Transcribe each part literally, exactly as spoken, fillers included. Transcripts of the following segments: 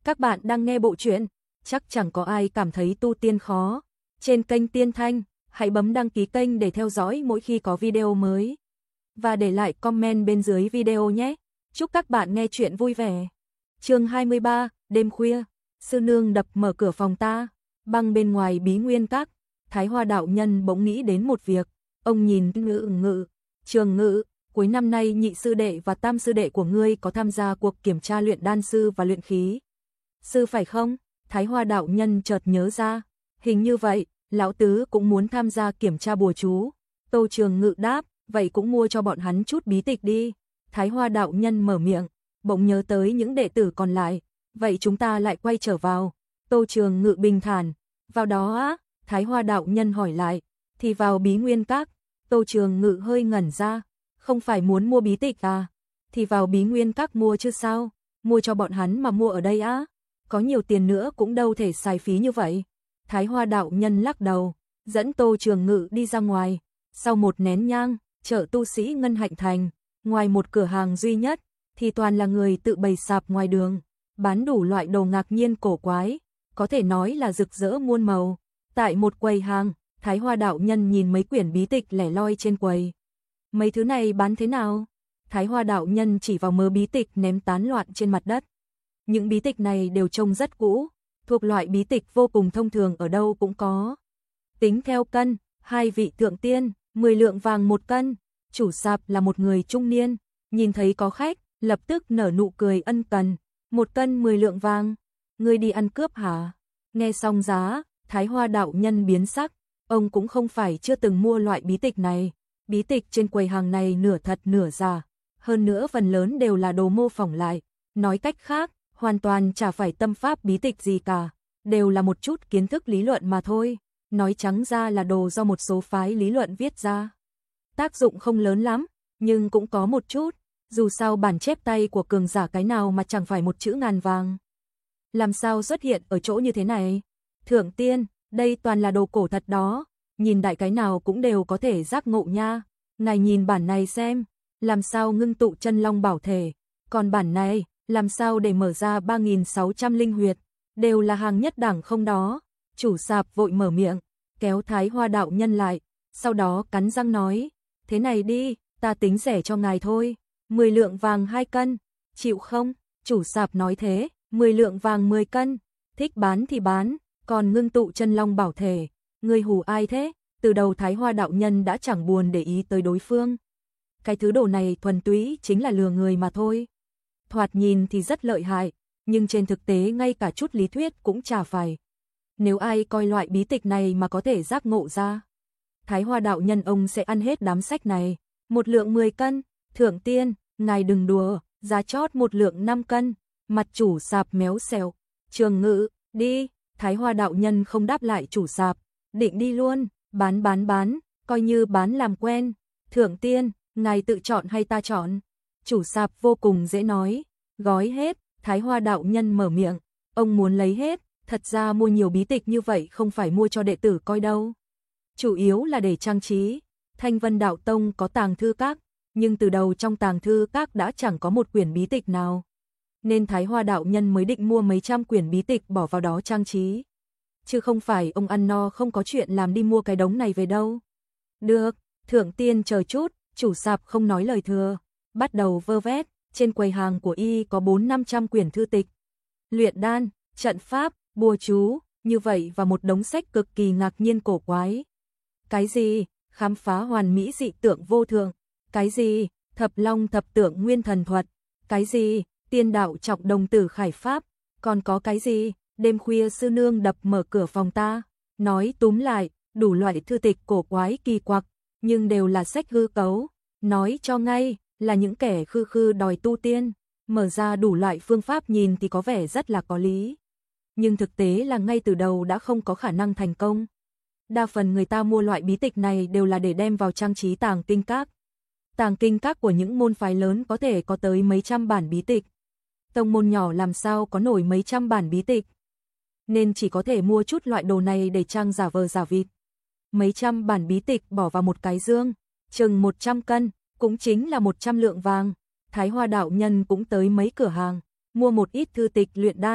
Các bạn đang nghe bộ truyện, chắc chẳng có ai cảm thấy tu tiên khó. Trên kênh Tiên Thanh, hãy bấm đăng ký kênh để theo dõi mỗi khi có video mới. Và để lại comment bên dưới video nhé. Chúc các bạn nghe chuyện vui vẻ. Chương hai mươi ba, đêm khuya, sư nương đập mở cửa phòng ta. Băng bên ngoài Bí Nguyên Các, Thái Hoa đạo nhân bỗng nghĩ đến một việc. Ông nhìn Ngự Ngự, Trường Ngự, cuối năm nay nhị sư đệ và tam sư đệ của ngươi có tham gia cuộc kiểm tra luyện đan sư và luyện khí sư phải không? Thái Hoa đạo nhân chợt nhớ ra, hình như vậy, lão tứ cũng muốn tham gia kiểm tra bùa chú. Tô Trường Ngự đáp, vậy cũng mua cho bọn hắn chút bí tịch đi. Thái Hoa đạo nhân mở miệng, bỗng nhớ tới những đệ tử còn lại, vậy chúng ta lại quay trở vào. Tô Trường Ngự bình thản, vào đó á? Thái Hoa đạo nhân hỏi lại, thì vào Bí Nguyên Các. Tô Trường Ngự hơi ngẩn ra, không phải muốn mua bí tịch à? Thì vào Bí Nguyên Các mua chứ sao? Mua cho bọn hắn mà mua ở đây á? Có nhiều tiền nữa cũng đâu thể xài phí như vậy. Thái Hoa đạo nhân lắc đầu, dẫn Tô Trường Ngự đi ra ngoài. Sau một nén nhang, chợ tu sĩ Ngân Hạnh Thành, ngoài một cửa hàng duy nhất, thì toàn là người tự bày sạp ngoài đường, bán đủ loại đồ ngạc nhiên cổ quái, có thể nói là rực rỡ muôn màu. Tại một quầy hàng, Thái Hoa đạo nhân nhìn mấy quyển bí tịch lẻ loi trên quầy. Mấy thứ này bán thế nào? Thái Hoa đạo nhân chỉ vào mớ bí tịch ném tán loạn trên mặt đất. Những bí tịch này đều trông rất cũ, thuộc loại bí tịch vô cùng thông thường ở đâu cũng có. Tính theo cân, hai vị thượng tiên, mười lượng vàng một cân. Chủ sạp là một người trung niên, nhìn thấy có khách, lập tức nở nụ cười ân cần. Một cân mười lượng vàng, ngươi đi ăn cướp hả? Nghe xong giá, Thái Hoa đạo nhân biến sắc, ông cũng không phải chưa từng mua loại bí tịch này. Bí tịch trên quầy hàng này nửa thật nửa giả, hơn nữa phần lớn đều là đồ mô phỏng lại. Nói cách khác, hoàn toàn chả phải tâm pháp bí tịch gì cả, đều là một chút kiến thức lý luận mà thôi. Nói trắng ra là đồ do một số phái lý luận viết ra. Tác dụng không lớn lắm, nhưng cũng có một chút, dù sao bản chép tay của cường giả cái nào mà chẳng phải một chữ ngàn vàng. Làm sao xuất hiện ở chỗ như thế này? Thượng tiên, đây toàn là đồ cổ thật đó, nhìn đại cái nào cũng đều có thể giác ngộ nha. Ngài nhìn bản này xem, làm sao ngưng tụ chân long bảo thể, còn bản này, làm sao để mở ra ba nghìn sáu trăm linh huyệt, đều là hàng nhất đẳng không đó. Chủ sạp vội mở miệng, kéo Thái Hoa đạo nhân lại, sau đó cắn răng nói, thế này đi, ta tính rẻ cho ngài thôi, mười lượng vàng hai cân, chịu không? Chủ sạp nói thế, mười lượng vàng mười cân, thích bán thì bán, còn ngưng tụ chân long bảo thể, ngươi hù ai thế? Từ đầu Thái Hoa đạo nhân đã chẳng buồn để ý tới đối phương. Cái thứ đồ này thuần túy chính là lừa người mà thôi. Thoạt nhìn thì rất lợi hại, nhưng trên thực tế ngay cả chút lý thuyết cũng chả phải. Nếu ai coi loại bí tịch này mà có thể giác ngộ ra, Thái Hoa đạo nhân ông sẽ ăn hết đám sách này. Một lượng mười cân, thượng tiên, ngài đừng đùa, giá chót một lượng năm cân. Mặt chủ sạp méo xẹo, Trường Ngự, đi. Thái Hoa đạo nhân không đáp lại chủ sạp, định đi luôn, bán bán bán, coi như bán làm quen. Thượng tiên, ngài tự chọn hay ta chọn? Chủ sạp vô cùng dễ nói, gói hết. Thái Hoa đạo nhân mở miệng, ông muốn lấy hết, thật ra mua nhiều bí tịch như vậy không phải mua cho đệ tử coi đâu. Chủ yếu là để trang trí. Thanh Vân đạo tông có tàng thư các, nhưng từ đầu trong tàng thư các đã chẳng có một quyển bí tịch nào. Nên Thái Hoa đạo nhân mới định mua mấy trăm quyển bí tịch bỏ vào đó trang trí. Chứ không phải ông ăn no không có chuyện làm đi mua cái đống này về đâu. Được, thượng tiên chờ chút, chủ sạp không nói lời thừa, bắt đầu vơ vét. Trên quầy hàng của y có bốn năm trăm quyển thư tịch, luyện đan, trận pháp, bùa chú, như vậy và một đống sách cực kỳ ngạc nhiên cổ quái. Cái gì? Khám phá hoàn mỹ dị tượng vô thượng. Cái gì? Thập long thập tượng nguyên thần thuật. Cái gì? Tiên đạo trọng đồng tử khải pháp. Còn có cái gì? Đêm khuya sư nương đập mở cửa phòng ta. Nói túm lại, đủ loại thư tịch cổ quái kỳ quặc, nhưng đều là sách hư cấu. Nói cho ngay, là những kẻ khư khư đòi tu tiên, mở ra đủ loại phương pháp nhìn thì có vẻ rất là có lý. Nhưng thực tế là ngay từ đầu đã không có khả năng thành công. Đa phần người ta mua loại bí tịch này đều là để đem vào trang trí tàng kinh các. Tàng kinh các của những môn phái lớn có thể có tới mấy trăm bản bí tịch. Tông môn nhỏ làm sao có nổi mấy trăm bản bí tịch. Nên chỉ có thể mua chút loại đồ này để trang giả vờ giả vịt. Mấy trăm bản bí tịch bỏ vào một cái dương, chừng một trăm cân, cũng chính là một trăm lượng vàng. Thái Hoa đạo nhân cũng tới mấy cửa hàng, mua một ít thư tịch luyện đan,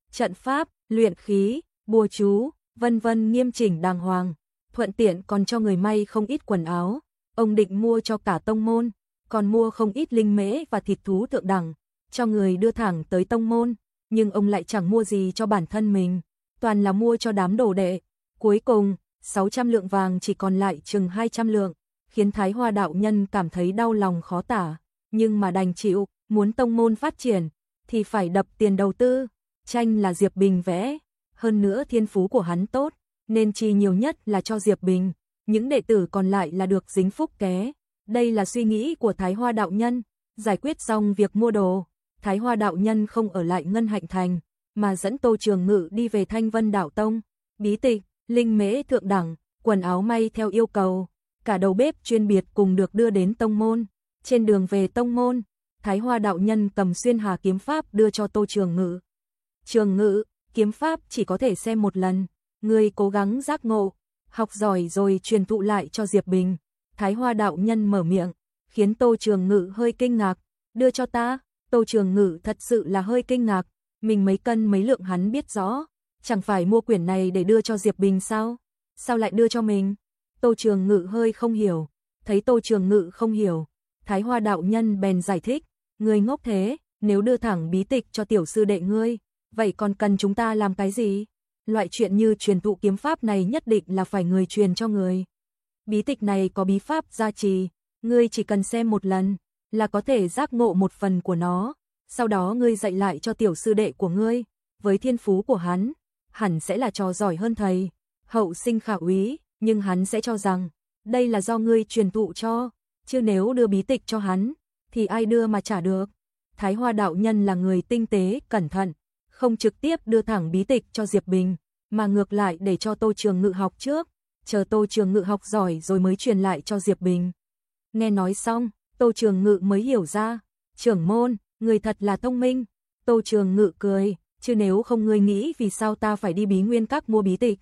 trận pháp, luyện khí, bùa chú, vân vân nghiêm chỉnh đàng hoàng, thuận tiện còn cho người may không ít quần áo. Ông định mua cho cả tông môn, còn mua không ít linh mễ và thịt thú thượng đẳng, cho người đưa thẳng tới tông môn, nhưng ông lại chẳng mua gì cho bản thân mình, toàn là mua cho đám đồ đệ. Cuối cùng, sáu trăm lượng vàng chỉ còn lại chừng hai trăm lượng, khiến Thái Hoa đạo nhân cảm thấy đau lòng khó tả, nhưng mà đành chịu, muốn tông môn phát triển thì phải đập tiền đầu tư. Tranh là Diệp Bình vẽ, hơn nữa thiên phú của hắn tốt, nên chi nhiều nhất là cho Diệp Bình, những đệ tử còn lại là được dính phúc ké. Đây là suy nghĩ của Thái Hoa đạo nhân. Giải quyết xong việc mua đồ, Thái Hoa đạo nhân không ở lại Ngân Hạnh Thành, mà dẫn Tô Trường Ngự đi về Thanh Vân Đạo Tông. Bí tịch, linh mễ thượng đẳng, quần áo may theo yêu cầu, cả đầu bếp chuyên biệt cùng được đưa đến tông môn. Trên đường về tông môn, Thái Hoa đạo nhân cầm xuyên hà kiếm pháp đưa cho Tô Trường Ngự. Trường Ngự, kiếm pháp chỉ có thể xem một lần, ngươi cố gắng giác ngộ, học giỏi rồi truyền thụ lại cho Diệp Bình. Thái Hoa đạo nhân mở miệng, khiến Tô Trường Ngự hơi kinh ngạc. Đưa cho ta? Tô Trường Ngự thật sự là hơi kinh ngạc, mình mấy cân mấy lượng hắn biết rõ, chẳng phải mua quyển này để đưa cho Diệp Bình sao? Sao lại đưa cho mình? Tô Trường Ngự hơi không hiểu, thấy Tô Trường Ngự không hiểu, Thái Hoa đạo nhân bèn giải thích, ngươi ngốc thế, nếu đưa thẳng bí tịch cho tiểu sư đệ ngươi, vậy còn cần chúng ta làm cái gì? Loại chuyện như truyền thụ kiếm pháp này nhất định là phải người truyền cho người. Bí tịch này có bí pháp gia trì, ngươi chỉ cần xem một lần là có thể giác ngộ một phần của nó, sau đó ngươi dạy lại cho tiểu sư đệ của ngươi, với thiên phú của hắn, hẳn sẽ là trò giỏi hơn thầy, hậu sinh khả úy, nhưng hắn sẽ cho rằng đây là do ngươi truyền thụ cho, chứ nếu đưa bí tịch cho hắn thì ai đưa mà trả được. Thái Hoa đạo nhân là người tinh tế, cẩn thận, không trực tiếp đưa thẳng bí tịch cho Diệp Bình, mà ngược lại để cho Tô Trường Ngự học trước, chờ Tô Trường Ngự học giỏi rồi mới truyền lại cho Diệp Bình. Nghe nói xong, Tô Trường Ngự mới hiểu ra, trưởng môn, người thật là thông minh. Tô Trường Ngự cười, chứ nếu không ngươi nghĩ vì sao ta phải đi Bí Nguyên Các mua bí tịch?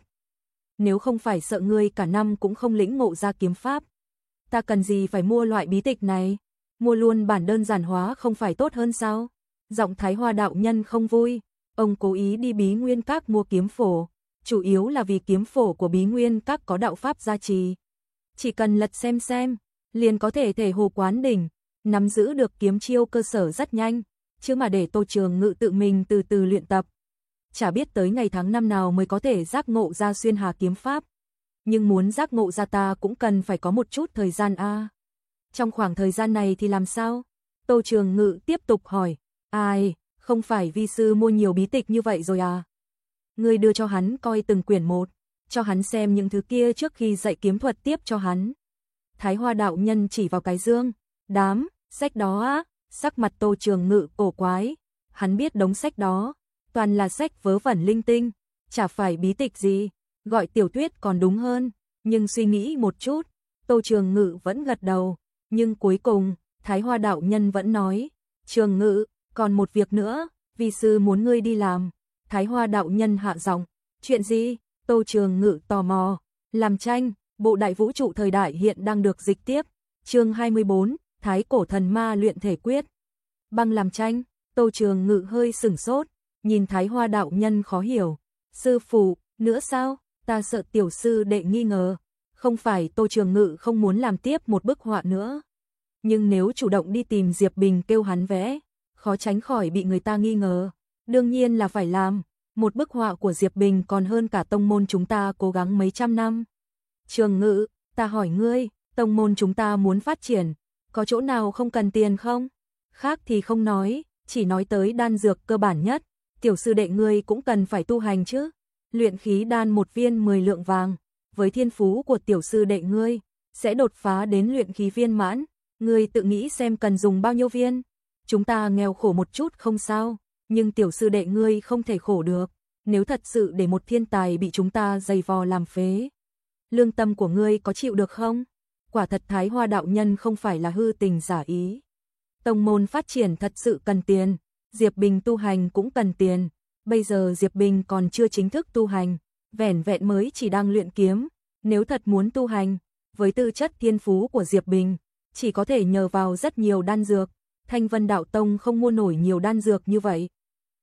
Nếu không phải sợ ngươi cả năm cũng không lĩnh ngộ ra kiếm pháp, ta cần gì phải mua loại bí tịch này? Mua luôn bản đơn giản hóa không phải tốt hơn sao? Giọng Thái Hoa đạo nhân không vui, ông cố ý đi Bí Nguyên Các mua kiếm phổ, chủ yếu là vì kiếm phổ của Bí Nguyên Các có đạo pháp gia trì. Chỉ cần lật xem xem, liền có thể thể hồ quán đỉnh, nắm giữ được kiếm chiêu cơ sở rất nhanh, chứ mà để Tô Trường Ngự tự mình từ từ luyện tập, chả biết tới ngày tháng năm nào mới có thể giác ngộ ra xuyên hà kiếm pháp. Nhưng muốn giác ngộ ra ta cũng cần phải có một chút thời gian a. À. Trong khoảng thời gian này thì làm sao? Tô Trường Ngự tiếp tục hỏi, ai, không phải vi sư mua nhiều bí tịch như vậy rồi à? Ngươi đưa cho hắn coi từng quyển một, cho hắn xem những thứ kia trước khi dạy kiếm thuật tiếp cho hắn. Thái Hoa đạo nhân chỉ vào cái dương, đám, sách đó á, sắc mặt Tô Trường Ngự cổ quái, hắn biết đống sách đó, toàn là sách vớ vẩn linh tinh, chả phải bí tịch gì, gọi tiểu thuyết còn đúng hơn, nhưng suy nghĩ một chút, Tô Trường Ngự vẫn gật đầu, nhưng cuối cùng, Thái Hoa đạo nhân vẫn nói, Trường Ngự, còn một việc nữa, vi sư muốn ngươi đi làm. Thái Hoa đạo nhân hạ giọng, chuyện gì? Tô Trường Ngự tò mò, làm tranh, bộ đại vũ trụ thời đại hiện đang được dịch tiếp, chương hai mươi bốn, Thái Cổ Thần Ma luyện thể quyết. Băng làm tranh, Tô Trường Ngự hơi sửng sốt, nhìn Thái Hoa đạo nhân khó hiểu, sư phụ, nữa sao? Ta sợ tiểu sư đệ nghi ngờ, không phải Tô Trường Ngự không muốn làm tiếp một bức họa nữa, nhưng nếu chủ động đi tìm Diệp Bình kêu hắn vẽ, khó tránh khỏi bị người ta nghi ngờ. Đương nhiên là phải làm, một bức họa của Diệp Bình còn hơn cả tông môn chúng ta cố gắng mấy trăm năm. Trường Ngự, ta hỏi ngươi, tông môn chúng ta muốn phát triển, có chỗ nào không cần tiền không? Khác thì không nói, chỉ nói tới đan dược cơ bản nhất, tiểu sư đệ ngươi cũng cần phải tu hành chứ. Luyện khí đan một viên mười lượng vàng, với thiên phú của tiểu sư đệ ngươi, sẽ đột phá đến luyện khí viên mãn, ngươi tự nghĩ xem cần dùng bao nhiêu viên. Chúng ta nghèo khổ một chút không sao, nhưng tiểu sư đệ ngươi không thể khổ được, nếu thật sự để một thiên tài bị chúng ta giày vò làm phế, lương tâm của ngươi có chịu được không? Quả thật Thái Hoa đạo nhân không phải là hư tình giả ý. Tông môn phát triển thật sự cần tiền, Diệp Bình tu hành cũng cần tiền, bây giờ Diệp Bình còn chưa chính thức tu hành, vẻn vẹn mới chỉ đang luyện kiếm, nếu thật muốn tu hành, với tư chất thiên phú của Diệp Bình, chỉ có thể nhờ vào rất nhiều đan dược, Thanh Vân Đạo Tông không mua nổi nhiều đan dược như vậy.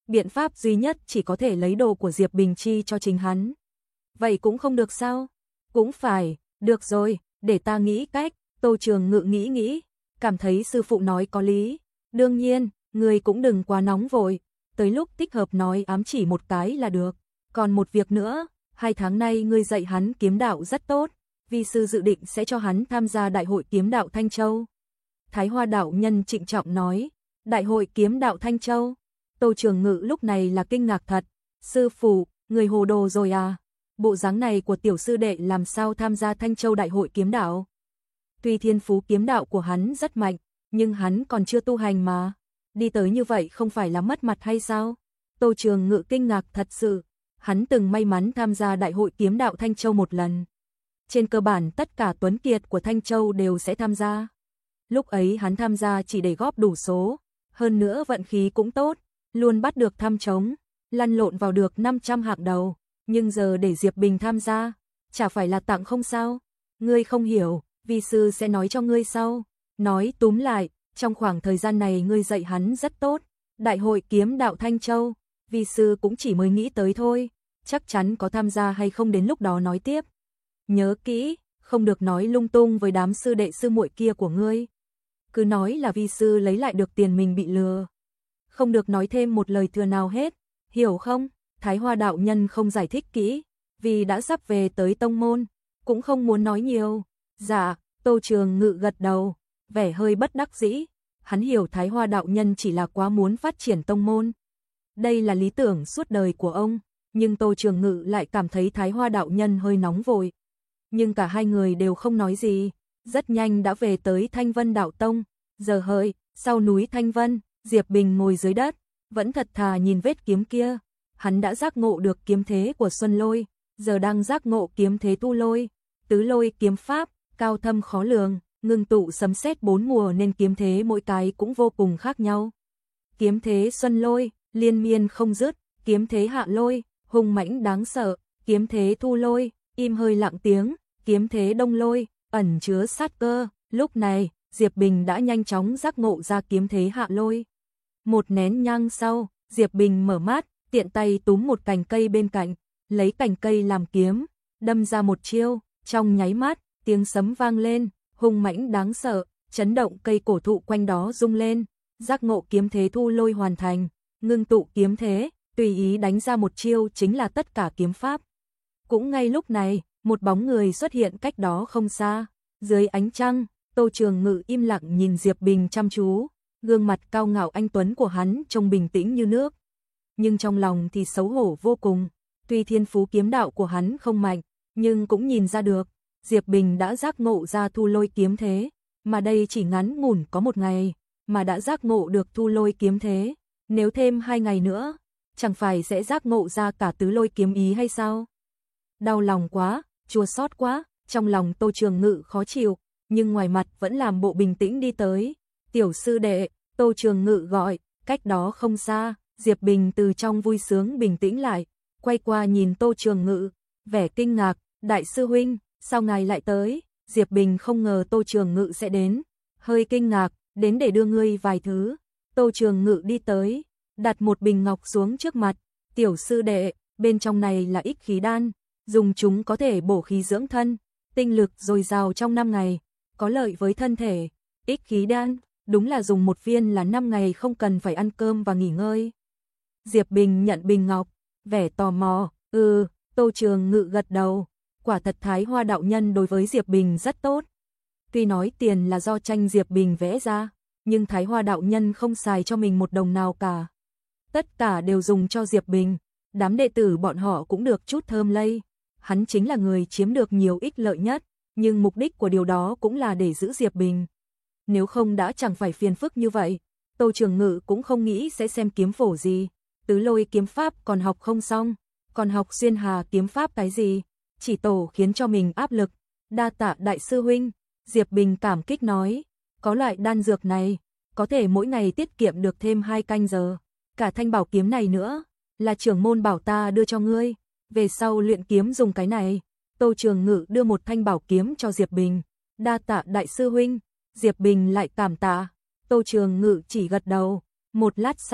biện pháp duy nhất chỉ có thể lấy đồ của Diệp Bình chi cho chính hắn. Vậy cũng không được sao? Cũng phải, được rồi, để ta nghĩ cách. Tô Trường Ngự nghĩ nghĩ, cảm thấy sư phụ nói có lý. Đương nhiên, ngươi cũng đừng quá nóng vội, tới lúc thích hợp nói ám chỉ một cái là được. Còn một việc nữa, hai tháng nay ngươi dạy hắn kiếm đạo rất tốt, vi sư dự định sẽ cho hắn tham gia Đại hội Kiếm Đạo Thanh Châu. Thái Hoa đạo nhân trịnh trọng nói, Đại hội Kiếm Đạo Thanh Châu. Tô Trường Ngự lúc này là kinh ngạc thật, sư phụ, người hồ đồ rồi à? Bộ dáng này của tiểu sư đệ làm sao tham gia Thanh Châu Đại hội Kiếm Đạo? Tuy thiên phú kiếm đạo của hắn rất mạnh, nhưng hắn còn chưa tu hành mà. Đi tới như vậy không phải là mất mặt hay sao? Tô Trường Ngự kinh ngạc thật sự, hắn từng may mắn tham gia Đại hội Kiếm Đạo Thanh Châu một lần. Trên cơ bản tất cả tuấn kiệt của Thanh Châu đều sẽ tham gia. Lúc ấy hắn tham gia chỉ để góp đủ số, hơn nữa vận khí cũng tốt, luôn bắt được tham trống, lăn lộn vào được năm trăm hạng đầu. Nhưng giờ để Diệp Bình tham gia, chả phải là tặng không sao? Ngươi không hiểu, vi sư sẽ nói cho ngươi sau. Nói túm lại, trong khoảng thời gian này ngươi dạy hắn rất tốt. Đại hội Kiếm Đạo Thanh Châu, vi sư cũng chỉ mới nghĩ tới thôi, chắc chắn có tham gia hay không đến lúc đó nói tiếp. Nhớ kỹ, không được nói lung tung với đám sư đệ sư muội kia của ngươi. Cứ nói là vi sư lấy lại được tiền mình bị lừa. Không được nói thêm một lời thừa nào hết, hiểu không? Thái Hoa đạo nhân không giải thích kỹ, vì đã sắp về tới tông môn, cũng không muốn nói nhiều. Dạ, Tô Trường Ngự gật đầu, vẻ hơi bất đắc dĩ, hắn hiểu Thái Hoa đạo nhân chỉ là quá muốn phát triển tông môn. Đây là lý tưởng suốt đời của ông, nhưng Tô Trường Ngự lại cảm thấy Thái Hoa đạo nhân hơi nóng vội. Nhưng cả hai người đều không nói gì, rất nhanh đã về tới Thanh Vân Đạo Tông. Giờ hợi, sau núi Thanh Vân, Diệp Bình ngồi dưới đất, vẫn thật thà nhìn vết kiếm kia. Hắn đã giác ngộ được kiếm thế của Xuân Lôi, giờ đang giác ngộ kiếm thế Tu Lôi, Tứ Lôi kiếm pháp, cao thâm khó lường, ngưng tụ sấm sét bốn mùa nên kiếm thế mỗi cái cũng vô cùng khác nhau. Kiếm thế Xuân Lôi, liên miên không dứt, kiếm thế Hạ Lôi, hùng mãnh đáng sợ, kiếm thế Thu Lôi, im hơi lặng tiếng, kiếm thế Đông Lôi, ẩn chứa sát cơ. Lúc này, Diệp Bình đã nhanh chóng giác ngộ ra kiếm thế Hạ Lôi. Một nén nhang sau, Diệp Bình mở mắt, tiện tay túm một cành cây bên cạnh, lấy cành cây làm kiếm, đâm ra một chiêu, trong nháy mắt, tiếng sấm vang lên, hung mãnh đáng sợ, chấn động cây cổ thụ quanh đó rung lên, giác ngộ kiếm thế Thu Lôi hoàn thành, ngưng tụ kiếm thế, tùy ý đánh ra một chiêu chính là tất cả kiếm pháp. Cũng ngay lúc này, một bóng người xuất hiện cách đó không xa, dưới ánh trăng, Tô Trường Ngự im lặng nhìn Diệp Bình chăm chú, gương mặt cao ngạo anh tuấn của hắn trông bình tĩnh như nước. Nhưng trong lòng thì xấu hổ vô cùng, tuy thiên phú kiếm đạo của hắn không mạnh, nhưng cũng nhìn ra được, Diệp Bình đã giác ngộ ra Thu Lôi kiếm thế, mà đây chỉ ngắn ngủn có một ngày, mà đã giác ngộ được Thu Lôi kiếm thế, nếu thêm hai ngày nữa, chẳng phải sẽ giác ngộ ra cả Tứ Lôi kiếm ý hay sao? Đau lòng quá, chua xót quá, trong lòng Tô Trường Ngự khó chịu, nhưng ngoài mặt vẫn làm bộ bình tĩnh đi tới. Tiểu sư đệ, Tô Trường Ngự gọi, cách đó không xa, Diệp Bình từ trong vui sướng bình tĩnh lại, quay qua nhìn Tô Trường Ngự, vẻ kinh ngạc, đại sư huynh, sao ngài lại tới? Diệp Bình không ngờ Tô Trường Ngự sẽ đến, hơi kinh ngạc, đến để đưa ngươi vài thứ. Tô Trường Ngự đi tới, đặt một bình ngọc xuống trước mặt, tiểu sư đệ, bên trong này là ích khí đan, dùng chúng có thể bổ khí dưỡng thân, tinh lực dồi dào trong năm ngày, có lợi với thân thể. Ích khí đan, đúng là dùng một viên là năm ngày không cần phải ăn cơm và nghỉ ngơi. Diệp Bình nhận bình ngọc, vẻ tò mò, ừ, Tô Trường Ngự gật đầu, quả thật Thái Hoa đạo nhân đối với Diệp Bình rất tốt. Tuy nói tiền là do tranh Diệp Bình vẽ ra, nhưng Thái Hoa đạo nhân không xài cho mình một đồng nào cả. Tất cả đều dùng cho Diệp Bình, đám đệ tử bọn họ cũng được chút thơm lây. Hắn chính là người chiếm được nhiều ích lợi nhất, nhưng mục đích của điều đó cũng là để giữ Diệp Bình. Nếu không đã chẳng phải phiền phức như vậy, Tô Trường Ngự cũng không nghĩ sẽ xem kiếm phổ gì, Tứ Lôi kiếm pháp còn học không xong, còn học Xuyên Hà kiếm pháp cái gì, chỉ tổ khiến cho mình áp lực. Đa tạ đại sư huynh, Diệp Bình cảm kích nói, có loại đan dược này, có thể mỗi ngày tiết kiệm được thêm hai canh giờ, cả thanh bảo kiếm này nữa, là trưởng môn bảo ta đưa cho ngươi, về sau luyện kiếm dùng cái này. Tô Trường Ngự đưa một thanh bảo kiếm cho Diệp Bình, đa tạ đại sư huynh. Diệp Bình lại cảm tạ, Tô Trường Ngự chỉ gật đầu. Một lát sau,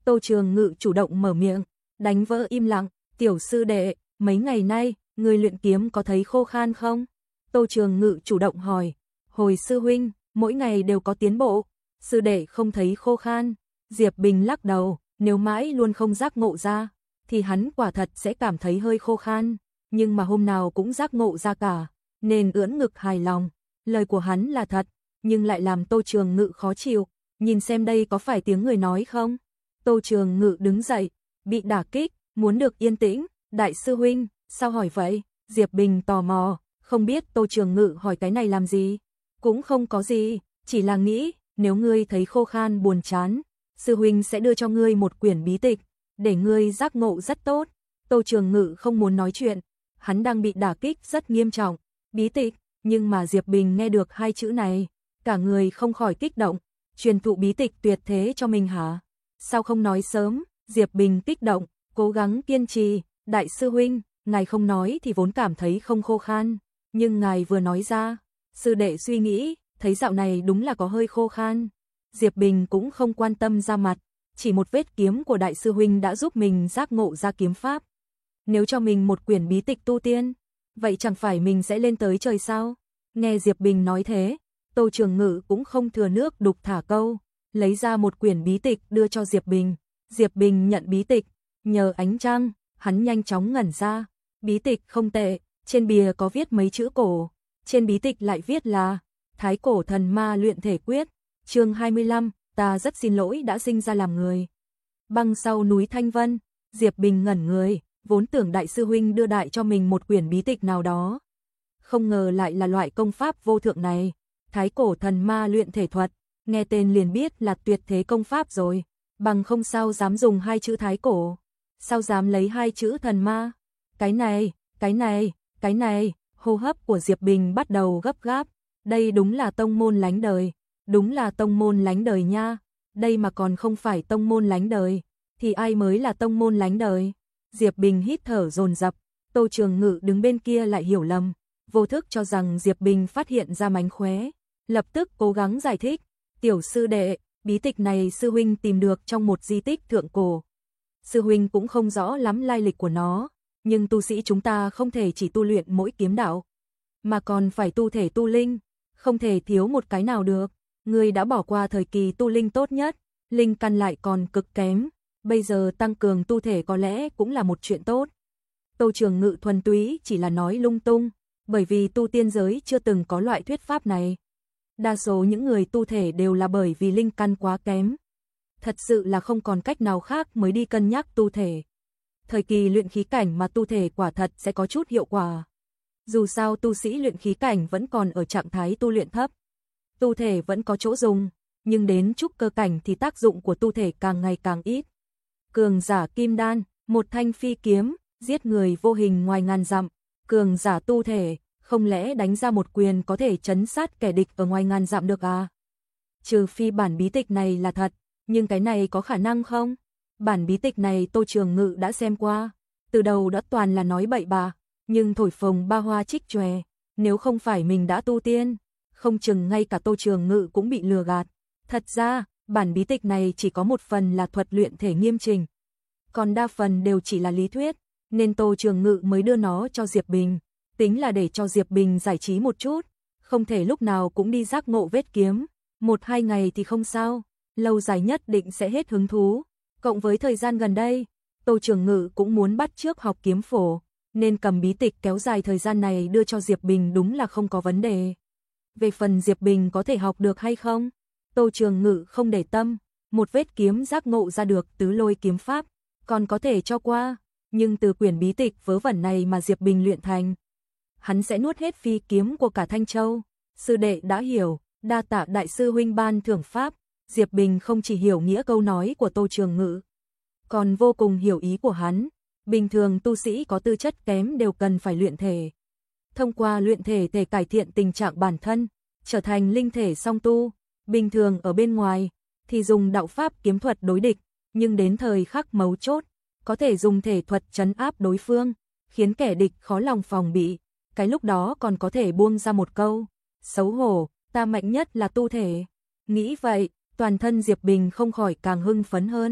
Tô Trường Ngự chủ động mở miệng, đánh vỡ im lặng, "Tiểu sư đệ, mấy ngày nay, người luyện kiếm có thấy khô khan không?" Tô Trường Ngự chủ động hỏi. "Hồi sư huynh, mỗi ngày đều có tiến bộ, sư đệ không thấy khô khan." Diệp Bình lắc đầu, nếu mãi luôn không giác ngộ ra, thì hắn quả thật sẽ cảm thấy hơi khô khan, nhưng mà hôm nào cũng giác ngộ ra cả, nên ưỡn ngực hài lòng. Lời của hắn là thật, nhưng lại làm Tô Trường Ngự khó chịu, nhìn xem đây có phải tiếng người nói không? Tô Trường Ngự đứng dậy, bị đả kích, muốn được yên tĩnh, "Đại sư huynh, sao hỏi vậy?" Diệp Bình tò mò, không biết Tô Trường Ngự hỏi cái này làm gì. "Cũng không có gì, chỉ là nghĩ, nếu ngươi thấy khô khan buồn chán, sư huynh sẽ đưa cho ngươi một quyển bí tịch, để ngươi giác ngộ rất tốt." Tô Trường Ngự không muốn nói chuyện, hắn đang bị đả kích rất nghiêm trọng. Bí tịch, nhưng mà Diệp Bình nghe được hai chữ này, cả người không khỏi kích động, truyền thụ bí tịch tuyệt thế cho mình hả? Sao không nói sớm? Diệp Bình kích động, cố gắng kiên trì, "Đại sư huynh, ngài không nói thì vốn cảm thấy không khô khan, nhưng ngài vừa nói ra, sư đệ suy nghĩ, thấy dạo này đúng là có hơi khô khan." Diệp Bình cũng không quan tâm ra mặt, chỉ một vết kiếm của đại sư huynh đã giúp mình giác ngộ ra kiếm pháp. Nếu cho mình một quyển bí tịch tu tiên, vậy chẳng phải mình sẽ lên tới trời sao? Nghe Diệp Bình nói thế, Tô Trường Ngự cũng không thừa nước đục thả câu, lấy ra một quyển bí tịch đưa cho Diệp Bình. Diệp Bình nhận bí tịch, nhờ ánh trăng, hắn nhanh chóng ngẩn ra. Bí tịch không tệ, trên bìa có viết mấy chữ cổ, trên bí tịch lại viết là Thái Cổ Thần Ma Luyện Thể Quyết, chương hai mươi lăm, "Ta rất xin lỗi đã sinh ra làm người." Băng sau núi Thanh Vân, Diệp Bình ngẩn người, vốn tưởng đại sư huynh đưa đại cho mình một quyển bí tịch nào đó, không ngờ lại là loại công pháp vô thượng này. Thái Cổ Thần Ma Luyện Thể Thuật, nghe tên liền biết là tuyệt thế công pháp rồi, bằng không sao dám dùng hai chữ thái cổ, sao dám lấy hai chữ thần ma. Cái này, cái này, cái này, hô hấp của Diệp Bình bắt đầu gấp gáp, đây đúng là tông môn lánh đời, đúng là tông môn lánh đời nha, đây mà còn không phải tông môn lánh đời, thì ai mới là tông môn lánh đời. Diệp Bình hít thở dồn dập, Tô Trường Ngự đứng bên kia lại hiểu lầm, vô thức cho rằng Diệp Bình phát hiện ra mánh khóe, lập tức cố gắng giải thích, "Tiểu sư đệ, bí tịch này sư huynh tìm được trong một di tích thượng cổ. Sư huynh cũng không rõ lắm lai lịch của nó, nhưng tu sĩ chúng ta không thể chỉ tu luyện mỗi kiếm đạo, mà còn phải tu thể tu linh, không thể thiếu một cái nào được. Ngươi đã bỏ qua thời kỳ tu linh tốt nhất, linh căn lại còn cực kém, bây giờ tăng cường tu thể có lẽ cũng là một chuyện tốt." Tô Trường Ngự thuần túy chỉ là nói lung tung, bởi vì tu tiên giới chưa từng có loại thuyết pháp này. Đa số những người tu thể đều là bởi vì linh căn quá kém. Thật sự là không còn cách nào khác mới đi cân nhắc tu thể. Thời kỳ luyện khí cảnh mà tu thể quả thật sẽ có chút hiệu quả. Dù sao tu sĩ luyện khí cảnh vẫn còn ở trạng thái tu luyện thấp. Tu thể vẫn có chỗ dùng, nhưng đến trúc cơ cảnh thì tác dụng của tu thể càng ngày càng ít. Cường giả kim đan, một thanh phi kiếm, giết người vô hình ngoài ngàn dặm. Cường giả tu thể, không lẽ đánh ra một quyền có thể trấn sát kẻ địch ở ngoài ngàn dặm được à? Trừ phi bản bí tịch này là thật, nhưng cái này có khả năng không? Bản bí tịch này Tô Trường Ngự đã xem qua, từ đầu đã toàn là nói bậy bạ, nhưng thổi phồng ba hoa trích chòe, nếu không phải mình đã tu tiên, không chừng ngay cả Tô Trường Ngự cũng bị lừa gạt. Thật ra, bản bí tịch này chỉ có một phần là thuật luyện thể nghiêm chỉnh, còn đa phần đều chỉ là lý thuyết, nên Tô Trường Ngự mới đưa nó cho Diệp Bình, tính là để cho Diệp Bình giải trí một chút, không thể lúc nào cũng đi giác ngộ vết kiếm, một hai ngày thì không sao, lâu dài nhất định sẽ hết hứng thú. Cộng với thời gian gần đây, Tô Trường Ngự cũng muốn bắt chước học kiếm phổ, nên cầm bí tịch kéo dài thời gian này đưa cho Diệp Bình đúng là không có vấn đề. Về phần Diệp Bình có thể học được hay không, Tô Trường Ngự không để tâm, một vết kiếm giác ngộ ra được tứ lôi kiếm pháp, còn có thể cho qua, nhưng từ quyển bí tịch vớ vẩn này mà Diệp Bình luyện thành, hắn sẽ nuốt hết phi kiếm của cả Thanh Châu. Sư đệ đã hiểu, đa tạ đại sư huynh ban thưởng pháp. Diệp Bình không chỉ hiểu nghĩa câu nói của Tô Trường Ngự, còn vô cùng hiểu ý của hắn. Bình thường tu sĩ có tư chất kém đều cần phải luyện thể. Thông qua luyện thể để cải thiện tình trạng bản thân, trở thành linh thể song tu. Bình thường ở bên ngoài thì dùng đạo pháp kiếm thuật đối địch, nhưng đến thời khắc mấu chốt, có thể dùng thể thuật trấn áp đối phương, khiến kẻ địch khó lòng phòng bị. Cái lúc đó còn có thể buông ra một câu, xấu hổ, ta mạnh nhất là tu thể. Nghĩ vậy, toàn thân Diệp Bình không khỏi càng hưng phấn hơn.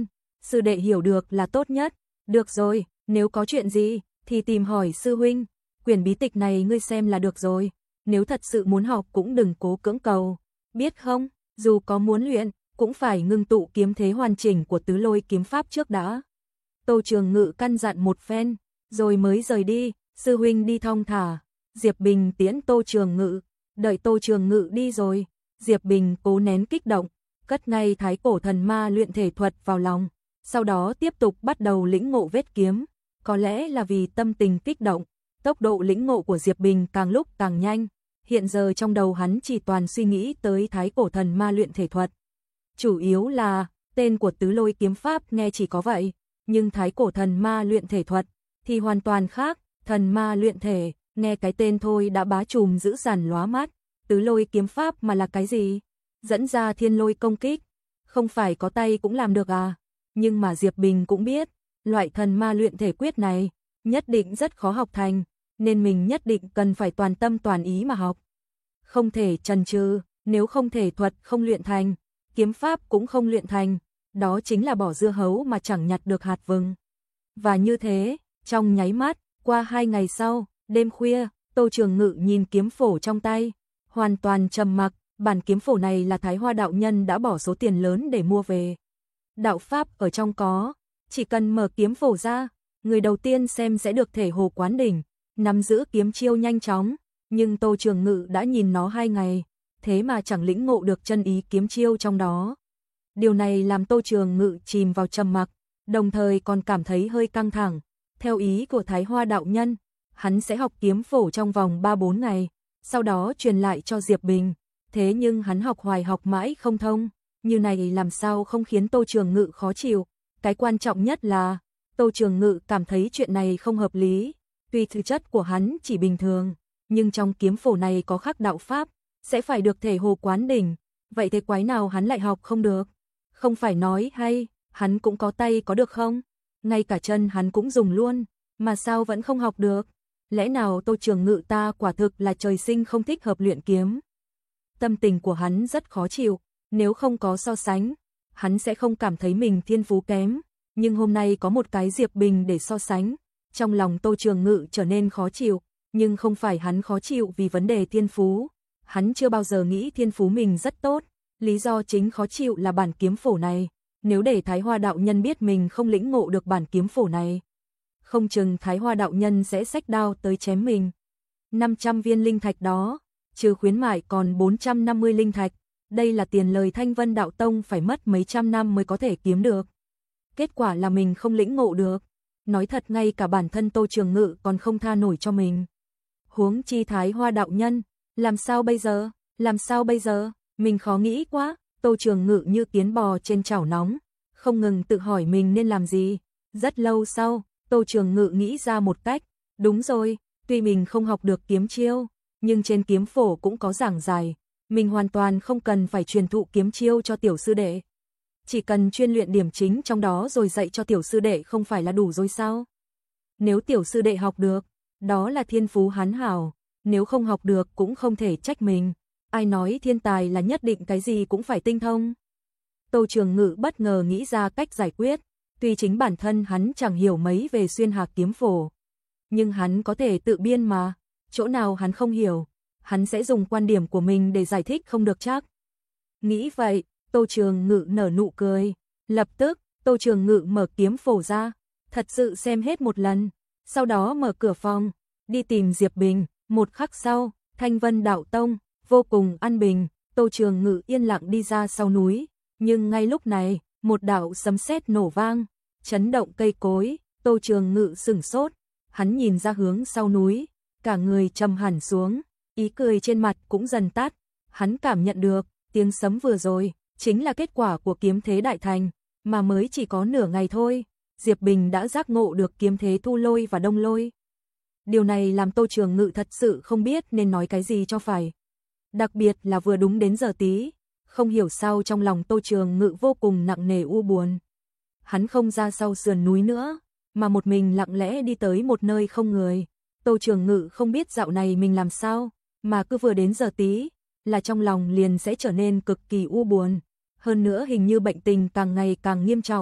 sư đệ hiểu được là tốt nhất. Được rồi, nếu có chuyện gì thì tìm hỏi sư huynh, quyển bí tịch này ngươi xem là được rồi, nếu thật sự muốn học cũng đừng cố cưỡng cầu, biết không? Dù có muốn luyện, cũng phải ngưng tụ kiếm thế hoàn chỉnh của tứ lôi kiếm pháp trước đã. Tô Trường Ngự căn dặn một phen, rồi mới rời đi, sư huynh đi thong thả. Diệp Bình tiễn Tô Trường Ngự, đợi Tô Trường Ngự đi rồi, Diệp Bình cố nén kích động, cất ngay thái cổ thần ma luyện thể thuật vào lòng, sau đó tiếp tục bắt đầu lĩnh ngộ vết kiếm. Có lẽ là vì tâm tình kích động, tốc độ lĩnh ngộ của Diệp Bình càng lúc càng nhanh, hiện giờ trong đầu hắn chỉ toàn suy nghĩ tới thái cổ thần ma luyện thể thuật. Chủ yếu là, tên của tứ lôi kiếm pháp nghe chỉ có vậy, nhưng thái cổ thần ma luyện thể thuật thì hoàn toàn khác, thần ma luyện thể, nghe cái tên thôi đã bá trùm dữ dằn lóa mắt, tứ lôi kiếm pháp mà là cái gì? Dẫn ra thiên lôi công kích, không phải có tay cũng làm được à? Nhưng mà Diệp Bình cũng biết, loại thần ma luyện thể quyết này nhất định rất khó học thành, nên mình nhất định cần phải toàn tâm toàn ý mà học. Không thể chần chừ, nếu không thể thuật không luyện thành, kiếm pháp cũng không luyện thành, đó chính là bỏ dưa hấu mà chẳng nhặt được hạt vừng. Và như thế, trong nháy mắt, qua hai ngày sau, đêm khuya, Tô Trường Ngự nhìn kiếm phổ trong tay, hoàn toàn trầm mặc, bản kiếm phổ này là Thái Hoa đạo nhân đã bỏ số tiền lớn để mua về. Đạo pháp ở trong có, chỉ cần mở kiếm phổ ra, người đầu tiên xem sẽ được thể hồ quán đỉnh, nắm giữ kiếm chiêu nhanh chóng, nhưng Tô Trường Ngự đã nhìn nó hai ngày, thế mà chẳng lĩnh ngộ được chân ý kiếm chiêu trong đó. Điều này làm Tô Trường Ngự chìm vào trầm mặc, đồng thời còn cảm thấy hơi căng thẳng. Theo ý của Thái Hoa đạo nhân, hắn sẽ học kiếm phổ trong vòng ba bốn ngày, sau đó truyền lại cho Diệp Bình. Thế nhưng hắn học hoài học mãi không thông, như này làm sao không khiến Tô Trường Ngự khó chịu. Cái quan trọng nhất là, Tô Trường Ngự cảm thấy chuyện này không hợp lý. Tuy thực chất của hắn chỉ bình thường, nhưng trong kiếm phổ này có khắc đạo pháp, sẽ phải được thể hồ quán đỉnh. Vậy thế quái nào hắn lại học không được? Không phải nói hay, hắn cũng có tay có được không? Ngay cả chân hắn cũng dùng luôn, mà sao vẫn không học được? Lẽ nào Tô Trường Ngự ta quả thực là trời sinh không thích hợp luyện kiếm? Tâm tình của hắn rất khó chịu, nếu không có so sánh, hắn sẽ không cảm thấy mình thiên phú kém, nhưng hôm nay có một cái Diệp Bình để so sánh, trong lòng Tô Trường Ngự trở nên khó chịu, nhưng không phải hắn khó chịu vì vấn đề thiên phú, hắn chưa bao giờ nghĩ thiên phú mình rất tốt, lý do chính khó chịu là bản kiếm phổ này, nếu để Thái Hoa đạo nhân biết mình không lĩnh ngộ được bản kiếm phổ này, không chừng Thái Hoa đạo nhân sẽ xách đao tới chém mình. năm trăm viên linh thạch đó, trừ khuyến mại còn bốn trăm năm mươi linh thạch, đây là tiền lời Thanh Vân Đạo Tông phải mất mấy trăm năm mới có thể kiếm được. Kết quả là mình không lĩnh ngộ được, nói thật ngay cả bản thân Tô Trường Ngự còn không tha nổi cho mình. Huống chi Thái Hoa đạo nhân, làm sao bây giờ, làm sao bây giờ, mình khó nghĩ quá, Tô Trường Ngự như kiến bò trên chảo nóng, không ngừng tự hỏi mình nên làm gì. Rất lâu sau, Tô Trường Ngự nghĩ ra một cách, đúng rồi, tuy mình không học được kiếm chiêu, nhưng trên kiếm phổ cũng có giảng giải, mình hoàn toàn không cần phải truyền thụ kiếm chiêu cho tiểu sư đệ. Chỉ cần chuyên luyện điểm chính trong đó rồi dạy cho tiểu sư đệ không phải là đủ rồi sao? Nếu tiểu sư đệ học được, đó là thiên phú hắn hảo, nếu không học được cũng không thể trách mình. Ai nói thiên tài là nhất định cái gì cũng phải tinh thông? Tô Trường Ngự bất ngờ nghĩ ra cách giải quyết, tuy chính bản thân hắn chẳng hiểu mấy về xuyên hạc kiếm phổ, nhưng hắn có thể tự biên mà, chỗ nào hắn không hiểu, hắn sẽ dùng quan điểm của mình để giải thích không được chắc. Nghĩ vậy, Tô Trường Ngự nở nụ cười, lập tức, Tô Trường Ngự mở kiếm phổ ra, thật sự xem hết một lần, sau đó mở cửa phòng, đi tìm Diệp Bình. Một khắc sau, Thanh Vân Đạo Tông vô cùng an bình, Tô Trường Ngự yên lặng đi ra sau núi, nhưng ngay lúc này, một đạo sấm sét nổ vang, chấn động cây cối, Tô Trường Ngự sửng sốt, hắn nhìn ra hướng sau núi, cả người trầm hẳn xuống, ý cười trên mặt cũng dần tắt, hắn cảm nhận được, tiếng sấm vừa rồi, chính là kết quả của kiếm thế đại thành, mà mới chỉ có nửa ngày thôi, Diệp Bình đã giác ngộ được kiếm thế thu lôi và đông lôi. Điều này làm Tô Trường Ngự thật sự không biết nên nói cái gì cho phải. Đặc biệt là vừa đúng đến giờ tí, không hiểu sao trong lòng Tô Trường Ngự vô cùng nặng nề u buồn. Hắn không ra sau sườn núi nữa, mà một mình lặng lẽ đi tới một nơi không người. Tô Trường Ngự không biết dạo này mình làm sao, mà cứ vừa đến giờ tí, là trong lòng liền sẽ trở nên cực kỳ u buồn. Hơn nữa hình như bệnh tình càng ngày càng nghiêm trọng,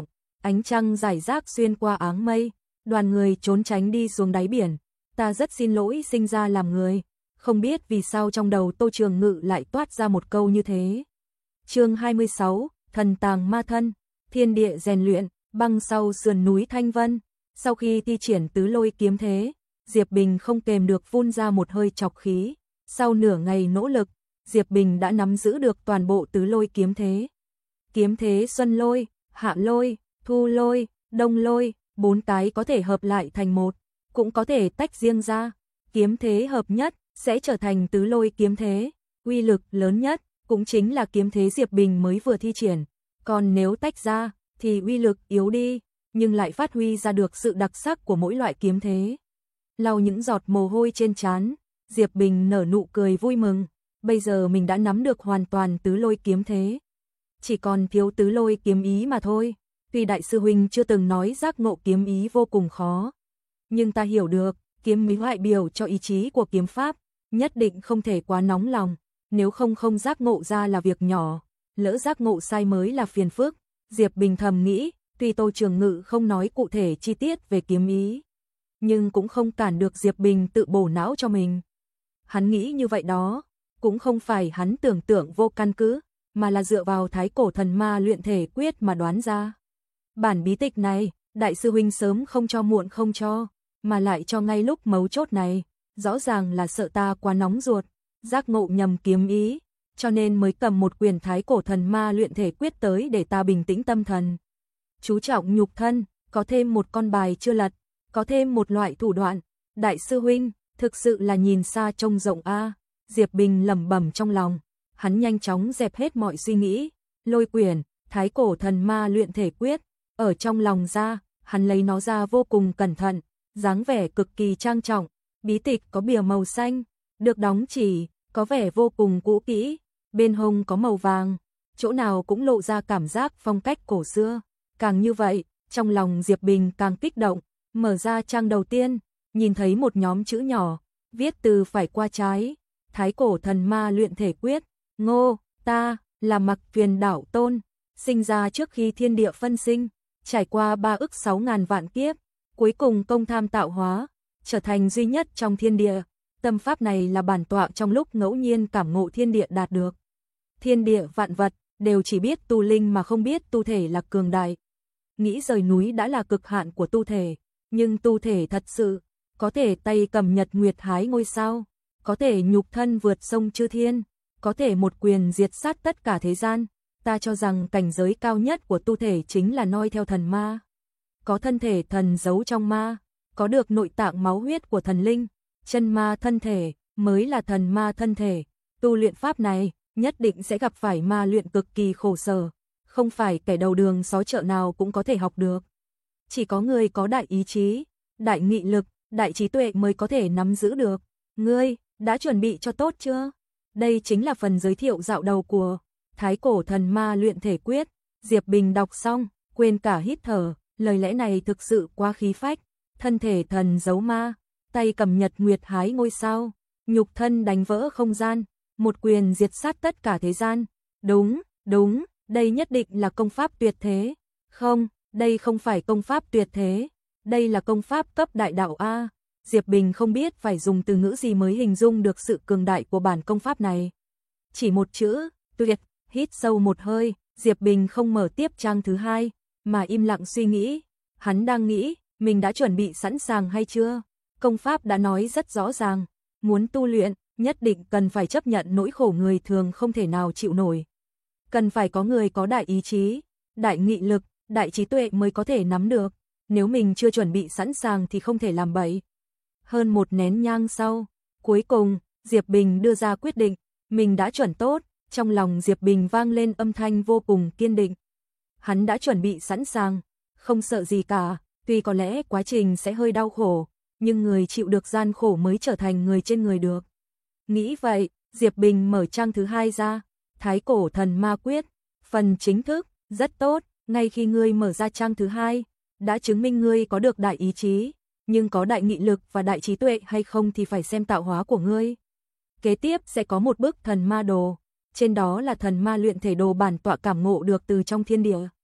Ánh trăng rải rác xuyên qua áng mây, đoàn người trốn tránh đi xuống đáy biển. Ta rất xin lỗi sinh ra làm người. Không biết vì sao trong đầu Tô Trường Ngự lại toát ra một câu như thế. Chương hai mươi sáu, Thần tàng ma thân, thiên địa rèn luyện, băng sau sườn núi Thanh Vân. Sau khi thi triển tứ lôi kiếm thế, Diệp Bình không kềm được phun ra một hơi trọc khí. Sau nửa ngày nỗ lực, Diệp Bình đã nắm giữ được toàn bộ tứ lôi kiếm thế. Kiếm thế xuân lôi, hạ lôi, thu lôi, đông lôi, bốn cái có thể hợp lại thành một, cũng có thể tách riêng ra. Kiếm thế hợp nhất sẽ trở thành tứ lôi kiếm thế, uy lực lớn nhất cũng chính là kiếm thế Diệp Bình mới vừa thi triển. Còn nếu tách ra thì uy lực yếu đi, nhưng lại phát huy ra được sự đặc sắc của mỗi loại kiếm thế. Lau những giọt mồ hôi trên trán, Diệp Bình nở nụ cười vui mừng. Bây giờ mình đã nắm được hoàn toàn tứ lôi kiếm thế. Chỉ còn thiếu tứ lôi kiếm ý mà thôi. Tuy đại sư huynh chưa từng nói giác ngộ kiếm ý vô cùng khó, nhưng ta hiểu được, kiếm ý đại biểu cho ý chí của kiếm pháp, nhất định không thể quá nóng lòng, nếu không không giác ngộ ra là việc nhỏ, lỡ giác ngộ sai mới là phiền phức. Diệp Bình thầm nghĩ, tuy Tô Trường Ngự không nói cụ thể chi tiết về kiếm ý, nhưng cũng không cản được Diệp Bình tự bổ não cho mình. Hắn nghĩ như vậy đó, cũng không phải hắn tưởng tượng vô căn cứ, mà là dựa vào thái cổ thần ma luyện thể quyết mà đoán ra. Bản bí tịch này, đại sư huynh sớm không cho muộn không cho, mà lại cho ngay lúc mấu chốt này, rõ ràng là sợ ta quá nóng ruột, giác ngộ nhầm kiếm ý, cho nên mới cầm một quyển thái cổ thần ma luyện thể quyết tới để ta bình tĩnh tâm thần. Chú trọng nhục thân, có thêm một con bài chưa lật, có thêm một loại thủ đoạn, đại sư huynh, thực sự là nhìn xa trông rộng a. Diệp Bình lẩm bẩm trong lòng, hắn nhanh chóng dẹp hết mọi suy nghĩ, lôi quyển, thái cổ thần ma luyện thể quyết, ở trong lòng ra, hắn lấy nó ra vô cùng cẩn thận, dáng vẻ cực kỳ trang trọng, bí tịch có bìa màu xanh, được đóng chỉ, có vẻ vô cùng cũ kỹ, bên hông có màu vàng, chỗ nào cũng lộ ra cảm giác phong cách cổ xưa. Càng như vậy, trong lòng Diệp Bình càng kích động, mở ra trang đầu tiên, nhìn thấy một nhóm chữ nhỏ, viết từ phải qua trái, thái cổ thần ma luyện thể quyết, ngô, ta, là Mặc Tuyền Đảo Tôn, sinh ra trước khi thiên địa phân sinh, trải qua ba ức sáu ngàn vạn kiếp, cuối cùng công tham tạo hóa, trở thành duy nhất trong thiên địa. Tâm pháp này là bản tọa trong lúc ngẫu nhiên cảm ngộ thiên địa đạt được. Thiên địa vạn vật đều chỉ biết tu linh mà không biết tu thể là cường đại. Nghĩ rời núi đã là cực hạn của tu thể, nhưng tu thể thật sự có thể tay cầm nhật nguyệt hái ngôi sao, có thể nhục thân vượt sông chư thiên, có thể một quyền diệt sát tất cả thế gian. Ta cho rằng cảnh giới cao nhất của tu thể chính là noi theo thần ma. Có thân thể thần giấu trong ma, có được nội tạng máu huyết của thần linh, chân ma thân thể mới là thần ma thân thể. Tu luyện pháp này nhất định sẽ gặp phải ma luyện cực kỳ khổ sở, không phải kẻ đầu đường xó chợ nào cũng có thể học được. Chỉ có người có đại ý chí, đại nghị lực, đại trí tuệ mới có thể nắm giữ được. Ngươi đã chuẩn bị cho tốt chưa? Đây chính là phần giới thiệu dạo đầu của thái cổ thần ma luyện thể quyết. Diệp Bình đọc xong, quên cả hít thở, lời lẽ này thực sự quá khí phách. Thân thể thần giấu ma, tay cầm nhật nguyệt hái ngôi sao, nhục thân đánh vỡ không gian, một quyền diệt sát tất cả thế gian. Đúng, đúng, đây nhất định là công pháp tuyệt thế. Không, đây không phải công pháp tuyệt thế, đây là công pháp cấp đại đạo A. Diệp Bình không biết phải dùng từ ngữ gì mới hình dung được sự cường đại của bản công pháp này. Chỉ một chữ, tuyệt. Hít sâu một hơi, Diệp Bình không mở tiếp trang thứ hai, mà im lặng suy nghĩ. Hắn đang nghĩ, mình đã chuẩn bị sẵn sàng hay chưa? Công pháp đã nói rất rõ ràng, muốn tu luyện, nhất định cần phải chấp nhận nỗi khổ người thường không thể nào chịu nổi. Cần phải có người có đại ý chí, đại nghị lực, đại trí tuệ mới có thể nắm được. Nếu mình chưa chuẩn bị sẵn sàng thì không thể làm bậy. Hơn một nén nhang sau, cuối cùng, Diệp Bình đưa ra quyết định, mình đã chuẩn tốt. Trong lòng Diệp Bình vang lên âm thanh vô cùng kiên định. Hắn đã chuẩn bị sẵn sàng, không sợ gì cả, tuy có lẽ quá trình sẽ hơi đau khổ, nhưng người chịu được gian khổ mới trở thành người trên người được. Nghĩ vậy, Diệp Bình mở trang thứ hai ra, thái cổ thần ma quyết, phần chính thức, rất tốt, ngay khi ngươi mở ra trang thứ hai, đã chứng minh ngươi có được đại ý chí, nhưng có đại nghị lực và đại trí tuệ hay không thì phải xem tạo hóa của ngươi. Kế tiếp sẽ có một bức thần ma đồ. Trên đó là thần ma luyện thể đồ bản tọa cảm ngộ được từ trong thiên địa.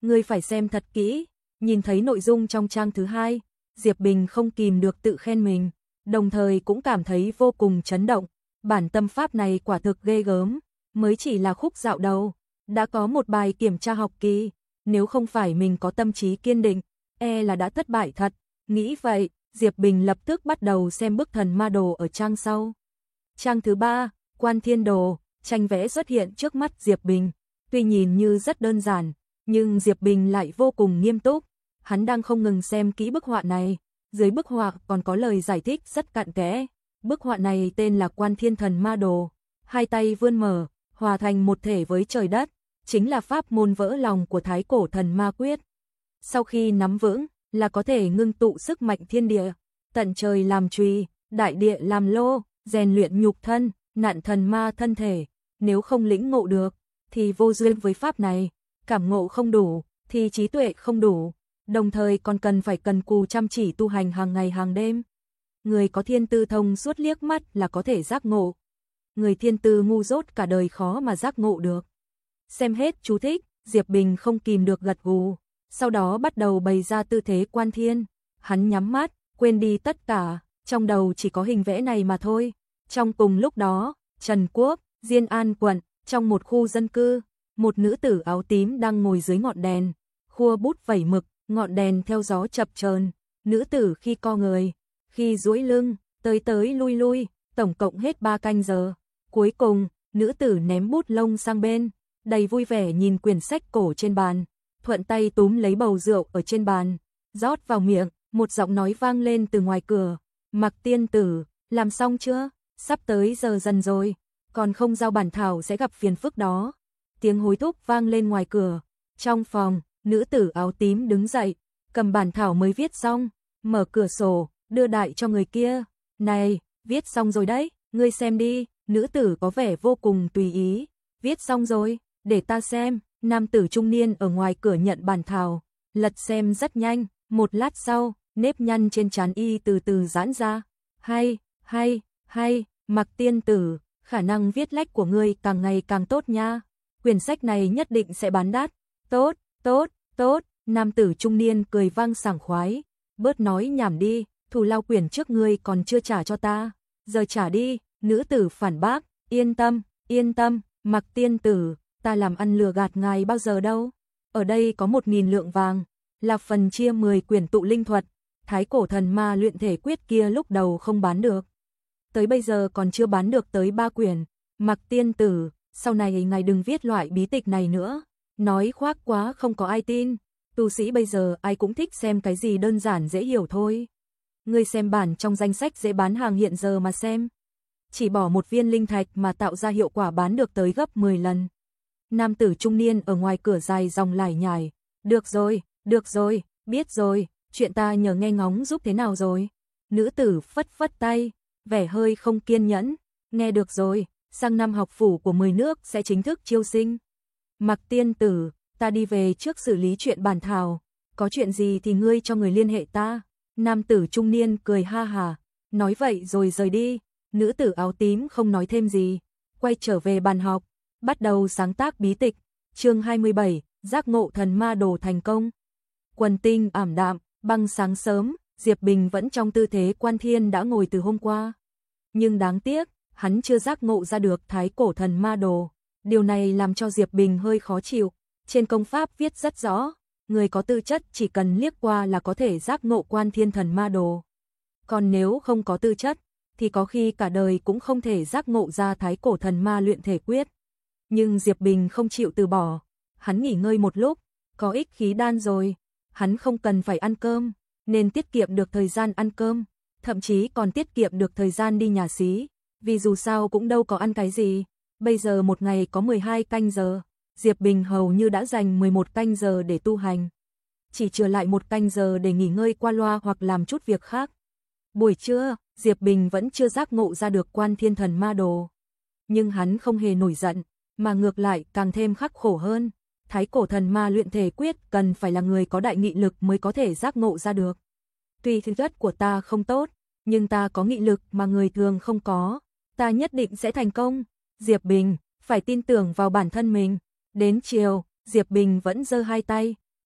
Ngươi phải xem thật kỹ. Nhìn thấy nội dung trong trang thứ hai, Diệp Bình không kìm được tự khen mình, đồng thời cũng cảm thấy vô cùng chấn động. Bản tâm pháp này quả thực ghê gớm, mới chỉ là khúc dạo đầu, đã có một bài kiểm tra học kỳ, nếu không phải mình có tâm trí kiên định, e là đã thất bại thật. Nghĩ vậy, Diệp Bình lập tức bắt đầu xem bức thần ma đồ ở trang sau. Trang thứ ba, Quan Thiên Đồ, tranh vẽ xuất hiện trước mắt Diệp Bình, tuy nhìn như rất đơn giản, nhưng Diệp Bình lại vô cùng nghiêm túc, hắn đang không ngừng xem kỹ bức họa này, dưới bức họa còn có lời giải thích rất cặn kẽ. Bức họa này tên là Quan Thiên Thần Ma Đồ, hai tay vươn mở, hòa thành một thể với trời đất, chính là pháp môn vỡ lòng của Thái Cổ Thần Ma Quyết. Sau khi nắm vững, là có thể ngưng tụ sức mạnh thiên địa, tận trời làm chùy, đại địa làm lô, rèn luyện nhục thân, nạn thần ma thân thể. Nếu không lĩnh ngộ được, thì vô duyên với pháp này, cảm ngộ không đủ, thì trí tuệ không đủ, đồng thời còn cần phải cần cù chăm chỉ tu hành hàng ngày hàng đêm. Người có thiên tư thông suốt liếc mắt là có thể giác ngộ. Người thiên tư ngu dốt cả đời khó mà giác ngộ được. Xem hết chú thích, Diệp Bình không kìm được gật gù, sau đó bắt đầu bày ra tư thế quan thiên. Hắn nhắm mắt, quên đi tất cả, trong đầu chỉ có hình vẽ này mà thôi. Trong cùng lúc đó, Trần Quốc, Diên An quận, trong một khu dân cư, một nữ tử áo tím đang ngồi dưới ngọn đèn, khua bút vẩy mực, ngọn đèn theo gió chập chờn. Nữ tử khi co người, khi duỗi lưng, tới tới lui lui, tổng cộng hết ba canh giờ. Cuối cùng, nữ tử ném bút lông sang bên, đầy vui vẻ nhìn quyển sách cổ trên bàn, thuận tay túm lấy bầu rượu ở trên bàn, rót vào miệng. Một giọng nói vang lên từ ngoài cửa, Mặc tiên tử, làm xong chưa? Sắp tới giờ dần rồi, còn không giao bản thảo sẽ gặp phiền phức đó. Tiếng hối thúc vang lên ngoài cửa. Trong phòng, nữ tử áo tím đứng dậy, cầm bản thảo mới viết xong, mở cửa sổ, đưa đại cho người kia. Này, viết xong rồi đấy, ngươi xem đi. Nữ tử có vẻ vô cùng tùy ý. Viết xong rồi, để ta xem. Nam tử trung niên ở ngoài cửa nhận bản thảo, lật xem rất nhanh. Một lát sau, nếp nhăn trên trán y từ từ giãn ra. Hay, hay, hay, Mặc tiên tử, khả năng viết lách của ngươi càng ngày càng tốt nha. Quyển sách này nhất định sẽ bán đắt. Tốt, tốt, tốt. Nam tử trung niên cười vang sảng khoái. Bớt nói nhảm đi, thù lao quyển trước ngươi còn chưa trả cho ta. Giờ trả đi. Nữ tử phản bác. Yên tâm, yên tâm, Mặc tiên tử, ta làm ăn lừa gạt ngài bao giờ đâu. Ở đây có một nghìn lượng vàng, là phần chia mười quyển tụ linh thuật. Thái Cổ Thần Ma Luyện Thể Quyết kia lúc đầu không bán được, tới bây giờ còn chưa bán được tới ba quyển. Mặc tiên tử, sau này ngài đừng viết loại bí tịch này nữa, nói khoác quá không có ai tin. Tu sĩ bây giờ ai cũng thích xem cái gì đơn giản dễ hiểu thôi. Ngươi xem bản trong danh sách dễ bán hàng hiện giờ mà xem, chỉ bỏ một viên linh thạch mà tạo ra hiệu quả bán được tới gấp mười lần. Nam tử trung niên ở ngoài cửa dài dòng lải nhải. Được rồi, được rồi, biết rồi, chuyện ta nhờ nghe ngóng giúp thế nào rồi? Nữ tử phất phất tay, vẻ hơi không kiên nhẫn. Nghe được rồi, sang năm học phủ của mười nước sẽ chính thức chiêu sinh. Mặc tiên tử, ta đi về trước xử lý chuyện bản thảo, có chuyện gì thì ngươi cho người liên hệ ta. Nam tử trung niên cười ha hà, nói vậy rồi rời đi. Nữ tử áo tím không nói thêm gì, quay trở về bàn học, bắt đầu sáng tác bí tịch. Chương hai mươi bảy, giác ngộ thần ma đồ thành công. Quần tinh ảm đạm, băng sáng sớm, Diệp Bình vẫn trong tư thế quan thiên đã ngồi từ hôm qua. Nhưng đáng tiếc, hắn chưa giác ngộ ra được Thái Cổ Thần Ma Đồ. Điều này làm cho Diệp Bình hơi khó chịu. Trên công pháp viết rất rõ, người có tư chất chỉ cần liếc qua là có thể giác ngộ Quan Thiên Thần Ma Đồ. Còn nếu không có tư chất, thì có khi cả đời cũng không thể giác ngộ ra Thái Cổ Thần Ma Luyện Thể Quyết. Nhưng Diệp Bình không chịu từ bỏ. Hắn nghỉ ngơi một lúc, có ích khí đan rồi, hắn không cần phải ăn cơm, nên tiết kiệm được thời gian ăn cơm, thậm chí còn tiết kiệm được thời gian đi nhà xí, vì dù sao cũng đâu có ăn cái gì. Bây giờ một ngày có mười hai canh giờ, Diệp Bình hầu như đã dành mười một canh giờ để tu hành, chỉ trừ lại một canh giờ để nghỉ ngơi qua loa hoặc làm chút việc khác. Buổi trưa, Diệp Bình vẫn chưa giác ngộ ra được Quan Thiên Thần Ma Đồ, nhưng hắn không hề nổi giận, mà ngược lại càng thêm khắc khổ hơn. Thái Cổ Thần Ma Luyện Thể Quyết cần phải là người có đại nghị lực mới có thể giác ngộ ra được. Tuy tư chất của ta không tốt, nhưng ta có nghị lực mà người thường không có, ta nhất định sẽ thành công. Diệp Bình phải tin tưởng vào bản thân mình. Đến chiều, Diệp Bình vẫn giơ hai tay,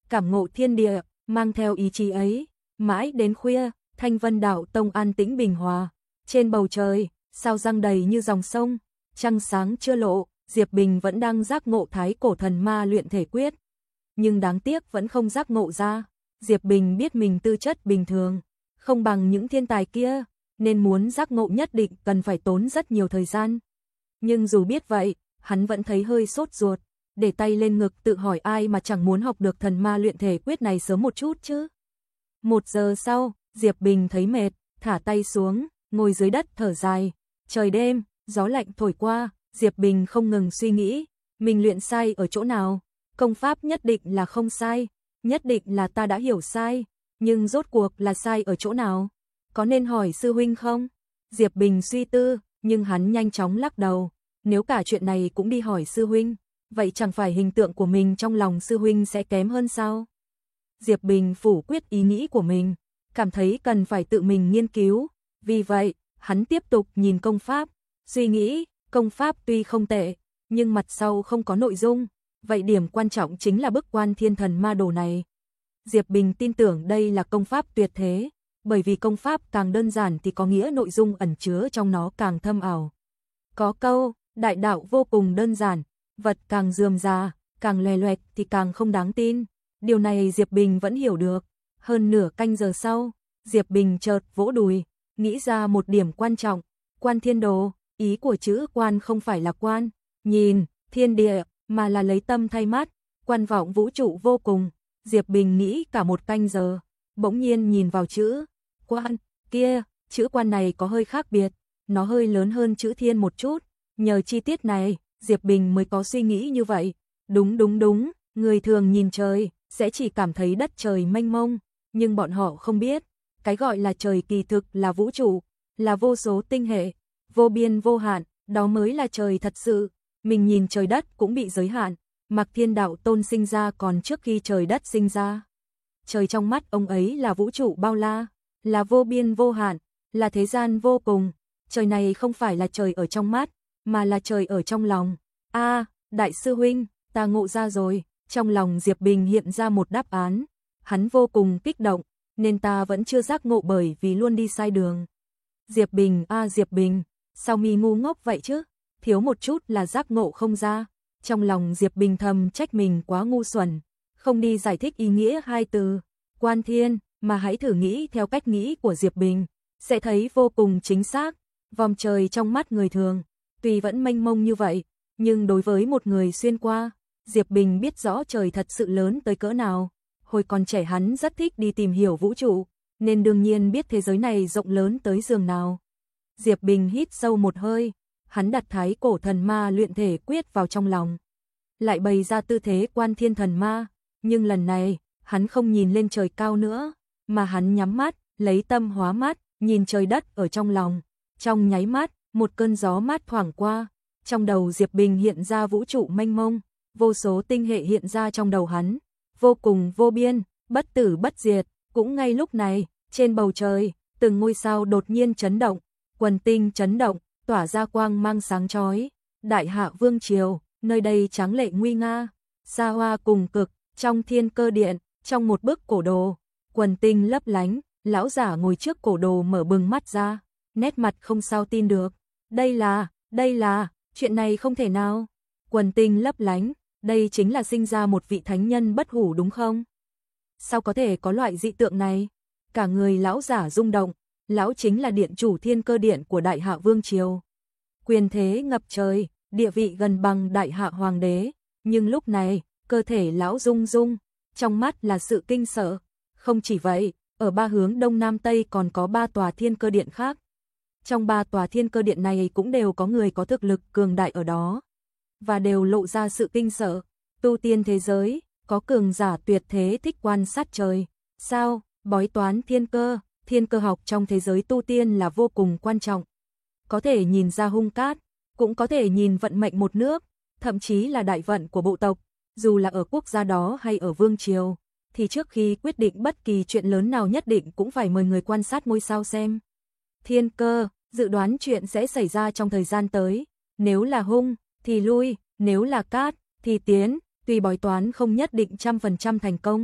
cảm ngộ thiên địa, mang theo ý chí ấy, mãi đến khuya, Thanh Vân Đạo Tông an tĩnh bình hòa, trên bầu trời, sao răng đầy như dòng sông, trăng sáng chưa lộ, Diệp Bình vẫn đang giác ngộ thái cổ thần ma luyện thể quyết. Nhưng đáng tiếc vẫn không giác ngộ ra, Diệp Bình biết mình tư chất bình thường, không bằng những thiên tài kia, nên muốn giác ngộ nhất định cần phải tốn rất nhiều thời gian. Nhưng dù biết vậy, hắn vẫn thấy hơi sốt ruột, để tay lên ngực tự hỏi ai mà chẳng muốn học được thần ma luyện thể quyết này sớm một chút chứ. Một giờ sau, Diệp Bình thấy mệt, thả tay xuống, ngồi dưới đất thở dài. Trời đêm, gió lạnh thổi qua, Diệp Bình không ngừng suy nghĩ, mình luyện sai ở chỗ nào, công pháp nhất định là không sai, nhất định là ta đã hiểu sai, nhưng rốt cuộc là sai ở chỗ nào? Có nên hỏi sư huynh không? Diệp Bình suy tư, nhưng hắn nhanh chóng lắc đầu, nếu cả chuyện này cũng đi hỏi sư huynh, vậy chẳng phải hình tượng của mình trong lòng sư huynh sẽ kém hơn sao? Diệp Bình phủ quyết ý nghĩ của mình, cảm thấy cần phải tự mình nghiên cứu, vì vậy, hắn tiếp tục nhìn công pháp, suy nghĩ, công pháp tuy không tệ, nhưng mặt sau không có nội dung, vậy điểm quan trọng chính là bức Quan Thiên Thần Ma Đồ này. Diệp Bình tin tưởng đây là công pháp tuyệt thế, bởi vì công pháp càng đơn giản thì có nghĩa nội dung ẩn chứa trong nó càng thâm ảo. Có câu, đại đạo vô cùng đơn giản, vật càng rườm rà, càng lòe loẹt thì càng không đáng tin. Điều này Diệp Bình vẫn hiểu được. Hơn nửa canh giờ sau, Diệp Bình chợt vỗ đùi, nghĩ ra một điểm quan trọng. Quan Thiên Đồ, ý của chữ quan không phải là quan, nhìn, thiên địa, mà là lấy tâm thay mắt, quan vọng vũ trụ vô cùng. Diệp Bình nghĩ cả một canh giờ, bỗng nhiên nhìn vào chữ quan, kia, chữ quan này có hơi khác biệt, nó hơi lớn hơn chữ thiên một chút. Nhờ chi tiết này, Diệp Bình mới có suy nghĩ như vậy. Đúng đúng đúng, người thường nhìn trời, sẽ chỉ cảm thấy đất trời mênh mông, nhưng bọn họ không biết, cái gọi là trời kỳ thực là vũ trụ, là vô số tinh hệ, vô biên vô hạn, đó mới là trời thật sự. Mình nhìn trời đất cũng bị giới hạn, Mạc Thiên Đạo Tôn sinh ra còn trước khi trời đất sinh ra. Trời trong mắt ông ấy là vũ trụ bao la, là vô biên vô hạn, là thế gian vô cùng. Trời này không phải là trời ở trong mắt, mà là trời ở trong lòng. A, đại sư huynh, ta ngộ ra rồi. Trong lòng Diệp Bình hiện ra một đáp án. Hắn vô cùng kích động, nên ta vẫn chưa giác ngộ bởi vì luôn đi sai đường. Diệp Bình, a à, Diệp Bình, sao mi ngu ngốc vậy chứ? Thiếu một chút là giác ngộ không ra. Trong lòng Diệp Bình thầm trách mình quá ngu xuẩn, không đi giải thích ý nghĩa hai từ Quan Thiên, mà hãy thử nghĩ theo cách nghĩ của Diệp Bình, sẽ thấy vô cùng chính xác. Vòng trời trong mắt người thường, tuy vẫn mênh mông như vậy, nhưng đối với một người xuyên qua, Diệp Bình biết rõ trời thật sự lớn tới cỡ nào. Hồi còn trẻ hắn rất thích đi tìm hiểu vũ trụ, nên đương nhiên biết thế giới này rộng lớn tới giường nào. Diệp Bình hít sâu một hơi, hắn đặt thái cổ thần ma luyện thể quyết vào trong lòng. Lại bày ra tư thế Quan Thiên Thần Ma, nhưng lần này, hắn không nhìn lên trời cao nữa, mà hắn nhắm mắt, lấy tâm hóa mắt, nhìn trời đất ở trong lòng. Trong nháy mắt, một cơn gió mát thoảng qua, trong đầu Diệp Bình hiện ra vũ trụ mênh mông, vô số tinh hệ hiện ra trong đầu hắn, vô cùng vô biên, bất tử bất diệt. Cũng ngay lúc này, trên bầu trời, từng ngôi sao đột nhiên chấn động, quần tinh chấn động, tỏa ra quang mang sáng chói. Đại Hạ Vương Triều, nơi đây tráng lệ nguy nga, xa hoa cùng cực. Trong Thiên Cơ Điện, trong một bức cổ đồ, quần tinh lấp lánh, lão giả ngồi trước cổ đồ mở bừng mắt ra, nét mặt không sao tin được. Đây là, đây là, chuyện này không thể nào. Quần tinh lấp lánh, đây chính là sinh ra một vị thánh nhân bất hủ đúng không? Sao có thể có loại dị tượng này? Cả người lão giả rung động, lão chính là điện chủ Thiên Cơ Điện của Đại Hạ Vương Triều. Quyền thế ngập trời, địa vị gần bằng Đại Hạ Hoàng đế, nhưng lúc này, cơ thể lão rung rung, trong mắt là sự kinh sợ. Không chỉ vậy, ở ba hướng đông nam tây còn có ba tòa Thiên Cơ Điện khác. Trong ba tòa Thiên Cơ Điện này cũng đều có người có thực lực cường đại ở đó, và đều lộ ra sự kinh sợ. Tu tiên thế giới, có cường giả tuyệt thế thích quan sát trời. Sao, bói toán thiên cơ, thiên cơ học trong thế giới tu tiên là vô cùng quan trọng. Có thể nhìn ra hung cát, cũng có thể nhìn vận mệnh một nước, thậm chí là đại vận của bộ tộc. Dù là ở quốc gia đó hay ở vương triều, thì trước khi quyết định bất kỳ chuyện lớn nào nhất định cũng phải mời người quan sát ngôi sao xem. Thiên cơ, dự đoán chuyện sẽ xảy ra trong thời gian tới. Nếu là hung, thì lui, nếu là cát, thì tiến. Tuy bói toán không nhất định trăm phần trăm thành công,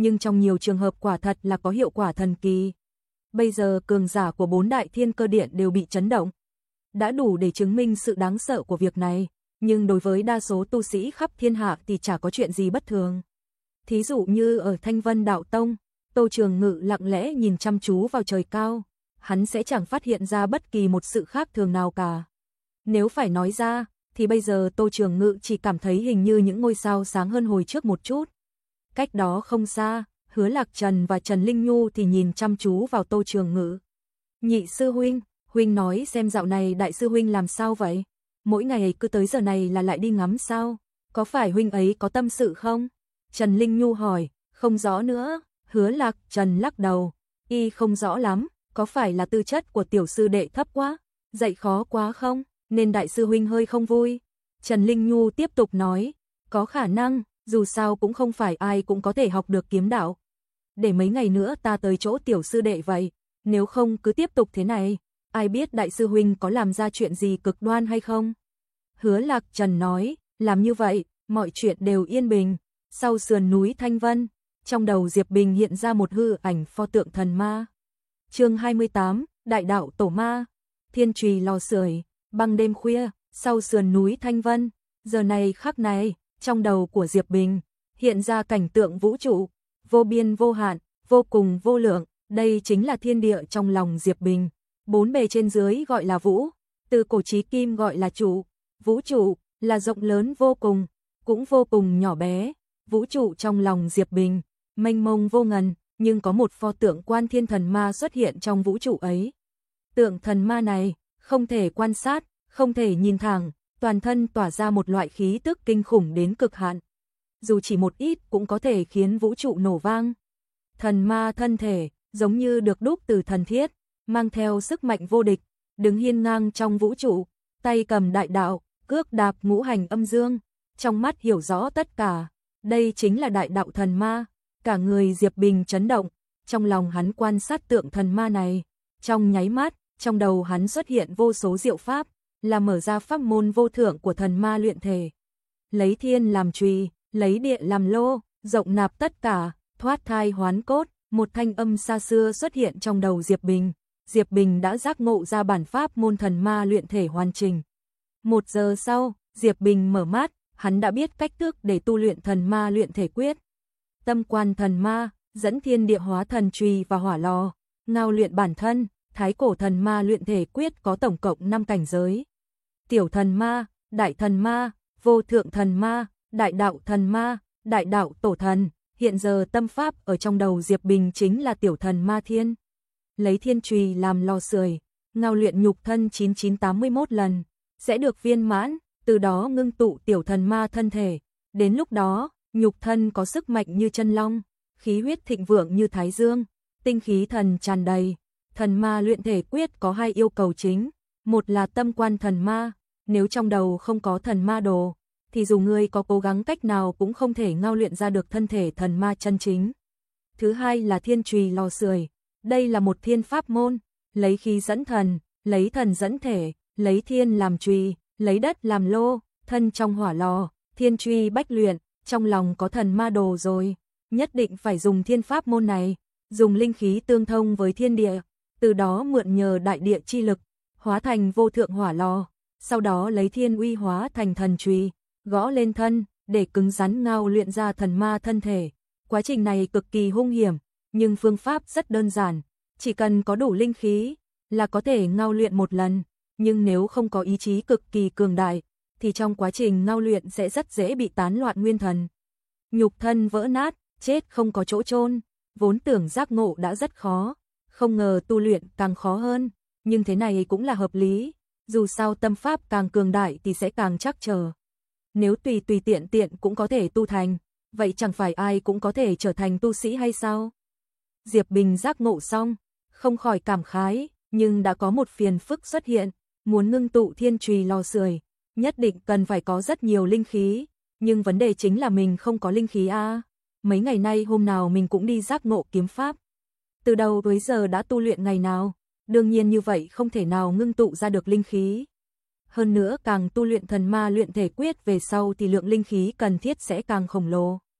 nhưng trong nhiều trường hợp quả thật là có hiệu quả thần kỳ. Bây giờ cường giả của bốn đại thiên cơ điện đều bị chấn động. Đã đủ để chứng minh sự đáng sợ của việc này, nhưng đối với đa số tu sĩ khắp thiên hạ thì chả có chuyện gì bất thường. Thí dụ như ở Thanh Vân Đạo Tông, Tô Trường Ngự lặng lẽ nhìn chăm chú vào trời cao, hắn sẽ chẳng phát hiện ra bất kỳ một sự khác thường nào cả. Nếu phải nói ra, thì bây giờ Tô Trường Ngự chỉ cảm thấy hình như những ngôi sao sáng hơn hồi trước một chút. Cách đó không xa, Hứa Lạc Trần và Trần Linh Nhu thì nhìn chăm chú vào Tô Trường Ngự. Nhị sư huynh, huynh nói xem dạo này đại sư huynh làm sao vậy? Mỗi ngày cứ tới giờ này là lại đi ngắm sao? Có phải huynh ấy có tâm sự không? Trần Linh Nhu hỏi, không rõ nữa. Hứa Lạc Trần lắc đầu, y không rõ lắm, có phải là tư chất của tiểu sư đệ thấp quá, dạy khó quá không, nên đại sư huynh hơi không vui. Trần Linh Nhu tiếp tục nói, có khả năng, dù sao cũng không phải ai cũng có thể học được kiếm đạo. Để mấy ngày nữa ta tới chỗ tiểu sư đệ vậy, nếu không cứ tiếp tục thế này, ai biết đại sư huynh có làm ra chuyện gì cực đoan hay không. Hứa Lạc Trần nói, làm như vậy, mọi chuyện đều yên bình. Sau sườn núi Thanh Vân, trong đầu Diệp Bình hiện ra một hư ảnh pho tượng thần ma. Chương hai mươi tám, Đại đạo tổ ma. Thiên trùy lò sưởi, băng đêm khuya, sau sườn núi Thanh Vân, giờ này khắc này, trong đầu của Diệp Bình hiện ra cảnh tượng vũ trụ, vô biên vô hạn, vô cùng vô lượng, đây chính là thiên địa trong lòng Diệp Bình. Bốn bề trên dưới gọi là vũ, từ cổ chí kim gọi là trụ. Vũ trụ là rộng lớn vô cùng, cũng vô cùng nhỏ bé. Vũ trụ trong lòng Diệp Bình mênh mông vô ngần, nhưng có một pho tượng Quan Thiên Thần Ma xuất hiện trong vũ trụ ấy. Tượng thần ma này không thể quan sát, không thể nhìn thẳng, toàn thân tỏa ra một loại khí tức kinh khủng đến cực hạn. Dù chỉ một ít cũng có thể khiến vũ trụ nổ vang. Thần ma thân thể giống như được đúc từ thần thiết, mang theo sức mạnh vô địch, đứng hiên ngang trong vũ trụ, tay cầm đại đạo, cước đạp ngũ hành âm dương, trong mắt hiểu rõ tất cả. Đây chính là đại đạo thần ma. Cả người Diệp Bình chấn động, trong lòng hắn quan sát tượng thần ma này. Trong nháy mắt, trong đầu hắn xuất hiện vô số diệu pháp, là mở ra pháp môn vô thượng của thần ma luyện thể. Lấy thiên làm chùy, lấy địa làm lô, rộng nạp tất cả, thoát thai hoán cốt. Một thanh âm xa xưa xuất hiện trong đầu Diệp Bình. Diệp Bình đã giác ngộ ra bản pháp môn thần ma luyện thể hoàn chỉnh. Một giờ sau, Diệp Bình mở mắt, hắn đã biết cách thức để tu luyện thần ma luyện thể quyết. Tâm quan thần ma, dẫn thiên địa hóa thần chùy và hỏa lò, ngao luyện bản thân. Thái cổ thần ma luyện thể quyết có tổng cộng năm cảnh giới. Tiểu thần ma, đại thần ma, vô thượng thần ma, đại đạo thần ma, đại đạo tổ thần. Hiện giờ tâm pháp ở trong đầu Diệp Bình chính là tiểu thần ma thiên. Lấy thiên chùy làm lò sưởi, ngao luyện nhục thân chín nghìn chín trăm tám mươi mốt lần, sẽ được viên mãn, từ đó ngưng tụ tiểu thần ma thân thể. Đến lúc đó, nhục thân có sức mạnh như chân long, khí huyết thịnh vượng như thái dương, tinh khí thần tràn đầy. Thần ma luyện thể quyết có hai yêu cầu chính, một là tâm quan thần ma, nếu trong đầu không có thần ma đồ, thì dù ngươi có cố gắng cách nào cũng không thể ngao luyện ra được thân thể thần ma chân chính. Thứ hai là thiên chùy lò sưởi, đây là một thiên pháp môn, lấy khí dẫn thần, lấy thần dẫn thể, lấy thiên làm chùy, lấy đất làm lô, thân trong hỏa lò, thiên chùy bách luyện, trong lòng có thần ma đồ rồi, nhất định phải dùng thiên pháp môn này, dùng linh khí tương thông với thiên địa, từ đó mượn nhờ đại địa chi lực, hóa thành vô thượng hỏa lò, sau đó lấy thiên uy hóa thành thần chùy, gõ lên thân, để cứng rắn ngao luyện ra thần ma thân thể. Quá trình này cực kỳ hung hiểm, nhưng phương pháp rất đơn giản, chỉ cần có đủ linh khí là có thể ngao luyện một lần, nhưng nếu không có ý chí cực kỳ cường đại, thì trong quá trình ngao luyện sẽ rất dễ bị tán loạn nguyên thần. Nhục thân vỡ nát, chết không có chỗ chôn, vốn tưởng giác ngộ đã rất khó, không ngờ tu luyện càng khó hơn, nhưng thế này cũng là hợp lý, dù sao tâm pháp càng cường đại thì sẽ càng chắc chờ. Nếu tùy tùy tiện tiện cũng có thể tu thành, vậy chẳng phải ai cũng có thể trở thành tu sĩ hay sao? Diệp Bình giác ngộ xong, không khỏi cảm khái, nhưng đã có một phiền phức xuất hiện, muốn ngưng tụ thiên chùy lò sưởi, nhất định cần phải có rất nhiều linh khí, nhưng vấn đề chính là mình không có linh khí a. À. Mấy ngày nay hôm nào mình cũng đi giác ngộ kiếm pháp. Từ đầu tới giờ đã tu luyện ngày nào, đương nhiên như vậy không thể nào ngưng tụ ra được linh khí. Hơn nữa càng tu luyện thần ma luyện thể quyết về sau thì lượng linh khí cần thiết sẽ càng khổng lồ.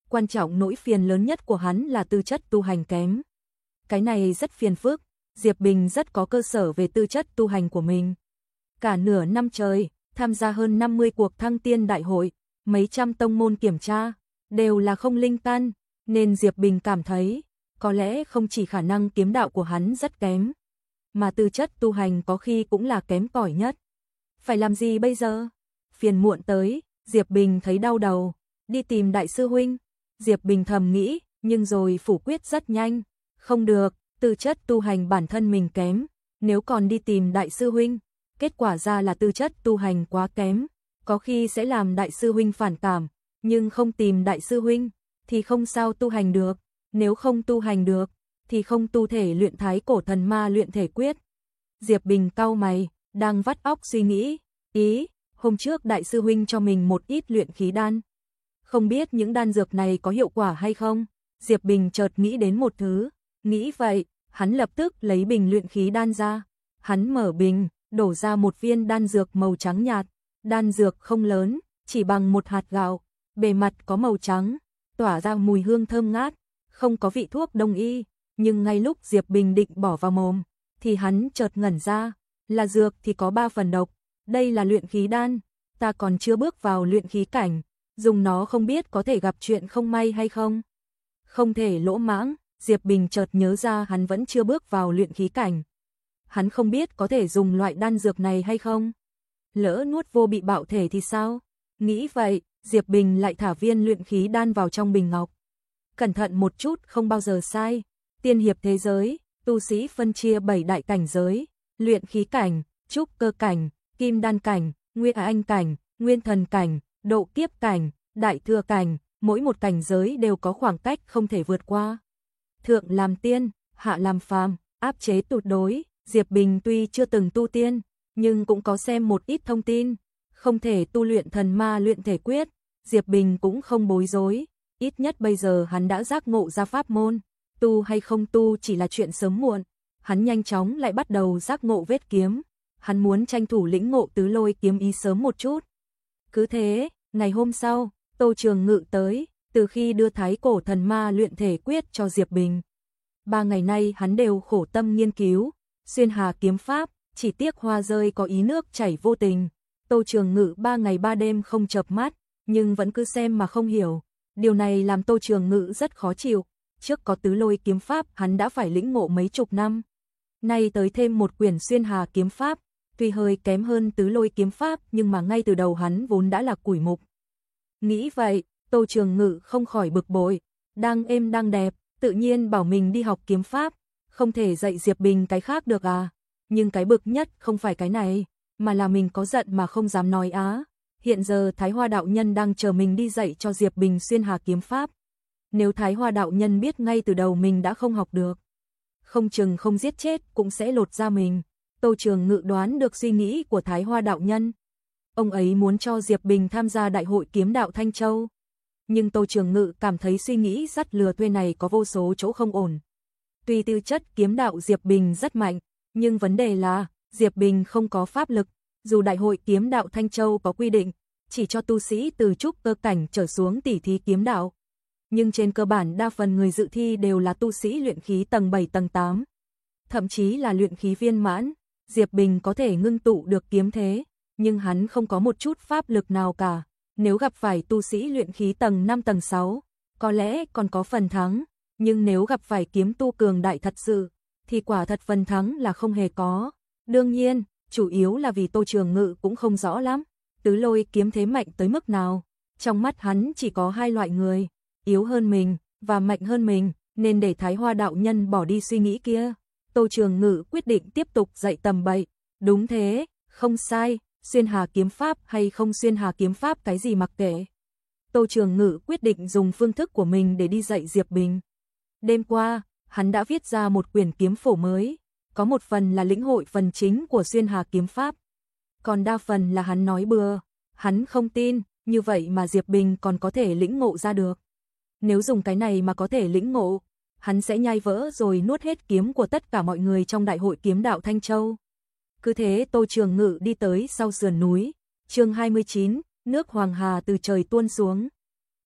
Quan trọng nỗi phiền lớn nhất của hắn là tư chất tu hành kém. Cái này rất phiền phức, Diệp Bình rất có cơ sở về tư chất tu hành của mình. Cả nửa năm trời, tham gia hơn năm mươi cuộc thăng tiên đại hội, mấy trăm tông môn kiểm tra, đều là không linh căn, nên Diệp Bình cảm thấy, có lẽ không chỉ khả năng kiếm đạo của hắn rất kém, mà tư chất tu hành có khi cũng là kém cỏi nhất. Phải làm gì bây giờ? Phiền muộn tới, Diệp Bình thấy đau đầu, đi tìm đại sư huynh. Diệp Bình thầm nghĩ, nhưng rồi phủ quyết rất nhanh, không được, tư chất tu hành bản thân mình kém, nếu còn đi tìm đại sư huynh, kết quả ra là tư chất tu hành quá kém, có khi sẽ làm đại sư huynh phản cảm, nhưng không tìm đại sư huynh thì không sao tu hành được, nếu không tu hành được thì không tu thể luyện thái cổ thần ma luyện thể quyết. Diệp Bình cau mày, đang vắt óc suy nghĩ, ý, hôm trước đại sư huynh cho mình một ít luyện khí đan, không biết những đan dược này có hiệu quả hay không. Diệp Bình chợt nghĩ đến một thứ, nghĩ vậy, hắn lập tức lấy bình luyện khí đan ra, hắn mở bình, đổ ra một viên đan dược màu trắng nhạt, đan dược không lớn, chỉ bằng một hạt gạo, bề mặt có màu trắng, tỏa ra mùi hương thơm ngát, không có vị thuốc đông y, nhưng ngay lúc Diệp Bình định bỏ vào mồm, thì hắn chợt ngẩn ra, là dược thì có ba phần độc, đây là luyện khí đan, ta còn chưa bước vào luyện khí cảnh, dùng nó không biết có thể gặp chuyện không may hay không. Không thể lỗ mãng, Diệp Bình chợt nhớ ra hắn vẫn chưa bước vào luyện khí cảnh. Hắn không biết có thể dùng loại đan dược này hay không. Lỡ nuốt vô bị bạo thể thì sao? Nghĩ vậy, Diệp Bình lại thả viên luyện khí đan vào trong bình ngọc. Cẩn thận một chút không bao giờ sai. Tiên hiệp thế giới, tu sĩ phân chia bảy đại cảnh giới, luyện khí cảnh, trúc cơ cảnh, kim đan cảnh, nguyên anh cảnh, nguyên thần cảnh, độ kiếp cảnh, đại thừa cảnh, mỗi một cảnh giới đều có khoảng cách không thể vượt qua. Thượng làm tiên, hạ làm phàm, áp chế tuyệt đối. Diệp Bình tuy chưa từng tu tiên, nhưng cũng có xem một ít thông tin, không thể tu luyện thần ma luyện thể quyết, Diệp Bình cũng không bối rối, ít nhất bây giờ hắn đã giác ngộ ra pháp môn, tu hay không tu chỉ là chuyện sớm muộn, hắn nhanh chóng lại bắt đầu giác ngộ vết kiếm, hắn muốn tranh thủ lĩnh ngộ tứ lôi kiếm ý sớm một chút. Cứ thế, ngày hôm sau, Tô Trường Ngự tới, từ khi đưa thái cổ thần ma luyện thể quyết cho Diệp Bình. Ba ngày nay hắn đều khổ tâm nghiên cứu, xuyên hà kiếm pháp, chỉ tiếc hoa rơi có ý nước chảy vô tình. Tô Trường Ngự ba ngày ba đêm không chợp mắt, nhưng vẫn cứ xem mà không hiểu. Điều này làm Tô Trường Ngự rất khó chịu, trước có tứ lôi kiếm pháp hắn đã phải lĩnh ngộ mấy chục năm. Nay tới thêm một quyển xuyên hà kiếm pháp, tuy hơi kém hơn tứ lôi kiếm pháp nhưng mà ngay từ đầu hắn vốn đã là củi mục. Nghĩ vậy, Tô Trường Ngự không khỏi bực bội, đang êm đang đẹp, tự nhiên bảo mình đi học kiếm pháp, không thể dạy Diệp Bình cái khác được à, nhưng cái bực nhất không phải cái này, mà là mình có giận mà không dám nói á. Hiện giờ Thái Hoa đạo nhân đang chờ mình đi dạy cho Diệp Bình xuyên hà kiếm pháp. Nếu Thái Hoa đạo nhân biết ngay từ đầu mình đã không học được, không chừng không giết chết cũng sẽ lột da mình. Tô Trường Ngự đoán được suy nghĩ của Thái Hoa đạo nhân. Ông ấy muốn cho Diệp Bình tham gia đại hội kiếm đạo Thanh Châu. Nhưng Tô Trường Ngự cảm thấy suy nghĩ dắt lừa thuê này có vô số chỗ không ổn. Tuy tư chất kiếm đạo Diệp Bình rất mạnh, nhưng vấn đề là Diệp Bình không có pháp lực. Dù đại hội kiếm đạo Thanh Châu có quy định, chỉ cho tu sĩ từ trúc cơ cảnh trở xuống tỉ thí kiếm đạo. Nhưng trên cơ bản đa phần người dự thi đều là tu sĩ luyện khí tầng bảy tầng tám. Thậm chí là luyện khí viên mãn. Diệp Bình có thể ngưng tụ được kiếm thế, nhưng hắn không có một chút pháp lực nào cả. Nếu gặp phải tu sĩ luyện khí tầng năm tầng sáu, có lẽ còn có phần thắng, nhưng nếu gặp phải kiếm tu cường đại thật sự, thì quả thật phần thắng là không hề có. Đương nhiên, chủ yếu là vì Tô Trường Ngự cũng không rõ lắm, tứ lôi kiếm thế mạnh tới mức nào. Trong mắt hắn chỉ có hai loại người, yếu hơn mình và mạnh hơn mình, nên để Thái Hoa đạo nhân bỏ đi suy nghĩ kia. Tô Trường Ngự quyết định tiếp tục dạy tầm bậy. Đúng thế, không sai, xuyên hà kiếm pháp hay không xuyên hà kiếm pháp cái gì mặc kệ. Tô Trường Ngự quyết định dùng phương thức của mình để đi dạy Diệp Bình. Đêm qua, hắn đã viết ra một quyển kiếm phổ mới, có một phần là lĩnh hội phần chính của xuyên hà kiếm pháp, còn đa phần là hắn nói bừa. Hắn không tin, như vậy mà Diệp Bình còn có thể lĩnh ngộ ra được. Nếu dùng cái này mà có thể lĩnh ngộ, hắn sẽ nhai vỡ rồi nuốt hết kiếm của tất cả mọi người trong đại hội kiếm đạo Thanh Châu. Cứ thế Tô Trường Ngự đi tới sau sườn núi. Chương hai mươi chín, nước Hoàng Hà từ trời tuôn xuống.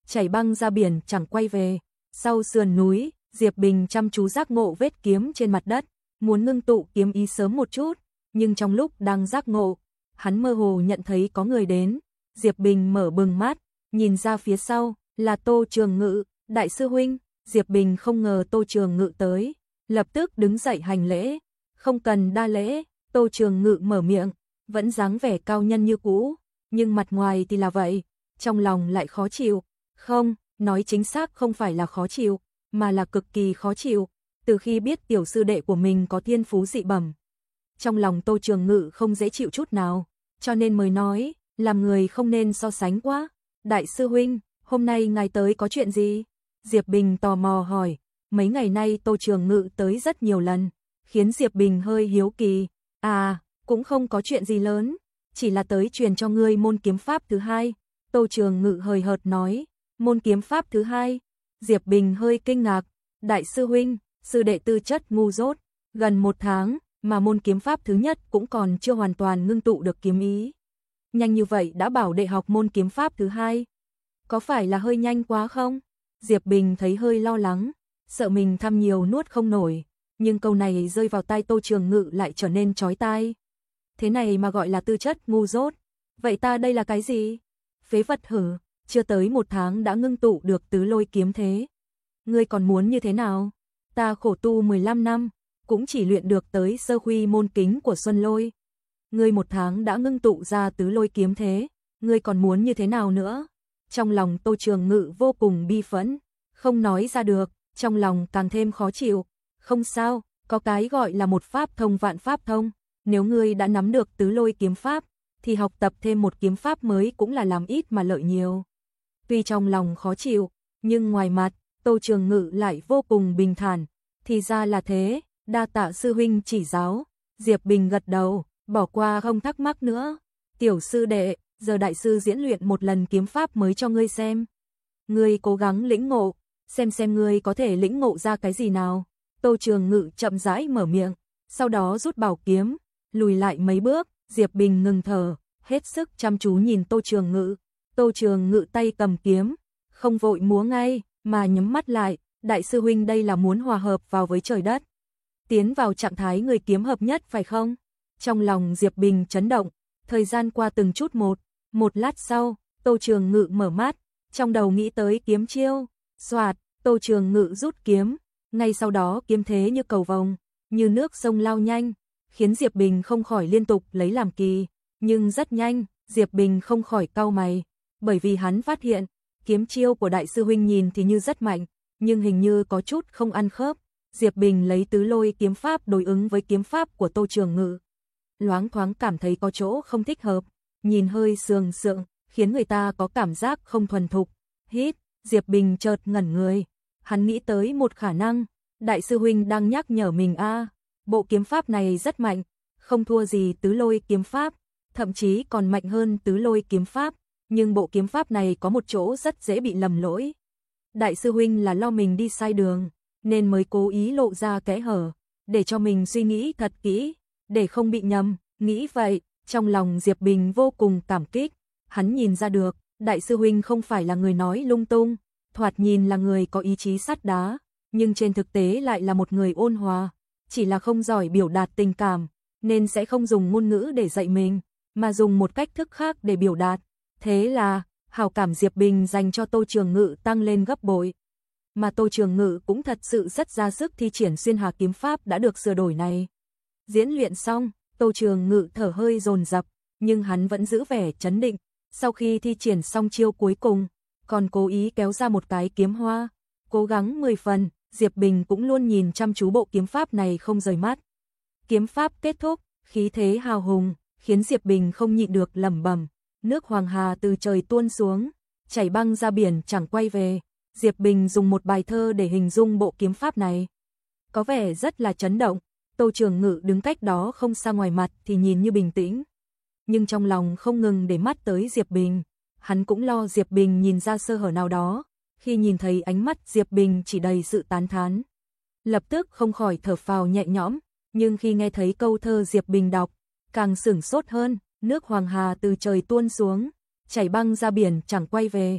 chảy băng ra biển chẳng quay về. Sau sườn núi, Diệp Bình chăm chú giác ngộ vết kiếm trên mặt đất, muốn ngưng tụ kiếm ý sớm một chút, nhưng trong lúc đang giác ngộ, hắn mơ hồ nhận thấy có người đến. Diệp Bình mở bừng mắt, nhìn ra phía sau, là Tô Trường Ngự, đại sư huynh. Diệp Bình không ngờ Tô Trường Ngự tới, lập tức đứng dậy hành lễ. Không cần đa lễ, Tô Trường Ngự mở miệng, vẫn dáng vẻ cao nhân như cũ, nhưng mặt ngoài thì là vậy, trong lòng lại khó chịu. Không, nói chính xác không phải là khó chịu, mà là cực kỳ khó chịu. Từ khi biết tiểu sư đệ của mình có thiên phú dị bẩm, trong lòng Tô Trường Ngự không dễ chịu chút nào, cho nên mới nói, làm người không nên so sánh quá. Đại sư huynh, hôm nay ngài tới có chuyện gì? Diệp Bình tò mò hỏi. Mấy ngày nay Tô Trường Ngự tới rất nhiều lần, khiến Diệp Bình hơi hiếu kỳ. À, cũng không có chuyện gì lớn, chỉ là tới truyền cho ngươi môn kiếm pháp thứ hai. Tô Trường Ngự hời hợt nói. Môn kiếm pháp thứ hai? Diệp Bình hơi kinh ngạc. Đại sư huynh, sư đệ tư chất ngu dốt, gần một tháng mà môn kiếm pháp thứ nhất cũng còn chưa hoàn toàn ngưng tụ được kiếm ý. Nhanh như vậy đã bảo đệ học môn kiếm pháp thứ hai, có phải là hơi nhanh quá không? Diệp Bình thấy hơi lo lắng, sợ mình thăm nhiều nuốt không nổi, nhưng câu này rơi vào tai Tô Trường Ngự lại trở nên chói tai. Thế này mà gọi là tư chất ngu dốt, vậy ta đây là cái gì? Phế vật hử, chưa tới một tháng đã ngưng tụ được tứ lôi kiếm thế. Ngươi còn muốn như thế nào? Ta khổ tu mười lăm năm, cũng chỉ luyện được tới sơ khuy môn kính của Xuân Lôi. Ngươi một tháng đã ngưng tụ ra tứ lôi kiếm thế, ngươi còn muốn như thế nào nữa? Trong lòng Tô Trường Ngự vô cùng bi phẫn, không nói ra được, trong lòng càng thêm khó chịu. Không sao, có cái gọi là một pháp thông vạn pháp thông, nếu ngươi đã nắm được tứ lôi kiếm pháp, thì học tập thêm một kiếm pháp mới cũng là làm ít mà lợi nhiều. Tuy trong lòng khó chịu, nhưng ngoài mặt, Tô Trường Ngự lại vô cùng bình thản. Thì ra là thế, đa tạ sư huynh chỉ giáo. Diệp Bình gật đầu, bỏ qua không thắc mắc nữa. Tiểu sư đệ, giờ đại sư diễn luyện một lần kiếm pháp mới cho ngươi xem. Ngươi cố gắng lĩnh ngộ, xem xem ngươi có thể lĩnh ngộ ra cái gì nào. Tô Trường Ngự chậm rãi mở miệng, sau đó rút bảo kiếm, lùi lại mấy bước. Diệp Bình ngừng thở, hết sức chăm chú nhìn Tô Trường Ngự. Tô Trường Ngự tay cầm kiếm, không vội múa ngay, mà nhắm mắt lại. Đại sư huynh đây là muốn hòa hợp vào với trời đất, tiến vào trạng thái người kiếm hợp nhất phải không? Trong lòng Diệp Bình chấn động, thời gian qua từng chút một. Một lát sau, Tô Trường Ngự mở mắt, trong đầu nghĩ tới kiếm chiêu. Soạt, Tô Trường Ngự rút kiếm, ngay sau đó kiếm thế như cầu vồng, như nước sông lao nhanh, khiến Diệp Bình không khỏi liên tục lấy làm kỳ. Nhưng rất nhanh, Diệp Bình không khỏi cau mày, bởi vì hắn phát hiện, kiếm chiêu của đại sư huynh nhìn thì như rất mạnh, nhưng hình như có chút không ăn khớp. Diệp Bình lấy tứ lôi kiếm pháp đối ứng với kiếm pháp của Tô Trường Ngự, loáng thoáng cảm thấy có chỗ không thích hợp, nhìn hơi sườn sượng, khiến người ta có cảm giác không thuần thục. Hít, Diệp Bình chợt ngẩn người, hắn nghĩ tới một khả năng, đại sư huynh đang nhắc nhở mình a, à, bộ kiếm pháp này rất mạnh, không thua gì tứ lôi kiếm pháp, thậm chí còn mạnh hơn tứ lôi kiếm pháp, nhưng bộ kiếm pháp này có một chỗ rất dễ bị lầm lỗi. Đại sư huynh là lo mình đi sai đường, nên mới cố ý lộ ra kẽ hở, để cho mình suy nghĩ thật kỹ, để không bị nhầm. Nghĩ vậy, trong lòng Diệp Bình vô cùng cảm kích, hắn nhìn ra được, đại sư huynh không phải là người nói lung tung, thoạt nhìn là người có ý chí sắt đá, nhưng trên thực tế lại là một người ôn hòa, chỉ là không giỏi biểu đạt tình cảm, nên sẽ không dùng ngôn ngữ để dạy mình, mà dùng một cách thức khác để biểu đạt. Thế là, hảo cảm Diệp Bình dành cho Tô Trường Ngự tăng lên gấp bội. Mà Tô Trường Ngự cũng thật sự rất ra sức thi triển xuyên hà kiếm pháp đã được sửa đổi này. Diễn luyện xong, Tô Trường Ngự thở hơi dồn dập, nhưng hắn vẫn giữ vẻ trấn định. Sau khi thi triển xong chiêu cuối cùng, còn cố ý kéo ra một cái kiếm hoa, cố gắng mười phần. Diệp Bình cũng luôn nhìn chăm chú bộ kiếm pháp này không rời mắt. Kiếm pháp kết thúc, khí thế hào hùng, khiến Diệp Bình không nhịn được lẩm bẩm. Nước Hoàng Hà từ trời tuôn xuống, chảy băng ra biển chẳng quay về. Diệp Bình dùng một bài thơ để hình dung bộ kiếm pháp này, có vẻ rất là chấn động. Tô Trường Ngự đứng cách đó không xa, ngoài mặt thì nhìn như bình tĩnh, nhưng trong lòng không ngừng để mắt tới Diệp Bình. Hắn cũng lo Diệp Bình nhìn ra sơ hở nào đó. Khi nhìn thấy ánh mắt Diệp Bình chỉ đầy sự tán thán, lập tức không khỏi thở phào nhẹ nhõm, nhưng khi nghe thấy câu thơ Diệp Bình đọc, càng sửng sốt hơn. Nước Hoàng Hà từ trời tuôn xuống, chảy băng ra biển chẳng quay về. Câu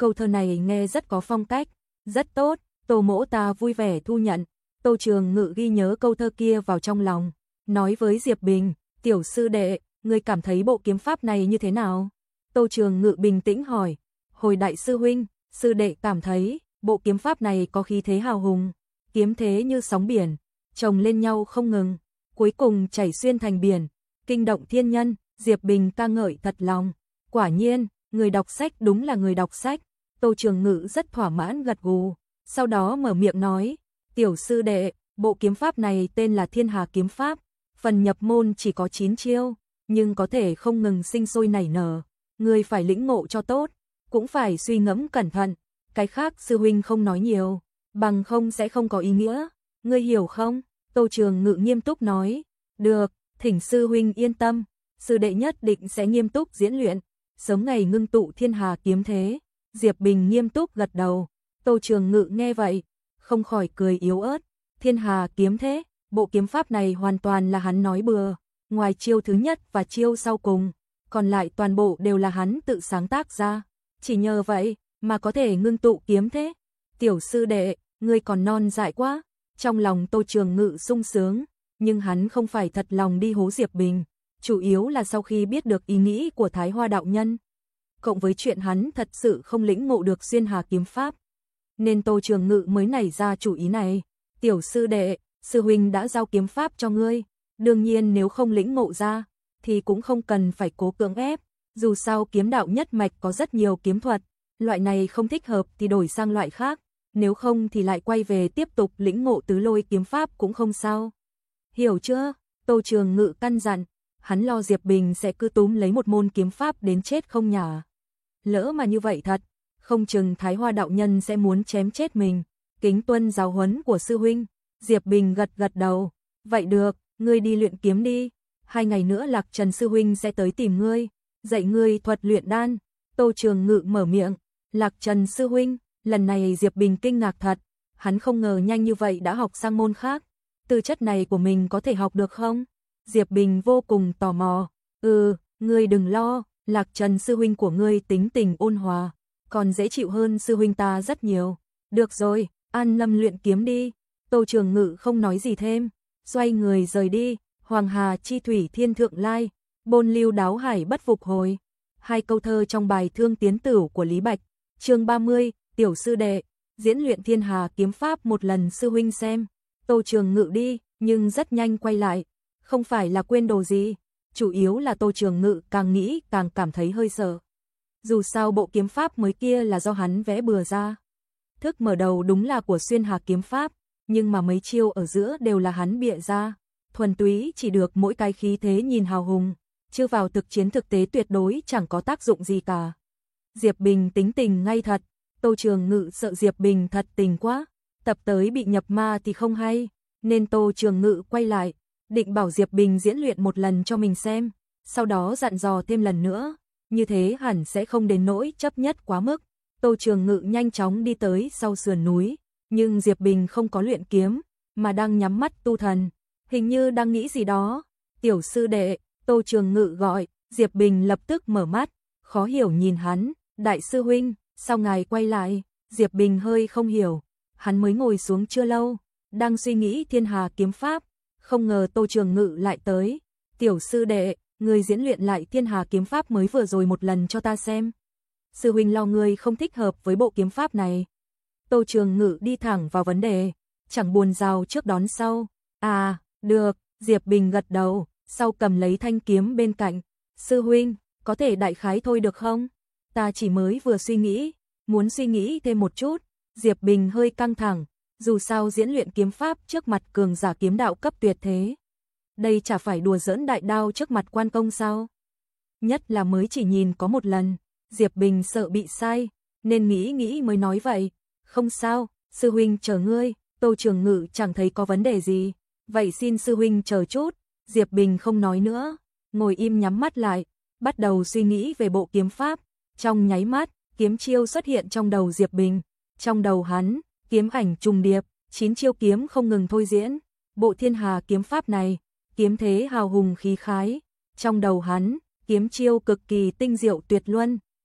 câu thơ này nghe rất có phong cách, rất tốt, Tô mỗ ta vui vẻ thu nhận. Tô Trường Ngự ghi nhớ câu thơ kia vào trong lòng, nói với Diệp Bình, tiểu sư đệ, ngươi cảm thấy bộ kiếm pháp này như thế nào? Tô Trường Ngự bình tĩnh hỏi, hồi đại sư huynh, sư đệ cảm thấy, bộ kiếm pháp này có khí thế hào hùng, kiếm thế như sóng biển, chồng lên nhau không ngừng, cuối cùng chảy xuyên thành biển, kinh động thiên nhân. Diệp Bình ca ngợi thật lòng, quả nhiên, người đọc sách đúng là người đọc sách. Tô Trường Ngự rất thỏa mãn gật gù, sau đó mở miệng nói, tiểu sư đệ, bộ kiếm pháp này tên là Thiên Hà kiếm pháp, phần nhập môn chỉ có chín chiêu, nhưng có thể không ngừng sinh sôi nảy nở, ngươi phải lĩnh ngộ cho tốt, cũng phải suy ngẫm cẩn thận, cái khác sư huynh không nói nhiều, bằng không sẽ không có ý nghĩa, ngươi hiểu không? Tô Trường Ngự nghiêm túc nói, được, thỉnh sư huynh yên tâm, sư đệ nhất định sẽ nghiêm túc diễn luyện, sớm ngày ngưng tụ Thiên Hà kiếm thế. Diệp Bình nghiêm túc gật đầu, Tô Trường Ngự nghe vậy, không khỏi cười yếu ớt, Thiên Hà kiếm thế, bộ kiếm pháp này hoàn toàn là hắn nói bừa, ngoài chiêu thứ nhất và chiêu sau cùng, còn lại toàn bộ đều là hắn tự sáng tác ra, chỉ nhờ vậy mà có thể ngưng tụ kiếm thế. Tiểu sư đệ, ngươi còn non dại quá. Trong lòng Tô Trường Ngự sung sướng, nhưng hắn không phải thật lòng đi hố Diệp Bình, chủ yếu là sau khi biết được ý nghĩ của Thái Hoa đạo nhân, cộng với chuyện hắn thật sự không lĩnh ngộ được Xuyên Hà kiếm pháp, nên Tô Trường Ngự mới nảy ra chủ ý này. Tiểu sư đệ, sư huynh đã giao kiếm pháp cho ngươi, đương nhiên nếu không lĩnh ngộ ra, thì cũng không cần phải cố cưỡng ép, dù sao kiếm đạo nhất mạch có rất nhiều kiếm thuật, loại này không thích hợp thì đổi sang loại khác, nếu không thì lại quay về tiếp tục lĩnh ngộ tứ lôi kiếm pháp cũng không sao. Hiểu chưa? Tô Trường Ngự căn dặn, hắn lo Diệp Bình sẽ cứ túm lấy một môn kiếm pháp đến chết không nhả. Lỡ mà như vậy thật, không chừng Thái Hoa đạo nhân sẽ muốn chém chết mình. Kính tuân giáo huấn của sư huynh. Diệp Bình gật gật đầu, vậy được, ngươi đi luyện kiếm đi, hai ngày nữa Lạc Trần sư huynh sẽ tới tìm ngươi, dạy ngươi thuật luyện đan. Tô Trường Ngự mở miệng, Lạc Trần sư huynh, lần này Diệp Bình kinh ngạc thật, hắn không ngờ nhanh như vậy đã học sang môn khác, tư chất này của mình có thể học được không? Diệp Bình vô cùng tò mò, ừ, ngươi đừng lo, Lạc Trần sư huynh của ngươi tính tình ôn hòa, còn dễ chịu hơn sư huynh ta rất nhiều. Được rồi, an lâm luyện kiếm đi. Tô Trường Ngự không nói gì thêm, xoay người rời đi. Hoàng hà chi thủy thiên thượng lai, bôn lưu đáo hải bất phục hồi. Hai câu thơ trong bài Thương Tiến Tửu của Lý Bạch. Chương ba mươi, tiểu sư đệ, diễn luyện Thiên Hà kiếm pháp một lần sư huynh xem. Tô Trường Ngự đi, nhưng rất nhanh quay lại, không phải là quên đồ gì, chủ yếu là Tô Trường Ngự càng nghĩ càng cảm thấy hơi sợ. Dù sao bộ kiếm pháp mới kia là do hắn vẽ bừa ra. Thức mở đầu đúng là của Xuyên Hà kiếm pháp, nhưng mà mấy chiêu ở giữa đều là hắn bịa ra, thuần túy chỉ được mỗi cái khí thế nhìn hào hùng, chưa vào thực chiến thực tế tuyệt đối chẳng có tác dụng gì cả. Diệp Bình tính tình ngay thật, Tô Trường Ngự sợ Diệp Bình thật tình quá, tập tới bị nhập ma thì không hay, nên Tô Trường Ngự quay lại, định bảo Diệp Bình diễn luyện một lần cho mình xem, sau đó dặn dò thêm lần nữa, như thế hẳn sẽ không đến nỗi chấp nhất quá mức. Tô Trường Ngự nhanh chóng đi tới sau sườn núi, nhưng Diệp Bình không có luyện kiếm, mà đang nhắm mắt tu thần, hình như đang nghĩ gì đó. Tiểu sư đệ, Tô Trường Ngự gọi, Diệp Bình lập tức mở mắt, khó hiểu nhìn hắn, đại sư huynh, sao ngài quay lại? Diệp Bình hơi không hiểu, hắn mới ngồi xuống chưa lâu, đang suy nghĩ Thiên Hà kiếm pháp, không ngờ Tô Trường Ngự lại tới. Tiểu sư đệ, người diễn luyện lại Thiên Hà kiếm pháp mới vừa rồi một lần cho ta xem. Sư huynh lo ngươi không thích hợp với bộ kiếm pháp này. Tô Trường Ngự đi thẳng vào vấn đề, chẳng buồn rào trước đón sau. À, được, Diệp Bình gật đầu, sau cầm lấy thanh kiếm bên cạnh. Sư huynh, có thể đại khái thôi được không? Ta chỉ mới vừa suy nghĩ, muốn suy nghĩ thêm một chút. Diệp Bình hơi căng thẳng, dù sao diễn luyện kiếm pháp trước mặt cường giả kiếm đạo cấp tuyệt thế. Đây chả phải đùa giỡn đại đao trước mặt quan công sao? Nhất là mới chỉ nhìn có một lần, Diệp Bình sợ bị sai, nên nghĩ nghĩ mới nói vậy. Không sao, sư huynh chờ ngươi. Tô Trường Ngự chẳng thấy có vấn đề gì, vậy xin sư huynh chờ chút. Diệp Bình không nói nữa, ngồi im nhắm mắt lại, bắt đầu suy nghĩ về bộ kiếm pháp. Trong nháy mắt, kiếm chiêu xuất hiện trong đầu Diệp Bình, trong đầu hắn, kiếm ảnh trùng điệp, chín chiêu kiếm không ngừng thôi diễn. Bộ Thiên Hà kiếm pháp này, kiếm thế hào hùng khí khái, trong đầu hắn, kiếm chiêu cực kỳ tinh diệu tuyệt luân,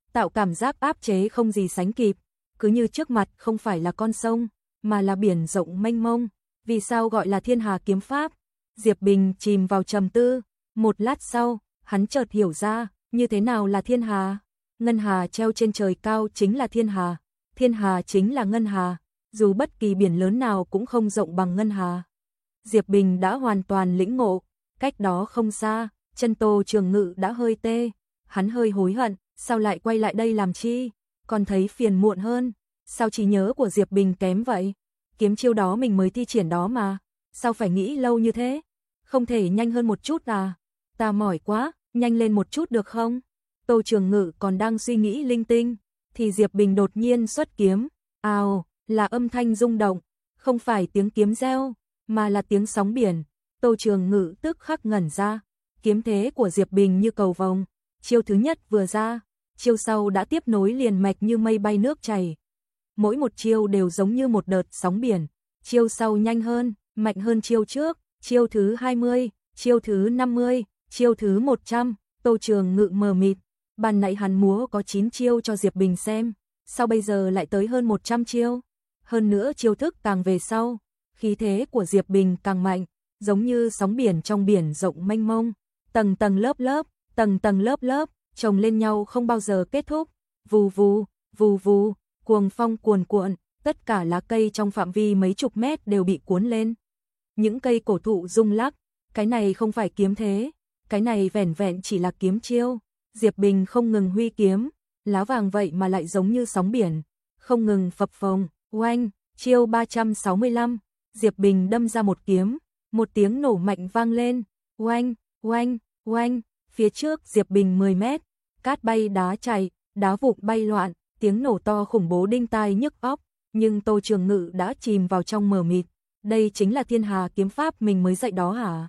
tạo cảm giác áp chế không gì sánh kịp, cứ như trước mặt không phải là con sông, mà là biển rộng mênh mông. Vì sao gọi là Thiên Hà kiếm pháp? Diệp Bình chìm vào trầm tư, một lát sau, hắn chợt hiểu ra, như thế nào là Thiên Hà? Ngân hà treo trên trời cao chính là Thiên Hà, Thiên Hà chính là Ngân Hà, dù bất kỳ biển lớn nào cũng không rộng bằng Ngân Hà. Diệp Bình đã hoàn toàn lĩnh ngộ, cách đó không xa, chân Tô Trường Ngự đã hơi tê, hắn hơi hối hận, sao lại quay lại đây làm chi, còn thấy phiền muộn hơn, sao trí nhớ của Diệp Bình kém vậy? Kiếm chiêu đó mình mới thi triển đó mà, sao phải nghĩ lâu như thế? Không thể nhanh hơn một chút à? Ta mỏi quá, nhanh lên một chút được không? Tô Trường Ngự còn đang suy nghĩ linh tinh, thì Diệp Bình đột nhiên xuất kiếm, ào, là âm thanh rung động, không phải tiếng kiếm reo, mà là tiếng sóng biển. Tô Trường Ngự tức khắc ngẩn ra, kiếm thế của Diệp Bình như cầu vồng, chiêu thứ nhất vừa ra, chiêu sau đã tiếp nối liền mạch như mây bay nước chảy. Mỗi một chiêu đều giống như một đợt sóng biển, chiêu sau nhanh hơn, mạnh hơn chiêu trước, chiêu thứ hai mươi, chiêu thứ năm mươi, chiêu thứ một trăm, Tô Trường Ngự mờ mịt, ban nãy hắn múa có chín chiêu cho Diệp Bình xem, sao bây giờ lại tới hơn một trăm chiêu? Hơn nữa chiêu thức càng về sau, khí thế của Diệp Bình càng mạnh, giống như sóng biển trong biển rộng mênh mông, tầng tầng lớp lớp, tầng tầng lớp lớp, chồng lên nhau không bao giờ kết thúc, vù vù, vù vù, cuồng phong cuồn cuộn, tất cả lá cây trong phạm vi mấy chục mét đều bị cuốn lên. Những cây cổ thụ rung lắc, cái này không phải kiếm thế, cái này vẻn vẹn chỉ là kiếm chiêu. Diệp Bình không ngừng huy kiếm, lá vàng vậy mà lại giống như sóng biển, không ngừng phập phồng, oanh, chiêu ba trăm sáu mươi lăm, Diệp Bình đâm ra một kiếm, một tiếng nổ mạnh vang lên, oanh, oanh, oanh, phía trước Diệp Bình mười mét, cát bay đá chạy, đá vụn bay loạn, tiếng nổ to khủng bố đinh tai nhức óc, nhưng Tô Trường Ngự đã chìm vào trong mờ mịt, đây chính là Thiên Hà kiếm pháp mình mới dạy đó hả?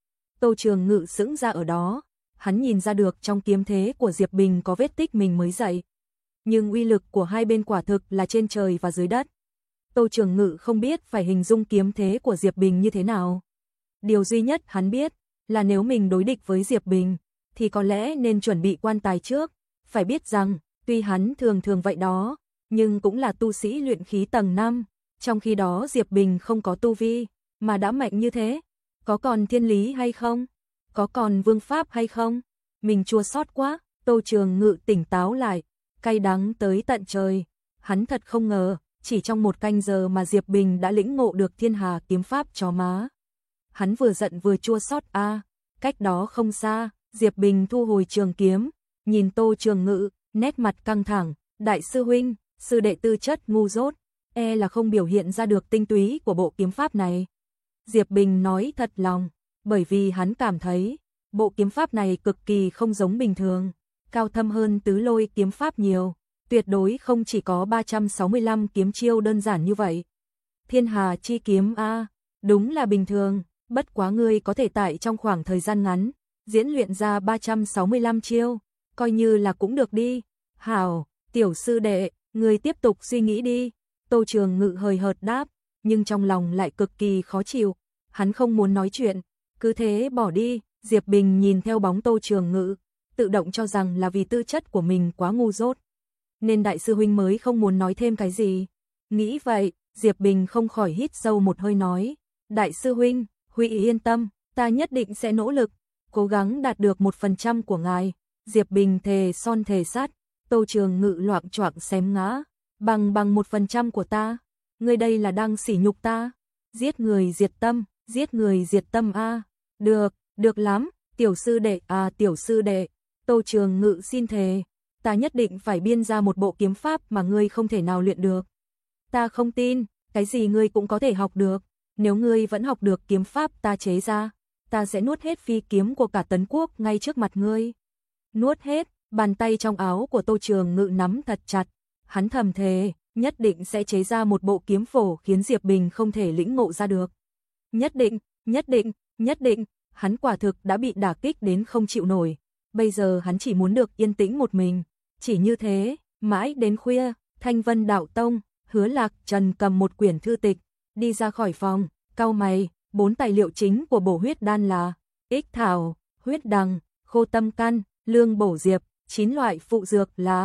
Tô Trường Ngự sững ra ở đó, hắn nhìn ra được trong kiếm thế của Diệp Bình có vết tích mình mới dạy, nhưng uy lực của hai bên quả thực là trên trời và dưới đất. Tô Trường Ngự không biết phải hình dung kiếm thế của Diệp Bình như thế nào. Điều duy nhất hắn biết là nếu mình đối địch với Diệp Bình, thì có lẽ nên chuẩn bị quan tài trước, phải biết rằng, tuy hắn thường thường vậy đó, nhưng cũng là tu sĩ luyện khí tầng năm, trong khi đó Diệp Bình không có tu vi, mà đã mạnh như thế, có còn thiên lý hay không? Có còn vương pháp hay không? Mình chua xót quá, Tô Trường Ngự tỉnh táo lại, cay đắng tới tận trời, hắn thật không ngờ, chỉ trong một canh giờ mà Diệp Bình đã lĩnh ngộ được Thiên Hà kiếm pháp chó má. Hắn vừa giận vừa chua xót a, à, cách đó không xa, Diệp Bình thu hồi trường kiếm, nhìn Tô Trường Ngự, nét mặt căng thẳng, đại sư huynh, sư đệ tư chất ngu dốt, e là không biểu hiện ra được tinh túy của bộ kiếm pháp này. Diệp Bình nói thật lòng, bởi vì hắn cảm thấy, bộ kiếm pháp này cực kỳ không giống bình thường, cao thâm hơn tứ lôi kiếm pháp nhiều, tuyệt đối không chỉ có ba trăm sáu mươi lăm kiếm chiêu đơn giản như vậy. Thiên Hà chi kiếm a, đúng là bình thường, bất quá ngươi có thể tại trong khoảng thời gian ngắn, diễn luyện ra ba trăm sáu mươi lăm chiêu, coi như là cũng được đi. Hảo, tiểu sư đệ, ngươi tiếp tục suy nghĩ đi. Tô Trường Ngự hời hợt đáp, nhưng trong lòng lại cực kỳ khó chịu, hắn không muốn nói chuyện, cứ thế bỏ đi. Diệp Bình nhìn theo bóng Tô Trường Ngự, tự động cho rằng là vì tư chất của mình quá ngu dốt, nên đại sư huynh mới không muốn nói thêm cái gì. Nghĩ vậy, Diệp Bình không khỏi hít sâu một hơi nói, đại sư huynh, Huy yên tâm, ta nhất định sẽ nỗ lực, cố gắng đạt được một phần trăm của ngài. Diệp Bình thề son thề sát. Tô Trường Ngự loạng choạng xém ngã, bằng bằng một phần trăm của ta, ngươi đây là đang sỉ nhục ta, giết người diệt tâm, giết người diệt tâm a. Được, được lắm, tiểu sư đệ à tiểu sư đệ, Tô Trường Ngự xin thề, ta nhất định phải biên ra một bộ kiếm pháp mà ngươi không thể nào luyện được. Ta không tin, cái gì ngươi cũng có thể học được, nếu ngươi vẫn học được kiếm pháp ta chế ra, ta sẽ nuốt hết phi kiếm của cả Tấn Quốc ngay trước mặt ngươi. Nuốt hết, bàn tay trong áo của Tô Trường Ngự nắm thật chặt, hắn thầm thề, nhất định sẽ chế ra một bộ kiếm phổ khiến Diệp Bình không thể lĩnh ngộ ra được. Nhất định, nhất định, nhất định, hắn quả thực đã bị đả kích đến không chịu nổi, bây giờ hắn chỉ muốn được yên tĩnh một mình, chỉ như thế, mãi đến khuya, Thanh Vân Đạo Tông, Hứa Lạc Trần cầm một quyển thư tịch, đi ra khỏi phòng, cau mày, bốn tài liệu chính của bổ huyết đan là ích thảo, huyết đằng, khô tâm căn, lương bổ diệp, chín loại phụ dược là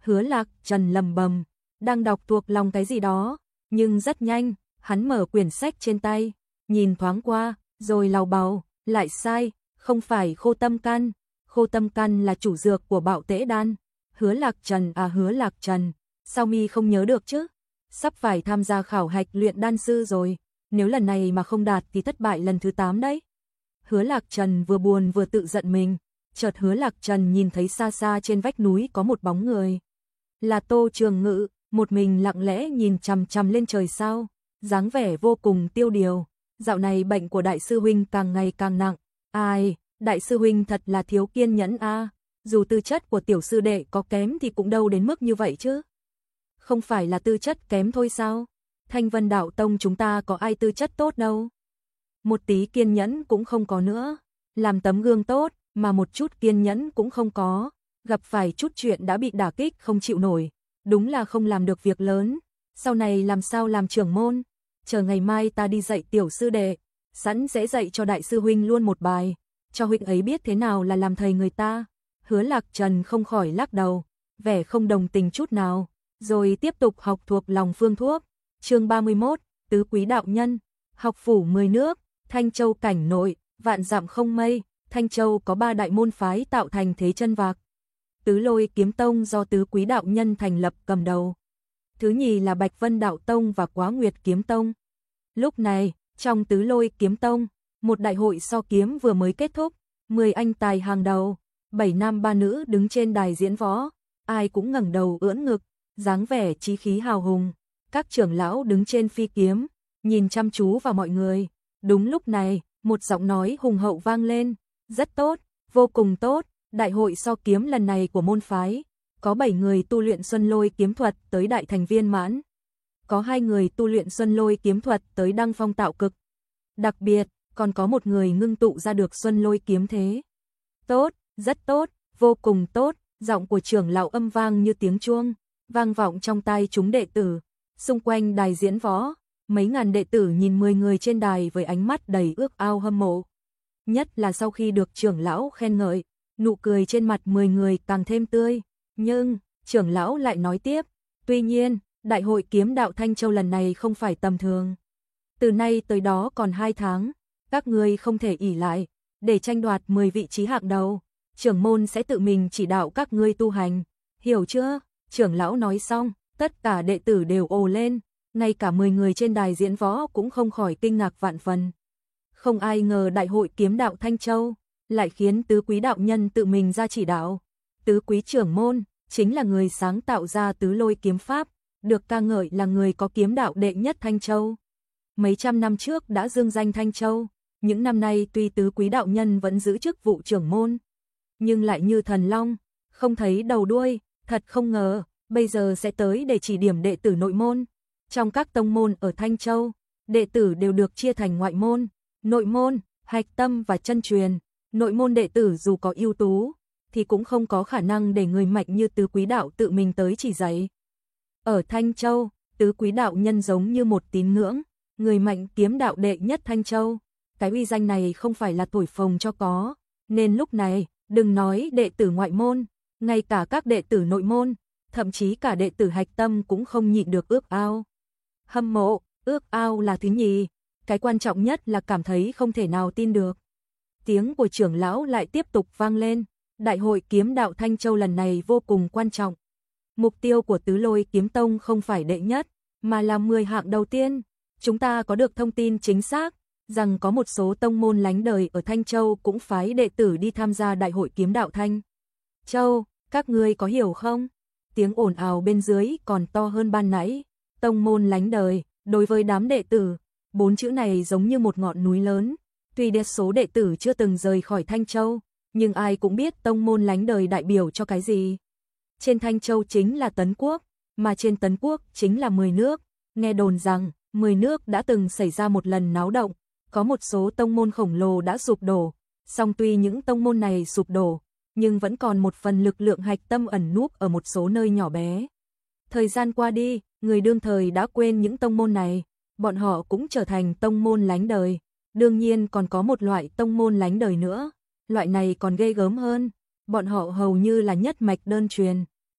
Hứa Lạc Trần lầm bầm, đang đọc thuộc lòng cái gì đó, nhưng rất nhanh, hắn mở quyển sách trên tay, nhìn thoáng qua, rồi lào bào, lại sai, không phải khô tâm căn, khô tâm căn là chủ dược của Bạo Tễ đan. Hứa Lạc Trần à Hứa Lạc Trần, sao mi không nhớ được chứ? Sắp phải tham gia khảo hạch luyện đan sư rồi, nếu lần này mà không đạt thì thất bại lần thứ tám đấy. Hứa Lạc Trần vừa buồn vừa tự giận mình, chợt Hứa Lạc Trần nhìn thấy xa xa trên vách núi có một bóng người. Là Tô Trường Ngự, một mình lặng lẽ nhìn chằm chằm lên trời sao, dáng vẻ vô cùng tiêu điều. Dạo này bệnh của đại sư huynh càng ngày càng nặng, ai, đại sư huynh thật là thiếu kiên nhẫn a, dù tư chất của tiểu sư đệ có kém thì cũng đâu đến mức như vậy chứ. Không phải là tư chất kém thôi sao? Thanh Vân Đạo Tông chúng ta có ai tư chất tốt đâu. Một tí kiên nhẫn cũng không có nữa, làm tấm gương tốt mà một chút kiên nhẫn cũng không có, gặp phải chút chuyện đã bị đả kích không chịu nổi, đúng là không làm được việc lớn, sau này làm sao làm trưởng môn, chờ ngày mai ta đi dạy tiểu sư đệ, sẵn dễ dạy cho đại sư huynh luôn một bài, cho huynh ấy biết thế nào là làm thầy người ta. Hứa Lạc Trần không khỏi lắc đầu, vẻ không đồng tình chút nào, rồi tiếp tục học thuộc lòng phương thuốc. Chương ba mươi mốt, Tứ Quý Đạo Nhân, học phủ mười nước, Thanh Châu cảnh nội, vạn dặm không mây, Thanh Châu có ba đại môn phái tạo thành thế chân vạc. Tứ Lôi Kiếm Tông do Tứ Quý Đạo Nhân thành lập cầm đầu. Thứ nhì là Bạch Vân Đạo Tông và Quá Nguyệt Kiếm Tông. Lúc này, trong Tứ Lôi Kiếm Tông, một đại hội so kiếm vừa mới kết thúc, mười anh tài hàng đầu, bảy nam ba nữ đứng trên đài diễn võ, ai cũng ngẩng đầu ưỡn ngực, dáng vẻ chí khí hào hùng. Các trưởng lão đứng trên phi kiếm, nhìn chăm chú vào mọi người. Đúng lúc này, một giọng nói hùng hậu vang lên, rất tốt, vô cùng tốt, đại hội so kiếm lần này của môn phái, có bảy người tu luyện Xuân Lôi kiếm thuật tới đại thành viên mãn, có hai người tu luyện Xuân Lôi kiếm thuật tới đăng phong tạo cực. Đặc biệt, còn có một người ngưng tụ ra được Xuân Lôi kiếm thế. Tốt, rất tốt, vô cùng tốt, giọng của trưởng lão âm vang như tiếng chuông, vang vọng trong tai chúng đệ tử. Xung quanh đài diễn võ, mấy ngàn đệ tử nhìn mười người trên đài với ánh mắt đầy ước ao hâm mộ. Nhất là sau khi được trưởng lão khen ngợi, nụ cười trên mặt mười người càng thêm tươi. Nhưng, trưởng lão lại nói tiếp, tuy nhiên, đại hội kiếm đạo Thanh Châu lần này không phải tầm thường. Từ nay tới đó còn hai tháng, các ngươi không thể ỷ lại, để tranh đoạt mười vị trí hạng đầu. Trưởng môn sẽ tự mình chỉ đạo các ngươi tu hành, hiểu chưa? Trưởng lão nói xong, tất cả đệ tử đều ồ lên, ngay cả mười người trên đài diễn võ cũng không khỏi kinh ngạc vạn phần. Không ai ngờ đại hội kiếm đạo Thanh Châu lại khiến Tứ Quý Đạo Nhân tự mình ra chỉ đạo. Tứ Quý trưởng môn chính là người sáng tạo ra Tứ Lôi kiếm pháp, được ca ngợi là người có kiếm đạo đệ nhất Thanh Châu. Mấy trăm năm trước đã dương danh Thanh Châu, những năm nay tuy Tứ Quý Đạo Nhân vẫn giữ chức vụ trưởng môn, nhưng lại như thần long, không thấy đầu đuôi, thật không ngờ, bây giờ sẽ tới để chỉ điểm đệ tử nội môn. Trong các tông môn ở Thanh Châu, đệ tử đều được chia thành ngoại môn, nội môn, hạch tâm và chân truyền. Nội môn đệ tử dù có ưu tú, thì cũng không có khả năng để người mạnh như Tứ Quý Đạo tự mình tới chỉ dạy. Ở Thanh Châu, Tứ Quý Đạo Nhân giống như một tín ngưỡng, người mạnh kiếm đạo đệ nhất Thanh Châu. Cái uy danh này không phải là thổi phồng cho có, nên lúc này, đừng nói đệ tử ngoại môn, ngay cả các đệ tử nội môn, thậm chí cả đệ tử hạch tâm cũng không nhịn được ước ao. Hâm mộ, ước ao là thứ nhì, cái quan trọng nhất là cảm thấy không thể nào tin được. Tiếng của trưởng lão lại tiếp tục vang lên, đại hội kiếm đạo Thanh Châu lần này vô cùng quan trọng. Mục tiêu của Tứ Lôi Kiếm Tông không phải đệ nhất, mà là mười hạng đầu tiên. Chúng ta có được thông tin chính xác, rằng có một số tông môn lánh đời ở Thanh Châu cũng phái đệ tử đi tham gia đại hội kiếm đạo Thanh Châu, các ngươi có hiểu không? Tiếng ồn ào bên dưới còn to hơn ban nãy. Tông môn lánh đời, đối với đám đệ tử, bốn chữ này giống như một ngọn núi lớn. Tuy đa số đệ tử chưa từng rời khỏi Thanh Châu, nhưng ai cũng biết tông môn lánh đời đại biểu cho cái gì. Trên Thanh Châu chính là Tấn Quốc, mà trên Tấn Quốc chính là mười nước. Nghe đồn rằng, mười nước đã từng xảy ra một lần náo động, có một số tông môn khổng lồ đã sụp đổ. Song tuy những tông môn này sụp đổ, nhưng vẫn còn một phần lực lượng hạch tâm ẩn núp ở một số nơi nhỏ bé. Thời gian qua đi, người đương thời đã quên những tông môn này, bọn họ cũng trở thành tông môn lánh đời. Đương nhiên còn có một loại tông môn lánh đời nữa, loại này còn ghê gớm hơn, bọn họ hầu như là nhất mạch đơn truyền,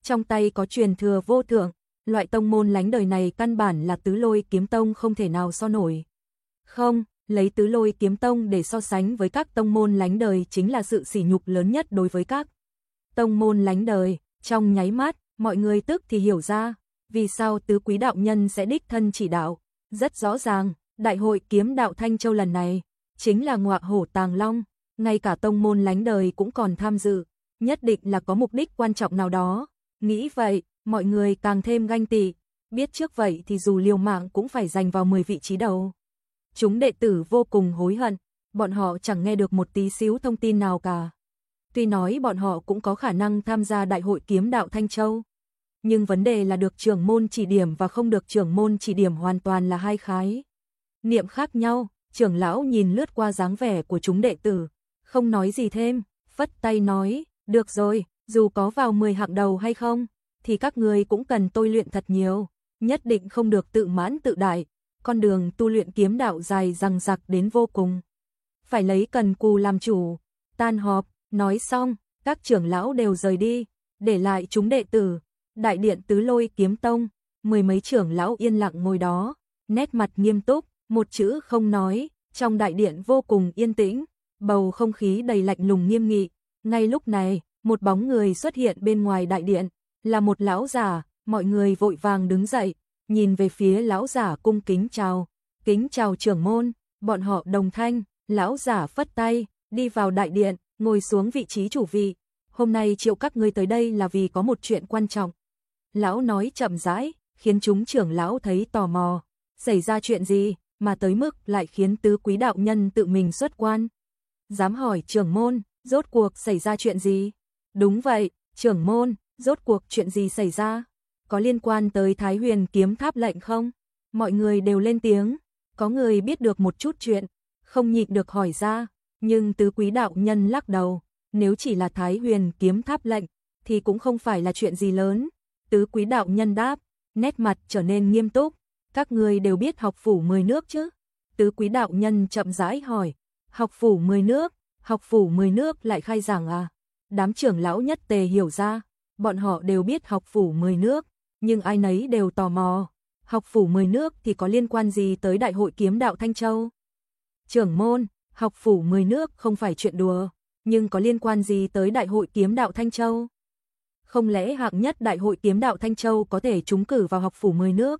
trong tay có truyền thừa vô thượng, loại tông môn lánh đời này căn bản là Tứ Lôi Kiếm Tông không thể nào so nổi. Không, lấy Tứ Lôi Kiếm Tông để so sánh với các tông môn lánh đời chính là sự sỉ nhục lớn nhất đối với các tông môn lánh đời. Trong nháy mắt, mọi người tức thì hiểu ra, vì sao Tứ Quý đạo nhân sẽ đích thân chỉ đạo. Rất rõ ràng, Đại hội Kiếm Đạo Thanh Châu lần này chính là ngọa hổ tàng long, ngay cả tông môn lánh đời cũng còn tham dự, nhất định là có mục đích quan trọng nào đó. Nghĩ vậy, mọi người càng thêm ganh tị, biết trước vậy thì dù liều mạng cũng phải giành vào mười vị trí đầu. Chúng đệ tử vô cùng hối hận, bọn họ chẳng nghe được một tí xíu thông tin nào cả. Tuy nói bọn họ cũng có khả năng tham gia Đại hội Kiếm Đạo Thanh Châu, nhưng vấn đề là được trưởng môn chỉ điểm và không được trưởng môn chỉ điểm hoàn toàn là hai khái niệm khác nhau. Trưởng lão nhìn lướt qua dáng vẻ của chúng đệ tử, không nói gì thêm, phất tay nói, được rồi, dù có vào mười hạng đầu hay không, thì các người cũng cần tôi luyện thật nhiều, nhất định không được tự mãn tự đại, con đường tu luyện kiếm đạo dài dằng dặc đến vô cùng. Phải lấy cần cù làm chủ. Tan họp, nói xong, các trưởng lão đều rời đi, để lại chúng đệ tử. Đại điện Tứ Lôi Kiếm Tông, mười mấy trưởng lão yên lặng ngồi đó, nét mặt nghiêm túc, một chữ không nói, trong đại điện vô cùng yên tĩnh, bầu không khí đầy lạnh lùng nghiêm nghị. Ngay lúc này, một bóng người xuất hiện bên ngoài đại điện, là một lão giả, mọi người vội vàng đứng dậy, nhìn về phía lão giả cung kính chào, kính chào trưởng môn, bọn họ đồng thanh, lão giả phất tay, đi vào đại điện, ngồi xuống vị trí chủ vị. Hôm nay triệu các ngươi tới đây là vì có một chuyện quan trọng. Lão nói chậm rãi, khiến chúng trưởng lão thấy tò mò. Xảy ra chuyện gì mà tới mức lại khiến Tứ Quý đạo nhân tự mình xuất quan? Dám hỏi trưởng môn, rốt cuộc xảy ra chuyện gì? Đúng vậy, trưởng môn, rốt cuộc chuyện gì xảy ra? Có liên quan tới Thái Huyền Kiếm Tháp lệnh không? Mọi người đều lên tiếng, có người biết được một chút chuyện, không nhịn được hỏi ra, nhưng Tứ Quý đạo nhân lắc đầu, nếu chỉ là Thái Huyền Kiếm Tháp lệnh thì cũng không phải là chuyện gì lớn. Tứ Quý đạo nhân đáp, nét mặt trở nên nghiêm túc, các người đều biết học phủ mười nước chứ? Tứ Quý đạo nhân chậm rãi hỏi, học phủ mười nước, học phủ mười nước lại khai giảng à? Đám trưởng lão nhất tề hiểu ra, bọn họ đều biết học phủ mười nước, nhưng ai nấy đều tò mò, học phủ mười nước thì có liên quan gì tới Đại hội Kiếm Đạo Thanh Châu? Trưởng môn, học phủ mười nước không phải chuyện đùa, nhưng có liên quan gì tới Đại hội Kiếm Đạo Thanh Châu? Không lẽ hạng nhất Đại hội Kiếm Đạo Thanh Châu có thể trúng cử vào học phủ mười nước?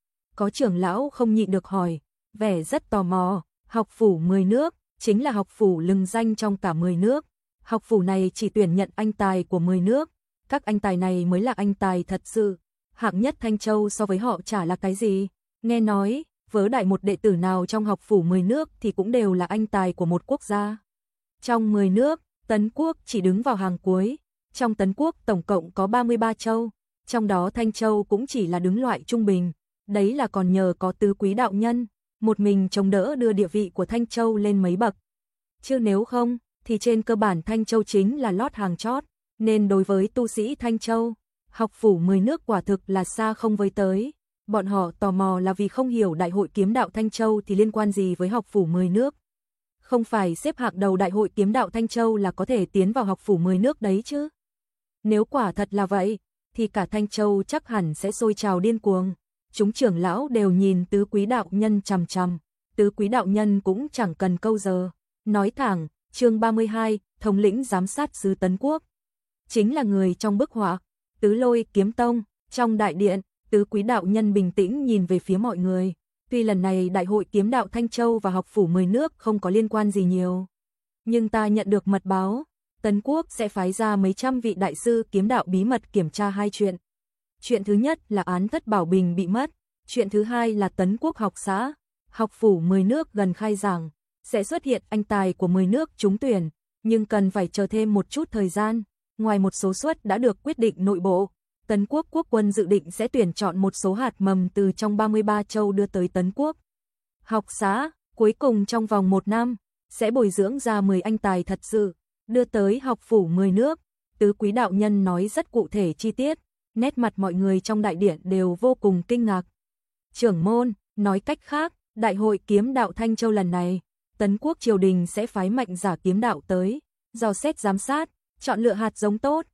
Có trưởng lão không nhịn được hỏi, vẻ rất tò mò, học phủ mười nước chính là học phủ lừng danh trong cả mười nước. Học phủ này chỉ tuyển nhận anh tài của mười nước, các anh tài này mới là anh tài thật sự. Hạng nhất Thanh Châu so với họ chả là cái gì. Nghe nói, vớ đại một đệ tử nào trong học phủ mười nước thì cũng đều là anh tài của một quốc gia. Trong mười nước, Tấn Quốc chỉ đứng vào hàng cuối. Trong Tấn Quốc tổng cộng có ba mươi ba châu, trong đó Thanh Châu cũng chỉ là đứng loại trung bình. Đấy là còn nhờ có Tứ Quý đạo nhân, một mình chống đỡ đưa địa vị của Thanh Châu lên mấy bậc. Chứ nếu không, thì trên cơ bản Thanh Châu chính là lót hàng chót, nên đối với tu sĩ Thanh Châu, học phủ mười nước quả thực là xa không với tới. Bọn họ tò mò là vì không hiểu Đại hội Kiếm Đạo Thanh Châu thì liên quan gì với học phủ mười nước. Không phải xếp hạng đầu Đại hội Kiếm Đạo Thanh Châu là có thể tiến vào học phủ mười nước đấy chứ. Nếu quả thật là vậy, thì cả Thanh Châu chắc hẳn sẽ sôi trào điên cuồng. Chúng trưởng lão đều nhìn Tứ Quý đạo nhân chằm chằm, Tứ Quý đạo nhân cũng chẳng cần câu giờ, nói thẳng, chương ba mươi hai, thống lĩnh giám sát xứ Tấn Quốc. Chính là người trong bức họa, Tứ Lôi Kiếm Tông. Trong đại điện, Tứ Quý đạo nhân bình tĩnh nhìn về phía mọi người. Tuy lần này Đại hội Kiếm Đạo Thanh Châu và học phủ mười nước không có liên quan gì nhiều, nhưng ta nhận được mật báo, Tấn Quốc sẽ phái ra mấy trăm vị đại sư kiếm đạo bí mật kiểm tra hai chuyện. Chuyện thứ nhất là án thất bảo bình bị mất, chuyện thứ hai là Tấn Quốc học xã, học phủ mười nước gần khai giảng, sẽ xuất hiện anh tài của mười nước trúng tuyển, nhưng cần phải chờ thêm một chút thời gian. Ngoài một số suất đã được quyết định nội bộ, Tấn Quốc quốc quân dự định sẽ tuyển chọn một số hạt mầm từ trong ba mươi ba châu đưa tới Tấn Quốc. Học xã, cuối cùng trong vòng một năm, sẽ bồi dưỡng ra mười anh tài thật sự, đưa tới học phủ mười nước. Tứ Quý đạo nhân nói rất cụ thể chi tiết, nét mặt mọi người trong đại điện đều vô cùng kinh ngạc. Trưởng môn, nói cách khác, Đại hội Kiếm Đạo Thanh Châu lần này, Tấn Quốc triều đình sẽ phái mạnh giả kiếm đạo tới, dò xét giám sát, chọn lựa hạt giống tốt.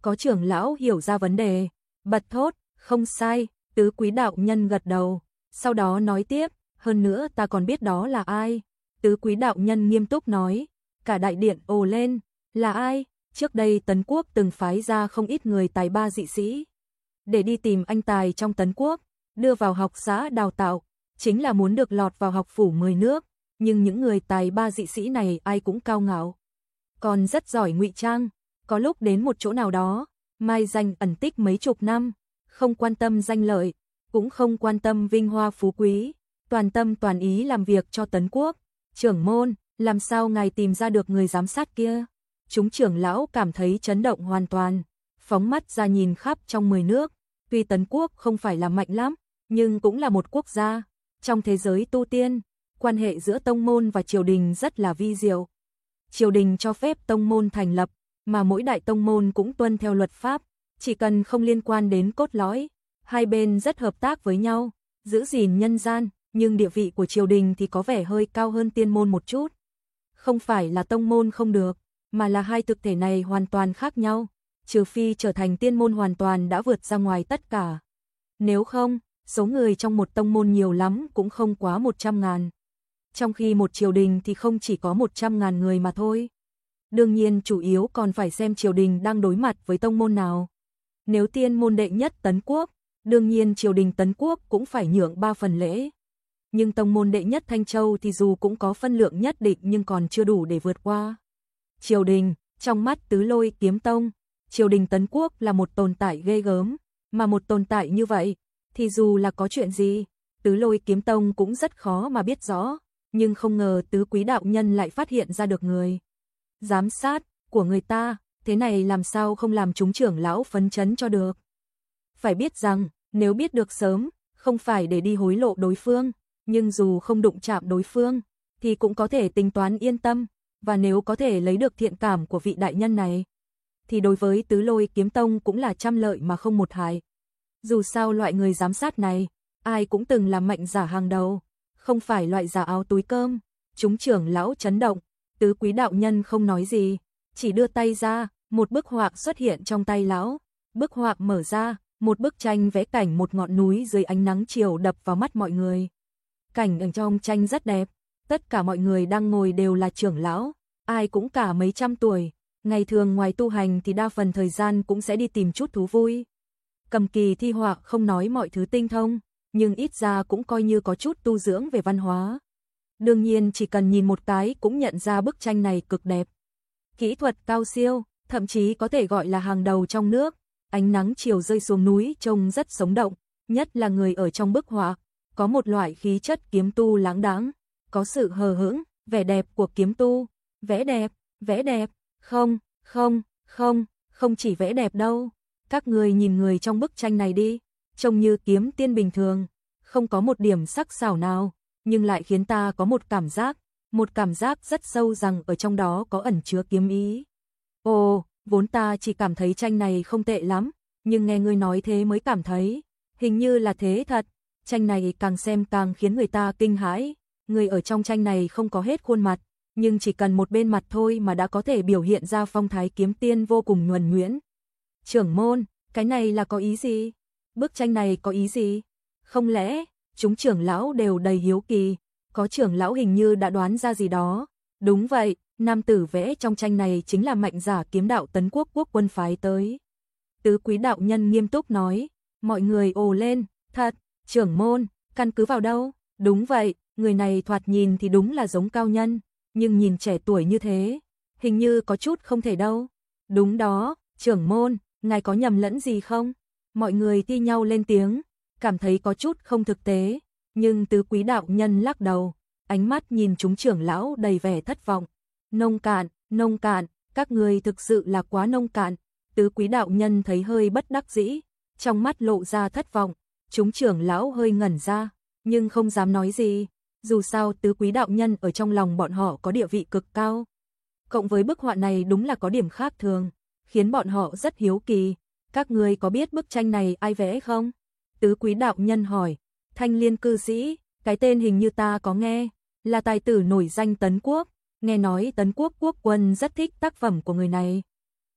Có trưởng lão hiểu ra vấn đề, bật thốt, không sai, tứ quý đạo nhân gật đầu, sau đó nói tiếp, hơn nữa ta còn biết đó là ai. Tứ quý đạo nhân nghiêm túc nói, cả đại điện ồ lên, là ai? Trước đây Tấn Quốc từng phái ra không ít người tài ba dị sĩ, để đi tìm anh tài trong Tấn Quốc, đưa vào học xã đào tạo, chính là muốn được lọt vào học phủ mười nước, nhưng những người tài ba dị sĩ này ai cũng cao ngạo, còn rất giỏi ngụy trang, có lúc đến một chỗ nào đó, mai danh ẩn tích mấy chục năm, không quan tâm danh lợi, cũng không quan tâm vinh hoa phú quý, toàn tâm toàn ý làm việc cho Tấn Quốc. Trưởng môn, làm sao ngài tìm ra được người giám sát kia? Chúng trưởng lão cảm thấy chấn động hoàn toàn, phóng mắt ra nhìn khắp trong mười nước, tuy Tấn Quốc không phải là mạnh lắm, nhưng cũng là một quốc gia. Trong thế giới tu tiên, quan hệ giữa tông môn và triều đình rất là vi diệu. Triều đình cho phép tông môn thành lập, mà mỗi đại tông môn cũng tuân theo luật pháp, chỉ cần không liên quan đến cốt lõi, hai bên rất hợp tác với nhau, giữ gìn nhân gian, nhưng địa vị của triều đình thì có vẻ hơi cao hơn tiên môn một chút. Không phải là tông môn không được, mà là hai thực thể này hoàn toàn khác nhau, trừ phi trở thành tiên môn hoàn toàn đã vượt ra ngoài tất cả. Nếu không, số người trong một tông môn nhiều lắm cũng không quá một trăm ngàn. Trong khi một triều đình thì không chỉ có một trăm ngàn người mà thôi. Đương nhiên chủ yếu còn phải xem triều đình đang đối mặt với tông môn nào. Nếu tiên môn đệ nhất Tấn Quốc, đương nhiên triều đình Tấn Quốc cũng phải nhượng ba phần lễ. Nhưng tông môn đệ nhất Thanh Châu thì dù cũng có phân lượng nhất định nhưng còn chưa đủ để vượt qua. Triều đình, trong mắt Tứ Lôi Kiếm Tông, triều đình Tấn Quốc là một tồn tại ghê gớm, mà một tồn tại như vậy, thì dù là có chuyện gì, Tứ Lôi Kiếm Tông cũng rất khó mà biết rõ, nhưng không ngờ Tứ Quý đạo nhân lại phát hiện ra được người giám sát của người ta, thế này làm sao không làm chúng trưởng lão phấn chấn cho được. Phải biết rằng, nếu biết được sớm, không phải để đi hối lộ đối phương, nhưng dù không đụng chạm đối phương, thì cũng có thể tính toán yên tâm, và nếu có thể lấy được thiện cảm của vị đại nhân này, thì đối với Tứ Lôi Kiếm Tông cũng là trăm lợi mà không một hại. Dù sao loại người giám sát này, ai cũng từng là mạnh giả hàng đầu, không phải loại giả áo túi cơm. Chúng trưởng lão chấn động, Tứ Quý đạo nhân không nói gì, chỉ đưa tay ra, một bức họa xuất hiện trong tay lão. Bức họa mở ra, một bức tranh vẽ cảnh một ngọn núi dưới ánh nắng chiều đập vào mắt mọi người. Cảnh ở trong tranh rất đẹp, tất cả mọi người đang ngồi đều là trưởng lão, ai cũng cả mấy trăm tuổi, ngày thường ngoài tu hành thì đa phần thời gian cũng sẽ đi tìm chút thú vui. Cầm kỳ thi họa không nói mọi thứ tinh thông, nhưng ít ra cũng coi như có chút tu dưỡng về văn hóa. Đương nhiên chỉ cần nhìn một cái cũng nhận ra bức tranh này cực đẹp. Kỹ thuật cao siêu, thậm chí có thể gọi là hàng đầu trong nước. Ánh nắng chiều rơi xuống núi trông rất sống động, nhất là người ở trong bức họa, có một loại khí chất kiếm tu láng đãng, có sự hờ hững, vẻ đẹp của kiếm tu. Vẽ đẹp, vẽ đẹp, không, không, không, không chỉ vẽ đẹp đâu. Các người nhìn người trong bức tranh này đi, trông như kiếm tiên bình thường, không có một điểm sắc sảo nào, nhưng lại khiến ta có một cảm giác, một cảm giác rất sâu rằng ở trong đó có ẩn chứa kiếm ý. Ồ, vốn ta chỉ cảm thấy tranh này không tệ lắm, nhưng nghe ngươi nói thế mới cảm thấy, hình như là thế thật, tranh này càng xem càng khiến người ta kinh hãi, người ở trong tranh này không có hết khuôn mặt, nhưng chỉ cần một bên mặt thôi mà đã có thể biểu hiện ra phong thái kiếm tiên vô cùng nhuần nhuyễn. Trưởng môn, cái này là có ý gì? Bức tranh này có ý gì? Không lẽ, chúng trưởng lão đều đầy hiếu kỳ, có trưởng lão hình như đã đoán ra gì đó. Đúng vậy, nam tử vẽ trong tranh này chính là mạnh giả kiếm đạo Tấn Quốc quốc quân phái tới. Tứ Quý đạo nhân nghiêm túc nói, mọi người ồ lên, thật, trưởng môn, căn cứ vào đâu? Đúng vậy, người này thoạt nhìn thì đúng là giống cao nhân, nhưng nhìn trẻ tuổi như thế, hình như có chút không thể đâu. Đúng đó, trưởng môn, ngài có nhầm lẫn gì không? Mọi người thi nhau lên tiếng, cảm thấy có chút không thực tế, nhưng Tứ Quý đạo nhân lắc đầu, ánh mắt nhìn chúng trưởng lão đầy vẻ thất vọng. Nông cạn, nông cạn, các người thực sự là quá nông cạn. Tứ Quý đạo nhân thấy hơi bất đắc dĩ, trong mắt lộ ra thất vọng. Chúng trưởng lão hơi ngẩn ra, nhưng không dám nói gì. Dù sao Tứ Quý đạo nhân ở trong lòng bọn họ có địa vị cực cao. Cộng với bức họa này đúng là có điểm khác thường, khiến bọn họ rất hiếu kỳ. Các người có biết bức tranh này ai vẽ không? Tứ Quý đạo nhân hỏi. Thanh Liên cư sĩ, cái tên hình như ta có nghe, là tài tử nổi danh Tấn Quốc. Nghe nói Tấn Quốc quốc quân rất thích tác phẩm của người này.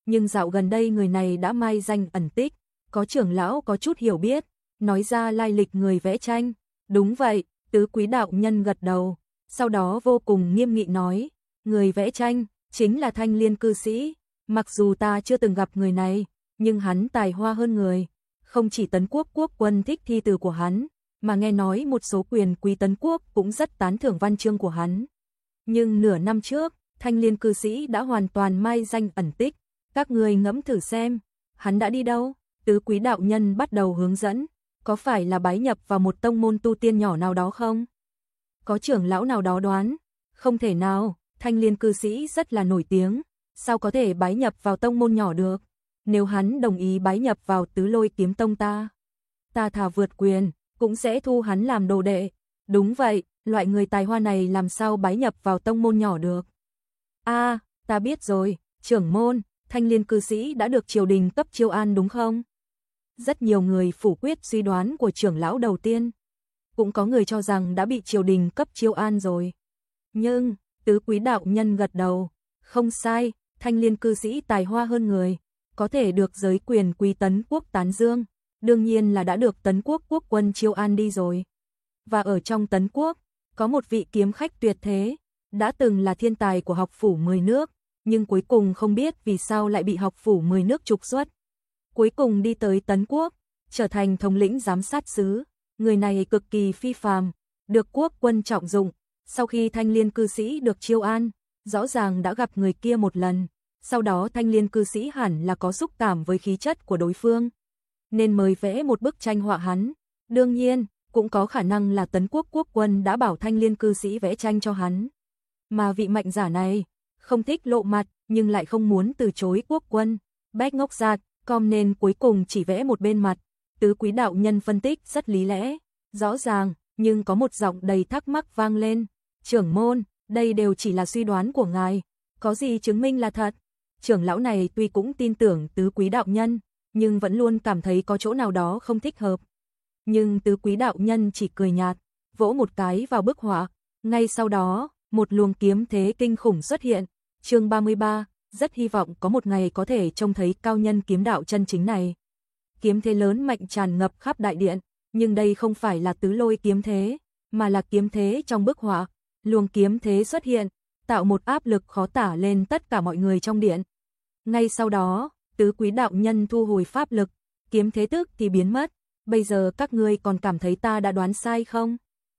nhưng dạo gần đây người này đã mai danh ẩn tích, có trưởng lão có chút hiểu biết, nói ra lai lịch người vẽ tranh. Đúng vậy, tứ quý đạo nhân gật đầu, sau đó vô cùng nghiêm nghị nói, người vẽ tranh chính là Thanh Liên cư sĩ, mặc dù ta chưa từng gặp người này, nhưng hắn tài hoa hơn người, không chỉ Tấn Quốc quốc quân thích thi từ của hắn, mà nghe nói một số quyền quý Tấn Quốc cũng rất tán thưởng văn chương của hắn. Nhưng nửa năm trước, Thanh Liên cư sĩ đã hoàn toàn mai danh ẩn tích, các người ngẫm thử xem, hắn đã đi đâu? Tứ quý đạo nhân bắt đầu hướng dẫn, có phải là bái nhập vào một tông môn tu tiên nhỏ nào đó không? Có trưởng lão nào đó đoán, không thể nào, Thanh Liên cư sĩ rất là nổi tiếng, sao có thể bái nhập vào tông môn nhỏ được? Nếu hắn đồng ý bái nhập vào Tứ Lôi Kiếm Tông ta, ta thà vượt quyền, cũng sẽ thu hắn làm đồ đệ. Đúng vậy, loại người tài hoa này làm sao bái nhập vào tông môn nhỏ được? A, à, ta biết rồi, trưởng môn, Thanh Liên cư sĩ đã được triều đình cấp chiêu an đúng không? Rất nhiều người phủ quyết suy đoán của trưởng lão đầu tiên. Cũng có người cho rằng đã bị triều đình cấp chiêu an rồi. Nhưng, tứ quý đạo nhân gật đầu, không sai, Thanh Liên cư sĩ tài hoa hơn người, có thể được giới quyền quý Tấn Quốc tán dương, đương nhiên là đã được Tấn Quốc quốc quân chiêu an đi rồi. Và ở trong Tấn Quốc, có một vị kiếm khách tuyệt thế, đã từng là thiên tài của học phủ mười nước, nhưng cuối cùng không biết vì sao lại bị học phủ mười nước trục xuất. Cuối cùng đi tới Tấn Quốc, trở thành thống lĩnh giám sát sứ, người này cực kỳ phi phàm, được quốc quân trọng dụng. Sau khi Thanh Liên cư sĩ được chiêu an, rõ ràng đã gặp người kia một lần, sau đó Thanh Liên cư sĩ hẳn là có xúc cảm với khí chất của đối phương, nên mới vẽ một bức tranh họa hắn. Đương nhiên, cũng có khả năng là Tấn Quốc quốc quân đã bảo Thanh Liên cư sĩ vẽ tranh cho hắn. Mà vị mạnh giả này, không thích lộ mặt, nhưng lại không muốn từ chối quốc quân, bách ngốc giạt, com nên cuối cùng chỉ vẽ một bên mặt. Tứ quý đạo nhân phân tích rất lý lẽ, rõ ràng, nhưng có một giọng đầy thắc mắc vang lên. Trưởng môn, đây đều chỉ là suy đoán của ngài, có gì chứng minh là thật? Trưởng lão này tuy cũng tin tưởng tứ quý đạo nhân, nhưng vẫn luôn cảm thấy có chỗ nào đó không thích hợp. Nhưng tứ quý đạo nhân chỉ cười nhạt, vỗ một cái vào bức họa. Ngay sau đó, một luồng kiếm thế kinh khủng xuất hiện. Chương ba mươi ba, rất hy vọng có một ngày có thể trông thấy cao nhân kiếm đạo chân chính này. Kiếm thế lớn mạnh tràn ngập khắp đại điện, nhưng đây không phải là tứ lôi kiếm thế, mà là kiếm thế trong bức họa. Luồng kiếm thế xuất hiện, tạo một áp lực khó tả lên tất cả mọi người trong điện. Ngay sau đó, tứ quý đạo nhân thu hồi pháp lực, kiếm thế tức thì biến mất. Bây giờ các ngươi còn cảm thấy ta đã đoán sai không?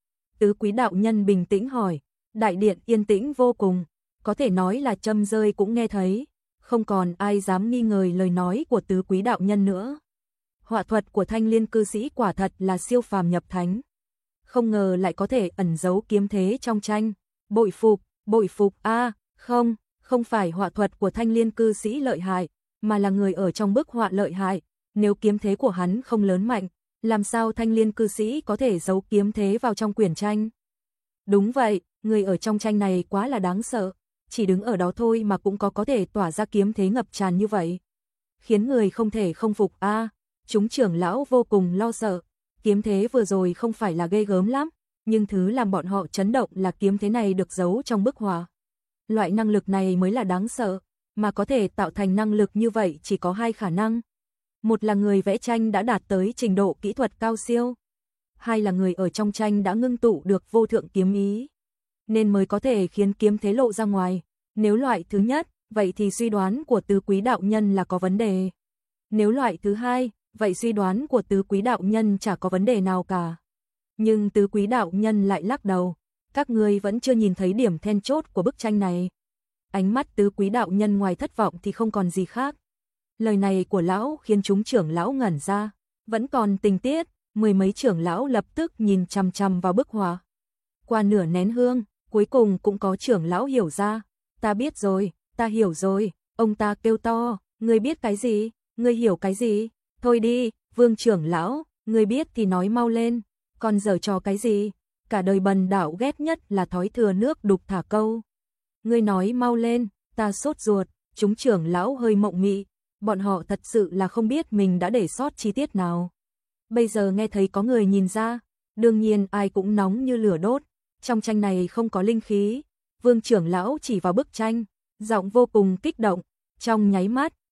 Tứ quý đạo nhân bình tĩnh hỏi. Đại điện yên tĩnh vô cùng, có thể nói là châm rơi cũng nghe thấy, không còn ai dám nghi ngờ lời nói của tứ quý đạo nhân nữa. Họa thuật của Thanh Liên cư sĩ quả thật là siêu phàm nhập thánh. Không ngờ lại có thể ẩn giấu kiếm thế trong tranh. Bội phục, bội phục a, à, không, không phải họa thuật của Thanh Liên cư sĩ lợi hại, mà là người ở trong bức họa lợi hại. Nếu kiếm thế của hắn không lớn mạnh, làm sao Thanh Liên cư sĩ có thể giấu kiếm thế vào trong quyển tranh? Đúng vậy, người ở trong tranh này quá là đáng sợ, chỉ đứng ở đó thôi mà cũng có có thể tỏa ra kiếm thế ngập tràn như vậy. Khiến người không thể không phục a. À, chúng trưởng lão vô cùng lo sợ, kiếm thế vừa rồi không phải là ghê gớm lắm, nhưng thứ làm bọn họ chấn động là kiếm thế này được giấu trong bức họa. Loại năng lực này mới là đáng sợ, mà có thể tạo thành năng lực như vậy chỉ có hai khả năng. Một là người vẽ tranh đã đạt tới trình độ kỹ thuật cao siêu, hai là người ở trong tranh đã ngưng tụ được vô thượng kiếm ý, nên mới có thể khiến kiếm thế lộ ra ngoài. Nếu loại thứ nhất, vậy thì suy đoán của tứ quý đạo nhân là có vấn đề. Nếu loại thứ hai, vậy suy đoán của tứ quý đạo nhân chả có vấn đề nào cả. Nhưng tứ quý đạo nhân lại lắc đầu, các ngươi vẫn chưa nhìn thấy điểm then chốt của bức tranh này. Ánh mắt tứ quý đạo nhân ngoài thất vọng thì không còn gì khác. Lời này của lão khiến chúng trưởng lão ngẩn ra, vẫn còn tình tiết, mười mấy trưởng lão lập tức nhìn chằm chằm vào bức họa. Qua nửa nén hương, cuối cùng cũng có trưởng lão hiểu ra, ta biết rồi, ta hiểu rồi, ông ta kêu to, ngươi biết cái gì, ngươi hiểu cái gì, thôi đi, Vương trưởng lão, ngươi biết thì nói mau lên, còn giở trò cái gì, cả đời bần đạo ghét nhất là thói thừa nước đục thả câu. Ngươi nói mau lên, ta sốt ruột, chúng trưởng lão hơi mộng mị, bọn họ thật sự là không biết mình đã để sót chi tiết nào. Bây giờ nghe thấy có người nhìn ra, đương nhiên ai cũng nóng như lửa đốt, trong tranh này không có linh khí. Vương trưởng lão chỉ vào bức tranh, giọng vô cùng kích động, trong nháy mắt,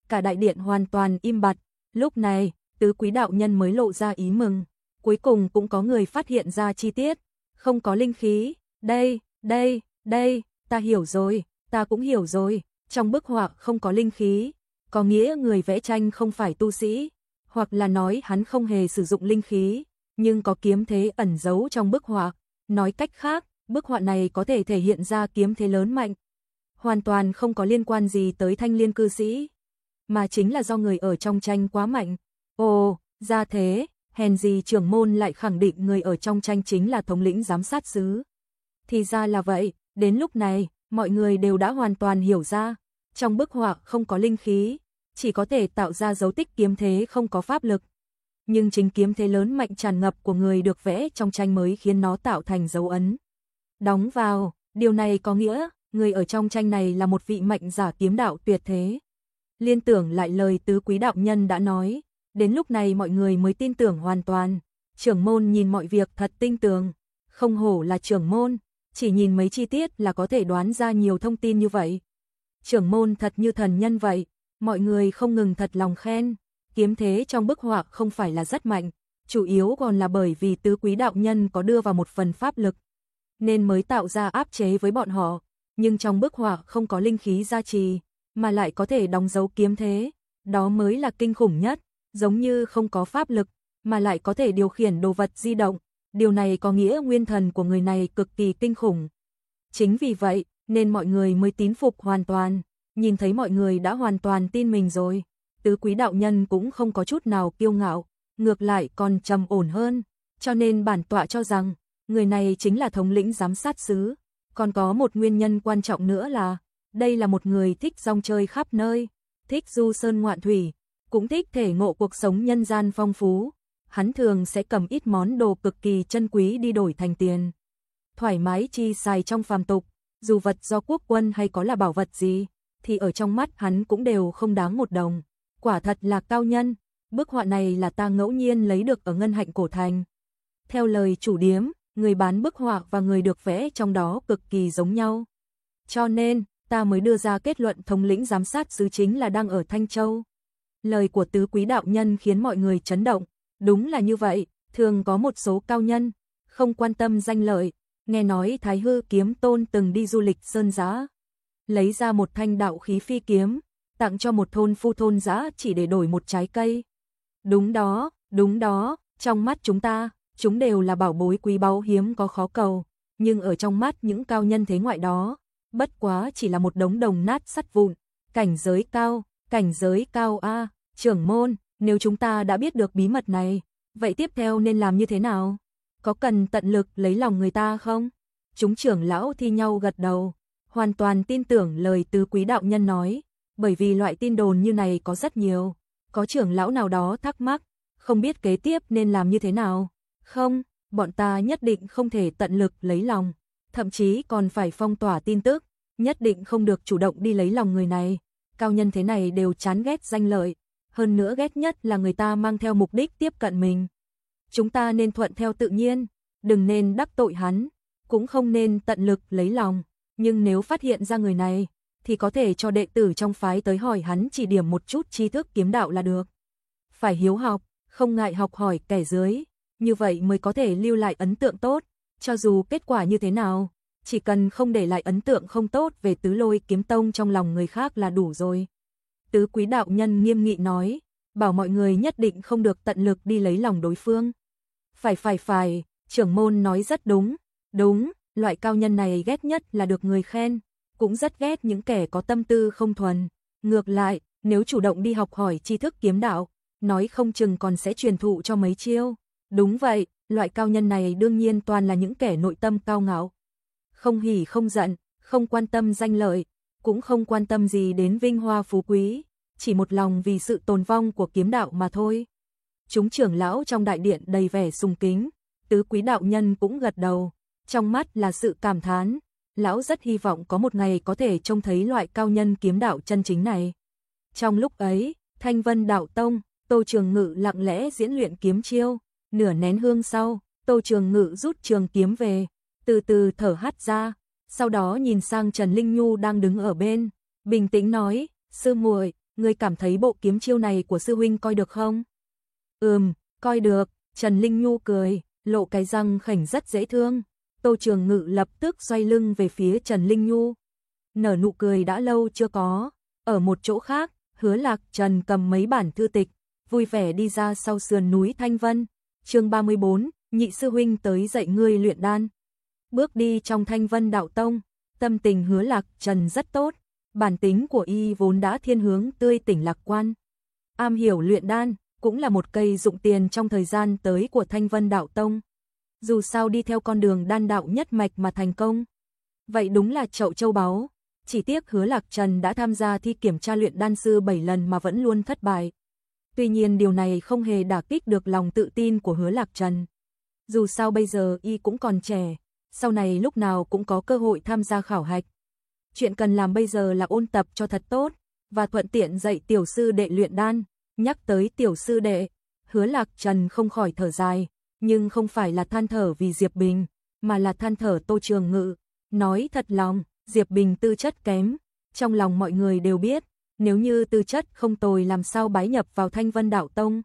cả đại điện hoàn toàn im bặt. Lúc này, Tứ Quý đạo nhân mới lộ ra ý mừng. Cuối cùng cũng có người phát hiện ra chi tiết. Không có linh khí. Đây, đây, đây, ta hiểu rồi, ta cũng hiểu rồi. Trong bức họa không có linh khí. Có nghĩa người vẽ tranh không phải tu sĩ. Hoặc là nói hắn không hề sử dụng linh khí. Nhưng có kiếm thế ẩn giấu trong bức họa. Nói cách khác, bức họa này có thể thể hiện ra kiếm thế lớn mạnh. Hoàn toàn không có liên quan gì tới Thanh Liên cư sĩ. Mà chính là do người ở trong tranh quá mạnh. Ồ, ra thế, hèn gì trưởng môn lại khẳng định người ở trong tranh chính là thống lĩnh giám sát sứ. Thì ra là vậy, đến lúc này, mọi người đều đã hoàn toàn hiểu ra. Trong bức họa không có linh khí, chỉ có thể tạo ra dấu tích kiếm thế không có pháp lực. Nhưng chính kiếm thế lớn mạnh tràn ngập của người được vẽ trong tranh mới khiến nó tạo thành dấu ấn. Đóng vào, điều này có nghĩa, người ở trong tranh này là một vị mạnh giả kiếm đạo tuyệt thế. Liên tưởng lại lời Tứ Quý đạo nhân đã nói, đến lúc này mọi người mới tin tưởng hoàn toàn. Trưởng môn nhìn mọi việc thật tinh tường, không hổ là trưởng môn, chỉ nhìn mấy chi tiết là có thể đoán ra nhiều thông tin như vậy. Trưởng môn thật như thần nhân vậy, mọi người không ngừng thật lòng khen. Kiếm thế trong bức họa không phải là rất mạnh, chủ yếu còn là bởi vì Tứ Quý đạo nhân có đưa vào một phần pháp lực, nên mới tạo ra áp chế với bọn họ. Nhưng trong bức họa không có linh khí gia trì, mà lại có thể đóng dấu kiếm thế, đó mới là kinh khủng nhất. Giống như không có pháp lực, mà lại có thể điều khiển đồ vật di động. Điều này có nghĩa nguyên thần của người này cực kỳ kinh khủng. Chính vì vậy, nên mọi người mới tín phục hoàn toàn. Nhìn thấy mọi người đã hoàn toàn tin mình rồi, Tứ Quý đạo nhân cũng không có chút nào kiêu ngạo, ngược lại còn trầm ổn hơn. Cho nên bản tọa cho rằng, người này chính là thống lĩnh giám sát sứ. Còn có một nguyên nhân quan trọng nữa là, đây là một người thích rong chơi khắp nơi, thích du sơn ngoạn thủy, cũng thích thể ngộ cuộc sống nhân gian phong phú. Hắn thường sẽ cầm ít món đồ cực kỳ chân quý đi đổi thành tiền. Thoải mái chi xài trong phàm tục, dù vật do quốc quân hay có là bảo vật gì, thì ở trong mắt hắn cũng đều không đáng một đồng. Quả thật là cao nhân, bức họa này là ta ngẫu nhiên lấy được ở Ngân Hạnh Cổ Thành. Theo lời chủ điếm, người bán bức họa và người được vẽ trong đó cực kỳ giống nhau. Cho nên, ta mới đưa ra kết luận thống lĩnh giám sát sứ chính là đang ở Thanh Châu. Lời của Tứ Quý đạo nhân khiến mọi người chấn động. Đúng là như vậy, thường có một số cao nhân, không quan tâm danh lợi. Nghe nói Thái Hư Kiếm Tôn từng đi du lịch sơn giã, lấy ra một thanh đạo khí phi kiếm, tặng cho một thôn phu thôn giã chỉ để đổi một trái cây. Đúng đó, đúng đó, trong mắt chúng ta, chúng đều là bảo bối quý báu hiếm có khó cầu. Nhưng ở trong mắt những cao nhân thế ngoại đó, bất quá chỉ là một đống đồng nát sắt vụn. Cảnh giới cao, cảnh giới cao a, trưởng môn, nếu chúng ta đã biết được bí mật này, vậy tiếp theo nên làm như thế nào? Có cần tận lực lấy lòng người ta không? Chúng trưởng lão thi nhau gật đầu, hoàn toàn tin tưởng lời Tứ Quý đạo nhân nói, bởi vì loại tin đồn như này có rất nhiều. Có trưởng lão nào đó thắc mắc, không biết kế tiếp nên làm như thế nào? Không, bọn ta nhất định không thể tận lực lấy lòng, thậm chí còn phải phong tỏa tin tức, nhất định không được chủ động đi lấy lòng người này. Cao nhân thế này đều chán ghét danh lợi, hơn nữa ghét nhất là người ta mang theo mục đích tiếp cận mình. Chúng ta nên thuận theo tự nhiên, đừng nên đắc tội hắn, cũng không nên tận lực lấy lòng, nhưng nếu phát hiện ra người này, thì có thể cho đệ tử trong phái tới hỏi hắn chỉ điểm một chút tri thức kiếm đạo là được. Phải hiếu học, không ngại học hỏi kẻ dưới, như vậy mới có thể lưu lại ấn tượng tốt, cho dù kết quả như thế nào, chỉ cần không để lại ấn tượng không tốt về Tứ Lôi Kiếm Tông trong lòng người khác là đủ rồi. Tứ Quý đạo nhân nghiêm nghị nói, bảo mọi người nhất định không được tận lực đi lấy lòng đối phương. Phải phải phải, trưởng môn nói rất đúng, đúng, loại cao nhân này ghét nhất là được người khen, cũng rất ghét những kẻ có tâm tư không thuần. Ngược lại, nếu chủ động đi học hỏi tri thức kiếm đạo, nói không chừng còn sẽ truyền thụ cho mấy chiêu. Đúng vậy, loại cao nhân này đương nhiên toàn là những kẻ nội tâm cao ngạo. Không hỉ không giận, không quan tâm danh lợi, cũng không quan tâm gì đến vinh hoa phú quý, chỉ một lòng vì sự tồn vong của kiếm đạo mà thôi. Chúng trưởng lão trong đại điện đầy vẻ sùng kính, Tứ Quý đạo nhân cũng gật đầu, trong mắt là sự cảm thán. Lão rất hy vọng có một ngày có thể trông thấy loại cao nhân kiếm đạo chân chính này. Trong lúc ấy, Thanh Vân Đạo Tông, Tô Trường Ngự lặng lẽ diễn luyện kiếm chiêu, nửa nén hương sau, Tô Trường Ngự rút trường kiếm về, từ từ thở hắt ra, sau đó nhìn sang Trần Linh Nhu đang đứng ở bên, bình tĩnh nói, sư muội, ngươi cảm thấy bộ kiếm chiêu này của sư huynh coi được không? Ừm, coi được, Trần Linh Nhu cười, lộ cái răng khểnh rất dễ thương. Tô Trường Ngự lập tức xoay lưng về phía Trần Linh Nhu. Nở nụ cười đã lâu chưa có. Ở một chỗ khác, Hứa Lạc Trần cầm mấy bản thư tịch, vui vẻ đi ra sau sườn núi Thanh Vân. Chương ba mươi bốn, nhị sư huynh tới dạy ngươi luyện đan. Bước đi trong Thanh Vân Đạo Tông, tâm tình Hứa Lạc Trần rất tốt, bản tính của y vốn đã thiên hướng tươi tỉnh lạc quan. Am hiểu luyện đan, cũng là một cây dụng tiền trong thời gian tới của Thanh Vân Đạo Tông. Dù sao đi theo con đường đan đạo nhất mạch mà thành công, vậy đúng là chậu châu báu. Chỉ tiếc Hứa Lạc Trần đã tham gia thi kiểm tra luyện đan sư bảy lần mà vẫn luôn thất bại. Tuy nhiên điều này không hề đả kích được lòng tự tin của Hứa Lạc Trần. Dù sao bây giờ y cũng còn trẻ, sau này lúc nào cũng có cơ hội tham gia khảo hạch. Chuyện cần làm bây giờ là ôn tập cho thật tốt, và thuận tiện dạy tiểu sư đệ luyện đan. Nhắc tới tiểu sư đệ, Hứa Lạc Trần không khỏi thở dài, nhưng không phải là than thở vì Diệp Bình, mà là than thở Tô Trường Ngự. Nói thật lòng, Diệp Bình tư chất kém, trong lòng mọi người đều biết, nếu như tư chất không tồi làm sao bái nhập vào Thanh Vân Đạo Tông.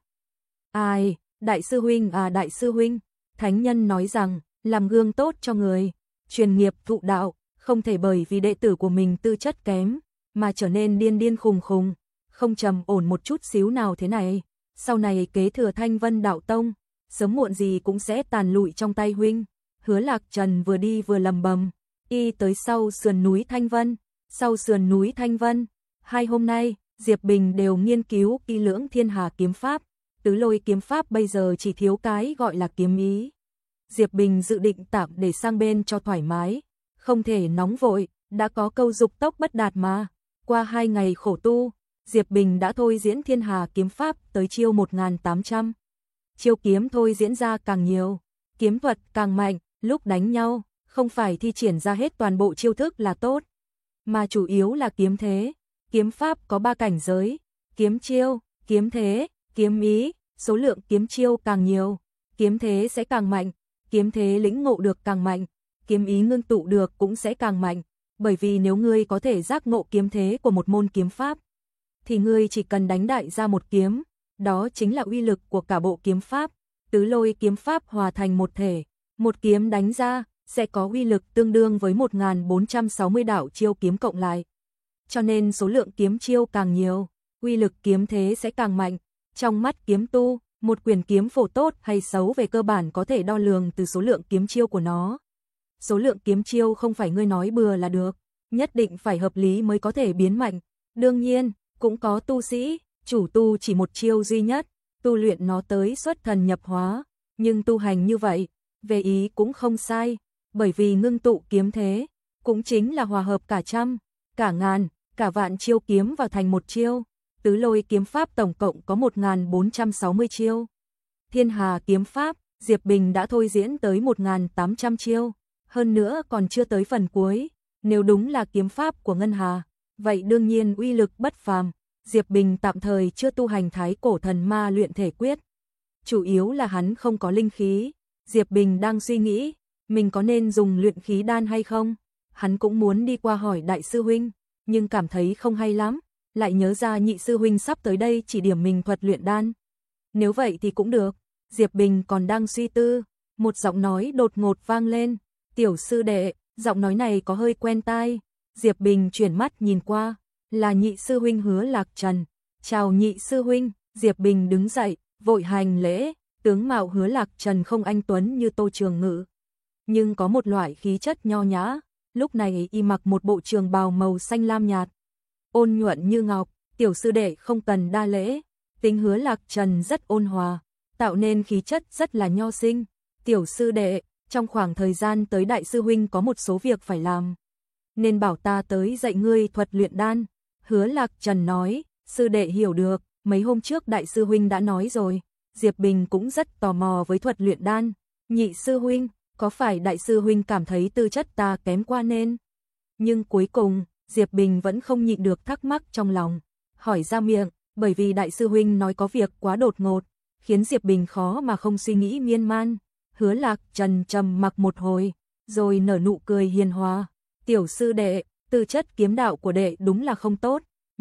Ai, đại sư huynh à đại sư huynh, thánh nhân nói rằng, làm gương tốt cho người, truyền nghiệp thụ đạo, không thể bởi vì đệ tử của mình tư chất kém, mà trở nên điên điên khùng khùng, không trầm ổn một chút xíu nào thế này. Sau này kế thừa Thanh Vân Đạo Tông, sớm muộn gì cũng sẽ tàn lụi trong tay huynh. Hứa Lạc Trần vừa đi vừa lầm bầm, y tới sau sườn núi Thanh Vân, sau sườn núi Thanh Vân. Hai hôm nay, Diệp Bình đều nghiên cứu kỹ lưỡng Thiên Hà kiếm pháp, tứ lôi kiếm pháp bây giờ chỉ thiếu cái gọi là kiếm ý. Diệp Bình dự định tạm để sang bên cho thoải mái, không thể nóng vội, đã có câu dục tốc bất đạt mà. Qua hai ngày khổ tu, Diệp Bình đã thôi diễn Thiên Hà kiếm pháp tới chiêu một nghìn tám trăm. Chiêu kiếm thôi diễn ra càng nhiều, kiếm thuật càng mạnh, lúc đánh nhau, không phải thi triển ra hết toàn bộ chiêu thức là tốt, mà chủ yếu là kiếm thế. Kiếm pháp có ba cảnh giới, kiếm chiêu, kiếm thế, kiếm ý, số lượng kiếm chiêu càng nhiều, kiếm thế sẽ càng mạnh, kiếm thế lĩnh ngộ được càng mạnh, kiếm ý ngưng tụ được cũng sẽ càng mạnh, bởi vì nếu ngươi có thể giác ngộ kiếm thế của một môn kiếm pháp, thì ngươi chỉ cần đánh đại ra một kiếm, đó chính là uy lực của cả bộ kiếm pháp. Tứ lôi kiếm pháp hòa thành một thể, một kiếm đánh ra sẽ có uy lực tương đương với một nghìn bốn trăm sáu mươi đạo chiêu kiếm cộng lại. Cho nên số lượng kiếm chiêu càng nhiều, uy lực kiếm thế sẽ càng mạnh. Trong mắt kiếm tu, một quyển kiếm phổ tốt hay xấu về cơ bản có thể đo lường từ số lượng kiếm chiêu của nó. Số lượng kiếm chiêu không phải ngươi nói bừa là được, nhất định phải hợp lý mới có thể biến mạnh. Đương nhiên, cũng có tu sĩ, chủ tu chỉ một chiêu duy nhất, tu luyện nó tới xuất thần nhập hóa, nhưng tu hành như vậy, về ý cũng không sai, bởi vì ngưng tụ kiếm thế, cũng chính là hòa hợp cả trăm, cả ngàn, cả vạn chiêu kiếm vào thành một chiêu. Tứ lôi kiếm pháp tổng cộng có một nghìn bốn trăm sáu mươi chiêu. Thiên Hà kiếm pháp, Diệp Bình đã thôi diễn tới một nghìn tám trăm chiêu, hơn nữa còn chưa tới phần cuối. Nếu đúng là kiếm pháp của Ngân Hà, vậy đương nhiên uy lực bất phàm. Diệp Bình tạm thời chưa tu hành Thái Cổ Thần Ma luyện thể quyết, chủ yếu là hắn không có linh khí. Diệp Bình đang suy nghĩ, mình có nên dùng luyện khí đan hay không? Hắn cũng muốn đi qua hỏi đại sư huynh, nhưng cảm thấy không hay lắm, lại nhớ ra nhị sư huynh sắp tới đây chỉ điểm mình thuật luyện đan. Nếu vậy thì cũng được. Diệp Bình còn đang suy tư, một giọng nói đột ngột vang lên, "Tiểu sư đệ." Giọng nói này có hơi quen tai. Diệp Bình chuyển mắt nhìn qua, là nhị sư huynh Hứa Lạc Trần. "Chào nhị sư huynh." Diệp Bình đứng dậy, vội hành lễ. Tướng mạo Hứa Lạc Trần không anh tuấn như Tô Trường Ngự, nhưng có một loại khí chất nho nhã. Lúc này y mặc một bộ trường bào màu xanh lam nhạt, ôn nhuận như ngọc. "Tiểu sư đệ không cần đa lễ." Tính Hứa Lạc Trần rất ôn hòa, tạo nên khí chất rất là nho sinh. "Tiểu sư đệ, trong khoảng thời gian tới đại sư huynh có một số việc phải làm, nên bảo ta tới dạy ngươi thuật luyện đan." Hứa Lạc Trần nói, "Sư đệ hiểu được, mấy hôm trước đại sư huynh đã nói rồi." Diệp Bình cũng rất tò mò với thuật luyện đan. "Nhị sư huynh, có phải đại sư huynh cảm thấy tư chất ta kém qua nên?" Nhưng cuối cùng, Diệp Bình vẫn không nhịn được thắc mắc trong lòng, hỏi ra miệng, bởi vì đại sư huynh nói có việc quá đột ngột, khiến Diệp Bình khó mà không suy nghĩ miên man. Hứa Lạc Trần trầm mặc một hồi, rồi nở nụ cười hiền hòa, "Tiểu sư đệ, tư chất kiếm đạo của đệ đúng là không tốt,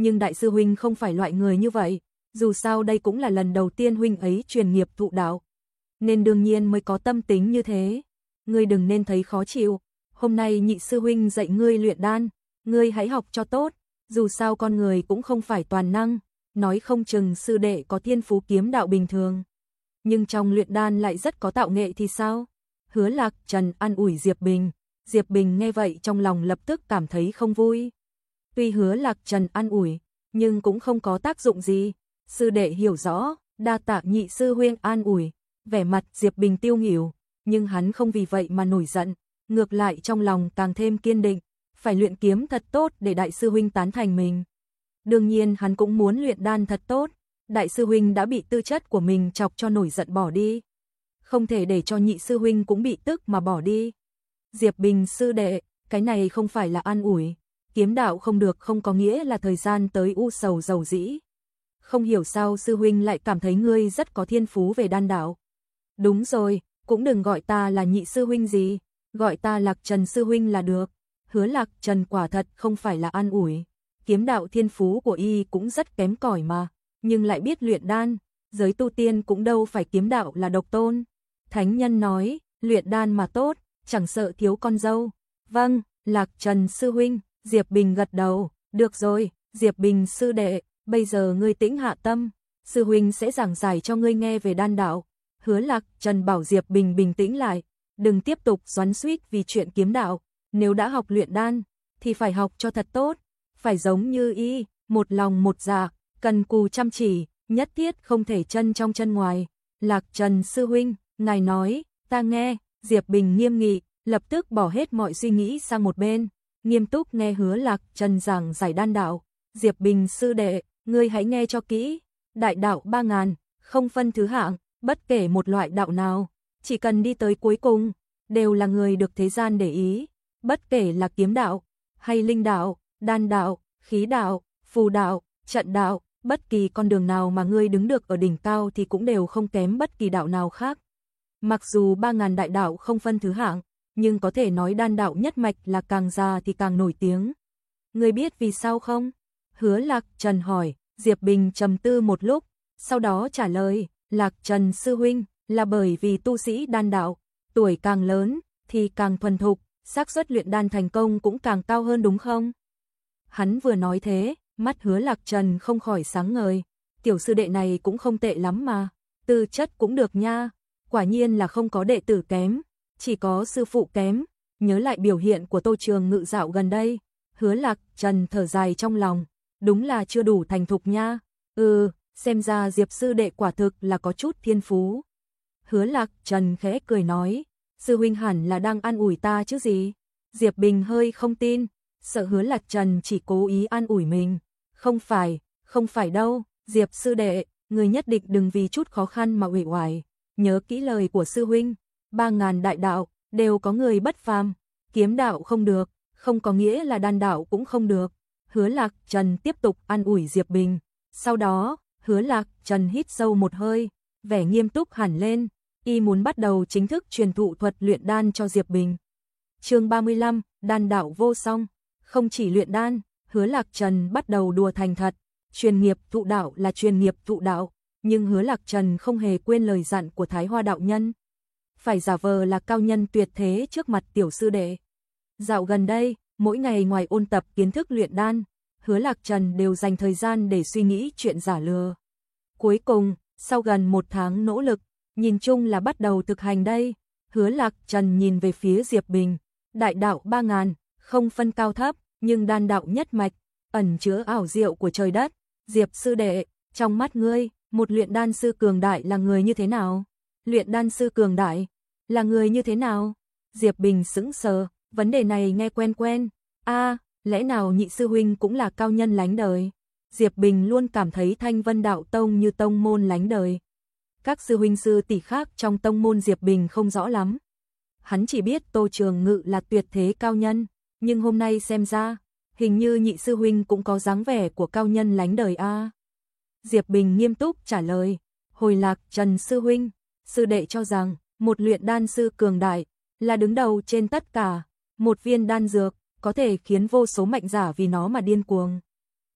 nhưng đại sư huynh không phải loại người như vậy, dù sao đây cũng là lần đầu tiên huynh ấy truyền nghiệp thụ đạo, nên đương nhiên mới có tâm tính như thế. Ngươi đừng nên thấy khó chịu, hôm nay nhị sư huynh dạy ngươi luyện đan, ngươi hãy học cho tốt, dù sao con người cũng không phải toàn năng, nói không chừng sư đệ có thiên phú kiếm đạo bình thường, nhưng trong luyện đan lại rất có tạo nghệ thì sao? Hứa Lạc Trần an ủi Diệp Bình, Diệp Bình nghe vậy trong lòng lập tức cảm thấy không vui. Tuy Hứa Lạc Trần an ủi, nhưng cũng không có tác dụng gì, sư đệ hiểu rõ, đa tạ nhị sư huynh an ủi, vẻ mặt Diệp Bình tiêu nghỉu, nhưng hắn không vì vậy mà nổi giận, ngược lại trong lòng càng thêm kiên định, phải luyện kiếm thật tốt để đại sư huynh tán thành mình. Đương nhiên hắn cũng muốn luyện đan thật tốt, đại sư huynh đã bị tư chất của mình chọc cho nổi giận bỏ đi, không thể để cho nhị sư huynh cũng bị tức mà bỏ đi. Diệp Bình sư đệ, cái này không phải là an ủi, kiếm đạo không được không có nghĩa là thời gian tới u sầu dầu dĩ. Không hiểu sao sư huynh lại cảm thấy ngươi rất có thiên phú về đan đạo. Đúng rồi, cũng đừng gọi ta là nhị sư huynh gì, gọi ta Lạc Trần sư huynh là được. Hứa Lạc Trần quả thật không phải là an ủi, kiếm đạo thiên phú của y cũng rất kém cỏi mà, nhưng lại biết luyện đan, giới tu tiên cũng đâu phải kiếm đạo là độc tôn. Thánh nhân nói, luyện đan mà tốt, chẳng sợ thiếu con dâu. Vâng, Lạc Trần sư huynh, Diệp Bình gật đầu, được rồi, Diệp Bình sư đệ, bây giờ ngươi tĩnh hạ tâm, sư huynh sẽ giảng giải cho ngươi nghe về đan đạo. Hứa Lạc Trần bảo Diệp Bình bình tĩnh lại, đừng tiếp tục xoắn xuýt vì chuyện kiếm đạo, nếu đã học luyện đan, thì phải học cho thật tốt, phải giống như y, một lòng một dạ, cần cù chăm chỉ, nhất thiết không thể chân trong chân ngoài. Lạc Trần sư huynh, ngài nói, ta nghe. Diệp Bình nghiêm nghị, lập tức bỏ hết mọi suy nghĩ sang một bên, nghiêm túc nghe Hứa Lạc Trần giảng giải đan đạo. Diệp Bình sư đệ, ngươi hãy nghe cho kỹ, đại đạo ba ngàn, không phân thứ hạng, bất kể một loại đạo nào, chỉ cần đi tới cuối cùng, đều là người được thế gian để ý, bất kể là kiếm đạo, hay linh đạo, đan đạo, khí đạo, phù đạo, trận đạo, bất kỳ con đường nào mà ngươi đứng được ở đỉnh cao thì cũng đều không kém bất kỳ đạo nào khác. Mặc dù ba ngàn đại đạo không phân thứ hạng, nhưng có thể nói đan đạo nhất mạch là càng già thì càng nổi tiếng. Ngươi biết vì sao không? Hứa Lạc Trần hỏi, Diệp Bình trầm tư một lúc, sau đó trả lời, Lạc Trần sư huynh, là bởi vì tu sĩ đan đạo, tuổi càng lớn thì càng thuần thục, xác suất luyện đan thành công cũng càng cao hơn đúng không? Hắn vừa nói thế, mắt Hứa Lạc Trần không khỏi sáng ngời, tiểu sư đệ này cũng không tệ lắm mà, tư chất cũng được nha, quả nhiên là không có đệ tử kém, chỉ có sư phụ kém. Nhớ lại biểu hiện của Tô Trường Ngự dạo gần đây, Hứa Lạc Trần thở dài trong lòng, đúng là chưa đủ thành thục nha. Ừ, xem ra Diệp sư đệ quả thực là có chút thiên phú. Hứa Lạc Trần khẽ cười nói, sư huynh hẳn là đang an ủi ta chứ gì. Diệp Bình hơi không tin, sợ Hứa Lạc Trần chỉ cố ý an ủi mình. Không phải, không phải đâu, Diệp sư đệ, người nhất định đừng vì chút khó khăn mà uể oải. Nhớ kỹ lời của sư huynh, ba ngàn đại đạo đều có người bất phàm, kiếm đạo không được, không có nghĩa là đan đạo cũng không được. Hứa Lạc Trần tiếp tục an ủi Diệp Bình, sau đó, Hứa Lạc Trần hít sâu một hơi, vẻ nghiêm túc hẳn lên, y muốn bắt đầu chính thức truyền thụ thuật luyện đan cho Diệp Bình. Chương ba mươi lăm, đan đạo vô song, không chỉ luyện đan, Hứa Lạc Trần bắt đầu đùa thành thật, truyền nghiệp thụ đạo là truyền nghiệp thụ đạo, nhưng Hứa Lạc Trần không hề quên lời dặn của Thái Hoa đạo nhân, phải giả vờ là cao nhân tuyệt thế trước mặt tiểu sư đệ. Dạo gần đây, mỗi ngày ngoài ôn tập kiến thức luyện đan, Hứa Lạc Trần đều dành thời gian để suy nghĩ chuyện giả lừa. Cuối cùng, sau gần một tháng nỗ lực, nhìn chung là bắt đầu thực hành đây. Hứa Lạc Trần nhìn về phía Diệp Bình, đại đạo ba ngàn, không phân cao thấp, nhưng đan đạo nhất mạch, ẩn chứa ảo diệu của trời đất. Diệp sư đệ, trong mắt ngươi, một luyện đan sư cường đại là người như thế nào? Luyện đan sư cường đại là người như thế nào? Diệp Bình sững sờ, vấn đề này nghe quen quen. A, à, lẽ nào nhị sư huynh cũng là cao nhân lánh đời? Diệp Bình luôn cảm thấy Thanh Vân Đạo Tông như tông môn lánh đời. Các sư huynh sư tỷ khác trong tông môn Diệp Bình không rõ lắm. Hắn chỉ biết Tô Trường Ngự là tuyệt thế cao nhân, nhưng hôm nay xem ra, hình như nhị sư huynh cũng có dáng vẻ của cao nhân lánh đời a. À. Diệp Bình nghiêm túc trả lời, hồi Lạc Trần sư huynh, sư đệ cho rằng, một luyện đan sư cường đại, là đứng đầu trên tất cả, một viên đan dược, có thể khiến vô số mạnh giả vì nó mà điên cuồng.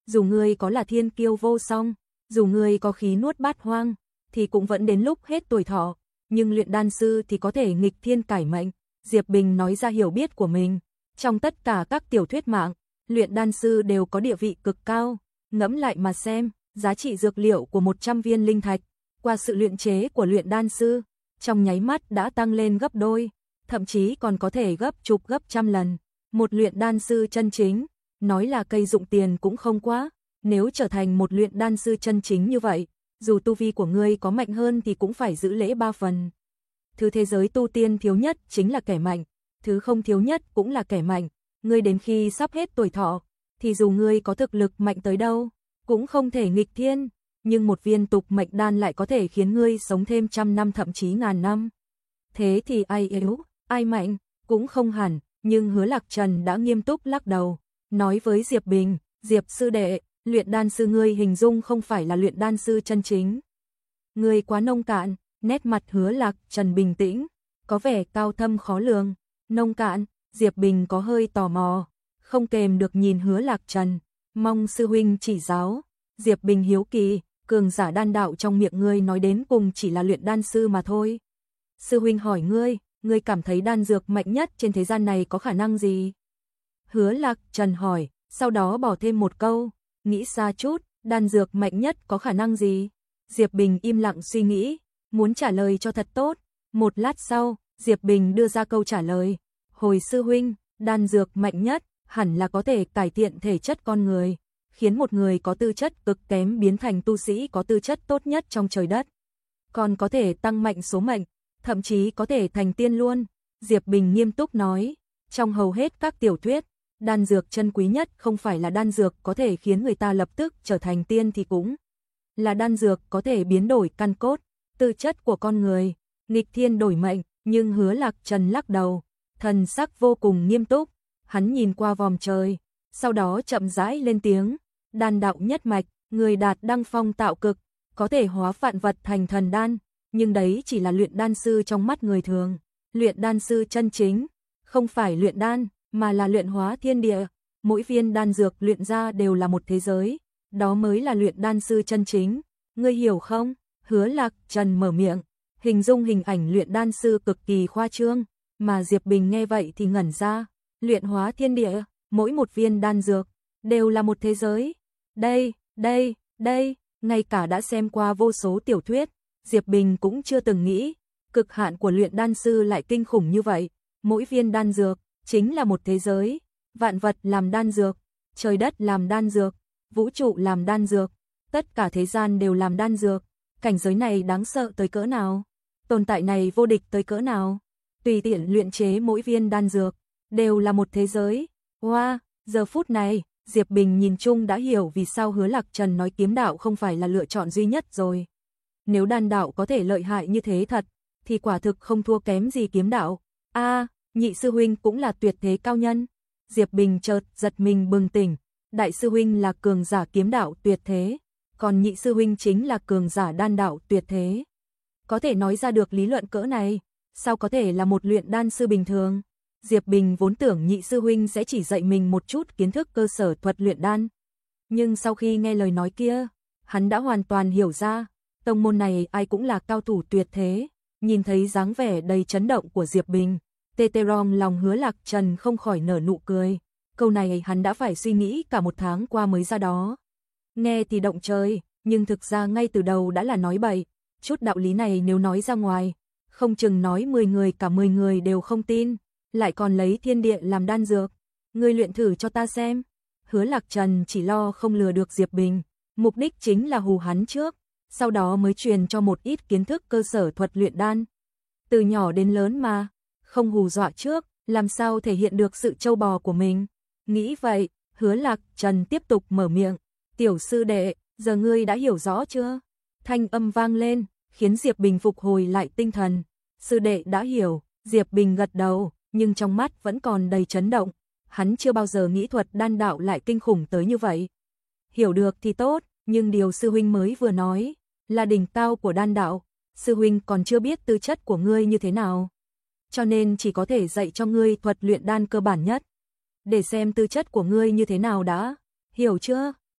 dù ngươi có là thiên kiêu vô song, dù ngươi có khí nuốt bát hoang, thì cũng vẫn đến lúc hết tuổi thọ, nhưng luyện đan sư thì có thể nghịch thiên cải mệnh. Diệp Bình nói ra hiểu biết của mình, trong tất cả các tiểu thuyết mạng, luyện đan sư đều có địa vị cực cao, ngẫm lại mà xem, giá trị dược liệu của một trăm viên linh thạch, qua sự luyện chế của luyện đan sư, trong nháy mắt đã tăng lên gấp đôi, thậm chí còn có thể gấp chục gấp trăm lần. Một luyện đan sư chân chính, nói là cây dụng tiền cũng không quá, nếu trở thành một luyện đan sư chân chính như vậy, dù tu vi của ngươi có mạnh hơn thì cũng phải giữ lễ ba phần. Thứ thế giới tu tiên thiếu nhất chính là kẻ mạnh, thứ không thiếu nhất cũng là kẻ mạnh, ngươi đến khi sắp hết tuổi thọ, thì dù ngươi có thực lực mạnh tới đâu, cũng không thể nghịch thiên, nhưng một viên tục mệnh đan lại có thể khiến ngươi sống thêm trăm năm thậm chí ngàn năm. Thế thì ai yếu, ai mạnh, cũng không hẳn, nhưng Hứa Lạc Trần đã nghiêm túc lắc đầu, nói với Diệp Bình, Diệp sư đệ, luyện đan sư ngươi hình dung không phải là luyện đan sư chân chính. Ngươi quá nông cạn, nét mặt Hứa Lạc Trần bình tĩnh, có vẻ cao thâm khó lường. Nông cạn, Diệp Bình có hơi tò mò, không kềm được nhìn Hứa Lạc Trần, mong sư huynh chỉ giáo. Diệp Bình hiếu kỳ, cường giả đan đạo trong miệng ngươi nói đến cùng chỉ là luyện đan sư mà thôi. Sư huynh hỏi ngươi, ngươi cảm thấy đan dược mạnh nhất trên thế gian này có khả năng gì? Hứa Lạc Trần hỏi, sau đó bỏ thêm một câu, nghĩ xa chút, đan dược mạnh nhất có khả năng gì? Diệp Bình im lặng suy nghĩ, muốn trả lời cho thật tốt. Một lát sau, Diệp Bình đưa ra câu trả lời, hồi sư huynh, đan dược mạnh nhất hẳn là có thể cải thiện thể chất con người, khiến một người có tư chất cực kém biến thành tu sĩ có tư chất tốt nhất trong trời đất. Còn có thể tăng mạnh số mệnh, thậm chí có thể thành tiên luôn. Diệp Bình nghiêm túc nói, trong hầu hết các tiểu thuyết, đan dược chân quý nhất không phải là đan dược có thể khiến người ta lập tức trở thành tiên thì cũng là đan dược có thể biến đổi căn cốt, tư chất của con người, nghịch thiên đổi mệnh, nhưng Hứa Lạc Trần lắc đầu, thần sắc vô cùng nghiêm túc, hắn nhìn qua vòm trời, sau đó chậm rãi lên tiếng, đan đạo nhất mạch, người đạt đăng phong tạo cực, có thể hóa vạn vật thành thần đan, nhưng đấy chỉ là luyện đan sư trong mắt người thường. Luyện đan sư chân chính, không phải luyện đan, mà là luyện hóa thiên địa, mỗi viên đan dược luyện ra đều là một thế giới, đó mới là luyện đan sư chân chính, ngươi hiểu không? Hứa Lạc Trần mở miệng, hình dung hình ảnh luyện đan sư cực kỳ khoa trương, mà Diệp Bình nghe vậy thì ngẩn ra, luyện hóa thiên địa, mỗi một viên đan dược, đều là một thế giới. Đây, đây, đây, ngay cả đã xem qua vô số tiểu thuyết, Diệp Bình cũng chưa từng nghĩ, cực hạn của luyện đan sư lại kinh khủng như vậy, mỗi viên đan dược, chính là một thế giới, vạn vật làm đan dược, trời đất làm đan dược, vũ trụ làm đan dược, tất cả thế gian đều làm đan dược, cảnh giới này đáng sợ tới cỡ nào, tồn tại này vô địch tới cỡ nào, tùy tiện luyện chế mỗi viên đan dược, đều là một thế giới. Wow, giờ phút này, Diệp Bình nhìn chung đã hiểu vì sao Hứa Lạc Trần nói kiếm đạo không phải là lựa chọn duy nhất rồi. Nếu đan đạo có thể lợi hại như thế thật, thì quả thực không thua kém gì kiếm đạo. A, à, nhị sư huynh cũng là tuyệt thế cao nhân. Diệp Bình chợt giật mình bừng tỉnh, đại sư huynh là cường giả kiếm đạo tuyệt thế, còn nhị sư huynh chính là cường giả đan đạo tuyệt thế. Có thể nói ra được lý luận cỡ này, sao có thể là một luyện đan sư bình thường? Diệp Bình vốn tưởng nhị sư huynh sẽ chỉ dạy mình một chút kiến thức cơ sở thuật luyện đan. Nhưng sau khi nghe lời nói kia, hắn đã hoàn toàn hiểu ra, tông môn này ai cũng là cao thủ tuyệt thế. Nhìn thấy dáng vẻ đầy chấn động của Diệp Bình, tê tê rong lòng Hứa Lạc Trần không khỏi nở nụ cười. Câu này hắn đã phải suy nghĩ cả một tháng qua mới ra đó. Nghe thì động trời, nhưng thực ra ngay từ đầu đã là nói bậy. Chút đạo lý này nếu nói ra ngoài, không chừng nói mười người cả mười người đều không tin, lại còn lấy thiên địa làm đan dược. Ngươi luyện thử cho ta xem. Hứa Lạc Trần chỉ lo không lừa được Diệp Bình, mục đích chính là hù hắn trước, sau đó mới truyền cho một ít kiến thức cơ sở thuật luyện đan. Từ nhỏ đến lớn mà, không hù dọa trước, làm sao thể hiện được sự trâu bò của mình. Nghĩ vậy, Hứa Lạc Trần tiếp tục mở miệng, tiểu sư đệ, giờ ngươi đã hiểu rõ chưa? Thanh âm vang lên, khiến Diệp Bình phục hồi lại tinh thần. Sư đệ đã hiểu, Diệp Bình gật đầu, nhưng trong mắt vẫn còn đầy chấn động. Hắn chưa bao giờ nghĩ thuật đan đạo lại kinh khủng tới như vậy. Hiểu được thì tốt, nhưng điều sư huynh mới vừa nói là đỉnh cao của đan đạo, sư huynh còn chưa biết tư chất của ngươi như thế nào, cho nên chỉ có thể dạy cho ngươi thuật luyện đan cơ bản nhất, để xem tư chất của ngươi như thế nào đã, hiểu chưa?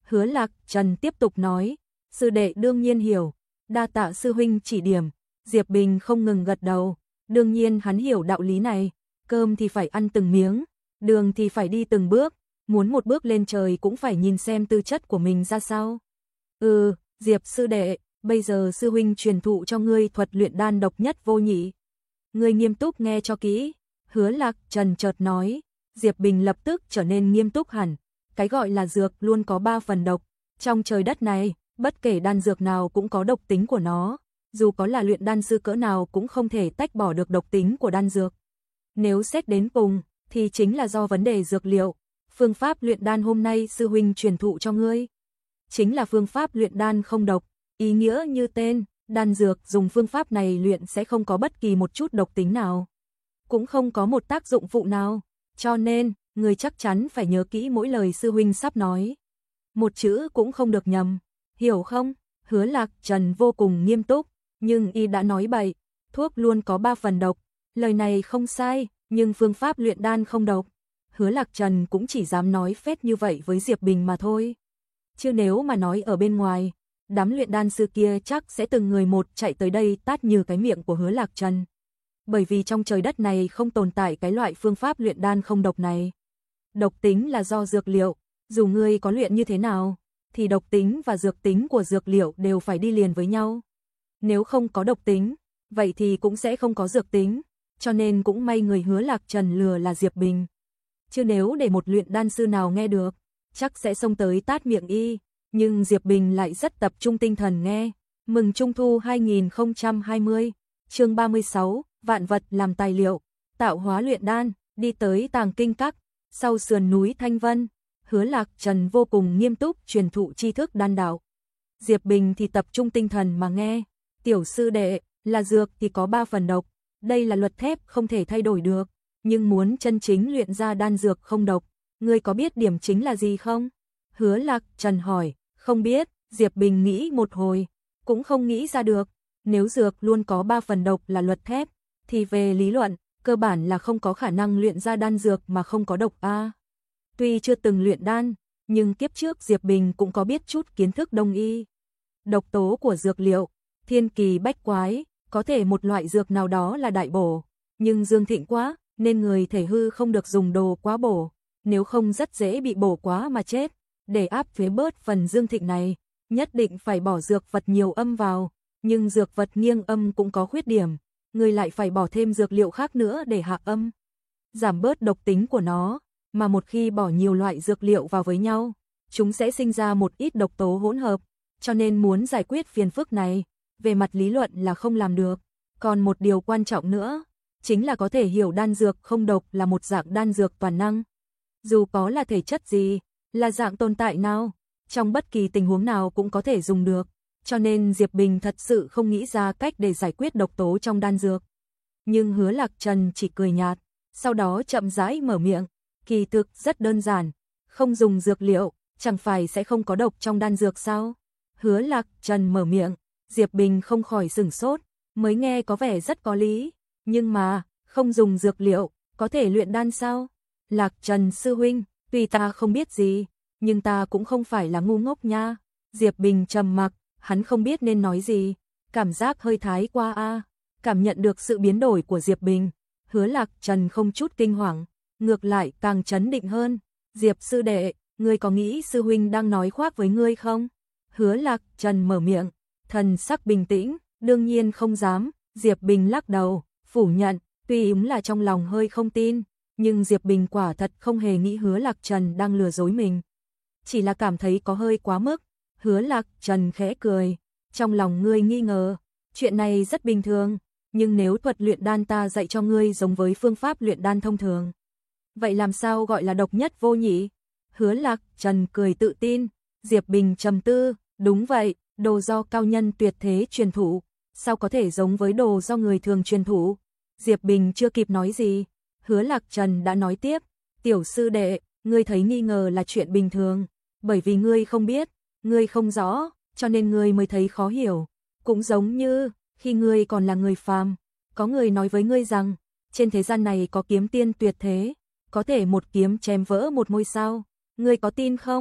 Hứa Lạc Trần tiếp tục nói, sư đệ đương nhiên hiểu, đa tạ sư huynh chỉ điểm. Diệp Bình không ngừng gật đầu, đương nhiên hắn hiểu đạo lý này, cơm thì phải ăn từng miếng, đường thì phải đi từng bước, muốn một bước lên trời cũng phải nhìn xem tư chất của mình ra sao. Ừ, Diệp sư đệ, bây giờ sư huynh truyền thụ cho ngươi thuật luyện đan độc nhất vô nhị. Ngươi nghiêm túc nghe cho kỹ. Hứa Lạc Trần chợt nói. Diệp Bình lập tức trở nên nghiêm túc hẳn. Cái gọi là dược luôn có ba phần độc. Trong trời đất này, bất kể đan dược nào cũng có độc tính của nó. Dù có là luyện đan sư cỡ nào cũng không thể tách bỏ được độc tính của đan dược. Nếu xét đến cùng, thì chính là do vấn đề dược liệu. Phương pháp luyện đan hôm nay sư huynh truyền thụ cho ngươi chính là phương pháp luyện đan không độc. Ý nghĩa như tên, đan dược dùng phương pháp này luyện sẽ không có bất kỳ một chút độc tính nào, cũng không có một tác dụng phụ nào, cho nên, người chắc chắn phải nhớ kỹ mỗi lời sư huynh sắp nói. Một chữ cũng không được nhầm, hiểu không? Hứa Lạc Trần vô cùng nghiêm túc, nhưng y đã nói bậy, thuốc luôn có ba phần độc, lời này không sai, nhưng phương pháp luyện đan không độc. Hứa Lạc Trần cũng chỉ dám nói phét như vậy với Diệp Bình mà thôi. Chứ nếu mà nói ở bên ngoài, đám luyện đan sư kia chắc sẽ từng người một chạy tới đây tát như cái miệng của Hứa Lạc Trần. Bởi vì trong trời đất này không tồn tại cái loại phương pháp luyện đan không độc này. Độc tính là do dược liệu, dù ngươi có luyện như thế nào, thì độc tính và dược tính của dược liệu đều phải đi liền với nhau. Nếu không có độc tính, vậy thì cũng sẽ không có dược tính, cho nên cũng may người Hứa Lạc Trần lừa là Diệp Bình. Chứ nếu để một luyện đan sư nào nghe được, chắc sẽ xông tới tát miệng y. Nhưng Diệp Bình lại rất tập trung tinh thần nghe. Mừng Trung thu hai nghìn không trăm hai mươi, chương ba mươi sáu, vạn vật làm tài liệu, tạo hóa luyện đan, đi tới Tàng Kinh Các, sau sườn núi Thanh Vân. Hứa Lạc Trần vô cùng nghiêm túc truyền thụ tri thức đan đạo. Diệp Bình thì tập trung tinh thần mà nghe. Tiểu sư đệ, là dược thì có ba phần độc, đây là luật thép không thể thay đổi được, nhưng muốn chân chính luyện ra đan dược không độc, ngươi có biết điểm chính là gì không? Hứa Lạc Trần hỏi. Không biết, Diệp Bình nghĩ một hồi, cũng không nghĩ ra được. Nếu dược luôn có ba phần độc là luật thép, thì về lý luận, cơ bản là không có khả năng luyện ra đan dược mà không có độc a. Tuy chưa từng luyện đan, nhưng kiếp trước Diệp Bình cũng có biết chút kiến thức đông y. Độc tố của dược liệu, thiên kỳ bách quái, có thể một loại dược nào đó là đại bổ, nhưng dương thịnh quá, nên người thể hư không được dùng đồ quá bổ, nếu không rất dễ bị bổ quá mà chết. Để áp chế bớt phần dương thịnh này, nhất định phải bỏ dược vật nhiều âm vào, nhưng dược vật nghiêng âm cũng có khuyết điểm, người lại phải bỏ thêm dược liệu khác nữa để hạ âm, giảm bớt độc tính của nó, mà một khi bỏ nhiều loại dược liệu vào với nhau, chúng sẽ sinh ra một ít độc tố hỗn hợp, cho nên muốn giải quyết phiền phức này, về mặt lý luận là không làm được. Còn một điều quan trọng nữa, chính là có thể hiểu đan dược không độc là một dạng đan dược toàn năng. Dù có là thể chất gì, là dạng tồn tại nào, trong bất kỳ tình huống nào cũng có thể dùng được, cho nên Diệp Bình thật sự không nghĩ ra cách để giải quyết độc tố trong đan dược. Nhưng Hứa Lạc Trần chỉ cười nhạt, sau đó chậm rãi mở miệng, kỳ thực rất đơn giản, không dùng dược liệu, chẳng phải sẽ không có độc trong đan dược sao? Hứa Lạc Trần mở miệng, Diệp Bình không khỏi sửng sốt, mới nghe có vẻ rất có lý, nhưng mà, không dùng dược liệu, có thể luyện đan sao? Lạc Trần sư huynh, tuy ta không biết gì, nhưng ta cũng không phải là ngu ngốc nha. Diệp Bình trầm mặc, hắn không biết nên nói gì, cảm giác hơi thái qua a. Cảm nhận được sự biến đổi của Diệp Bình, Hứa Lạc Trần không chút kinh hoàng, ngược lại càng chấn định hơn. Diệp sư đệ, ngươi có nghĩ sư huynh đang nói khoác với ngươi không? Hứa Lạc Trần mở miệng, thần sắc bình tĩnh, đương nhiên không dám. Diệp Bình lắc đầu, phủ nhận, tuy đúng là trong lòng hơi không tin, nhưng Diệp Bình quả thật không hề nghĩ Hứa Lạc Trần đang lừa dối mình. Chỉ là cảm thấy có hơi quá mức. Hứa Lạc Trần khẽ cười, trong lòng ngươi nghi ngờ, chuyện này rất bình thường, nhưng nếu thuật luyện đan ta dạy cho ngươi giống với phương pháp luyện đan thông thường, vậy làm sao gọi là độc nhất vô nhị? Hứa Lạc Trần cười tự tin. Diệp Bình trầm tư, đúng vậy, đồ do cao nhân tuyệt thế truyền thụ, sao có thể giống với đồ do người thường truyền thụ? Diệp Bình chưa kịp nói gì, Hứa Lạc Trần đã nói tiếp, tiểu sư đệ, ngươi thấy nghi ngờ là chuyện bình thường, bởi vì ngươi không biết, ngươi không rõ, cho nên ngươi mới thấy khó hiểu. Cũng giống như, khi ngươi còn là người phàm, có người nói với ngươi rằng, trên thế gian này có kiếm tiên tuyệt thế, có thể một kiếm chém vỡ một ngôi sao, ngươi có tin không?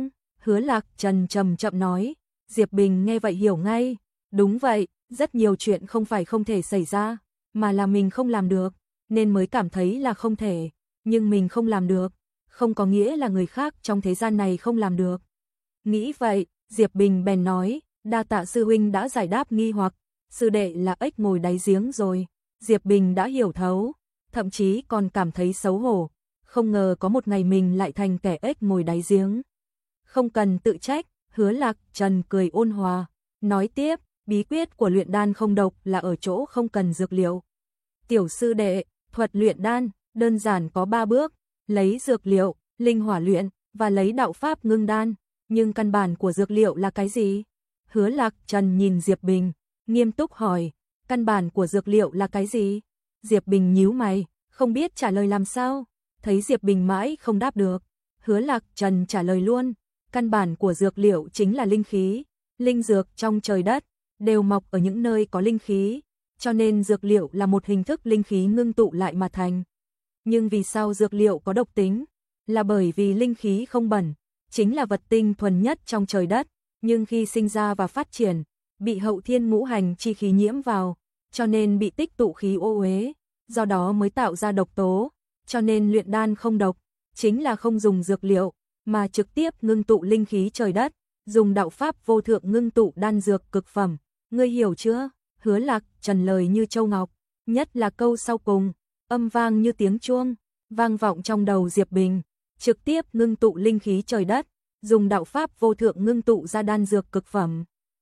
Hứa Lạc Trần trầm chậm nói. Diệp Bình nghe vậy hiểu ngay. Đúng vậy, rất nhiều chuyện không phải không thể xảy ra, mà là mình không làm được, nên mới cảm thấy là không thể. Nhưng mình không làm được, không có nghĩa là người khác trong thế gian này không làm được. Nghĩ vậy, Diệp Bình bèn nói, đa tạ sư huynh đã giải đáp nghi hoặc, sư đệ là ếch ngồi đáy giếng rồi. Diệp Bình đã hiểu thấu, thậm chí còn cảm thấy xấu hổ, không ngờ có một ngày mình lại thành kẻ ếch ngồi đáy giếng. Không cần tự trách, Hứa Lạc Trần cười ôn hòa, nói tiếp, bí quyết của luyện đan không độc là ở chỗ không cần dược liệu. Tiểu sư đệ, thuật luyện đan, đơn giản có ba bước, lấy dược liệu, linh hỏa luyện, và lấy đạo pháp ngưng đan. Nhưng căn bản của dược liệu là cái gì? Hứa Lạc Trần nhìn Diệp Bình, nghiêm túc hỏi, căn bản của dược liệu là cái gì? Diệp Bình nhíu mày, không biết trả lời làm sao. Thấy Diệp Bình mãi không đáp được, Hứa Lạc Trần trả lời luôn, căn bản của dược liệu chính là linh khí, linh dược trong trời đất đều mọc ở những nơi có linh khí, cho nên dược liệu là một hình thức linh khí ngưng tụ lại mà thành. Nhưng vì sao dược liệu có độc tính? Là bởi vì linh khí không bẩn, chính là vật tinh thuần nhất trong trời đất, nhưng khi sinh ra và phát triển, bị hậu thiên ngũ hành chi khí nhiễm vào, cho nên bị tích tụ khí ô uế, do đó mới tạo ra độc tố, cho nên luyện đan không độc, chính là không dùng dược liệu, mà trực tiếp ngưng tụ linh khí trời đất, dùng đạo pháp vô thượng ngưng tụ đan dược cực phẩm. Ngươi hiểu chưa? Hứa Lạc Trần lời như châu ngọc, nhất là câu sau cùng, âm vang như tiếng chuông, vang vọng trong đầu Diệp Bình, trực tiếp ngưng tụ linh khí trời đất, dùng đạo pháp vô thượng ngưng tụ ra đan dược cực phẩm.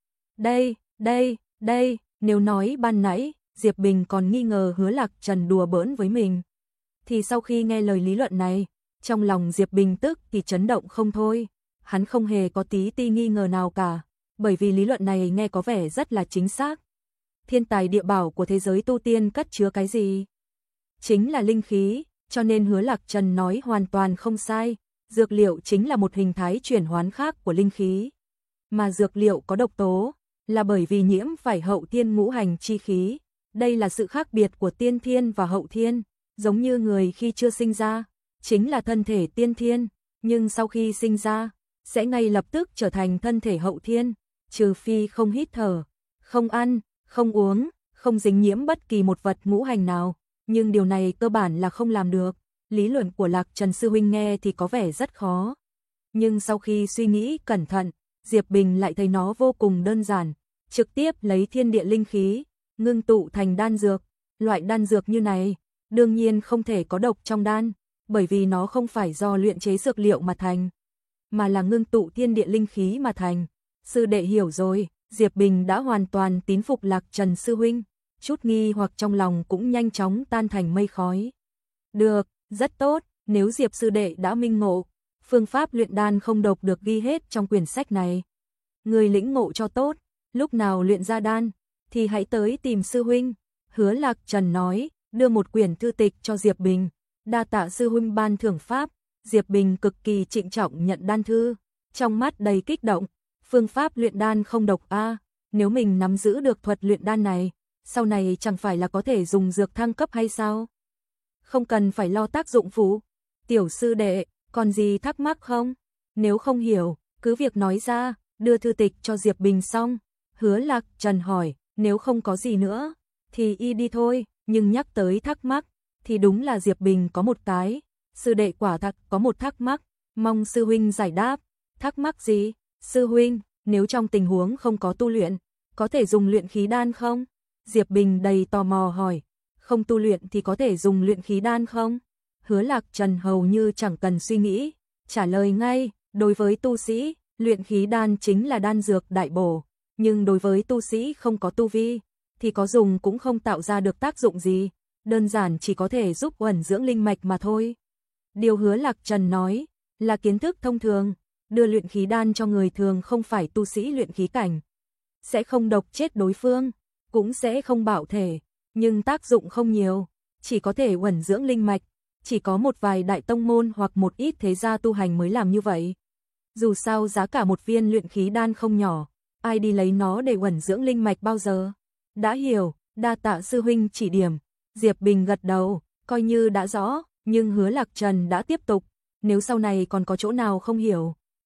Đây, đây, đây, nếu nói ban nãy, Diệp Bình còn nghi ngờ Hứa Lạc Trần đùa bỡn với mình, thì sau khi nghe lời lý luận này, trong lòng Diệp Bình tức thì chấn động không thôi, hắn không hề có tí ti nghi ngờ nào cả, bởi vì lý luận này nghe có vẻ rất là chính xác. Thiên tài địa bảo của thế giới tu tiên cất chứa cái gì? Chính là linh khí, cho nên Hứa Lạc Trần nói hoàn toàn không sai, dược liệu chính là một hình thái chuyển hoán khác của linh khí. Mà dược liệu có độc tố, là bởi vì nhiễm phải hậu thiên ngũ hành chi khí, đây là sự khác biệt của tiên thiên và hậu thiên, giống như người khi chưa sinh ra, chính là thân thể tiên thiên, nhưng sau khi sinh ra, sẽ ngay lập tức trở thành thân thể hậu thiên, trừ phi không hít thở, không ăn, không uống, không dính nhiễm bất kỳ một vật ngũ hành nào, nhưng điều này cơ bản là không làm được. Lý luận của Lạc Trần sư huynh nghe thì có vẻ rất khó, nhưng sau khi suy nghĩ cẩn thận, Diệp Bình lại thấy nó vô cùng đơn giản, trực tiếp lấy thiên địa linh khí, ngưng tụ thành đan dược. Loại đan dược như này, đương nhiên không thể có độc trong đan, bởi vì nó không phải do luyện chế dược liệu mà thành, mà là ngưng tụ thiên địa linh khí mà thành. Sư đệ hiểu rồi, Diệp Bình đã hoàn toàn tín phục Lạc Trần sư huynh, chút nghi hoặc trong lòng cũng nhanh chóng tan thành mây khói. Được, rất tốt, nếu Diệp sư đệ đã minh ngộ, phương pháp luyện đan không độc được ghi hết trong quyển sách này. Người lĩnh ngộ cho tốt, lúc nào luyện ra đan, thì hãy tới tìm sư huynh. Hứa Lạc Trần nói, đưa một quyển thư tịch cho Diệp Bình, đa tạ sư huynh ban thưởng pháp. Diệp Bình cực kỳ trịnh trọng nhận đan thư, trong mắt đầy kích động, phương pháp luyện đan không độc a, nếu mình nắm giữ được thuật luyện đan này, sau này chẳng phải là có thể dùng dược thăng cấp hay sao? Không cần phải lo tác dụng phụ. Tiểu sư đệ, còn gì thắc mắc không? Nếu không hiểu, cứ việc nói ra, đưa thư tịch cho Diệp Bình xong. Hứa Lạc Trần hỏi, nếu không có gì nữa, thì y đi thôi, nhưng nhắc tới thắc mắc, thì đúng là Diệp Bình có một cái. Sư đệ quả thật có một thắc mắc, mong sư huynh giải đáp. Thắc mắc gì? Sư huynh, nếu trong tình huống không có tu luyện, có thể dùng luyện khí đan không? Diệp Bình đầy tò mò hỏi, không tu luyện thì có thể dùng luyện khí đan không? Hứa Lạc Trần hầu như chẳng cần suy nghĩ, trả lời ngay, đối với tu sĩ, luyện khí đan chính là đan dược đại bổ, nhưng đối với tu sĩ không có tu vi, thì có dùng cũng không tạo ra được tác dụng gì, đơn giản chỉ có thể giúp ẩn dưỡng linh mạch mà thôi. Điều Hứa Lạc Trần nói là kiến thức thông thường, đưa luyện khí đan cho người thường không phải tu sĩ luyện khí cảnh, sẽ không độc chết đối phương, cũng sẽ không bạo thể, nhưng tác dụng không nhiều, chỉ có thể ẩn dưỡng linh mạch, chỉ có một vài đại tông môn hoặc một ít thế gia tu hành mới làm như vậy. Dù sao giá cả một viên luyện khí đan không nhỏ, ai đi lấy nó để ẩn dưỡng linh mạch bao giờ? Đã hiểu, đa tạ sư huynh chỉ điểm. Diệp Bình gật đầu, coi như đã rõ, nhưng Hứa Lạc Trần đã tiếp tục, nếu sau này còn có chỗ nào không hiểu,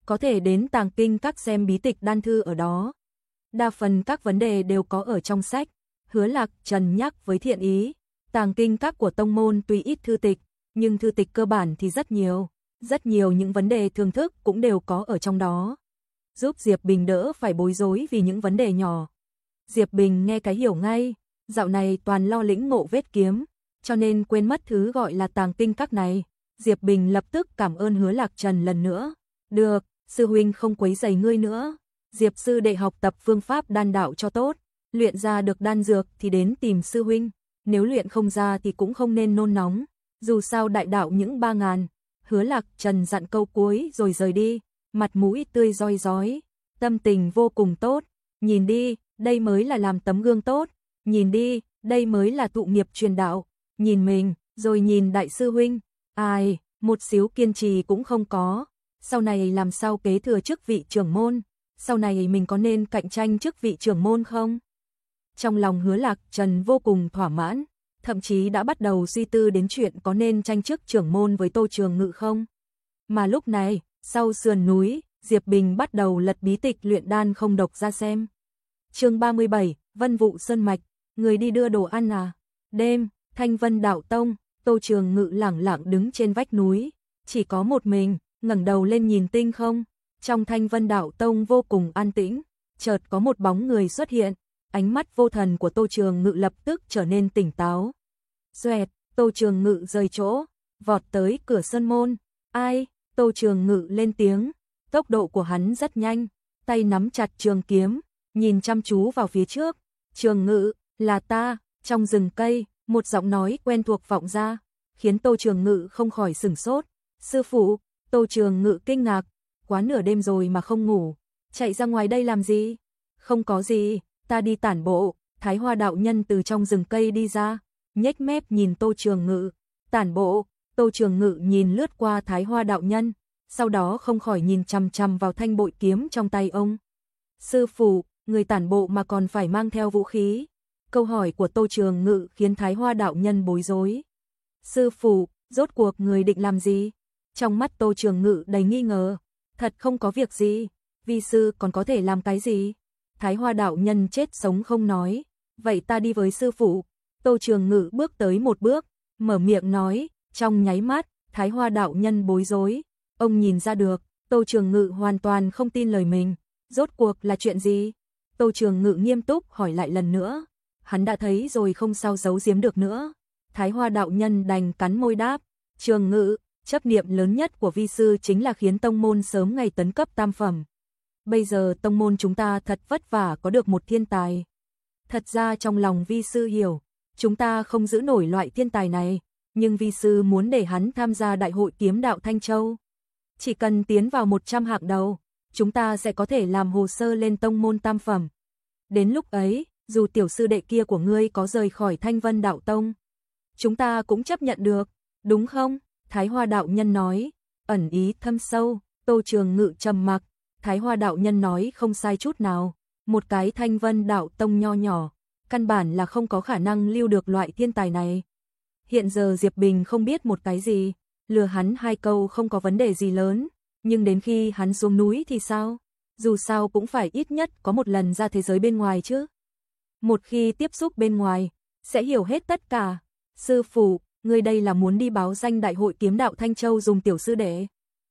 có thể đến Tàng Kinh Các xem bí tịch đan thư ở đó. Đa phần các vấn đề đều có ở trong sách. Hứa Lạc Trần nhắc với thiện ý, Tàng Kinh Các của tông môn tuy ít thư tịch, nhưng thư tịch cơ bản thì rất nhiều. Rất nhiều những vấn đề thường thức cũng đều có ở trong đó. Giúp Diệp Bình đỡ phải bối rối vì những vấn đề nhỏ. Diệp Bình nghe cái hiểu ngay, dạo này toàn lo lĩnh ngộ vết kiếm, cho nên quên mất thứ gọi là Tàng Kinh Các này. Diệp Bình lập tức cảm ơn Hứa Lạc Trần lần nữa. Được, sư huynh không quấy rầy ngươi nữa. Diệp sư đệ học tập phương pháp đan đạo cho tốt, luyện ra được đan dược thì đến tìm sư huynh, nếu luyện không ra thì cũng không nên nôn nóng, dù sao đại đạo những ba ngàn. Hứa Lạc Trần dặn câu cuối rồi rời đi, mặt mũi tươi rói rói, tâm tình vô cùng tốt. Nhìn đi, đây mới là làm tấm gương tốt. Nhìn đi, đây mới là thụ nghiệp truyền đạo. Nhìn mình, rồi nhìn đại sư huynh. Ai, một xíu kiên trì cũng không có. Sau này làm sao kế thừa chức vị trưởng môn? Sau này mình có nên cạnh tranh chức vị trưởng môn không? Trong lòng Hứa Lạc Trần vô cùng thỏa mãn, thậm chí đã bắt đầu suy tư đến chuyện có nên tranh chức trưởng môn với Tô Trường Ngự không. Mà lúc này, sau sườn núi, Diệp Bình bắt đầu lật bí tịch luyện đan không độc ra xem. Chương ba mươi bảy, Vân Vụ Sơn Mạch, người đi đưa đồ ăn à? Đêm, Thanh Vân Đạo Tông, Tô Trường Ngự lẳng lặng đứng trên vách núi, chỉ có một mình, ngẩng đầu lên nhìn tinh không. Trong Thanh Vân Đạo Tông vô cùng an tĩnh, chợt có một bóng người xuất hiện, ánh mắt vô thần của Tô Trường Ngự lập tức trở nên tỉnh táo. Xoẹt, Tô Trường Ngự rời chỗ, vọt tới cửa sơn môn. Ai? Tô Trường Ngự lên tiếng, tốc độ của hắn rất nhanh, tay nắm chặt trường kiếm, nhìn chăm chú vào phía trước. Trường Ngự, là ta. Trong rừng cây, một giọng nói quen thuộc vọng ra, khiến Tô Trường Ngự không khỏi sửng sốt. Sư phụ. Tô Trường Ngự kinh ngạc, quá nửa đêm rồi mà không ngủ, chạy ra ngoài đây làm gì? Không có gì, ta đi tản bộ. Thái Hoa đạo nhân từ trong rừng cây đi ra, nhếch mép nhìn Tô Trường Ngự. Tản bộ? Tô Trường Ngự nhìn lướt qua Thái Hoa đạo nhân, sau đó không khỏi nhìn chằm chằm vào thanh bội kiếm trong tay ông. Sư phụ, người tản bộ mà còn phải mang theo vũ khí? Câu hỏi của Tô Trường Ngự khiến Thái Hoa đạo nhân bối rối. Sư phụ, rốt cuộc người định làm gì? Trong mắt Tô Trường Ngự đầy nghi ngờ. Thật không có việc gì, vi sư còn có thể làm cái gì? Thái Hoa đạo nhân chết sống không nói. Vậy ta đi với sư phụ. Tô Trường Ngự bước tới một bước, mở miệng nói. Trong nháy mắt, Thái Hoa đạo nhân bối rối. Ông nhìn ra được, Tô Trường Ngự hoàn toàn không tin lời mình. Rốt cuộc là chuyện gì? Tô Trường Ngự nghiêm túc hỏi lại lần nữa. Hắn đã thấy rồi không sao giấu giếm được nữa. Thái Hoa đạo nhân đành cắn môi đáp. Trường Ngự, chấp niệm lớn nhất của vi sư chính là khiến tông môn sớm ngày tấn cấp tam phẩm. Bây giờ tông môn chúng ta thật vất vả có được một thiên tài. Thật ra trong lòng vi sư hiểu, chúng ta không giữ nổi loại thiên tài này, nhưng vi sư muốn để hắn tham gia đại hội kiếm đạo Thanh Châu. Chỉ cần tiến vào một trăm hạng đầu, chúng ta sẽ có thể làm hồ sơ lên tông môn tam phẩm. Đến lúc ấy, dù tiểu sư đệ kia của ngươi có rời khỏi Thanh Vân Đạo Tông, chúng ta cũng chấp nhận được, đúng không? Thái Hoa đạo nhân nói, ẩn ý thâm sâu. Tô Trường Ngự trầm mặc. Thái Hoa đạo nhân nói không sai chút nào, một cái Thanh Vân Đạo Tông nho nhỏ, căn bản là không có khả năng lưu được loại thiên tài này. Hiện giờ Diệp Bình không biết một cái gì, lừa hắn hai câu không có vấn đề gì lớn, nhưng đến khi hắn xuống núi thì sao? Dù sao cũng phải ít nhất có một lần ra thế giới bên ngoài chứ. Một khi tiếp xúc bên ngoài, sẽ hiểu hết tất cả. Sư phụ, người đây là muốn đi báo danh đại hội kiếm đạo Thanh Châu dùng tiểu sư đệ?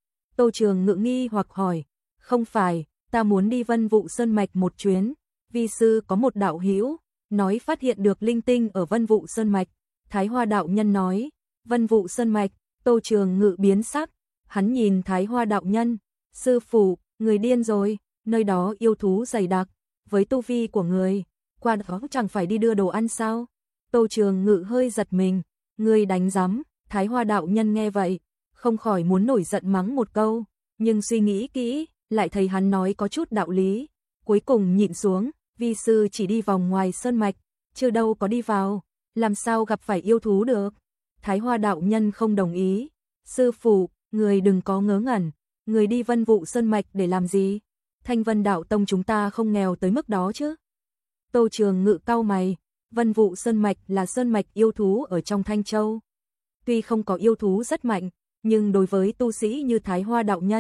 Tô Trường Ngự nghi hoặc hỏi. Không phải, ta muốn đi Vân Vụ Sơn Mạch một chuyến. Vi sư có một đạo hữu nói phát hiện được linh tinh ở Vân Vụ Sơn Mạch. Thái Hoa đạo nhân nói. Vân Vụ Sơn Mạch. Tô Trường Ngự biến sắc, hắn nhìn Thái Hoa đạo nhân. Sư phụ, người điên rồi, nơi đó yêu thú dày đặc, với tu vi của người, qua đó chẳng phải đi đưa đồ ăn sao? Tô Trường Ngự hơi giật mình. Người đánh rắm. Thái Hoa đạo nhân nghe vậy, không khỏi muốn nổi giận mắng một câu, nhưng suy nghĩ kỹ, lại thấy hắn nói có chút đạo lý, cuối cùng nhịn xuống. Vi sư chỉ đi vòng ngoài sơn mạch, chưa đâu có đi vào, làm sao gặp phải yêu thú được? Thái Hoa đạo nhân không đồng ý. Sư phụ, người đừng có ngớ ngẩn, người đi Vân Vụ Sơn Mạch để làm gì? Thanh Vân Đạo Tông chúng ta không nghèo tới mức đó chứ? Tô Trường Ngự cau mày. Vân Vụ Sơn Mạch là sơn mạch yêu thú ở trong Thanh Châu. Tuy không có yêu thú rất mạnh, nhưng đối với tu sĩ như Thái Hoa đạo nhân,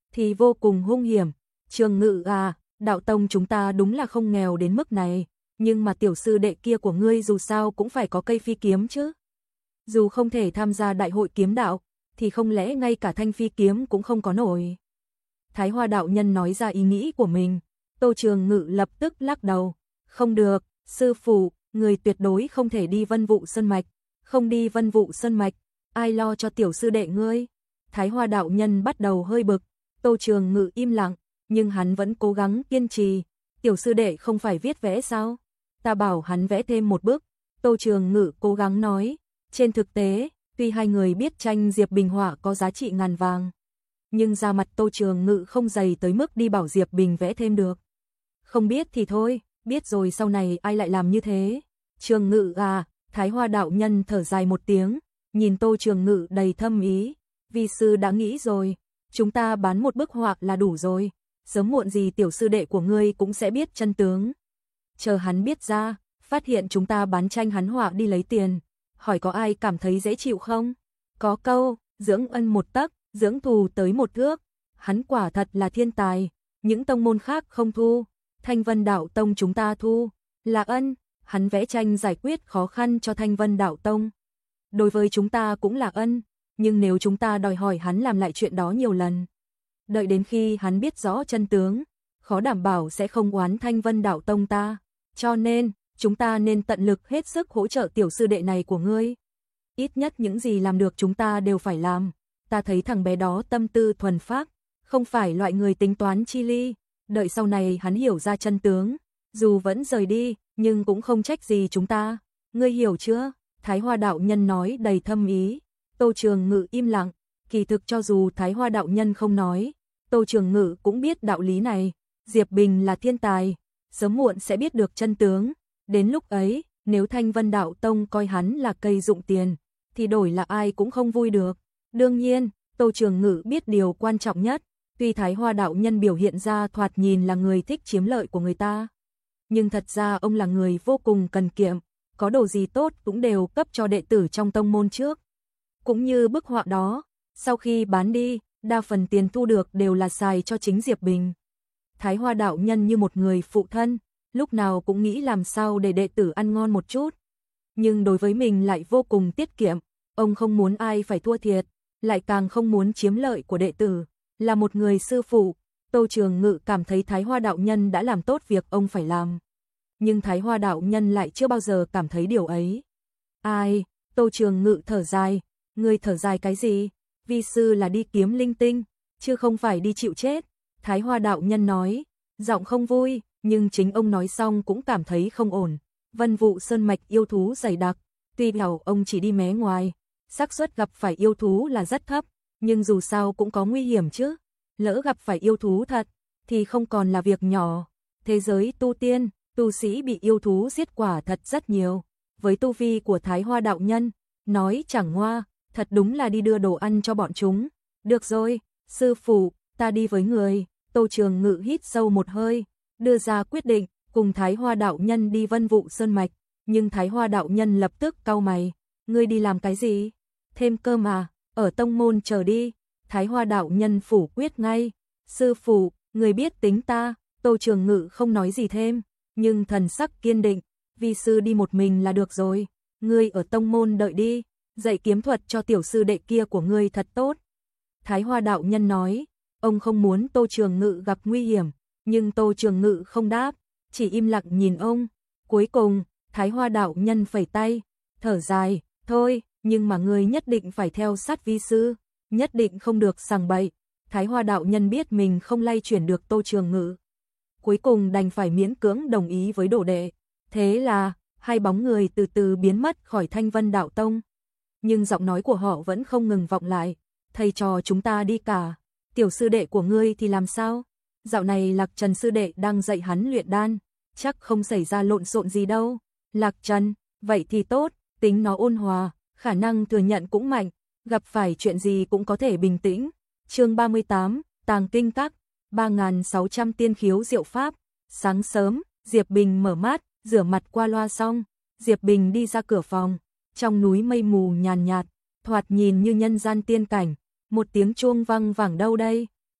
thì vô cùng hung hiểm. Trường Ngự à, đạo tông chúng ta đúng là không nghèo đến mức này, nhưng mà tiểu sư đệ kia của ngươi dù sao cũng phải có cây phi kiếm chứ. Dù không thể tham gia đại hội kiếm đạo, thì không lẽ ngay cả thanh phi kiếm cũng không có nổi. Thái Hoa đạo nhân nói ra ý nghĩ của mình, Tô Trường Ngự lập tức lắc đầu, không được, sư phụ, người tuyệt đối không thể đi Vân Vụ Sơn Mạch, không đi Vân Vụ Sơn Mạch, ai lo cho tiểu sư đệ ngươi. Thái Hoa đạo nhân bắt đầu hơi bực, Tô Trường Ngự im lặng, nhưng hắn vẫn cố gắng kiên trì, tiểu sư đệ không phải viết vẽ sao? Ta bảo hắn vẽ thêm một bức. Tô Trường Ngự cố gắng nói, trên thực tế, tuy hai người biết tranh Diệp Bình họa có giá trị ngàn vàng, nhưng da mặt Tô Trường Ngự không dày tới mức đi bảo Diệp Bình vẽ thêm được. Không biết thì thôi, biết rồi sau này ai lại làm như thế. Trường Ngự à, Thái Hoa đạo nhân thở dài một tiếng, nhìn Tô Trường Ngự đầy thâm ý, vi sư đã nghĩ rồi, chúng ta bán một bức họa là đủ rồi, sớm muộn gì tiểu sư đệ của ngươi cũng sẽ biết chân tướng. Chờ hắn biết ra, phát hiện chúng ta bán tranh hắn họa đi lấy tiền, hỏi có ai cảm thấy dễ chịu không? Có câu, dưỡng ân một tấc, dưỡng thù tới một thước, hắn quả thật là thiên tài, những tông môn khác không thu, Thanh Vân Đạo Tông chúng ta thu, là ân, hắn vẽ tranh giải quyết khó khăn cho Thanh Vân Đạo Tông. Đối với chúng ta cũng là ân, nhưng nếu chúng ta đòi hỏi hắn làm lại chuyện đó nhiều lần, đợi đến khi hắn biết rõ chân tướng, khó đảm bảo sẽ không oán Thanh Vân Đạo Tông ta, cho nên, chúng ta nên tận lực hết sức hỗ trợ tiểu sư đệ này của ngươi. Ít nhất những gì làm được chúng ta đều phải làm, ta thấy thằng bé đó tâm tư thuần phác, không phải loại người tính toán chi ly, đợi sau này hắn hiểu ra chân tướng, dù vẫn rời đi, nhưng cũng không trách gì chúng ta, ngươi hiểu chưa? Thái Hoa đạo nhân nói đầy thâm ý. Tô Trường Ngự im lặng, kỳ thực cho dù Thái Hoa đạo nhân không nói, Tô Trường Ngự cũng biết đạo lý này, Diệp Bình là thiên tài, sớm muộn sẽ biết được chân tướng, đến lúc ấy, nếu Thanh Vân Đạo Tông coi hắn là cây dụng tiền, thì đổi là ai cũng không vui được. Đương nhiên, Tô Trường Ngự biết điều quan trọng nhất, tuy Thái Hoa đạo nhân biểu hiện ra thoạt nhìn là người thích chiếm lợi của người ta, nhưng thật ra ông là người vô cùng cần kiệm, có đồ gì tốt cũng đều cấp cho đệ tử trong tông môn trước. Cũng như bức họa đó, sau khi bán đi, đa phần tiền thu được đều là xài cho chính Diệp Bình. Thái Hoa đạo nhân như một người phụ thân, lúc nào cũng nghĩ làm sao để đệ tử ăn ngon một chút. Nhưng đối với mình lại vô cùng tiết kiệm, ông không muốn ai phải thua thiệt, lại càng không muốn chiếm lợi của đệ tử. Là một người sư phụ, Tô Trường Ngự cảm thấy Thái Hoa đạo nhân đã làm tốt việc ông phải làm. Nhưng Thái Hoa đạo nhân lại chưa bao giờ cảm thấy điều ấy. Ai, Tô Trường Ngự thở dài, ngươi thở dài cái gì? Vi sư là đi kiếm linh tinh, chứ không phải đi chịu chết. Thái Hoa đạo nhân nói, giọng không vui, nhưng chính ông nói xong cũng cảm thấy không ổn. Vân Vụ Sơn Mạch yêu thú dày đặc, tuy bảo ông chỉ đi mé ngoài, xác suất gặp phải yêu thú là rất thấp, nhưng dù sao cũng có nguy hiểm chứ. Lỡ gặp phải yêu thú thật, thì không còn là việc nhỏ. Thế giới tu tiên, tu sĩ bị yêu thú giết quả thật rất nhiều. Với tu vi của Thái Hoa đạo nhân, nói chẳng ngoa, thật đúng là đi đưa đồ ăn cho bọn chúng. Được rồi, sư phụ, ta đi với người. Tô Trường Ngự hít sâu một hơi, đưa ra quyết định, cùng Thái Hoa đạo nhân đi Vân Vụ Sơn Mạch. Nhưng Thái Hoa đạo nhân lập tức cau mày, ngươi đi làm cái gì? Thêm cơm à, ở tông môn chờ đi. Thái Hoa đạo nhân phủ quyết ngay, sư phụ, người biết tính ta. Tô Trường Ngự không nói gì thêm, nhưng thần sắc kiên định, vi sư đi một mình là được rồi, ngươi ở tông môn đợi đi, dạy kiếm thuật cho tiểu sư đệ kia của ngươi thật tốt. Thái Hoa đạo nhân nói, ông không muốn Tô Trường Ngự gặp nguy hiểm, nhưng Tô Trường Ngự không đáp, chỉ im lặng nhìn ông. Cuối cùng, Thái Hoa đạo nhân phẩy tay, thở dài, thôi, nhưng mà ngươi nhất định phải theo sát vi sư, nhất định không được sằng bậy. Thái Hoa đạo nhân biết mình không lay chuyển được Tô Trường Ngự, cuối cùng đành phải miễn cưỡng đồng ý với đồ đệ. Thế là, hai bóng người từ từ biến mất khỏi Thanh Vân Đạo Tông. Nhưng giọng nói của họ vẫn không ngừng vọng lại, thầy trò chúng ta đi cả, tiểu sư đệ của ngươi thì làm sao? Dạo này Lạc Trần sư đệ đang dạy hắn luyện đan, chắc không xảy ra lộn xộn gì đâu. Lạc Trần, vậy thì tốt, tính nó ôn hòa, khả năng thừa nhận cũng mạnh, gặp phải chuyện gì cũng có thể bình tĩnh. Chương ba mươi tám, Tàng Kinh Các, ba nghìn sáu trăm tiên khiếu diệu pháp. Sáng sớm, Diệp Bình mở mắt, rửa mặt qua loa xong, Diệp Bình đi ra cửa phòng, trong núi mây mù nhàn nhạt, thoạt nhìn như nhân gian tiên cảnh, một tiếng chuông vang vẳng đâu đây,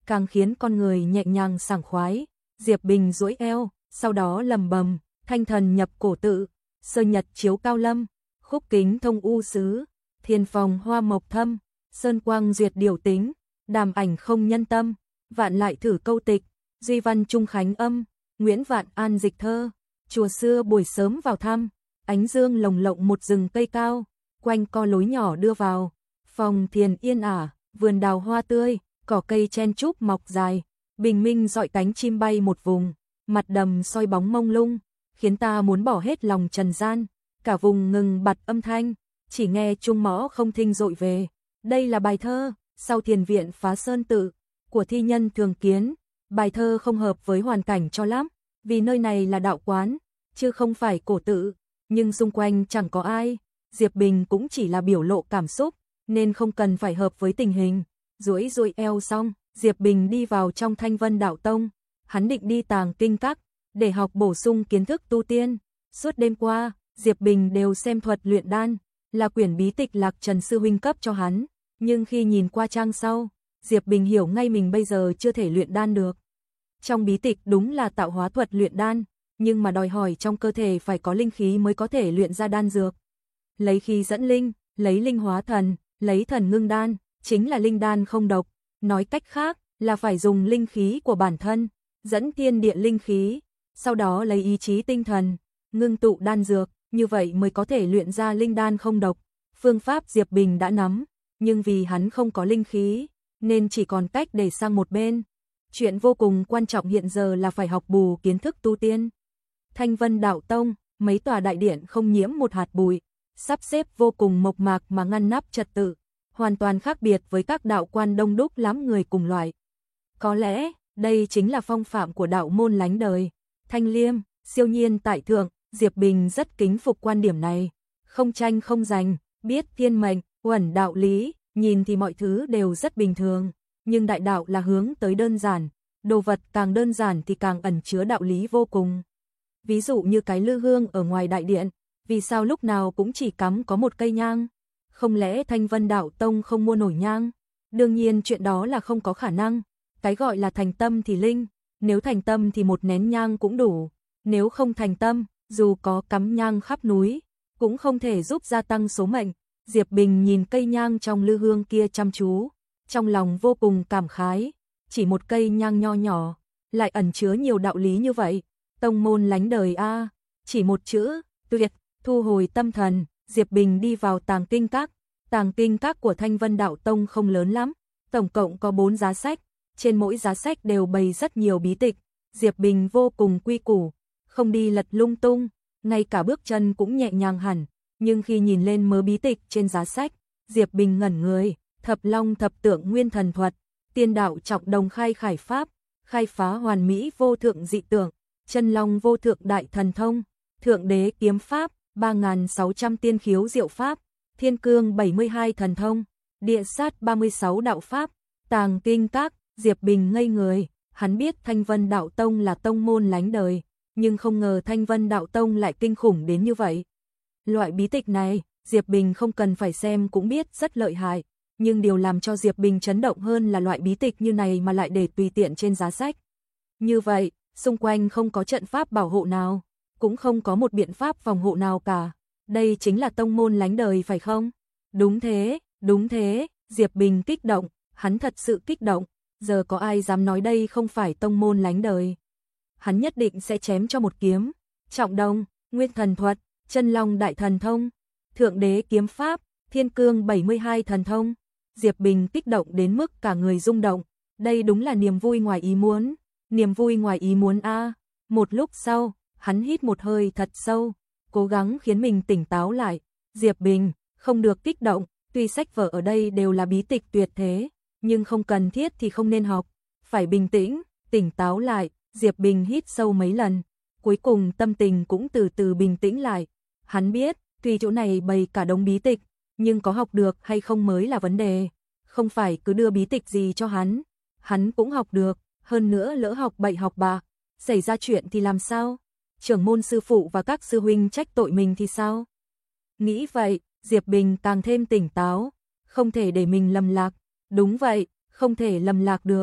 càng khiến con người nhẹ nhàng sảng khoái. Diệp Bình duỗi eo, sau đó lầm bầm, thanh thần nhập cổ tự, sơ nhật chiếu cao lâm, khúc kính thông u xứ, thiên phòng hoa mộc thâm, sơn quang duyệt điều tính, đàm ảnh không nhân tâm, vạn lại thử câu tịch, duy văn trung khánh âm, Nguyễn Vạn An dịch thơ, chùa xưa buổi sớm vào thăm, ánh dương lồng lộng một rừng cây cao, quanh co lối nhỏ đưa vào, phòng thiền yên ả, vườn đào hoa tươi, cỏ cây chen chúc mọc dài, bình minh dọi cánh chim bay một vùng, mặt đầm soi bóng mông lung, khiến ta muốn bỏ hết lòng trần gian, cả vùng ngừng bặt âm thanh, chỉ nghe chuông mõ không thinh dội về. Đây là bài thơ Sau thiền viện phá sơn tự của thi nhân Thường Kiến. Bài thơ không hợp với hoàn cảnh cho lắm, vì nơi này là đạo quán, chứ không phải cổ tự, nhưng xung quanh chẳng có ai. Diệp Bình cũng chỉ là biểu lộ cảm xúc, nên không cần phải hợp với tình hình. Duỗi duỗi eo xong, Diệp Bình đi vào trong Thanh Vân Đạo Tông. Hắn định đi tàng kinh các, để học bổ sung kiến thức tu tiên. Suốt đêm qua, Diệp Bình đều xem thuật luyện đan, là quyển bí tịch Lạc Trần sư huynh cấp cho hắn. Nhưng khi nhìn qua trang sau, Diệp Bình hiểu ngay mình bây giờ chưa thể luyện đan được. Trong bí tịch đúng là tạo hóa thuật luyện đan, nhưng mà đòi hỏi trong cơ thể phải có linh khí mới có thể luyện ra đan dược. Lấy khí dẫn linh, lấy linh hóa thần, lấy thần ngưng đan, chính là linh đan không độc. Nói cách khác là phải dùng linh khí của bản thân, dẫn thiên địa linh khí, sau đó lấy ý chí tinh thần, ngưng tụ đan dược, như vậy mới có thể luyện ra linh đan không độc. Phương pháp Diệp Bình đã nắm, nhưng vì hắn không có linh khí, nên chỉ còn cách để sang một bên. Chuyện vô cùng quan trọng hiện giờ là phải học bù kiến thức tu tiên. Thanh Vân Đạo Tông, mấy tòa đại điện không nhiễm một hạt bụi, sắp xếp vô cùng mộc mạc mà ngăn nắp trật tự, hoàn toàn khác biệt với các đạo quan đông đúc lắm người cùng loại. Có lẽ, đây chính là phong phạm của đạo môn lánh đời. Thanh liêm, siêu nhiên tại thượng, Diệp Bình rất kính phục quan điểm này. Không tranh không giành, biết thiên mệnh, uẩn đạo lý, nhìn thì mọi thứ đều rất bình thường. Nhưng đại đạo là hướng tới đơn giản, đồ vật càng đơn giản thì càng ẩn chứa đạo lý vô cùng. Ví dụ như cái lư hương ở ngoài đại điện, vì sao lúc nào cũng chỉ cắm có một cây nhang? Không lẽ Thanh Vân Đạo Tông không mua nổi nhang? Đương nhiên chuyện đó là không có khả năng. Cái gọi là thành tâm thì linh, nếu thành tâm thì một nén nhang cũng đủ. Nếu không thành tâm, dù có cắm nhang khắp núi, cũng không thể giúp gia tăng số mệnh. Diệp Bình nhìn cây nhang trong lư hương kia chăm chú, trong lòng vô cùng cảm khái. Chỉ một cây nhang nho nhỏ, lại ẩn chứa nhiều đạo lý như vậy. Tông môn lánh đời a, chỉ một chữ, tuyệt. Thu hồi tâm thần, Diệp Bình đi vào tàng kinh các. Tàng kinh các của Thanh Vân Đạo Tông không lớn lắm, tổng cộng có bốn giá sách, trên mỗi giá sách đều bày rất nhiều bí tịch. Diệp Bình vô cùng quy củ, không đi lật lung tung, ngay cả bước chân cũng nhẹ nhàng hẳn, nhưng khi nhìn lên mớ bí tịch trên giá sách, Diệp Bình ngẩn người. Thập Long thập tượng nguyên thần thuật, tiên đạo trọng đồng khai khải pháp, khai phá hoàn mỹ vô thượng dị tượng, chân long vô thượng đại thần thông, thượng đế kiếm pháp, ba nghìn sáu trăm tiên khiếu diệu pháp, thiên cương bảy mươi hai thần thông, địa sát ba mươi sáu đạo pháp. Tàng kinh các, Diệp Bình ngây người, hắn biết Thanh Vân Đạo Tông là tông môn lánh đời, nhưng không ngờ Thanh Vân Đạo Tông lại kinh khủng đến như vậy. Loại bí tịch này, Diệp Bình không cần phải xem cũng biết rất lợi hại, nhưng điều làm cho Diệp Bình chấn động hơn là loại bí tịch như này mà lại để tùy tiện trên giá sách. Như vậy, xung quanh không có trận pháp bảo hộ nào, cũng không có một biện pháp phòng hộ nào cả. Đây chính là tông môn lánh đời phải không? Đúng thế, đúng thế, Diệp Bình kích động, hắn thật sự kích động, giờ có ai dám nói đây không phải tông môn lánh đời. Hắn nhất định sẽ chém cho một kiếm. Trọng đồng, nguyên thần thuật, chân long đại thần thông, thượng đế kiếm pháp, thiên cương bảy mươi hai thần thông. Diệp Bình kích động đến mức cả người rung động, đây đúng là niềm vui ngoài ý muốn, niềm vui ngoài ý muốn a. Một lúc sau, hắn hít một hơi thật sâu, cố gắng khiến mình tỉnh táo lại. Diệp Bình, không được kích động, tuy sách vở ở đây đều là bí tịch tuyệt thế, nhưng không cần thiết thì không nên học, phải bình tĩnh, tỉnh táo lại. Diệp Bình hít sâu mấy lần, cuối cùng tâm tình cũng từ từ bình tĩnh lại. Hắn biết, tuy chỗ này bày cả đống bí tịch, nhưng có học được hay không mới là vấn đề. Không phải cứ đưa bí tịch gì cho hắn, hắn cũng học được, hơn nữa lỡ học bậy học bạ, xảy ra chuyện thì làm sao? Trưởng môn sư phụ và các sư huynh trách tội mình thì sao? Nghĩ vậy, Diệp Bình càng thêm tỉnh táo, không thể để mình lầm lạc. Đúng vậy, không thể lầm lạc được.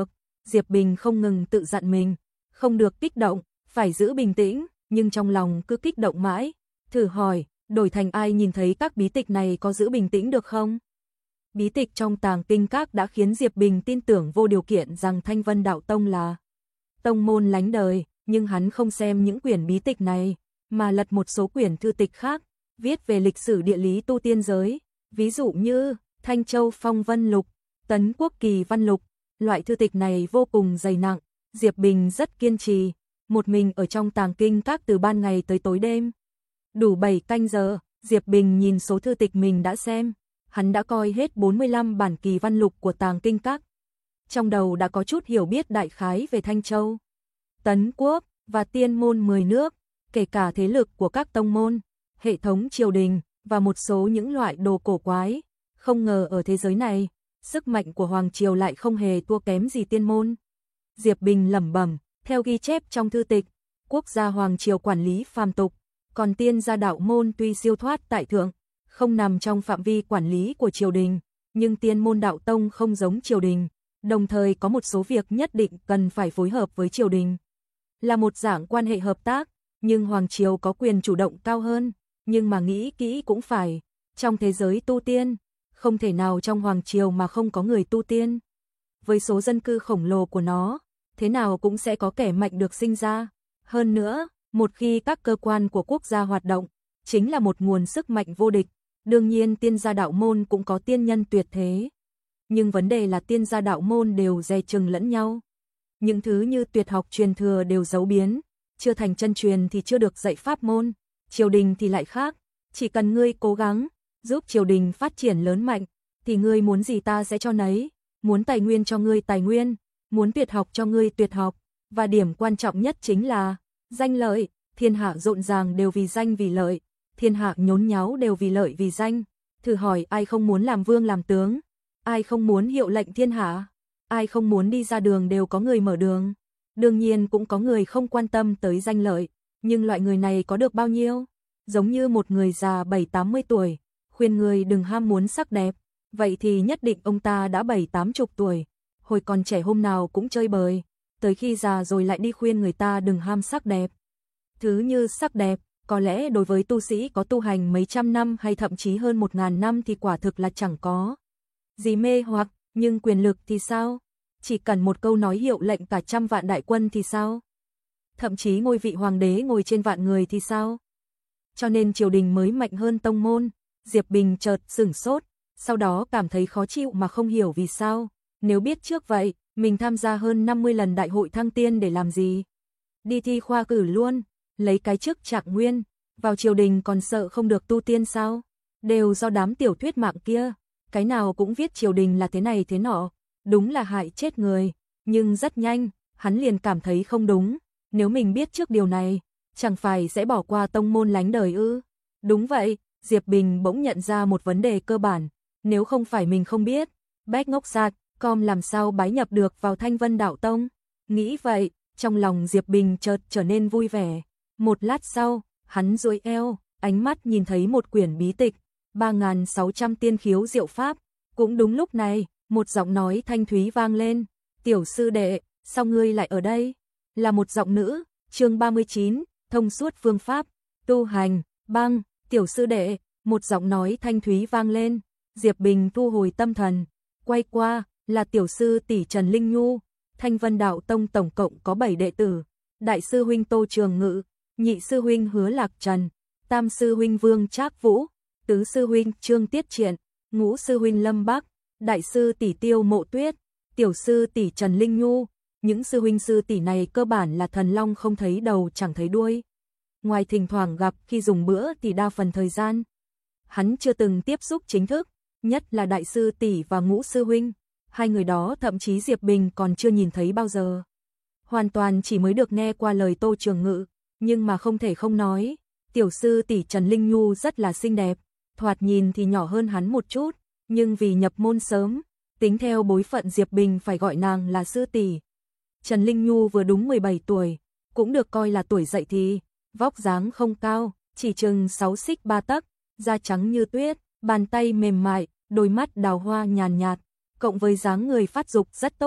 Diệp Bình không ngừng tự dặn mình, không được kích động, phải giữ bình tĩnh, nhưng trong lòng cứ kích động mãi. Thử hỏi, đổi thành ai nhìn thấy các bí tịch này có giữ bình tĩnh được không? Bí tịch trong Tàng Kinh Các đã khiến Diệp Bình tin tưởng vô điều kiện rằng Thanh Vân Đạo Tông là tông môn lánh đời, nhưng hắn không xem những quyển bí tịch này, mà lật một số quyển thư tịch khác, viết về lịch sử địa lý tu tiên giới, ví dụ như Thanh Châu Phong Vân Lục, Tấn Quốc Kỳ Văn Lục. Loại thư tịch này vô cùng dày nặng, Diệp Bình rất kiên trì, một mình ở trong Tàng Kinh Các từ ban ngày tới tối đêm. Đủ bảy canh giờ, Diệp Bình nhìn số thư tịch mình đã xem, hắn đã coi hết bốn mươi lăm bản Kỳ Văn Lục của Tàng Kinh Các. Trong đầu đã có chút hiểu biết đại khái về Thanh Châu, Tấn Quốc và tiên môn mười nước, kể cả thế lực của các tông môn, hệ thống triều đình và một số những loại đồ cổ quái. Không ngờ ở thế giới này, sức mạnh của Hoàng Triều lại không hề thua kém gì tiên môn. Diệp Bình lẩm bẩm, theo ghi chép trong thư tịch, quốc gia Hoàng Triều quản lý phàm tục, còn tiên gia đạo môn tuy siêu thoát tại thượng, không nằm trong phạm vi quản lý của triều đình, nhưng tiên môn đạo tông không giống triều đình, đồng thời có một số việc nhất định cần phải phối hợp với triều đình. Là một dạng quan hệ hợp tác, nhưng Hoàng Triều có quyền chủ động cao hơn, nhưng mà nghĩ kỹ cũng phải, trong thế giới tu tiên, không thể nào trong Hoàng Triều mà không có người tu tiên. Với số dân cư khổng lồ của nó, thế nào cũng sẽ có kẻ mạnh được sinh ra. Hơn nữa, một khi các cơ quan của quốc gia hoạt động, chính là một nguồn sức mạnh vô địch. Đương nhiên tiên gia đạo môn cũng có tiên nhân tuyệt thế. Nhưng vấn đề là tiên gia đạo môn đều dè chừng lẫn nhau. Những thứ như tuyệt học truyền thừa đều giấu biến, chưa thành chân truyền thì chưa được dạy pháp môn. Triều đình thì lại khác, chỉ cần ngươi cố gắng, giúp triều đình phát triển lớn mạnh, thì ngươi muốn gì ta sẽ cho nấy, muốn tài nguyên cho ngươi tài nguyên, muốn tuyệt học cho ngươi tuyệt học, và điểm quan trọng nhất chính là danh lợi, thiên hạ rộn ràng đều vì danh vì lợi, thiên hạ nhốn nháo đều vì lợi vì danh. Thử hỏi ai không muốn làm vương làm tướng, ai không muốn hiệu lệnh thiên hạ, ai không muốn đi ra đường đều có người mở đường. Đương nhiên cũng có người không quan tâm tới danh lợi, nhưng loại người này có được bao nhiêu? Giống như một người già bảy tám mươi tuổi, khuyên người đừng ham muốn sắc đẹp, vậy thì nhất định ông ta đã bảy tám chục tuổi, hồi còn trẻ hôm nào cũng chơi bời, tới khi già rồi lại đi khuyên người ta đừng ham sắc đẹp. Thứ như sắc đẹp, có lẽ đối với tu sĩ có tu hành mấy trăm năm hay thậm chí hơn một ngàn năm thì quả thực là chẳng có gì mê hoặc, nhưng quyền lực thì sao? Chỉ cần một câu nói hiệu lệnh cả trăm vạn đại quân thì sao? Thậm chí ngôi vị hoàng đế ngồi trên vạn người thì sao? Cho nên triều đình mới mạnh hơn tông môn. Diệp Bình chợt sửng sốt, sau đó cảm thấy khó chịu mà không hiểu vì sao. Nếu biết trước vậy, mình tham gia hơn năm mươi lần đại hội thăng tiên để làm gì? Đi thi khoa cử luôn, lấy cái chức trạng nguyên, vào triều đình còn sợ không được tu tiên sao? Đều do đám tiểu thuyết mạng kia, cái nào cũng viết triều đình là thế này thế nọ, đúng là hại chết người. Nhưng rất nhanh, hắn liền cảm thấy không đúng, nếu mình biết trước điều này, chẳng phải sẽ bỏ qua tông môn lánh đời ư? Đúng vậy, Diệp Bình bỗng nhận ra một vấn đề cơ bản, nếu không phải mình không biết, Bách Ngốc Sạc, com làm sao bái nhập được vào Thanh Vân Đạo Tông? Nghĩ vậy, trong lòng Diệp Bình chợt trở nên vui vẻ. Một lát sau, hắn duỗi eo, ánh mắt nhìn thấy một quyển bí tịch, ba nghìn sáu trăm tiên khiếu diệu pháp. Cũng đúng lúc này, một giọng nói thanh thúy vang lên, tiểu sư đệ, sao ngươi lại ở đây? Là một giọng nữ, chương ba mươi chín, thông suốt phương pháp, tu hành, băng, tiểu sư đệ, một giọng nói thanh thúy vang lên, Diệp Bình thu hồi tâm thần, quay qua, là tiểu sư tỷ Trần Linh Nhu. Thanh Vân Đạo Tông tổng cộng có bảy đệ tử, đại sư huynh Tô Trường Ngự, nhị sư huynh Hứa Lạc Trần, tam sư huynh Vương Trác Vũ, tứ sư huynh Trương Tiết Triện, ngũ sư huynh Lâm Bắc, đại sư tỷ Tiêu Mộ Tuyết, tiểu sư tỷ Trần Linh Nhu. Những sư huynh sư tỷ này cơ bản là thần long không thấy đầu chẳng thấy đuôi. Ngoài thỉnh thoảng gặp khi dùng bữa thì đa phần thời gian hắn chưa từng tiếp xúc chính thức, nhất là đại sư tỷ và ngũ sư huynh. Hai người đó thậm chí Diệp Bình còn chưa nhìn thấy bao giờ. Hoàn toàn chỉ mới được nghe qua lời Tô Trường Ngự, nhưng mà không thể không nói, tiểu sư tỷ Trần Linh Nhu rất là xinh đẹp, thoạt nhìn thì nhỏ hơn hắn một chút, nhưng vì nhập môn sớm, tính theo bối phận Diệp Bình phải gọi nàng là sư tỷ. Trần Linh Nhu vừa đúng mười bảy tuổi, cũng được coi là tuổi dậy thì, vóc dáng không cao, chỉ chừng sáu xích ba tấc, da trắng như tuyết, bàn tay mềm mại, đôi mắt đào hoa nhàn nhạt, cộng với dáng người phát dục rất tốt,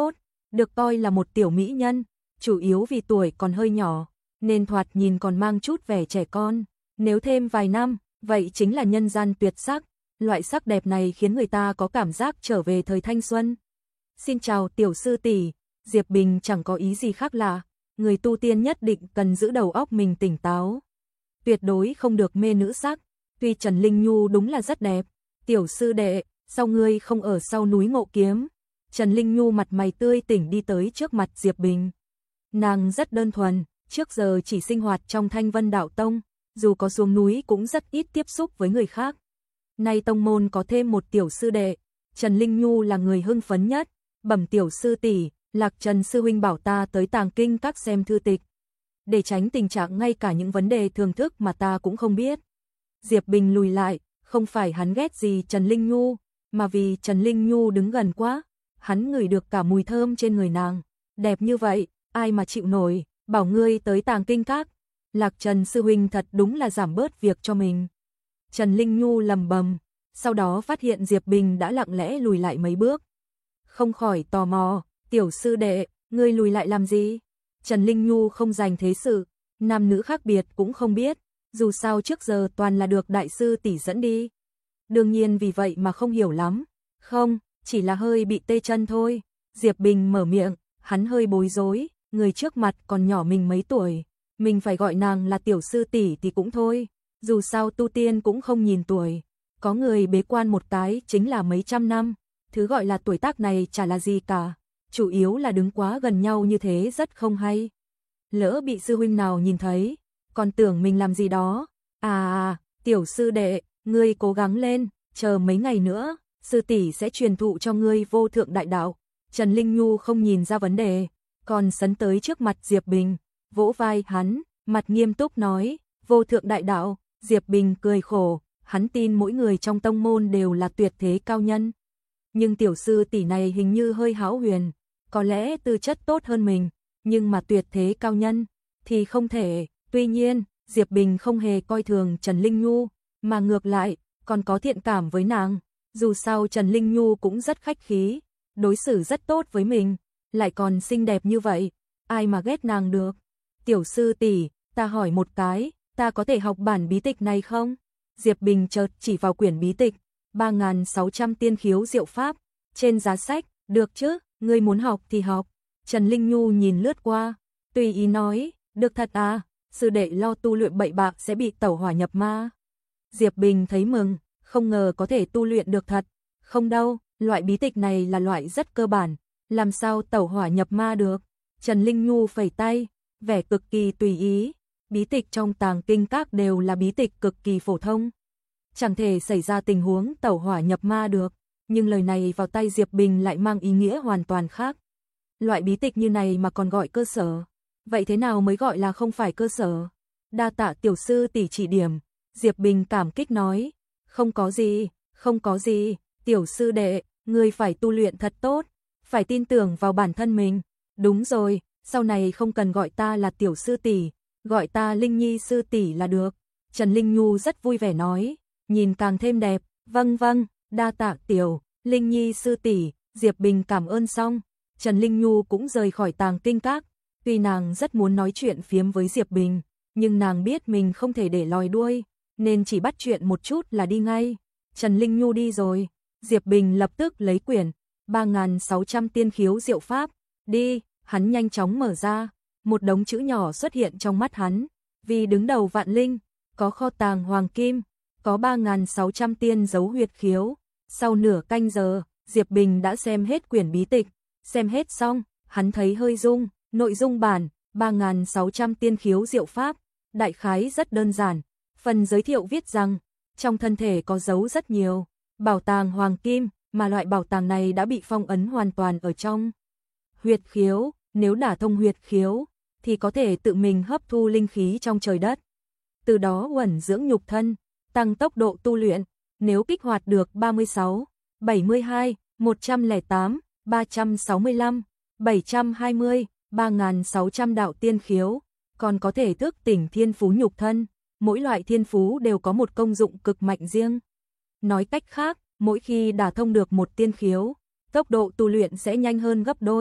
được coi là một tiểu mỹ nhân, chủ yếu vì tuổi còn hơi nhỏ, nên thoạt nhìn còn mang chút vẻ trẻ con. Nếu thêm vài năm, vậy chính là nhân gian tuyệt sắc. Loại sắc đẹp này khiến người ta có cảm giác trở về thời thanh xuân. Xin chào tiểu sư tỷ, Diệp Bình chẳng có ý gì khác lạ. Người tu tiên nhất định cần giữ đầu óc mình tỉnh táo. Tuyệt đối không được mê nữ sắc. Tuy Trần Linh Nhu đúng là rất đẹp. Tiểu sư đệ, sao ngươi không ở sau núi Ngộ Kiếm? Trần Linh Nhu mặt mày tươi tỉnh đi tới trước mặt Diệp Bình. Nàng rất đơn thuần, trước giờ chỉ sinh hoạt trong Thanh Vân Đạo Tông, dù có xuống núi cũng rất ít tiếp xúc với người khác. Nay tông môn có thêm một tiểu sư đệ, Trần Linh Nhu là người hưng phấn nhất. Bẩm tiểu sư tỷ, Lạc Trần sư huynh bảo ta tới Tàng Kinh Các xem thư tịch, để tránh tình trạng ngay cả những vấn đề thường thức mà ta cũng không biết. Diệp Bình lùi lại, không phải hắn ghét gì Trần Linh Nhu, mà vì Trần Linh Nhu đứng gần quá, hắn ngửi được cả mùi thơm trên người nàng, đẹp như vậy, ai mà chịu nổi, bảo ngươi tới Tàng Kinh Các. Lạc Trần sư huynh thật đúng là giảm bớt việc cho mình. Trần Linh Nhu lầm bầm, sau đó phát hiện Diệp Bình đã lặng lẽ lùi lại mấy bước. Không khỏi tò mò, tiểu sư đệ, ngươi lùi lại làm gì? Trần Linh Nhu không dành thế sự, nam nữ khác biệt cũng không biết, dù sao trước giờ toàn là được đại sư tỷ dẫn đi. Đương nhiên vì vậy mà không hiểu lắm, không, chỉ là hơi bị tê chân thôi. Diệp Bình mở miệng, hắn hơi bối rối, người trước mặt còn nhỏ mình mấy tuổi, mình phải gọi nàng là tiểu sư tỷ thì cũng thôi, dù sao tu tiên cũng không nhìn tuổi, có người bế quan một cái chính là mấy trăm năm, thứ gọi là tuổi tác này chả là gì cả, chủ yếu là đứng quá gần nhau như thế rất không hay. Lỡ bị sư huynh nào nhìn thấy, còn tưởng mình làm gì đó. À, tiểu sư đệ, ngươi cố gắng lên, chờ mấy ngày nữa, sư tỷ sẽ truyền thụ cho ngươi vô thượng đại đạo. Trần Linh Nhu không nhìn ra vấn đề, còn sấn tới trước mặt Diệp Bình, vỗ vai hắn, mặt nghiêm túc nói, vô thượng đại đạo. Diệp Bình cười khổ, hắn tin mỗi người trong tông môn đều là tuyệt thế cao nhân. Nhưng tiểu sư tỷ này hình như hơi hão huyền, có lẽ tư chất tốt hơn mình, nhưng mà tuyệt thế cao nhân thì không thể. Tuy nhiên, Diệp Bình không hề coi thường Trần Linh Nhu, mà ngược lại, còn có thiện cảm với nàng. Dù sao Trần Linh Nhu cũng rất khách khí, đối xử rất tốt với mình, lại còn xinh đẹp như vậy, ai mà ghét nàng được. Tiểu sư tỷ, ta hỏi một cái, ta có thể học bản bí tịch này không? Diệp Bình chợt chỉ vào quyển bí tịch, ba nghìn sáu trăm tiên khiếu diệu pháp, trên giá sách, được chứ, ngươi muốn học thì học. Trần Linh Nhu nhìn lướt qua, tùy ý nói, được thật à, sư đệ lo tu luyện bậy bạ sẽ bị tẩu hỏa nhập ma. Diệp Bình thấy mừng, không ngờ có thể tu luyện được thật. Không đâu, loại bí tịch này là loại rất cơ bản, làm sao tẩu hỏa nhập ma được. Trần Linh Nhu phẩy tay, vẻ cực kỳ tùy ý, bí tịch trong Tàng Kinh Các đều là bí tịch cực kỳ phổ thông, chẳng thể xảy ra tình huống tẩu hỏa nhập ma được, nhưng lời này vào tay Diệp Bình lại mang ý nghĩa hoàn toàn khác. Loại bí tịch như này mà còn gọi cơ sở, vậy thế nào mới gọi là không phải cơ sở? Đa tạ tiểu sư tỷ chỉ điểm. Diệp Bình cảm kích nói, không có gì, không có gì, tiểu sư đệ, ngươi phải tu luyện thật tốt, phải tin tưởng vào bản thân mình. Đúng rồi, sau này không cần gọi ta là tiểu sư tỷ, gọi ta Linh Nhi sư tỷ là được. Trần Linh Nhu rất vui vẻ nói, nhìn càng thêm đẹp. Vâng vâng, đa tạ tiểu Linh Nhi sư tỷ. Diệp Bình cảm ơn xong, Trần Linh Nhu cũng rời khỏi Tàng Kinh Các. Tuy nàng rất muốn nói chuyện phiếm với Diệp Bình, nhưng nàng biết mình không thể để lòi đuôi, nên chỉ bắt chuyện một chút là đi ngay. Trần Linh Nhu đi rồi, Diệp Bình lập tức lấy quyển ba nghìn sáu trăm tiên khiếu diệu pháp, đi, hắn nhanh chóng mở ra, một đống chữ nhỏ xuất hiện trong mắt hắn, vì đứng đầu vạn linh, có kho tàng hoàng kim, có ba nghìn sáu trăm tiên dấu huyệt khiếu. Sau nửa canh giờ, Diệp Bình đã xem hết quyển bí tịch, xem hết xong, hắn thấy hơi rung, nội dung bản ba nghìn sáu trăm tiên khiếu diệu pháp, đại khái rất đơn giản. Phần giới thiệu viết rằng, trong thân thể có giấu rất nhiều bảo tàng hoàng kim, mà loại bảo tàng này đã bị phong ấn hoàn toàn ở trong huyệt khiếu, nếu đả thông huyệt khiếu thì có thể tự mình hấp thu linh khí trong trời đất, từ đó uẩn dưỡng nhục thân, tăng tốc độ tu luyện. Nếu kích hoạt được ba mươi sáu, bảy mươi hai, một trăm lẻ tám, ba trăm sáu mươi lăm, bảy trăm hai mươi, ba nghìn sáu trăm đạo tiên khiếu, còn có thể thức tỉnh thiên phú nhục thân. Mỗi loại thiên phú đều có một công dụng cực mạnh riêng. Nói cách khác, mỗi khi đả thông được một tiên khiếu, tốc độ tu luyện sẽ nhanh hơn gấp đôi.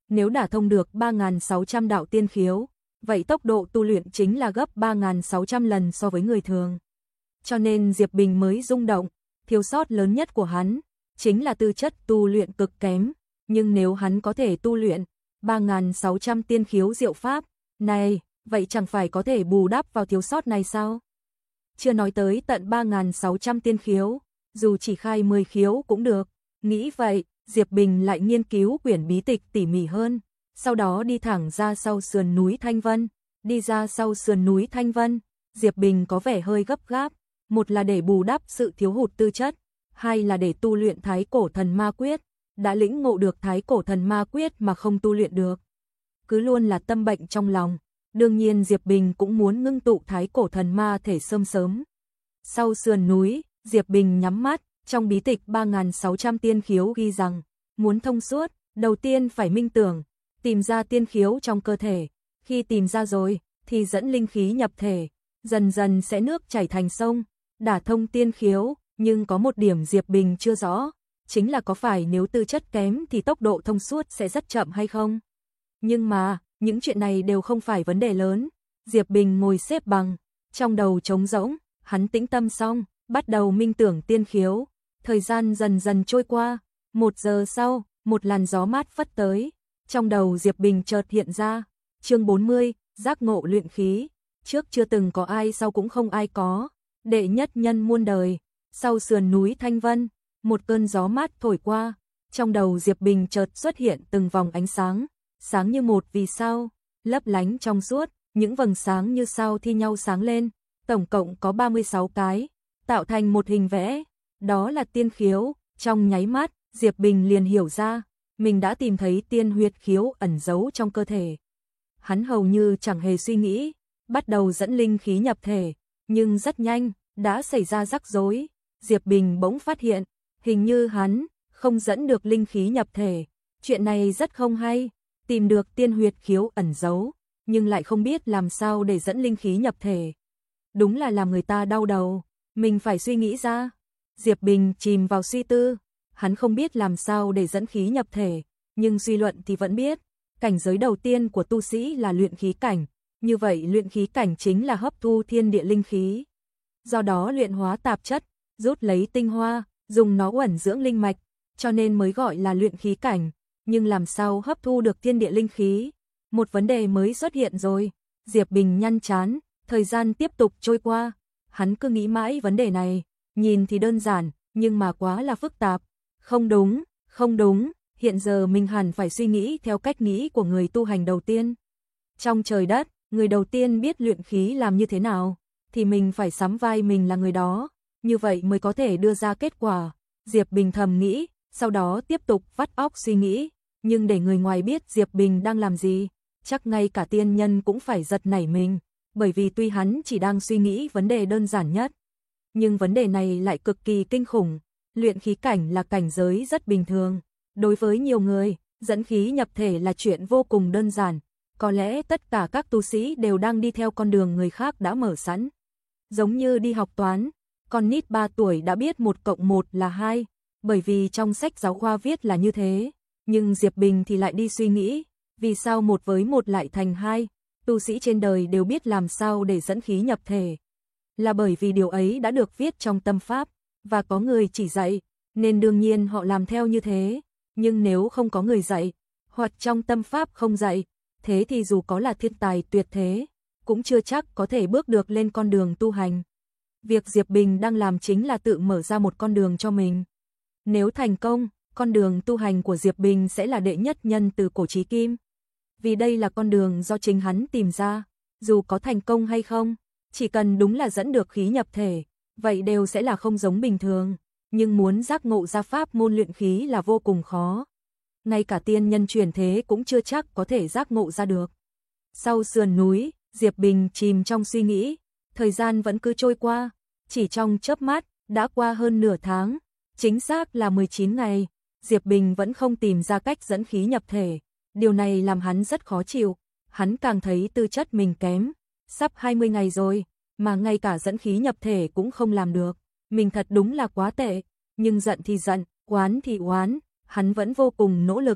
Nếu đả thông được ba nghìn sáu trăm đạo tiên khiếu, vậy tốc độ tu luyện chính là gấp ba nghìn sáu trăm lần so với người thường. Cho nên Diệp Bình mới rung động, thiếu sót lớn nhất của hắn chính là tư chất tu luyện cực kém, nhưng nếu hắn có thể tu luyện ba nghìn sáu trăm tiên khiếu diệu pháp, này, vậy chẳng phải có thể bù đắp vào thiếu sót này sao? Chưa nói tới tận ba nghìn sáu trăm tiên khiếu, dù chỉ khai mười khiếu cũng được. Nghĩ vậy, Diệp Bình lại nghiên cứu quyển bí tịch tỉ mỉ hơn, sau đó đi thẳng ra sau sườn núi Thanh Vân. Đi ra sau sườn núi Thanh Vân, Diệp Bình có vẻ hơi gấp gáp, một là để bù đắp sự thiếu hụt tư chất, hai là để tu luyện Thái Cổ Thần Ma Quyết. Đã lĩnh ngộ được Thái Cổ Thần Ma Quyết mà không tu luyện được, cứ luôn là tâm bệnh trong lòng. Đương nhiên Diệp Bình cũng muốn ngưng tụ Thái Cổ Thần Ma thể sớm sớm. Sau sườn núi, Diệp Bình nhắm mắt, trong bí tịch ba nghìn sáu trăm tiên khiếu ghi rằng, muốn thông suốt, đầu tiên phải minh tưởng, tìm ra tiên khiếu trong cơ thể. Khi tìm ra rồi, thì dẫn linh khí nhập thể, dần dần sẽ nước chảy thành sông, đả thông tiên khiếu. Nhưng có một điểm Diệp Bình chưa rõ, chính là có phải nếu tư chất kém thì tốc độ thông suốt sẽ rất chậm hay không? Nhưng mà, những chuyện này đều không phải vấn đề lớn. Diệp Bình ngồi xếp bằng, trong đầu trống rỗng, hắn tĩnh tâm xong, bắt đầu minh tưởng tiên khiếu. Thời gian dần dần trôi qua, một giờ sau, một làn gió mát phất tới. Trong đầu Diệp Bình chợt hiện ra, chương bốn mươi, giác ngộ luyện khí. Trước chưa từng có ai, sau cũng không ai có. Đệ nhất nhân muôn đời, sau sườn núi Thanh Vân, một cơn gió mát thổi qua. Trong đầu Diệp Bình chợt xuất hiện từng vòng ánh sáng, sáng như một vì sao, lấp lánh trong suốt, những vầng sáng như sao thi nhau sáng lên, tổng cộng có ba mươi sáu cái, tạo thành một hình vẽ, đó là tiên khiếu. Trong nháy mắt, Diệp Bình liền hiểu ra, mình đã tìm thấy tiên huyệt khiếu ẩn giấu trong cơ thể. Hắn hầu như chẳng hề suy nghĩ, bắt đầu dẫn linh khí nhập thể, nhưng rất nhanh, đã xảy ra rắc rối. Diệp Bình bỗng phát hiện, hình như hắn không dẫn được linh khí nhập thể, chuyện này rất không hay. Tìm được tiên huyệt khiếu ẩn giấu, nhưng lại không biết làm sao để dẫn linh khí nhập thể. Đúng là làm người ta đau đầu, mình phải suy nghĩ ra. Diệp Bình chìm vào suy tư, hắn không biết làm sao để dẫn khí nhập thể, nhưng suy luận thì vẫn biết, cảnh giới đầu tiên của tu sĩ là luyện khí cảnh, như vậy luyện khí cảnh chính là hấp thu thiên địa linh khí. Do đó luyện hóa tạp chất, rút lấy tinh hoa, dùng nó ẩn dưỡng linh mạch, cho nên mới gọi là luyện khí cảnh. Nhưng làm sao hấp thu được thiên địa linh khí? Một vấn đề mới xuất hiện rồi. Diệp Bình nhăn trán, thời gian tiếp tục trôi qua. Hắn cứ nghĩ mãi vấn đề này, nhìn thì đơn giản, nhưng mà quá là phức tạp. Không đúng, không đúng, hiện giờ mình hẳn phải suy nghĩ theo cách nghĩ của người tu hành đầu tiên. Trong trời đất, người đầu tiên biết luyện khí làm như thế nào, thì mình phải sắm vai mình là người đó, như vậy mới có thể đưa ra kết quả. Diệp Bình thầm nghĩ, sau đó tiếp tục vắt óc suy nghĩ. Nhưng để người ngoài biết Diệp Bình đang làm gì, chắc ngay cả tiên nhân cũng phải giật nảy mình, bởi vì tuy hắn chỉ đang suy nghĩ vấn đề đơn giản nhất, nhưng vấn đề này lại cực kỳ kinh khủng. Luyện khí cảnh là cảnh giới rất bình thường, đối với nhiều người, dẫn khí nhập thể là chuyện vô cùng đơn giản, có lẽ tất cả các tu sĩ đều đang đi theo con đường người khác đã mở sẵn. Giống như đi học toán, con nít ba tuổi đã biết một cộng một là hai, bởi vì trong sách giáo khoa viết là như thế. Nhưng Diệp Bình thì lại đi suy nghĩ, vì sao một với một lại thành hai? Tu sĩ trên đời đều biết làm sao để dẫn khí nhập thể. Là bởi vì điều ấy đã được viết trong tâm pháp, và có người chỉ dạy, nên đương nhiên họ làm theo như thế. Nhưng nếu không có người dạy, hoặc trong tâm pháp không dạy, thế thì dù có là thiên tài tuyệt thế, cũng chưa chắc có thể bước được lên con đường tu hành. Việc Diệp Bình đang làm chính là tự mở ra một con đường cho mình. Nếu thành công, con đường tu hành của Diệp Bình sẽ là đệ nhất nhân từ cổ chí kim. Vì đây là con đường do chính hắn tìm ra, dù có thành công hay không, chỉ cần đúng là dẫn được khí nhập thể, vậy đều sẽ là không giống bình thường. Nhưng muốn giác ngộ ra pháp môn luyện khí là vô cùng khó. Ngay cả tiên nhân chuyển thế cũng chưa chắc có thể giác ngộ ra được. Sau sườn núi, Diệp Bình chìm trong suy nghĩ, thời gian vẫn cứ trôi qua, chỉ trong chớp mắt, đã qua hơn nửa tháng, chính xác là mười chín ngày. Diệp Bình vẫn không tìm ra cách dẫn khí nhập thể, điều này làm hắn rất khó chịu, hắn càng thấy tư chất mình kém, sắp hai mươi ngày rồi, mà ngay cả dẫn khí nhập thể cũng không làm được, mình thật đúng là quá tệ, nhưng giận thì giận, oán thì oán, hắn vẫn vô cùng nỗ lực,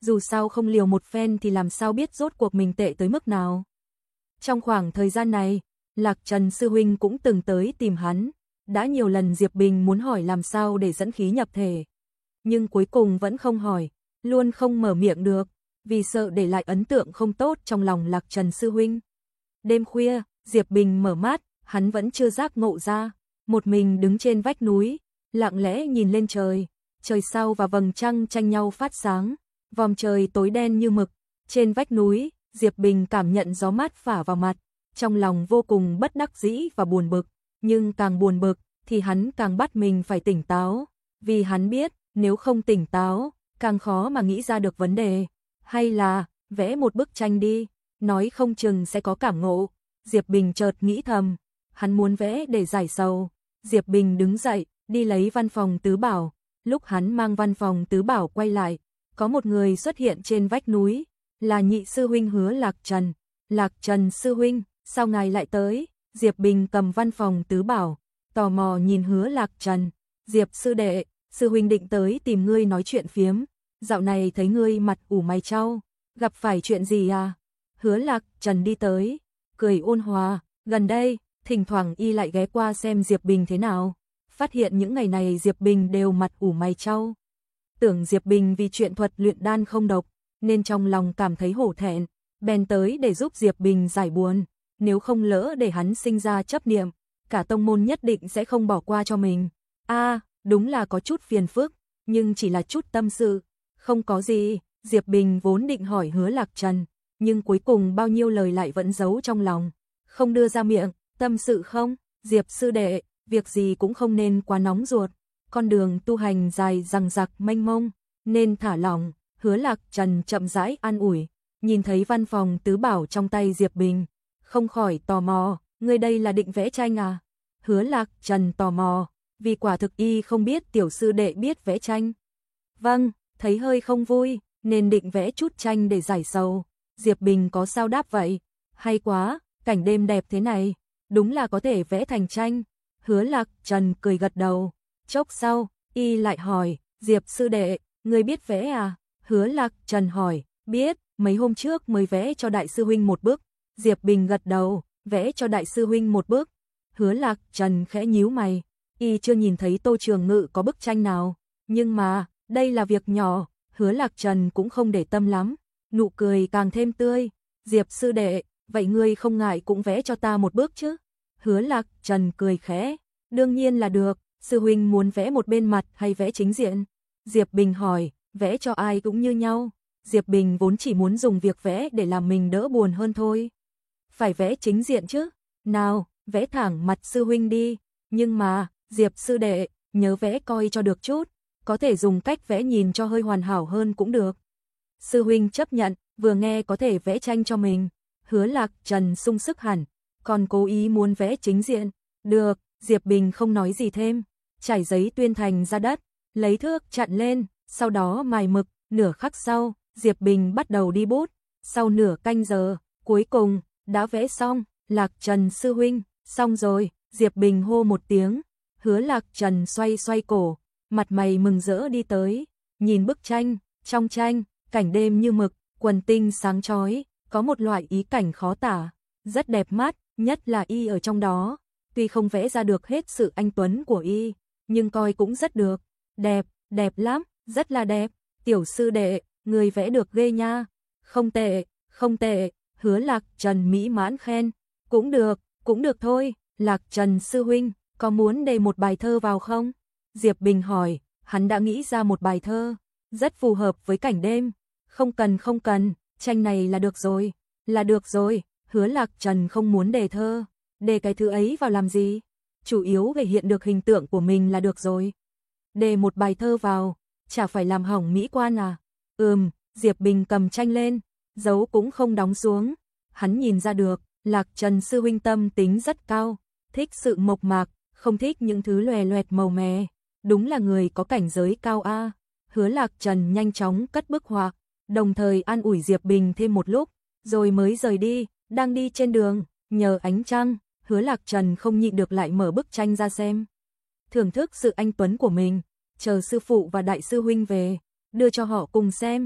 dù sao không liều một phen thì làm sao biết rốt cuộc mình tệ tới mức nào. Trong khoảng thời gian này, Lạc Trần sư huynh cũng từng tới tìm hắn, đã nhiều lần Diệp Bình muốn hỏi làm sao để dẫn khí nhập thể, nhưng cuối cùng vẫn không hỏi, luôn không mở miệng được, vì sợ để lại ấn tượng không tốt trong lòng Lạc Trần sư huynh. Đêm khuya, Diệp Bình mở mắt, hắn vẫn chưa giác ngộ ra, một mình đứng trên vách núi, lặng lẽ nhìn lên trời, trời sao và vầng trăng tranh nhau phát sáng, vòm trời tối đen như mực, trên vách núi, Diệp Bình cảm nhận gió mát phả vào mặt, trong lòng vô cùng bất đắc dĩ và buồn bực, nhưng càng buồn bực thì hắn càng bắt mình phải tỉnh táo, vì hắn biết, nếu không tỉnh táo, càng khó mà nghĩ ra được vấn đề, hay là vẽ một bức tranh đi, nói không chừng sẽ có cảm ngộ. Diệp Bình chợt nghĩ thầm, hắn muốn vẽ để giải sầu. Diệp Bình đứng dậy, đi lấy văn phòng tứ bảo, lúc hắn mang văn phòng tứ bảo quay lại, có một người xuất hiện trên vách núi, là nhị sư huynh Hứa Lạc Trần. Lạc Trần sư huynh, sao ngài lại tới? Diệp Bình cầm văn phòng tứ bảo, tò mò nhìn Hứa Lạc Trần. Diệp sư đệ, sư huynh định tới tìm ngươi nói chuyện phiếm, dạo này thấy ngươi mặt ủ mày chau, gặp phải chuyện gì à? Hứa Lạc Trần đi tới, cười ôn hòa, gần đây, thỉnh thoảng y lại ghé qua xem Diệp Bình thế nào, phát hiện những ngày này Diệp Bình đều mặt ủ mày chau. Tưởng Diệp Bình vì chuyện thuật luyện đan không độc, nên trong lòng cảm thấy hổ thẹn, bèn tới để giúp Diệp Bình giải buồn, nếu không lỡ để hắn sinh ra chấp niệm, cả tông môn nhất định sẽ không bỏ qua cho mình. A, à, đúng là có chút phiền phức, nhưng chỉ là chút tâm sự, không có gì. Diệp Bình vốn định hỏi Hứa Lạc Trần, nhưng cuối cùng bao nhiêu lời lại vẫn giấu trong lòng, không đưa ra miệng. Tâm sự không? Diệp sư đệ, việc gì cũng không nên quá nóng ruột, con đường tu hành dài dằng dặc mênh mông, nên thả lỏng. Hứa Lạc Trần chậm rãi an ủi, nhìn thấy văn phòng tứ bảo trong tay Diệp Bình, không khỏi tò mò, ngươi đây là định vẽ tranh à? Hứa Lạc Trần tò mò, vì quả thực y không biết tiểu sư đệ biết vẽ tranh. Vâng, thấy hơi không vui, nên định vẽ chút tranh để giải sầu. Diệp Bình có sao đáp vậy? Hay quá, cảnh đêm đẹp thế này, đúng là có thể vẽ thành tranh. Hứa Lạc Trần cười gật đầu, chốc sau, y lại hỏi, Diệp sư đệ, ngươi biết vẽ à? Hứa Lạc Trần hỏi, biết, mấy hôm trước mới vẽ cho đại sư huynh một bức. Diệp Bình gật đầu, vẽ cho đại sư huynh một bức. Hứa Lạc Trần khẽ nhíu mày, y chưa nhìn thấy Tô Trường Ngự có bức tranh nào, nhưng mà, đây là việc nhỏ, Hứa Lạc Trần cũng không để tâm lắm, nụ cười càng thêm tươi. Diệp sư đệ, vậy ngươi không ngại cũng vẽ cho ta một bức chứ? Hứa Lạc Trần cười khẽ, đương nhiên là được, sư huynh muốn vẽ một bên mặt hay vẽ chính diện? Diệp Bình hỏi, vẽ cho ai cũng như nhau. Diệp Bình vốn chỉ muốn dùng việc vẽ để làm mình đỡ buồn hơn thôi. Phải vẽ chính diện chứ? Nào, vẽ thẳng mặt sư huynh đi, nhưng mà, Diệp sư đệ, nhớ vẽ coi cho được chút, có thể dùng cách vẽ nhìn cho hơi hoàn hảo hơn cũng được. Sư huynh chấp nhận, vừa nghe có thể vẽ tranh cho mình, Hứa Lạc Trần sung sức hẳn, còn cố ý muốn vẽ chính diện. Được, Diệp Bình không nói gì thêm, trải giấy tuyên thành ra đất, lấy thước chặn lên, sau đó mài mực. Nửa khắc sau, Diệp Bình bắt đầu đi bút, sau nửa canh giờ, cuối cùng, đã vẽ xong. Lạc Trần sư huynh, xong rồi. Diệp Bình hô một tiếng, Hứa Lạc Trần xoay xoay cổ, mặt mày mừng rỡ đi tới, nhìn bức tranh, trong tranh, cảnh đêm như mực, quần tinh sáng chói, có một loại ý cảnh khó tả, rất đẹp mắt, nhất là y ở trong đó, tuy không vẽ ra được hết sự anh tuấn của y, nhưng coi cũng rất được, đẹp, đẹp lắm, rất là đẹp. Tiểu sư đệ, người vẽ được ghê nha, không tệ, không tệ. Hứa Lạc Trần mỹ mãn khen, cũng được, cũng được thôi. Lạc Trần sư huynh, có muốn đề một bài thơ vào không? Diệp Bình hỏi, hắn đã nghĩ ra một bài thơ, rất phù hợp với cảnh đêm. Không cần không cần, tranh này là được rồi, là được rồi. Hứa Lạc Trần không muốn đề thơ, đề cái thứ ấy vào làm gì? Chủ yếu thể hiện được hình tượng của mình là được rồi. Đề một bài thơ vào, chả phải làm hỏng mỹ quan à? Ừm, Diệp Bình cầm tranh lên, dấu cũng không đóng xuống. Hắn nhìn ra được, Lạc Trần sư huynh tâm tính rất cao, thích sự mộc mạc, không thích những thứ loè loẹt màu mè. Đúng là người có cảnh giới cao a. Hứa Lạc Trần nhanh chóng cất bức họa, đồng thời an ủi Diệp Bình thêm một lúc, rồi mới rời đi. Đang đi trên đường, nhờ ánh trăng, Hứa Lạc Trần không nhịn được lại mở bức tranh ra xem, thưởng thức sự anh tuấn của mình. Chờ sư phụ và đại sư huynh về, đưa cho họ cùng xem.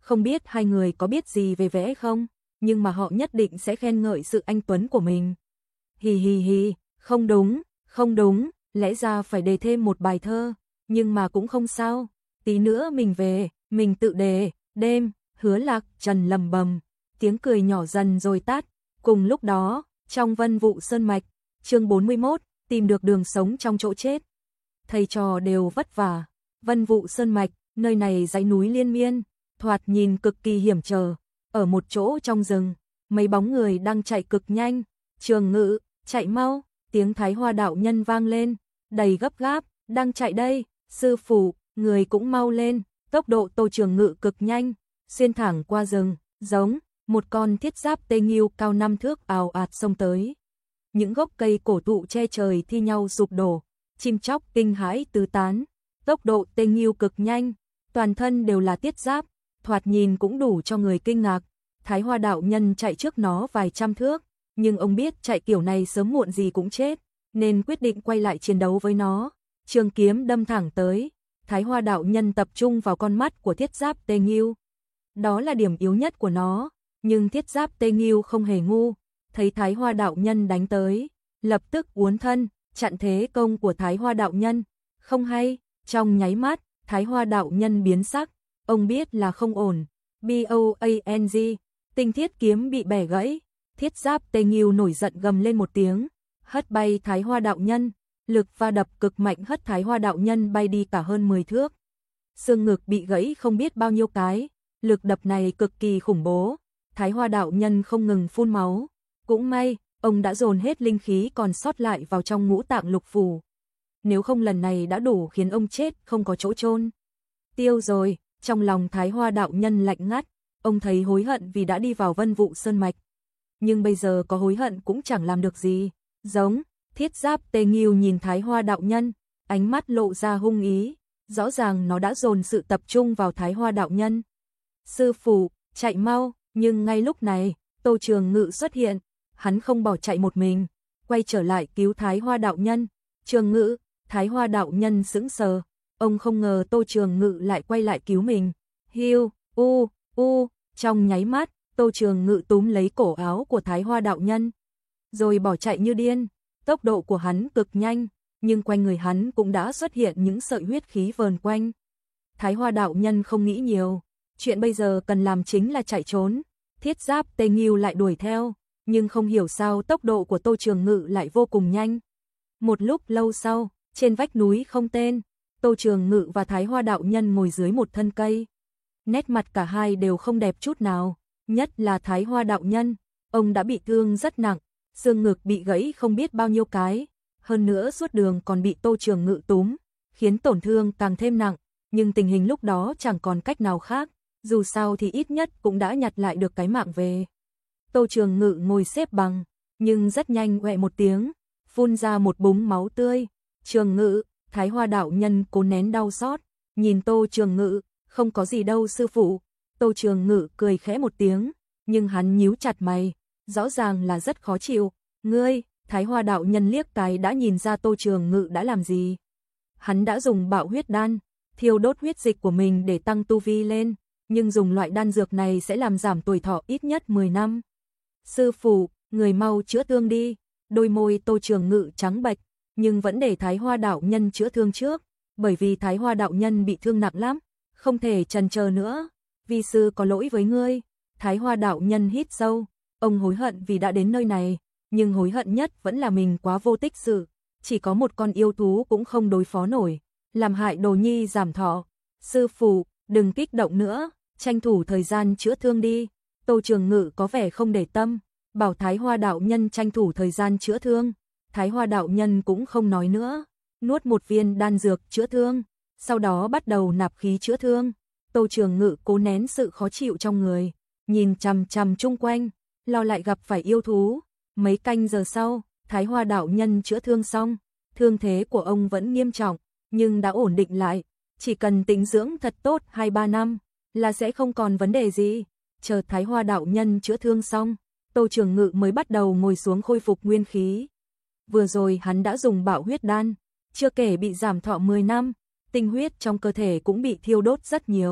Không biết hai người có biết gì về vẽ không, nhưng mà họ nhất định sẽ khen ngợi sự anh tuấn của mình. Hì hì hì, không đúng, không đúng, lẽ ra phải đề thêm một bài thơ, nhưng mà cũng không sao, tí nữa mình về, mình tự đề, đêm, Hứa Lạc Trần lầm bầm, tiếng cười nhỏ dần rồi tắt. Cùng lúc đó, trong Vân Vụ Sơn Mạch, chương bốn mươi mốt, tìm được đường sống trong chỗ chết. Thầy trò đều vất vả. Vân Vụ Sơn Mạch, nơi này dãy núi liên miên, thoạt nhìn cực kỳ hiểm trở. Ở một chỗ trong rừng, mấy bóng người đang chạy cực nhanh. Trường Ngự, chạy mau, tiếng Thái Hoa đạo nhân vang lên, đầy gấp gáp, đang chạy đây, sư phụ, người cũng mau lên. Tốc độ Tô Trường Ngự cực nhanh, xuyên thẳng qua rừng, giống một con thiết giáp tê nghiêu cao năm thước ào ạt xông tới. Những gốc cây cổ thụ che trời thi nhau sụp đổ, chim chóc kinh hãi tứ tán. Tốc độ tê nghiêu cực nhanh, toàn thân đều là thiết giáp, thoạt nhìn cũng đủ cho người kinh ngạc. Thái Hoa đạo nhân chạy trước nó vài trăm thước, nhưng ông biết chạy kiểu này sớm muộn gì cũng chết, nên quyết định quay lại chiến đấu với nó. Trường kiếm đâm thẳng tới, Thái Hoa đạo nhân tập trung vào con mắt của thiết giáp tê nghiêu. Đó là điểm yếu nhất của nó, nhưng thiết giáp tê nghiêu không hề ngu, thấy Thái Hoa đạo nhân đánh tới, lập tức uốn thân, chặn thế công của Thái Hoa đạo nhân. Không hay, trong nháy mắt, Thái Hoa đạo nhân biến sắc, ông biết là không ổn. B O A N G, tinh thiết kiếm bị bẻ gãy, thiết giáp tê nghiêu nổi giận gầm lên một tiếng, hất bay Thái Hoa đạo nhân, lực va đập cực mạnh hất Thái Hoa đạo nhân bay đi cả hơn mười thước. Xương ngực bị gãy không biết bao nhiêu cái, lực đập này cực kỳ khủng bố. Thái Hoa đạo nhân không ngừng phun máu, cũng may, ông đã dồn hết linh khí còn sót lại vào trong ngũ tạng lục phủ. Nếu không lần này đã đủ khiến ông chết không có chỗ chôn. Tiêu rồi, trong lòng Thái Hoa đạo nhân lạnh ngắt, ông thấy hối hận vì đã đi vào Vân Vụ Sơn Mạch. Nhưng bây giờ có hối hận cũng chẳng làm được gì. Giống, thiết giáp tê nghiêu nhìn Thái Hoa đạo nhân, ánh mắt lộ ra hung ý, rõ ràng nó đã dồn sự tập trung vào Thái Hoa đạo nhân. Sư phụ, chạy mau, nhưng ngay lúc này, Tô Trường Ngự xuất hiện, hắn không bỏ chạy một mình, quay trở lại cứu Thái Hoa đạo nhân. Trường Ngự, Thái Hoa đạo nhân sững sờ, ông không ngờ Tô Trường Ngự lại quay lại cứu mình. Hiu, u, u, trong nháy mắt, Tô Trường Ngự túm lấy cổ áo của Thái Hoa đạo nhân, rồi bỏ chạy như điên. Tốc độ của hắn cực nhanh, nhưng quanh người hắn cũng đã xuất hiện những sợi huyết khí vờn quanh. Thái Hoa đạo nhân không nghĩ nhiều, chuyện bây giờ cần làm chính là chạy trốn. Thiết giáp tê nghiêu lại đuổi theo, nhưng không hiểu sao tốc độ của Tô Trường Ngự lại vô cùng nhanh. Một lúc lâu sau, trên vách núi không tên, Tô Trường Ngự và Thái Hoa đạo nhân ngồi dưới một thân cây. Nét mặt cả hai đều không đẹp chút nào, nhất là Thái Hoa đạo nhân, ông đã bị thương rất nặng, xương ngực bị gãy không biết bao nhiêu cái, hơn nữa suốt đường còn bị Tô Trường Ngự túm, khiến tổn thương càng thêm nặng, nhưng tình hình lúc đó chẳng còn cách nào khác, dù sao thì ít nhất cũng đã nhặt lại được cái mạng về. Tô Trường Ngự ngồi xếp bằng, nhưng rất nhanh quẹ một tiếng, phun ra một búng máu tươi. Trường Ngự, Thái Hoa đạo nhân cố nén đau xót, nhìn Tô Trường Ngự, không có gì đâu sư phụ. Tô Trường Ngự cười khẽ một tiếng, nhưng hắn nhíu chặt mày, rõ ràng là rất khó chịu. Ngươi, Thái Hoa đạo nhân liếc cái đã nhìn ra Tô Trường Ngự đã làm gì. Hắn đã dùng bạo huyết đan, thiêu đốt huyết dịch của mình để tăng tu vi lên, nhưng dùng loại đan dược này sẽ làm giảm tuổi thọ ít nhất mười năm. Sư phụ, người mau chữa thương đi. Đôi môi Tô Trường Ngự trắng bệch, nhưng vẫn để Thái Hoa đạo nhân chữa thương trước, bởi vì Thái Hoa đạo nhân bị thương nặng lắm, không thể chần chờ nữa. Vi sư có lỗi với ngươi. Thái Hoa đạo nhân hít sâu, ông hối hận vì đã đến nơi này, nhưng hối hận nhất vẫn là mình quá vô tích sự, chỉ có một con yêu thú cũng không đối phó nổi, làm hại đồ nhi giảm thọ. Sư phụ, đừng kích động nữa, tranh thủ thời gian chữa thương đi. Tô Trường Ngự có vẻ không để tâm, bảo Thái Hoa đạo nhân tranh thủ thời gian chữa thương. Thái Hoa đạo nhân cũng không nói nữa, nuốt một viên đan dược chữa thương, sau đó bắt đầu nạp khí chữa thương. Tô Trường Ngự cố nén sự khó chịu trong người, nhìn chằm chằm chung quanh, lo lại gặp phải yêu thú. Mấy canh giờ sau, Thái Hoa đạo nhân chữa thương xong, thương thế của ông vẫn nghiêm trọng, nhưng đã ổn định lại, chỉ cần tĩnh dưỡng thật tốt hai ba năm là sẽ không còn vấn đề gì. Chờ Thái Hoa đạo nhân chữa thương xong, Tô Trường Ngự mới bắt đầu ngồi xuống khôi phục nguyên khí. Vừa rồi hắn đã dùng bạo huyết đan, chưa kể bị giảm thọ mười năm, tinh huyết trong cơ thể cũng bị thiêu đốt rất nhiều,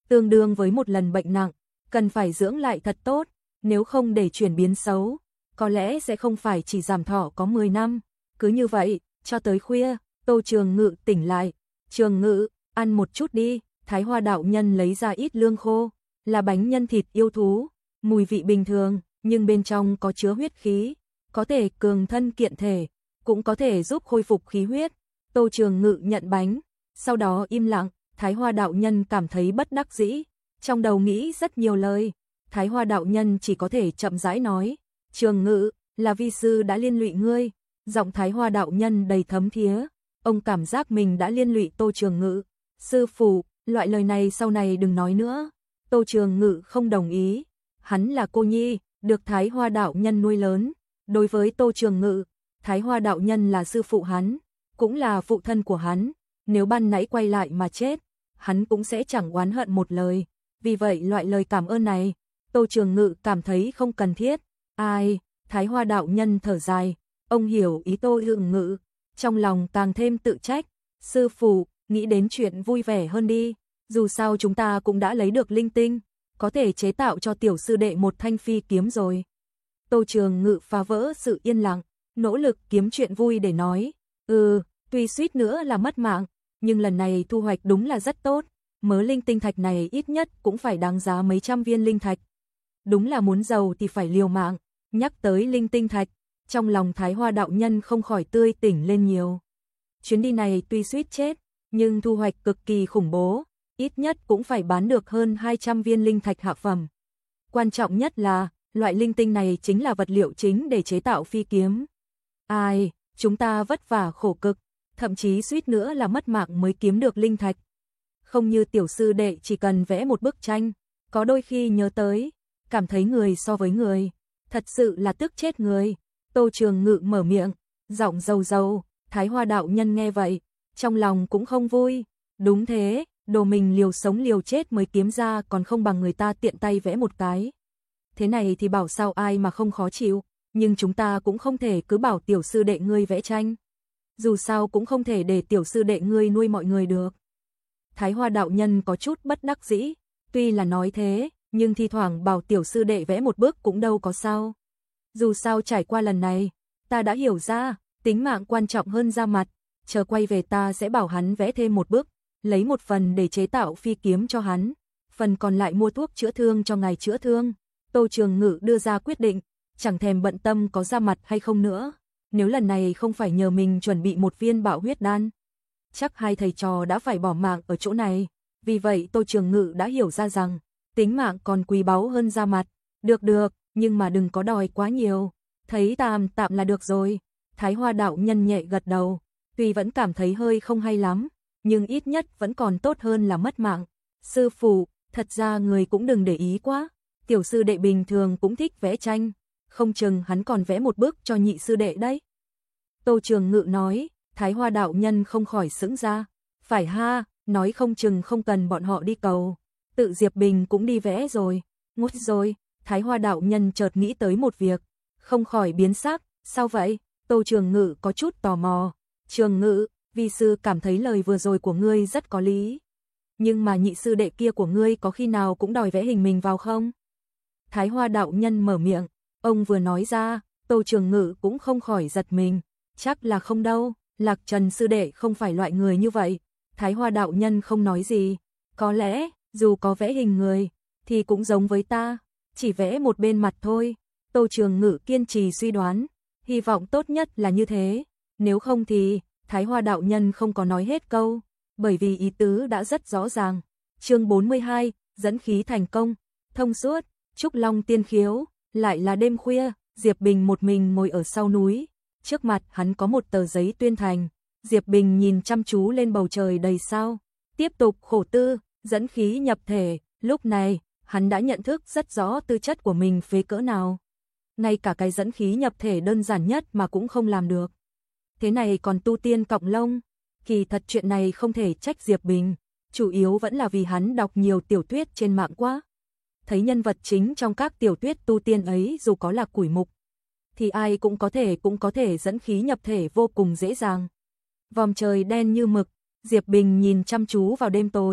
tương đương với một lần bệnh nặng, cần phải dưỡng lại thật tốt, nếu không để chuyển biến xấu, có lẽ sẽ không phải chỉ giảm thọ có mười năm. Cứ như vậy, cho tới khuya, Tô Trường Ngự tỉnh lại. Trường Ngự, ăn một chút đi. Thái Hoa đạo nhân lấy ra ít lương khô, là bánh nhân thịt yêu thú, mùi vị bình thường, nhưng bên trong có chứa huyết khí, có thể cường thân kiện thể, cũng có thể giúp khôi phục khí huyết. Tô Trường Ngự nhận bánh, sau đó im lặng. Thái Hoa đạo nhân cảm thấy bất đắc dĩ, trong đầu nghĩ rất nhiều lời. Thái Hoa đạo nhân chỉ có thể chậm rãi nói, Trường Ngự, là vi sư đã liên lụy ngươi. Giọng Thái Hoa đạo nhân đầy thấm thía, ông cảm giác mình đã liên lụy Tô Trường Ngự. Sư phụ, loại lời này sau này đừng nói nữa. Tô Trường Ngự không đồng ý, hắn là cô nhi, được Thái Hoa đạo nhân nuôi lớn. Đối với Tô Trường Ngự, Thái Hoa đạo nhân là sư phụ hắn, cũng là phụ thân của hắn. Nếu ban nãy quay lại mà chết, hắn cũng sẽ chẳng oán hận một lời. Vì vậy loại lời cảm ơn này, Tô Trường Ngự cảm thấy không cần thiết. Ai, Thái Hoa đạo nhân thở dài, ông hiểu ý Tô Trường Ngự, trong lòng càng thêm tự trách. Sư phụ, nghĩ đến chuyện vui vẻ hơn đi, dù sao chúng ta cũng đã lấy được linh tinh, có thể chế tạo cho tiểu sư đệ một thanh phi kiếm rồi. Tô Trường Ngự phá vỡ sự yên lặng, nỗ lực kiếm chuyện vui để nói, ừ, tuy suýt nữa là mất mạng, nhưng lần này thu hoạch đúng là rất tốt, mớ linh tinh thạch này ít nhất cũng phải đáng giá mấy trăm viên linh thạch. Đúng là muốn giàu thì phải liều mạng. Nhắc tới linh tinh thạch, trong lòng Thái Hoa đạo nhân không khỏi tươi tỉnh lên nhiều. Chuyến đi này tuy suýt chết, nhưng thu hoạch cực kỳ khủng bố, ít nhất cũng phải bán được hơn hai trăm viên linh thạch hạ phẩm. Quan trọng nhất là, loại linh tinh này chính là vật liệu chính để chế tạo phi kiếm. Ai, chúng ta vất vả khổ cực, thậm chí suýt nữa là mất mạng mới kiếm được linh thạch. Không như tiểu sư đệ chỉ cần vẽ một bức tranh, có đôi khi nhớ tới, cảm thấy người so với người, thật sự là tức chết người. Tô Trường Ngự mở miệng, giọng rầu rầu. Thái Hoa đạo nhân nghe vậy, trong lòng cũng không vui. Đúng thế, đồ mình liều sống liều chết mới kiếm ra còn không bằng người ta tiện tay vẽ một cái. Thế này thì bảo sao ai mà không khó chịu, nhưng chúng ta cũng không thể cứ bảo tiểu sư đệ ngươi vẽ tranh. Dù sao cũng không thể để tiểu sư đệ ngươi nuôi mọi người được. Thái Hoa đạo nhân có chút bất đắc dĩ, tuy là nói thế, nhưng thi thoảng bảo tiểu sư đệ vẽ một bức cũng đâu có sao. Dù sao trải qua lần này, ta đã hiểu ra, tính mạng quan trọng hơn da mặt, chờ quay về ta sẽ bảo hắn vẽ thêm một bức, lấy một phần để chế tạo phi kiếm cho hắn, phần còn lại mua thuốc chữa thương cho ngài chữa thương. Tô Trường Ngự đưa ra quyết định, chẳng thèm bận tâm có da mặt hay không nữa, nếu lần này không phải nhờ mình chuẩn bị một viên bạo huyết đan, chắc hai thầy trò đã phải bỏ mạng ở chỗ này. Vì vậy Tô Trường Ngự đã hiểu ra rằng, tính mạng còn quý báu hơn da mặt. Được được, nhưng mà đừng có đòi quá nhiều, thấy tạm tạm là được rồi. Thái Hoa đạo nhân nhẹ gật đầu, tuy vẫn cảm thấy hơi không hay lắm, nhưng ít nhất vẫn còn tốt hơn là mất mạng. Sư phụ, thật ra người cũng đừng để ý quá, tiểu sư đệ bình thường cũng thích vẽ tranh, không chừng hắn còn vẽ một bức cho nhị sư đệ đấy. Tô Trường Ngự nói. Thái Hoa đạo nhân không khỏi sững ra, phải ha, nói không chừng không cần bọn họ đi cầu, tự Diệp Bình cũng đi vẽ rồi. Ngút rồi. Thái Hoa đạo nhân chợt nghĩ tới một việc, không khỏi biến sắc. Sao vậy? Tô Trường Ngự có chút tò mò. Trường Ngự, vi sư cảm thấy lời vừa rồi của ngươi rất có lý, nhưng mà nhị sư đệ kia của ngươi có khi nào cũng đòi vẽ hình mình vào không? Thái Hoa đạo nhân mở miệng, ông vừa nói ra, Tô Trường Ngự cũng không khỏi giật mình. Chắc là không đâu, Lạc Trần sư đệ không phải loại người như vậy. Thái Hoa đạo nhân không nói gì, có lẽ dù có vẽ hình người thì cũng giống với ta, chỉ vẽ một bên mặt thôi. Tô Trường Ngự kiên trì suy đoán, hy vọng tốt nhất là như thế, nếu không thì Thái Hoa đạo nhân không có nói hết câu, bởi vì ý tứ đã rất rõ ràng. Chương bốn mươi hai, dẫn khí thành công, thông suốt, Trúc Long tiên khiếu. Lại là đêm khuya, Diệp Bình một mình ngồi ở sau núi, trước mặt hắn có một tờ giấy tuyên thành. Diệp Bình nhìn chăm chú lên bầu trời đầy sao, tiếp tục khổ tư, dẫn khí nhập thể. Lúc này, hắn đã nhận thức rất rõ tư chất của mình phế cỡ nào. Ngay cả cái dẫn khí nhập thể đơn giản nhất mà cũng không làm được. Thế này còn tu tiên cọng lông. Kỳ thật chuyện này không thể trách Diệp Bình, chủ yếu vẫn là vì hắn đọc nhiều tiểu thuyết trên mạng quá. Thấy nhân vật chính trong các tiểu thuyết tu tiên ấy dù có là củi mục, thì ai cũng có thể cũng có thể dẫn khí nhập thể vô cùng dễ dàng. Vòm trời đen như mực, Diệp Bình nhìn chăm chú vào đêm tối,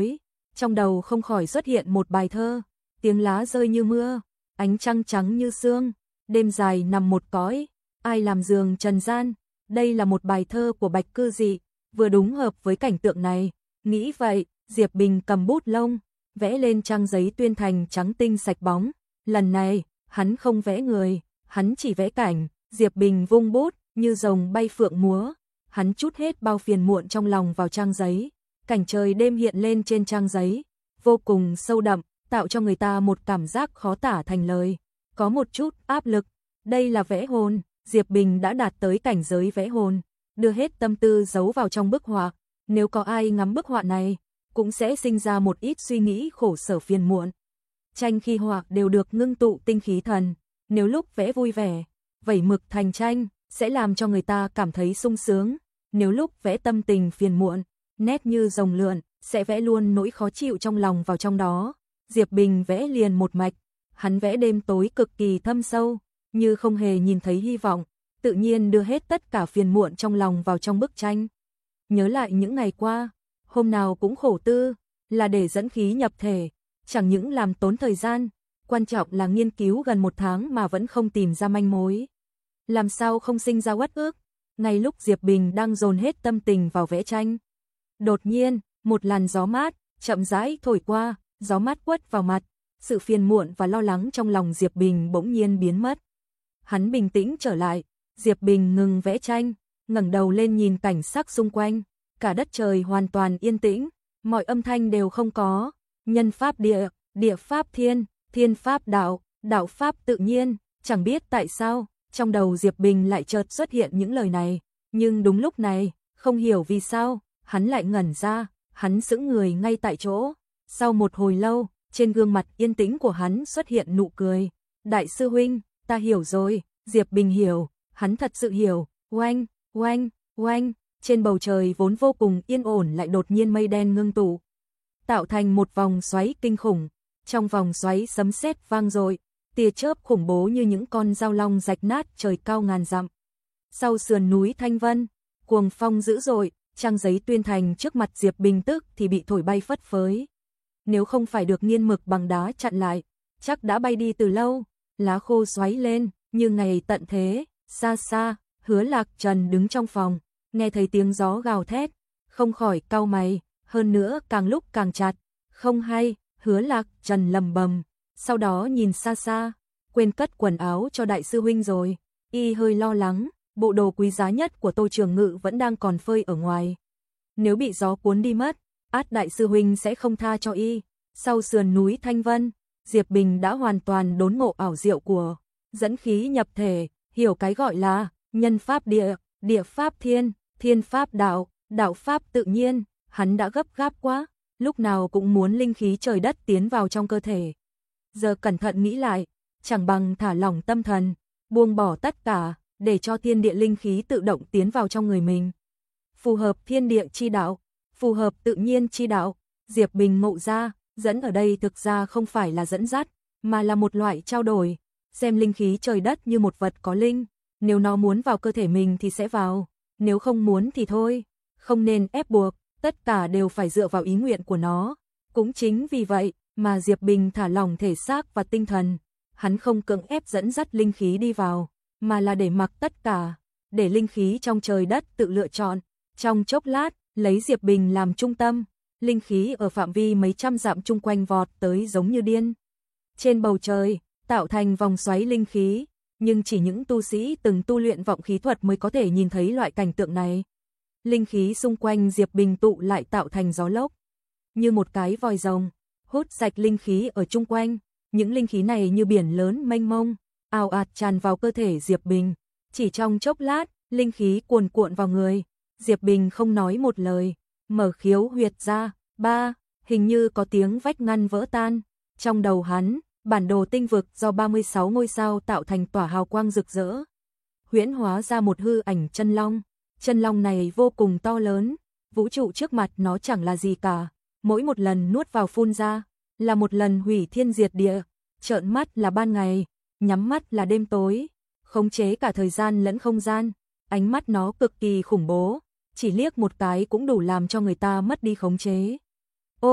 trong đầu không khỏi xuất hiện một bài thơ, tiếng lá rơi như mưa, ánh trăng trắng như sương, đêm dài nằm một cõi, ai làm giường trần gian. Đây là một bài thơ của Bạch Cư Dị, vừa đúng hợp với cảnh tượng này. Nghĩ vậy, Diệp Bình cầm bút lông, vẽ lên trang giấy tuyên thành trắng tinh sạch bóng. Lần này, hắn không vẽ người, hắn chỉ vẽ cảnh. Diệp Bình vung bút, như rồng bay phượng múa. Hắn trút hết bao phiền muộn trong lòng vào trang giấy. Cảnh trời đêm hiện lên trên trang giấy, vô cùng sâu đậm, tạo cho người ta một cảm giác khó tả thành lời. Có một chút áp lực. Đây là vẽ hồn. Diệp Bình đã đạt tới cảnh giới vẽ hồn, đưa hết tâm tư giấu vào trong bức họa. Nếu có ai ngắm bức họa này, cũng sẽ sinh ra một ít suy nghĩ khổ sở phiền muộn. Tranh khi họa đều được ngưng tụ tinh khí thần, nếu lúc vẽ vui vẻ, vẩy mực thành tranh, sẽ làm cho người ta cảm thấy sung sướng. Nếu lúc vẽ tâm tình phiền muộn, nét như rồng lượn, sẽ vẽ luôn nỗi khó chịu trong lòng vào trong đó. Diệp Bình vẽ liền một mạch, hắn vẽ đêm tối cực kỳ thâm sâu, như không hề nhìn thấy hy vọng, tự nhiên đưa hết tất cả phiền muộn trong lòng vào trong bức tranh. Nhớ lại những ngày qua, hôm nào cũng khổ tư, là để dẫn khí nhập thể, chẳng những làm tốn thời gian, quan trọng là nghiên cứu gần một tháng mà vẫn không tìm ra manh mối. Làm sao không sinh ra uất ức, ngay lúc Diệp Bình đang dồn hết tâm tình vào vẽ tranh. Đột nhiên, một làn gió mát, chậm rãi thổi qua, gió mát quất vào mặt, sự phiền muộn và lo lắng trong lòng Diệp Bình bỗng nhiên biến mất. Hắn bình tĩnh trở lại, Diệp Bình ngừng vẽ tranh, ngẩng đầu lên nhìn cảnh sắc xung quanh, cả đất trời hoàn toàn yên tĩnh, mọi âm thanh đều không có, nhân pháp địa, địa pháp thiên, thiên pháp đạo, đạo pháp tự nhiên, chẳng biết tại sao, trong đầu Diệp Bình lại chợt xuất hiện những lời này, nhưng đúng lúc này, không hiểu vì sao, hắn lại ngẩn ra, hắn sững người ngay tại chỗ, sau một hồi lâu, trên gương mặt yên tĩnh của hắn xuất hiện nụ cười, đại sư huynh, ta hiểu rồi. Diệp Bình hiểu, hắn thật sự hiểu, oanh, oanh, oanh, trên bầu trời vốn vô cùng yên ổn lại đột nhiên mây đen ngưng tụ, tạo thành một vòng xoáy kinh khủng, trong vòng xoáy sấm sét vang dội, tia chớp khủng bố như những con dao long rạch nát trời cao ngàn dặm. Sau sườn núi Thanh Vân, cuồng phong dữ dội, trang giấy tuyên thành trước mặt Diệp Bình tức thì bị thổi bay phất phới. Nếu không phải được nghiên mực bằng đá chặn lại, chắc đã bay đi từ lâu, lá khô xoáy lên. Như ngày tận thế, xa xa, Hứa Lạc Trần đứng trong phòng, nghe thấy tiếng gió gào thét, không khỏi cau mày, hơn nữa càng lúc càng chặt, không hay, Hứa Lạc Trần lầm bầm, sau đó nhìn xa xa, quên cất quần áo cho đại sư huynh rồi, y hơi lo lắng, bộ đồ quý giá nhất của Tô Trường Ngự vẫn đang còn phơi ở ngoài. Nếu bị gió cuốn đi mất, át đại sư huynh sẽ không tha cho y. Sau sườn núi Thanh Vân, Diệp Bình đã hoàn toàn đốn ngộ ảo diệu của dẫn khí nhập thể, hiểu cái gọi là nhân pháp địa, địa pháp thiên, thiên pháp đạo, đạo pháp tự nhiên, hắn đã gấp gáp quá, lúc nào cũng muốn linh khí trời đất tiến vào trong cơ thể. Giờ cẩn thận nghĩ lại, chẳng bằng thả lỏng tâm thần, buông bỏ tất cả, để cho thiên địa linh khí tự động tiến vào trong người mình. Phù hợp thiên địa chi đạo, phù hợp tự nhiên chi đạo, Diệp Bình ngộ ra, dẫn ở đây thực ra không phải là dẫn dắt, mà là một loại trao đổi. Xem linh khí trời đất như một vật có linh, nếu nó muốn vào cơ thể mình thì sẽ vào, nếu không muốn thì thôi, không nên ép buộc, tất cả đều phải dựa vào ý nguyện của nó. Cũng chính vì vậy mà Diệp Bình thả lỏng thể xác và tinh thần, hắn không cưỡng ép dẫn dắt linh khí đi vào, mà là để mặc tất cả, để linh khí trong trời đất tự lựa chọn. Trong chốc lát, lấy Diệp Bình làm trung tâm, linh khí ở phạm vi mấy trăm dặm chung quanh vọt tới giống như điên. Trên bầu trời, tạo thành vòng xoáy linh khí, nhưng chỉ những tu sĩ từng tu luyện vọng khí thuật mới có thể nhìn thấy loại cảnh tượng này. Linh khí xung quanh Diệp Bình tụ lại tạo thành gió lốc, như một cái vòi rồng, hút sạch linh khí ở chung quanh, những linh khí này như biển lớn mênh mông, ào ạt tràn vào cơ thể Diệp Bình, chỉ trong chốc lát, linh khí cuồn cuộn vào người, Diệp Bình không nói một lời, mở khiếu huyệt ra, ba, hình như có tiếng vách ngăn vỡ tan, trong đầu hắn, bản đồ tinh vực do ba mươi sáu ngôi sao tạo thành tỏa hào quang rực rỡ, huyễn hóa ra một hư ảnh chân long, chân long này vô cùng to lớn, vũ trụ trước mặt nó chẳng là gì cả, mỗi một lần nuốt vào phun ra, là một lần hủy thiên diệt địa, trợn mắt là ban ngày, nhắm mắt là đêm tối, khống chế cả thời gian lẫn không gian, ánh mắt nó cực kỳ khủng bố, chỉ liếc một cái cũng đủ làm cho người ta mất đi khống chế. Ô,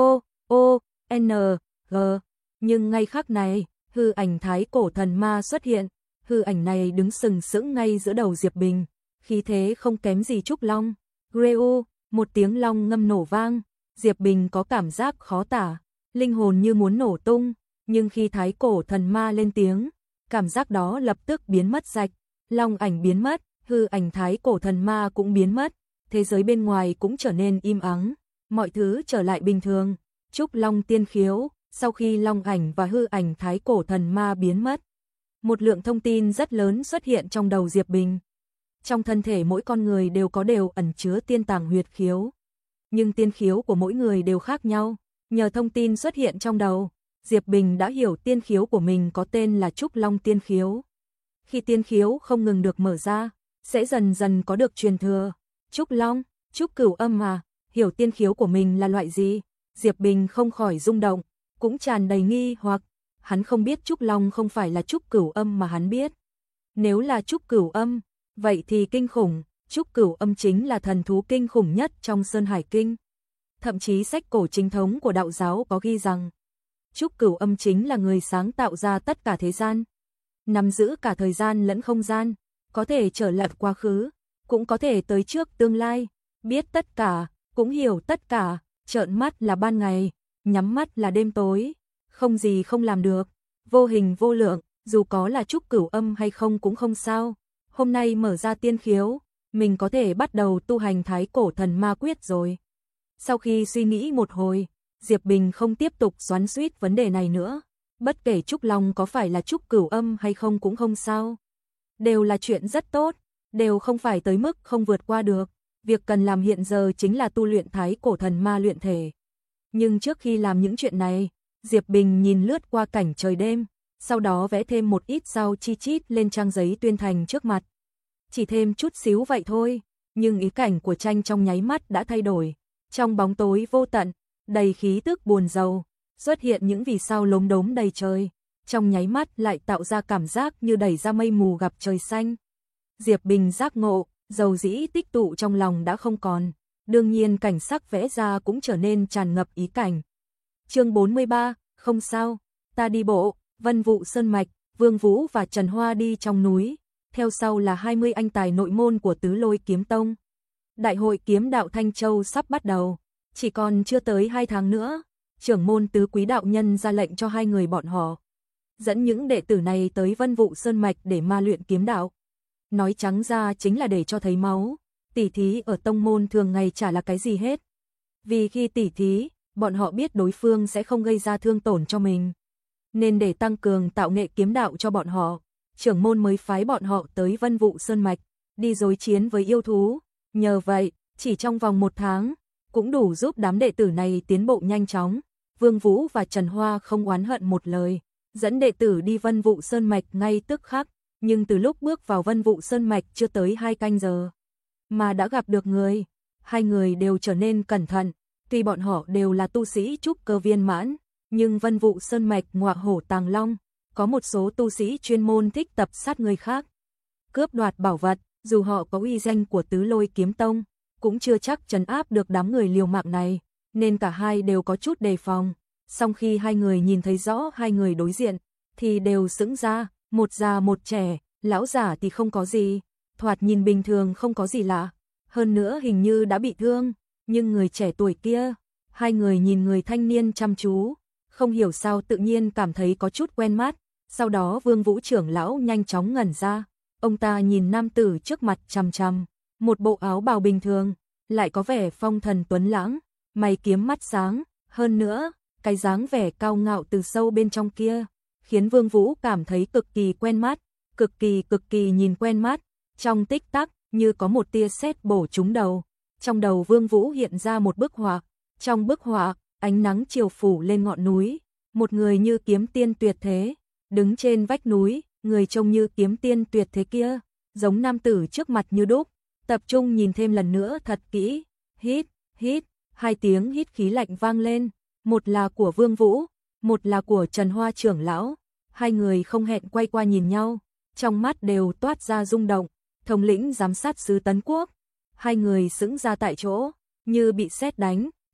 O, N, G. Nhưng ngay khắc này, hư ảnh thái cổ thần ma xuất hiện, hư ảnh này đứng sừng sững ngay giữa đầu Diệp Bình, khí thế không kém gì Trúc Long. Reu, một tiếng long ngâm nổ vang, Diệp Bình có cảm giác khó tả, linh hồn như muốn nổ tung, nhưng khi thái cổ thần ma lên tiếng, cảm giác đó lập tức biến mất sạch, long ảnh biến mất, hư ảnh thái cổ thần ma cũng biến mất, thế giới bên ngoài cũng trở nên im ắng, mọi thứ trở lại bình thường. Trúc Long tiên khiếu, sau khi long ảnh và hư ảnh thái cổ thần ma biến mất, một lượng thông tin rất lớn xuất hiện trong đầu Diệp Bình. Trong thân thể mỗi con người đều có đều ẩn chứa tiên tàng huyệt khiếu, nhưng tiên khiếu của mỗi người đều khác nhau. Nhờ thông tin xuất hiện trong đầu, Diệp Bình đã hiểu tiên khiếu của mình có tên là Trúc Long tiên khiếu. Khi tiên khiếu không ngừng được mở ra, sẽ dần dần có được truyền thừa. Trúc Long, Trúc Cửu Âm mà, hiểu tiên khiếu của mình là loại gì? Diệp Bình không khỏi rung động, cũng tràn đầy nghi hoặc. Hắn không biết Trúc Long không phải là Trúc Cửu Âm mà hắn biết. Nếu là Trúc Cửu Âm, vậy thì kinh khủng, Trúc Cửu Âm chính là thần thú kinh khủng nhất trong Sơn Hải Kinh. Thậm chí sách cổ chính thống của đạo giáo có ghi rằng, Trúc Cửu Âm chính là người sáng tạo ra tất cả thế gian, nắm giữ cả thời gian lẫn không gian, có thể trở lật quá khứ, cũng có thể tới trước tương lai, biết tất cả, cũng hiểu tất cả, trợn mắt là ban ngày, nhắm mắt là đêm tối, không gì không làm được, vô hình vô lượng, dù có là Trúc Cửu Âm hay không cũng không sao. Hôm nay mở ra tiên khiếu, mình có thể bắt đầu tu hành thái cổ thần ma quyết rồi. Sau khi suy nghĩ một hồi, Diệp Bình không tiếp tục xoắn xuýt vấn đề này nữa. Bất kể Trúc Long có phải là Trúc Cửu Âm hay không cũng không sao. Đều là chuyện rất tốt, đều không phải tới mức không vượt qua được. Việc cần làm hiện giờ chính là tu luyện thái cổ thần ma luyện thể. Nhưng trước khi làm những chuyện này, Diệp Bình nhìn lướt qua cảnh trời đêm, sau đó vẽ thêm một ít sao chi chít lên trang giấy tuyên thành trước mặt. Chỉ thêm chút xíu vậy thôi, nhưng ý cảnh của tranh trong nháy mắt đã thay đổi. Trong bóng tối vô tận, đầy khí tức buồn rầu, xuất hiện những vì sao lốm đốm đầy trời, trong nháy mắt lại tạo ra cảm giác như đẩy ra mây mù gặp trời xanh. Diệp Bình giác ngộ, dầu dĩ tích tụ trong lòng đã không còn, đương nhiên cảnh sắc vẽ ra cũng trở nên tràn ngập ý cảnh. Chương bốn mươi ba, không sao, ta đi bộ. Vân Vũ Sơn Mạch, Vương Vũ và Trần Hoa đi trong núi, theo sau là hai mươi anh tài nội môn của Tứ Lôi Kiếm Tông. Đại hội kiếm đạo Thanh Châu sắp bắt đầu, chỉ còn chưa tới hai tháng nữa, trưởng môn Tứ Quý đạo nhân ra lệnh cho hai người bọn họ dẫn những đệ tử này tới Vân Vũ Sơn Mạch để ma luyện kiếm đạo. Nói trắng ra chính là để cho thấy máu, tỉ thí ở tông môn thường ngày chả là cái gì hết. Vì khi tỉ thí, bọn họ biết đối phương sẽ không gây ra thương tổn cho mình. Nên để tăng cường tạo nghệ kiếm đạo cho bọn họ, trưởng môn mới phái bọn họ tới Vân Vũ Sơn Mạch, đi đối chiến với yêu thú. Nhờ vậy, chỉ trong vòng một tháng, cũng đủ giúp đám đệ tử này tiến bộ nhanh chóng. Vương Vũ và Trần Hoa không oán hận một lời, dẫn đệ tử đi Vân Vũ Sơn Mạch ngay tức khắc. Nhưng từ lúc bước vào Vân Vũ Sơn Mạch chưa tới hai canh giờ, mà đã gặp được người. Hai người đều trở nên cẩn thận, tuy bọn họ đều là tu sĩ trúc cơ viên mãn. Nhưng Vân Vũ Sơn Mạch ngọa hổ tàng long, có một số tu sĩ chuyên môn thích tập sát người khác, cướp đoạt bảo vật, dù họ có uy danh của Tứ Lôi Kiếm Tông, cũng chưa chắc trấn áp được đám người liều mạng này, nên cả hai đều có chút đề phòng. Song khi hai người nhìn thấy rõ hai người đối diện, thì đều sững ra, một già một trẻ, lão giả thì không có gì, thoạt nhìn bình thường không có gì lạ, hơn nữa hình như đã bị thương, nhưng người trẻ tuổi kia, hai người nhìn người thanh niên chăm chú, không hiểu sao tự nhiên cảm thấy có chút quen mắt. Sau đó Vương Vũ trưởng lão nhanh chóng ngẩn ra, ông ta nhìn nam tử trước mặt chằm chằm, một bộ áo bào bình thường, lại có vẻ phong thần tuấn lãng, mày kiếm mắt sáng, hơn nữa, cái dáng vẻ cao ngạo từ sâu bên trong kia, khiến Vương Vũ cảm thấy cực kỳ quen mắt, cực kỳ cực kỳ nhìn quen mắt. Trong tích tắc, như có một tia sét bổ trúng đầu, trong đầu Vương Vũ hiện ra một bức họa, trong bức họa, ánh nắng chiều phủ lên ngọn núi, một người như kiếm tiên tuyệt thế, đứng trên vách núi, người trông như kiếm tiên tuyệt thế kia, giống nam tử trước mặt như đúc, tập trung nhìn thêm lần nữa thật kỹ, hít, hít, hai tiếng hít khí lạnh vang lên, một là của Vương Vũ, một là của Trần Hoa trưởng lão, hai người không hẹn quay qua nhìn nhau, trong mắt đều toát ra rung động, thống lĩnh giám sát sứ Tấn Quốc, hai người sững ra tại chỗ, như bị sét đánh.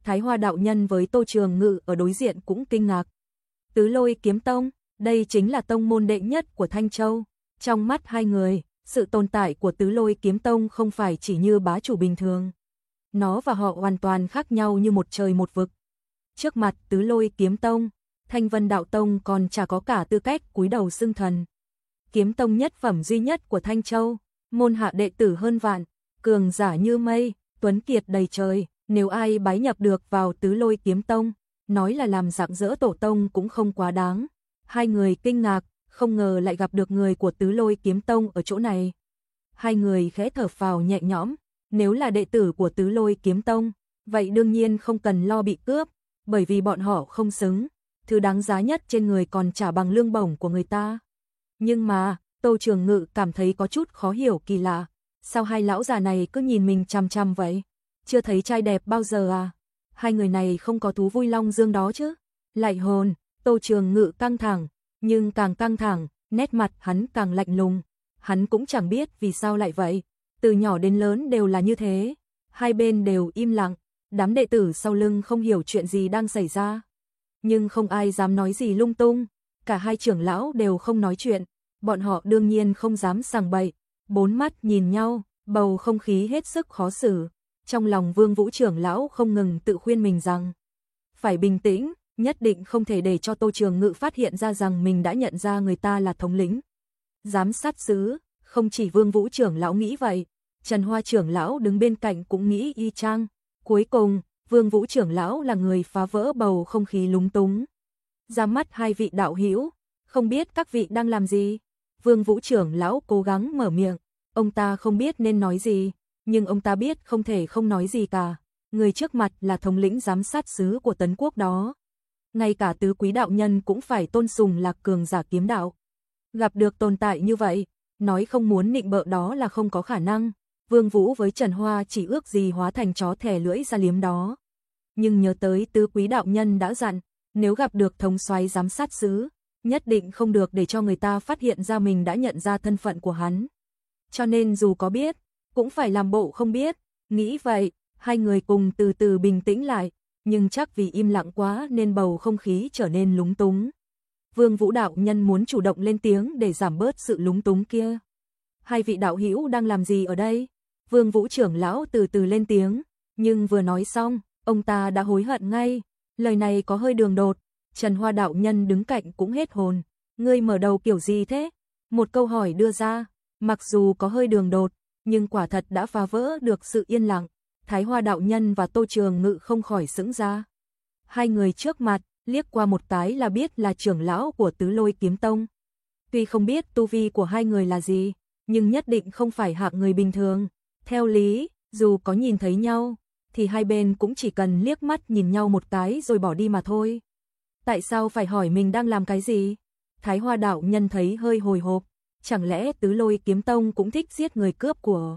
Thái Hoa đạo nhân với Tô Trường Ngự ở đối diện cũng kinh ngạc. Tứ Lôi Kiếm Tông, đây chính là tông môn đệ nhất của Thanh Châu. Trong mắt hai người, sự tồn tại của Tứ Lôi Kiếm Tông không phải chỉ như bá chủ bình thường. Nó và họ hoàn toàn khác nhau như một trời một vực. Trước mặt Tứ Lôi Kiếm Tông, Thanh Vân Đạo Tông còn chả có cả tư cách cúi đầu xưng thần. Kiếm tông nhất phẩm duy nhất của Thanh Châu, môn hạ đệ tử hơn vạn, cường giả như mây, tuấn kiệt đầy trời, nếu ai bái nhập được vào Tứ Lôi Kiếm Tông, nói là làm rạng rỡ tổ tông cũng không quá đáng. Hai người kinh ngạc, không ngờ lại gặp được người của Tứ Lôi Kiếm Tông ở chỗ này. Hai người khẽ thở phào nhẹ nhõm, nếu là đệ tử của Tứ Lôi Kiếm Tông, vậy đương nhiên không cần lo bị cướp, bởi vì bọn họ không xứng, thứ đáng giá nhất trên người còn trả bằng lương bổng của người ta. Nhưng mà, Tô Trường Ngự cảm thấy có chút khó hiểu kỳ lạ, sao hai lão già này cứ nhìn mình chằm chằm vậy? Chưa thấy trai đẹp bao giờ à? Hai người này không có thú vui long dương đó chứ? Lại hồn, Tô Trường Ngự căng thẳng, nhưng càng căng thẳng, nét mặt hắn càng lạnh lùng. Hắn cũng chẳng biết vì sao lại vậy, từ nhỏ đến lớn đều là như thế. Hai bên đều im lặng, đám đệ tử sau lưng không hiểu chuyện gì đang xảy ra. Nhưng không ai dám nói gì lung tung, cả hai trưởng lão đều không nói chuyện, bọn họ đương nhiên không dám sằng bậy, bốn mắt nhìn nhau, bầu không khí hết sức khó xử. Trong lòng Vương Vũ trưởng lão không ngừng tự khuyên mình rằng phải bình tĩnh, nhất định không thể để cho Tô Trường Ngự phát hiện ra rằng mình đã nhận ra người ta là thống lĩnh. Giám sát sứ, không chỉ Vương Vũ trưởng lão nghĩ vậy, Trần Hoa trưởng lão đứng bên cạnh cũng nghĩ y chang. Cuối cùng, Vương Vũ trưởng lão là người phá vỡ bầu không khí lúng túng. Ra mắt hai vị đạo hữu, không biết các vị đang làm gì? Vương Vũ trưởng lão cố gắng mở miệng, ông ta không biết nên nói gì, nhưng ông ta biết không thể không nói gì cả. Người trước mặt là thống lĩnh giám sát sứ của Tấn Quốc đó. Ngay cả tứ quý đạo nhân cũng phải tôn sùng là cường giả kiếm đạo. Gặp được tồn tại như vậy, nói không muốn nịnh bợ đó là không có khả năng. Vương Vũ với Trần Hoa chỉ ước gì hóa thành chó thè lưỡi ra liếm đó. Nhưng nhớ tới tứ quý đạo nhân đã dặn, nếu gặp được thống soái giám sát sứ, nhất định không được để cho người ta phát hiện ra mình đã nhận ra thân phận của hắn. Cho nên dù có biết, cũng phải làm bộ không biết. Nghĩ vậy, hai người cùng từ từ bình tĩnh lại, nhưng chắc vì im lặng quá nên bầu không khí trở nên lúng túng. Vương Vũ đạo nhân muốn chủ động lên tiếng để giảm bớt sự lúng túng kia. Hai vị đạo hữu đang làm gì ở đây? Vương Vũ trưởng lão từ từ lên tiếng, nhưng vừa nói xong, ông ta đã hối hận ngay. Lời này có hơi đường đột. Trần Hoa đạo nhân đứng cạnh cũng hết hồn. Ngươi mở đầu kiểu gì thế? Một câu hỏi đưa ra, mặc dù có hơi đường đột, nhưng quả thật đã phá vỡ được sự yên lặng. Thái Hoa đạo nhân và Tô Trường Ngự không khỏi sững ra. Hai người trước mặt, liếc qua một cái là biết là trưởng lão của Tứ Lôi Kiếm Tông. Tuy không biết tu vi của hai người là gì, nhưng nhất định không phải hạng người bình thường. Theo lý, dù có nhìn thấy nhau, thì hai bên cũng chỉ cần liếc mắt nhìn nhau một cái rồi bỏ đi mà thôi. Tại sao phải hỏi mình đang làm cái gì? Thái Hoa đạo nhân thấy hơi hồi hộp, chẳng lẽ Tứ Lôi Kiếm Tông cũng thích giết người cướp của?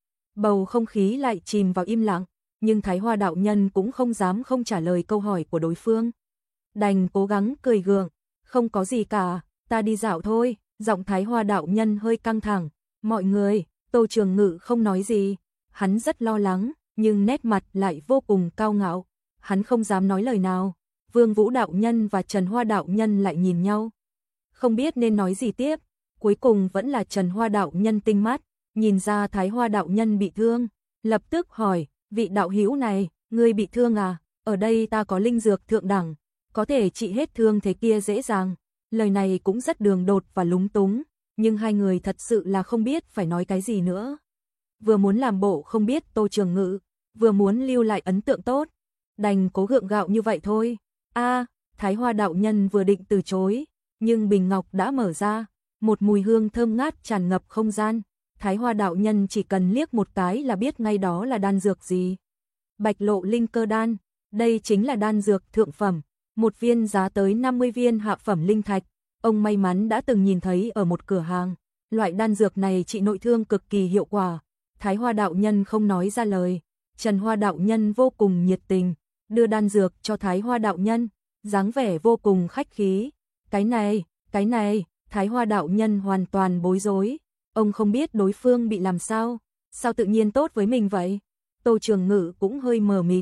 Bầu không khí lại chìm vào im lặng, nhưng Thái Hoa đạo nhân cũng không dám không trả lời câu hỏi của đối phương. Đành cố gắng cười gượng, không có gì cả, ta đi dạo thôi. Giọng Thái Hoa đạo nhân hơi căng thẳng. Mọi người, Tô Trường Ngự không nói gì, hắn rất lo lắng, nhưng nét mặt lại vô cùng cao ngạo, hắn không dám nói lời nào. Vương Vũ đạo nhân và Trần Hoa đạo nhân lại nhìn nhau, không biết nên nói gì tiếp. Cuối cùng vẫn là Trần Hoa đạo nhân tinh mắt, nhìn ra Thái Hoa đạo nhân bị thương, lập tức hỏi, vị đạo hữu này, ngươi bị thương à? Ở đây ta có linh dược thượng đẳng, có thể trị hết thương thế kia dễ dàng. Lời này cũng rất đường đột và lúng túng, nhưng hai người thật sự là không biết phải nói cái gì nữa. Vừa muốn làm bộ không biết Tô Trường Ngự, vừa muốn lưu lại ấn tượng tốt, đành cố gượng gạo như vậy thôi. A, Thái Hoa đạo nhân vừa định từ chối, nhưng bình ngọc đã mở ra, một mùi hương thơm ngát tràn ngập không gian. Thái Hoa đạo nhân chỉ cần liếc một cái là biết ngay đó là đan dược gì. Bạch Lộ Linh Cơ Đan, đây chính là đan dược thượng phẩm, một viên giá tới năm mươi viên hạ phẩm linh thạch. Ông may mắn đã từng nhìn thấy ở một cửa hàng, loại đan dược này trị nội thương cực kỳ hiệu quả. Thái Hoa đạo nhân không nói ra lời, Trần Hoa đạo nhân vô cùng nhiệt tình, đưa đan dược cho Thái Hoa đạo nhân, dáng vẻ vô cùng khách khí. Cái này, cái này, Thái Hoa đạo nhân hoàn toàn bối rối, ông không biết đối phương bị làm sao, sao tự nhiên tốt với mình vậy? Tô Trường Ngự cũng hơi mờ mịt,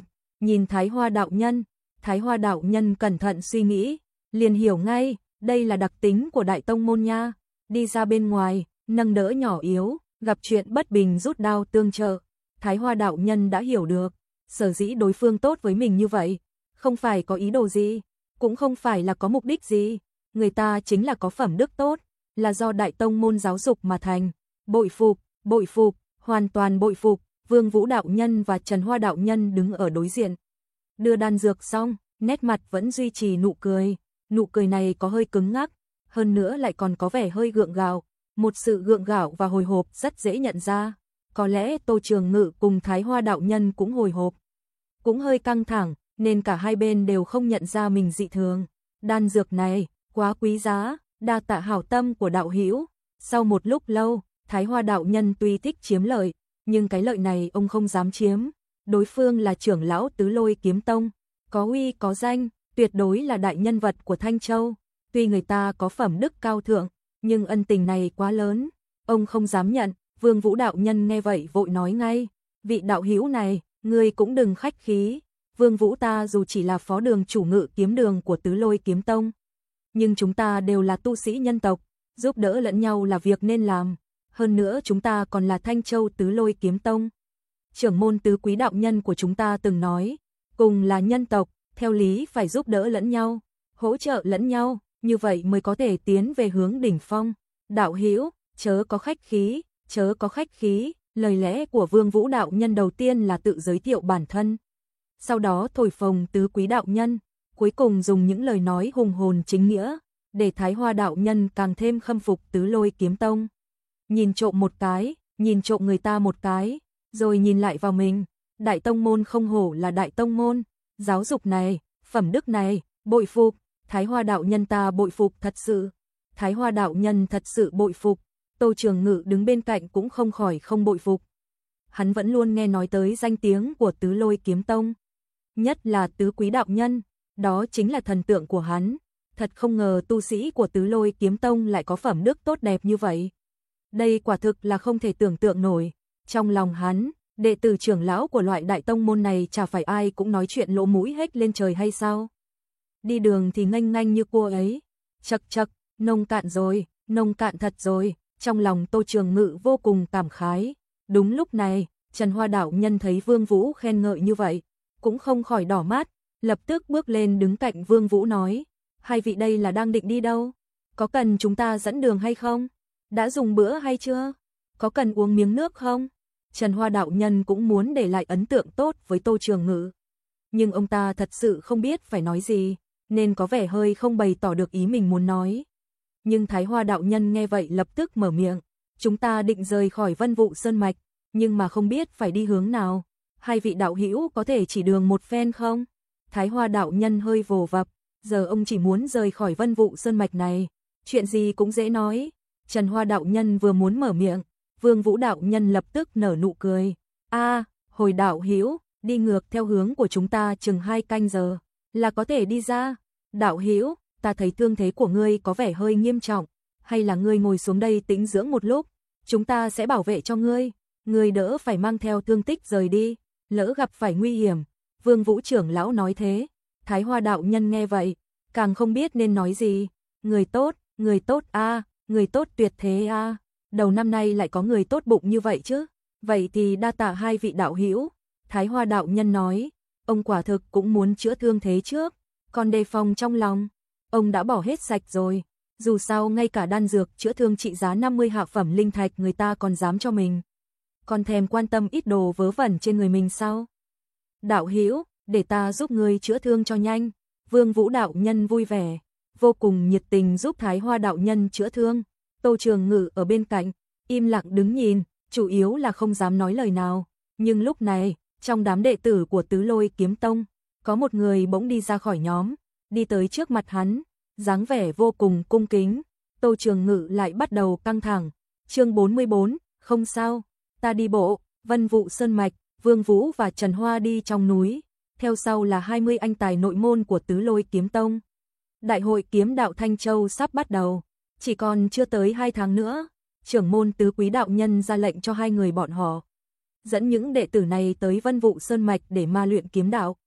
nhìn Thái Hoa đạo nhân, Thái Hoa đạo nhân cẩn thận suy nghĩ, liền hiểu ngay, đây là đặc tính của đại tông môn nha, đi ra bên ngoài, nâng đỡ nhỏ yếu, gặp chuyện bất bình rút đao tương trợ. Thái Hoa đạo nhân đã hiểu được, sở dĩ đối phương tốt với mình như vậy, không phải có ý đồ gì, cũng không phải là có mục đích gì, người ta chính là có phẩm đức tốt, là do đại tông môn giáo dục mà thành. Bội phục, bội phục, hoàn toàn bội phục. Vương Vũ đạo nhân và Trần Hoa đạo nhân đứng ở đối diện. Đưa đan dược xong, nét mặt vẫn duy trì nụ cười, nụ cười này có hơi cứng ngắc, hơn nữa lại còn có vẻ hơi gượng gạo, một sự gượng gạo và hồi hộp rất dễ nhận ra. Có lẽ Tô Trường Ngự cùng Thái Hoa đạo nhân cũng hồi hộp, cũng hơi căng thẳng, nên cả hai bên đều không nhận ra mình dị thường. Đan dược này quá quý giá, đa tạ hảo tâm của đạo hữu. Sau một lúc lâu, Thái Hoa đạo nhân tuy thích chiếm lợi, nhưng cái lợi này ông không dám chiếm. Đối phương là trưởng lão Tứ Lôi Kiếm Tông, có uy có danh, tuyệt đối là đại nhân vật của Thanh Châu. Tuy người ta có phẩm đức cao thượng, nhưng ân tình này quá lớn, ông không dám nhận. Vương Vũ đạo nhân nghe vậy vội nói ngay, vị đạo hữu này, ngươi cũng đừng khách khí. Vương Vũ ta dù chỉ là phó đường chủ ngự kiếm đường của Tứ Lôi Kiếm Tông, nhưng chúng ta đều là tu sĩ nhân tộc, giúp đỡ lẫn nhau là việc nên làm. Hơn nữa chúng ta còn là Thanh Châu Tứ Lôi Kiếm Tông. Trưởng môn Tứ Quý đạo nhân của chúng ta từng nói, cùng là nhân tộc, theo lý phải giúp đỡ lẫn nhau, hỗ trợ lẫn nhau, như vậy mới có thể tiến về hướng đỉnh phong. Đạo hữu, chớ có khách khí, chớ có khách khí. Lời lẽ của Vương Vũ đạo nhân đầu tiên là tự giới thiệu bản thân, sau đó thổi phồng Tứ Quý đạo nhân, cuối cùng dùng những lời nói hùng hồn chính nghĩa, để Thái Hoa đạo nhân càng thêm khâm phục Tứ Lôi Kiếm Tông. Nhìn trộm một cái, nhìn trộm người ta một cái, rồi nhìn lại vào mình, đại tông môn không hổ là đại tông môn, giáo dục này, phẩm đức này, bội phục, Thái Hoa đạo nhân ta bội phục thật sự, Thái Hoa đạo nhân thật sự bội phục. Tô Trường Ngự đứng bên cạnh cũng không khỏi không bội phục. Hắn vẫn luôn nghe nói tới danh tiếng của Tứ Lôi Kiếm Tông, nhất là Tứ Quý đạo nhân, đó chính là thần tượng của hắn. Thật không ngờ tu sĩ của Tứ Lôi Kiếm Tông lại có phẩm đức tốt đẹp như vậy. Đây quả thực là không thể tưởng tượng nổi. Trong lòng hắn, đệ tử trưởng lão của loại đại tông môn này chả phải ai cũng nói chuyện lỗ mũi hết lên trời hay sao? Đi đường thì nghênh nghênh như cua ấy. Chậc chậc, nông cạn rồi, nông cạn thật rồi. Trong lòng Tô Trường Ngự vô cùng cảm khái. Đúng lúc này, Trần Hoa đạo nhân thấy Vương Vũ khen ngợi như vậy, cũng không khỏi đỏ mắt, lập tức bước lên đứng cạnh Vương Vũ nói, hai vị đây là đang định đi đâu? Có cần chúng ta dẫn đường hay không? Đã dùng bữa hay chưa? Có cần uống miếng nước không? Trần Hoa đạo nhân cũng muốn để lại ấn tượng tốt với Tô Trường Ngự, nhưng ông ta thật sự không biết phải nói gì, nên có vẻ hơi không bày tỏ được ý mình muốn nói. Nhưng Thái Hoa đạo nhân nghe vậy lập tức mở miệng, chúng ta định rời khỏi Vân Vụ Sơn Mạch, nhưng mà không biết phải đi hướng nào. Hai vị đạo hữu có thể chỉ đường một phen không? Thái Hoa đạo nhân hơi vồ vập, giờ ông chỉ muốn rời khỏi Vân Vụ Sơn Mạch này, chuyện gì cũng dễ nói. Trần Hoa đạo nhân vừa muốn mở miệng, Vương Vũ đạo nhân lập tức nở nụ cười. A, à, hồi đạo hữu, đi ngược theo hướng của chúng ta chừng hai canh giờ là có thể đi ra. Đạo hữu, ta thấy thương thế của ngươi có vẻ hơi nghiêm trọng, hay là ngươi ngồi xuống đây tĩnh dưỡng một lúc, chúng ta sẽ bảo vệ cho ngươi, ngươi đỡ phải mang theo thương tích rời đi, lỡ gặp phải nguy hiểm. Vương Vũ trưởng lão nói thế, Thái Hoa đạo nhân nghe vậy, càng không biết nên nói gì. Người tốt, người tốt a, à, người tốt tuyệt thế a, à. Đầu năm nay lại có người tốt bụng như vậy chứ. Vậy thì đa tạ hai vị đạo hữu. Thái Hoa đạo nhân nói, ông quả thực cũng muốn chữa thương thế trước, còn đề phòng trong lòng, ông đã bỏ hết sạch rồi. Dù sao ngay cả đan dược chữa thương trị giá năm mươi hạ phẩm linh thạch người ta còn dám cho mình, còn thèm quan tâm ít đồ vớ vẩn trên người mình sao? Đạo hữu, để ta giúp ngươi chữa thương cho nhanh. Vương Vũ đạo nhân vui vẻ, vô cùng nhiệt tình giúp Thái Hoa đạo nhân chữa thương. Tô Trường Ngự ở bên cạnh, im lặng đứng nhìn, chủ yếu là không dám nói lời nào. Nhưng lúc này, trong đám đệ tử của Tứ Lôi Kiếm Tông, có một người bỗng đi ra khỏi nhóm, đi tới trước mặt hắn, dáng vẻ vô cùng cung kính. Tô Trường Ngự lại bắt đầu căng thẳng. Chương bốn mươi bốn, không sao, ta đi bộ. Vân Vụ Sơn Mạch, Vương Vũ và Trần Hoa đi trong núi, theo sau là hai mươi anh tài nội môn của Tứ Lôi Kiếm Tông. Đại hội kiếm đạo Thanh Châu sắp bắt đầu, chỉ còn chưa tới hai tháng nữa, trưởng môn Tứ Quý đạo nhân ra lệnh cho hai người bọn họ dẫn những đệ tử này tới Vân Vụ Sơn Mạch để ma luyện kiếm đạo.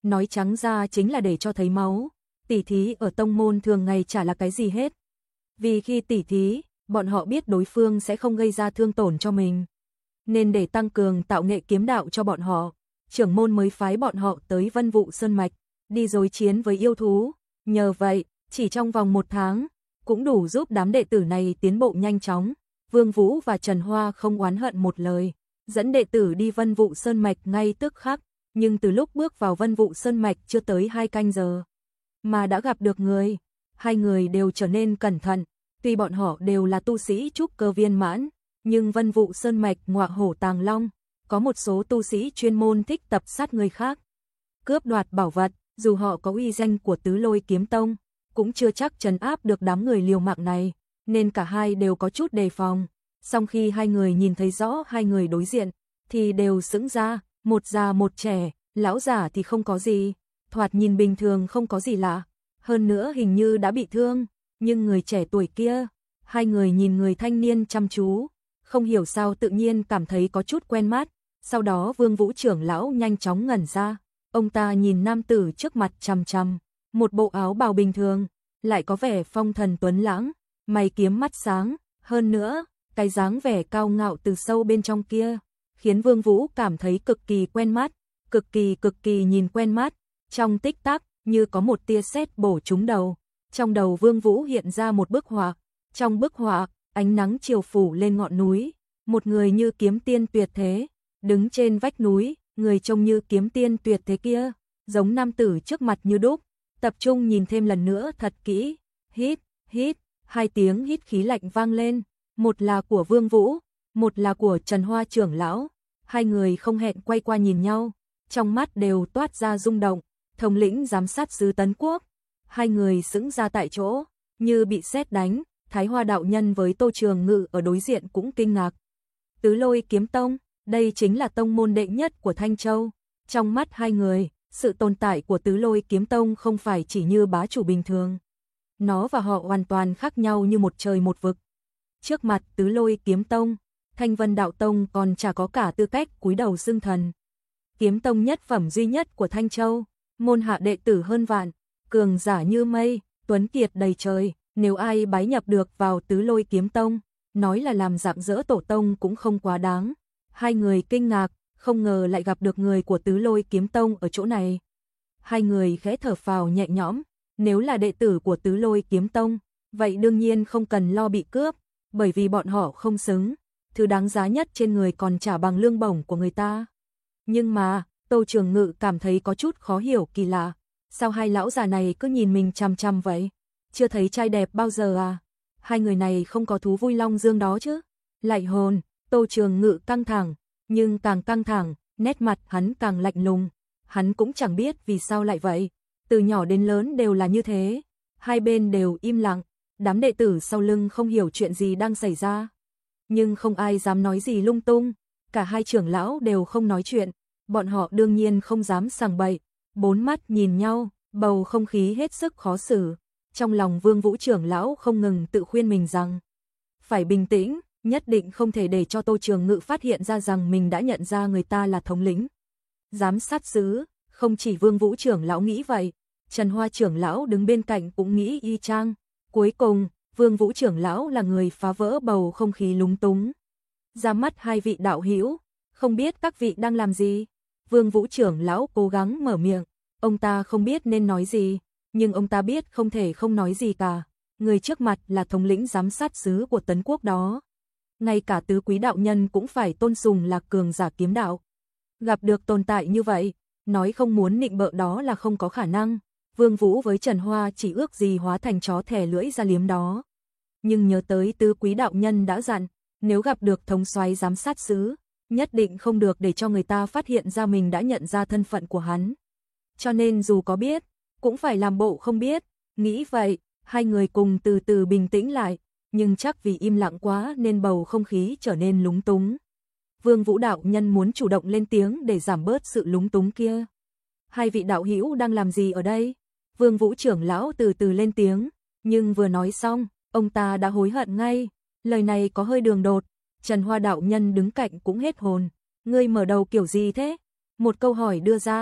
nói trắng ra chính là để cho thấy máu. Tỉ thí ở tông môn thường ngày chả là cái gì hết. Vì khi tỉ thí, bọn họ biết đối phương sẽ không gây ra thương tổn cho mình. Nên để tăng cường tạo nghệ kiếm đạo cho bọn họ, trưởng môn mới phái bọn họ tới Vân Vụ Sơn Mạch, đi đối chiến với yêu thú. Nhờ vậy, chỉ trong vòng một tháng, cũng đủ giúp đám đệ tử này tiến bộ nhanh chóng. Vương Vũ và Trần Hoa không oán hận một lời, dẫn đệ tử đi Vân Vụ Sơn Mạch ngay tức khắc. Nhưng từ lúc bước vào Vân Vụ Sơn Mạch chưa tới hai canh giờ, mà đã gặp được người. Hai người đều trở nên cẩn thận, tuy bọn họ đều là tu sĩ trúc cơ viên mãn, nhưng Vân Vụ Sơn Mạch ngọa hổ tàng long, có một số tu sĩ chuyên môn thích tập sát người khác, cướp đoạt bảo vật, dù họ có uy danh của Tứ Lôi Kiếm Tông, cũng chưa chắc trấn áp được đám người liều mạng này, nên cả hai đều có chút đề phòng. Song khi hai người nhìn thấy rõ hai người đối diện, thì đều sững ra, một già một trẻ, lão giả thì không có gì, thoạt nhìn bình thường không có gì lạ, hơn nữa hình như đã bị thương, nhưng người trẻ tuổi kia, hai người nhìn người thanh niên chăm chú, không hiểu sao tự nhiên cảm thấy có chút quen mắt. Sau đó Vương Vũ trưởng lão nhanh chóng ngẩn ra, ông ta nhìn nam tử trước mặt chằm chằm, một bộ áo bào bình thường, lại có vẻ phong thần tuấn lãng, mày kiếm mắt sáng, hơn nữa, cái dáng vẻ cao ngạo từ sâu bên trong kia, khiến Vương Vũ cảm thấy cực kỳ quen mắt, cực kỳ cực kỳ nhìn quen mắt. Trong tích tắc, như có một tia sét bổ trúng đầu, trong đầu Vương Vũ hiện ra một bức họa, trong bức họa, ánh nắng chiều phủ lên ngọn núi, một người như kiếm tiên tuyệt thế, đứng trên vách núi, người trông như kiếm tiên tuyệt thế kia, giống nam tử trước mặt như đúc. Tập trung nhìn thêm lần nữa thật kỹ, hít, hít, hai tiếng hít khí lạnh vang lên, một là của Vương Vũ, một là của Trần Hoa trưởng lão, hai người không hẹn quay qua nhìn nhau, trong mắt đều toát ra rung động. Thống lĩnh giám sát sứ Tấn Quốc, hai người sững ra tại chỗ, như bị sét đánh. Thái Hoa đạo nhân với Tô Trường Ngự ở đối diện cũng kinh ngạc. Tứ Lôi Kiếm Tông, đây chính là tông môn đệ nhất của Thanh Châu. Trong mắt hai người, sự tồn tại của Tứ Lôi Kiếm Tông không phải chỉ như bá chủ bình thường. Nó và họ hoàn toàn khác nhau như một trời một vực. Trước mặt Tứ Lôi Kiếm Tông, Thanh Vân Đạo Tông còn chả có cả tư cách cúi đầu xưng thần. Kiếm tông nhất phẩm duy nhất của Thanh Châu, môn hạ đệ tử hơn vạn, cường giả như mây, tuấn kiệt đầy trời, nếu ai bái nhập được vào Tứ Lôi Kiếm Tông, nói là làm rạng rỡ tổ tông cũng không quá đáng. Hai người kinh ngạc, không ngờ lại gặp được người của Tứ Lôi Kiếm Tông ở chỗ này. Hai người khẽ thở phào nhẹ nhõm, nếu là đệ tử của Tứ Lôi Kiếm Tông, vậy đương nhiên không cần lo bị cướp, bởi vì bọn họ không xứng, thứ đáng giá nhất trên người còn trả bằng lương bổng của người ta. Nhưng mà, Tô Trường Ngự cảm thấy có chút khó hiểu kỳ lạ, sao hai lão già này cứ nhìn mình chằm chằm vậy? Chưa thấy trai đẹp bao giờ à? Hai người này không có thú vui long dương đó chứ? Lạy hồn, Tô Trường Ngự căng thẳng, nhưng càng căng thẳng, nét mặt hắn càng lạnh lùng. Hắn cũng chẳng biết vì sao lại vậy, từ nhỏ đến lớn đều là như thế. Hai bên đều im lặng, đám đệ tử sau lưng không hiểu chuyện gì đang xảy ra. Nhưng không ai dám nói gì lung tung, cả hai trưởng lão đều không nói chuyện, bọn họ đương nhiên không dám sằng bậy. Bốn mắt nhìn nhau, bầu không khí hết sức khó xử. Trong lòng Vương Vũ trưởng lão không ngừng tự khuyên mình rằng phải bình tĩnh, nhất định không thể để cho Tô Trường Ngự phát hiện ra rằng mình đã nhận ra người ta là thống lĩnh giám sát sứ. Không chỉ Vương Vũ trưởng lão nghĩ vậy, Trần Hoa trưởng lão đứng bên cạnh cũng nghĩ y chang. Cuối cùng, Vương Vũ trưởng lão là người phá vỡ bầu không khí lúng túng. Ra mắt hai vị đạo hữu, không biết các vị đang làm gì? Vương Vũ trưởng lão cố gắng mở miệng, ông ta không biết nên nói gì, nhưng ông ta biết không thể không nói gì cả. Người trước mặt là thống lĩnh giám sát sứ của Tấn Quốc đó. Ngay cả tứ quý đạo nhân cũng phải tôn sùng là cường giả kiếm đạo. Gặp được tồn tại như vậy, nói không muốn nịnh bợ đó là không có khả năng. Vương Vũ với Trần Hoa chỉ ước gì hóa thành chó thè lưỡi ra liếm đó. Nhưng nhớ tới tứ quý đạo nhân đã dặn, nếu gặp được thống soái giám sát sứ, nhất định không được để cho người ta phát hiện ra mình đã nhận ra thân phận của hắn. Cho nên dù có biết, cũng phải làm bộ không biết. Nghĩ vậy, hai người cùng từ từ bình tĩnh lại, nhưng chắc vì im lặng quá nên bầu không khí trở nên lúng túng. Vương Vũ đạo nhân muốn chủ động lên tiếng để giảm bớt sự lúng túng kia. Hai vị đạo hữu đang làm gì ở đây? Vương Vũ trưởng lão từ từ lên tiếng, nhưng vừa nói xong, ông ta đã hối hận ngay. Lời này có hơi đường đột. Trần Hoa đạo nhân đứng cạnh cũng hết hồn. Ngươi mở đầu kiểu gì thế? Một câu hỏi đưa ra,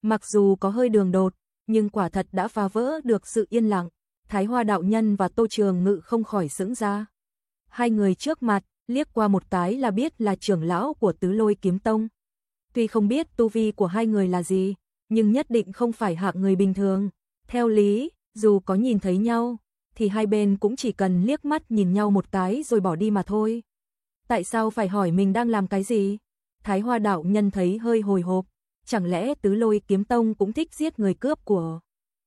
Mặc dù có hơi đường đột, nhưng quả thật đã phá vỡ được sự yên lặng. Thái Hoa đạo nhân và Tô Trường Ngự không khỏi sững ra. Hai người trước mặt, liếc qua một cái là biết là trưởng lão của Tứ Lôi Kiếm Tông. Tuy không biết tu vi của hai người là gì, nhưng nhất định không phải hạng người bình thường. Theo lý, dù có nhìn thấy nhau, thì hai bên cũng chỉ cần liếc mắt nhìn nhau một cái rồi bỏ đi mà thôi. Tại sao phải hỏi mình đang làm cái gì? Thái Hoa đạo nhân thấy hơi hồi hộp, chẳng lẽ Tứ Lôi Kiếm Tông cũng thích giết người cướp của?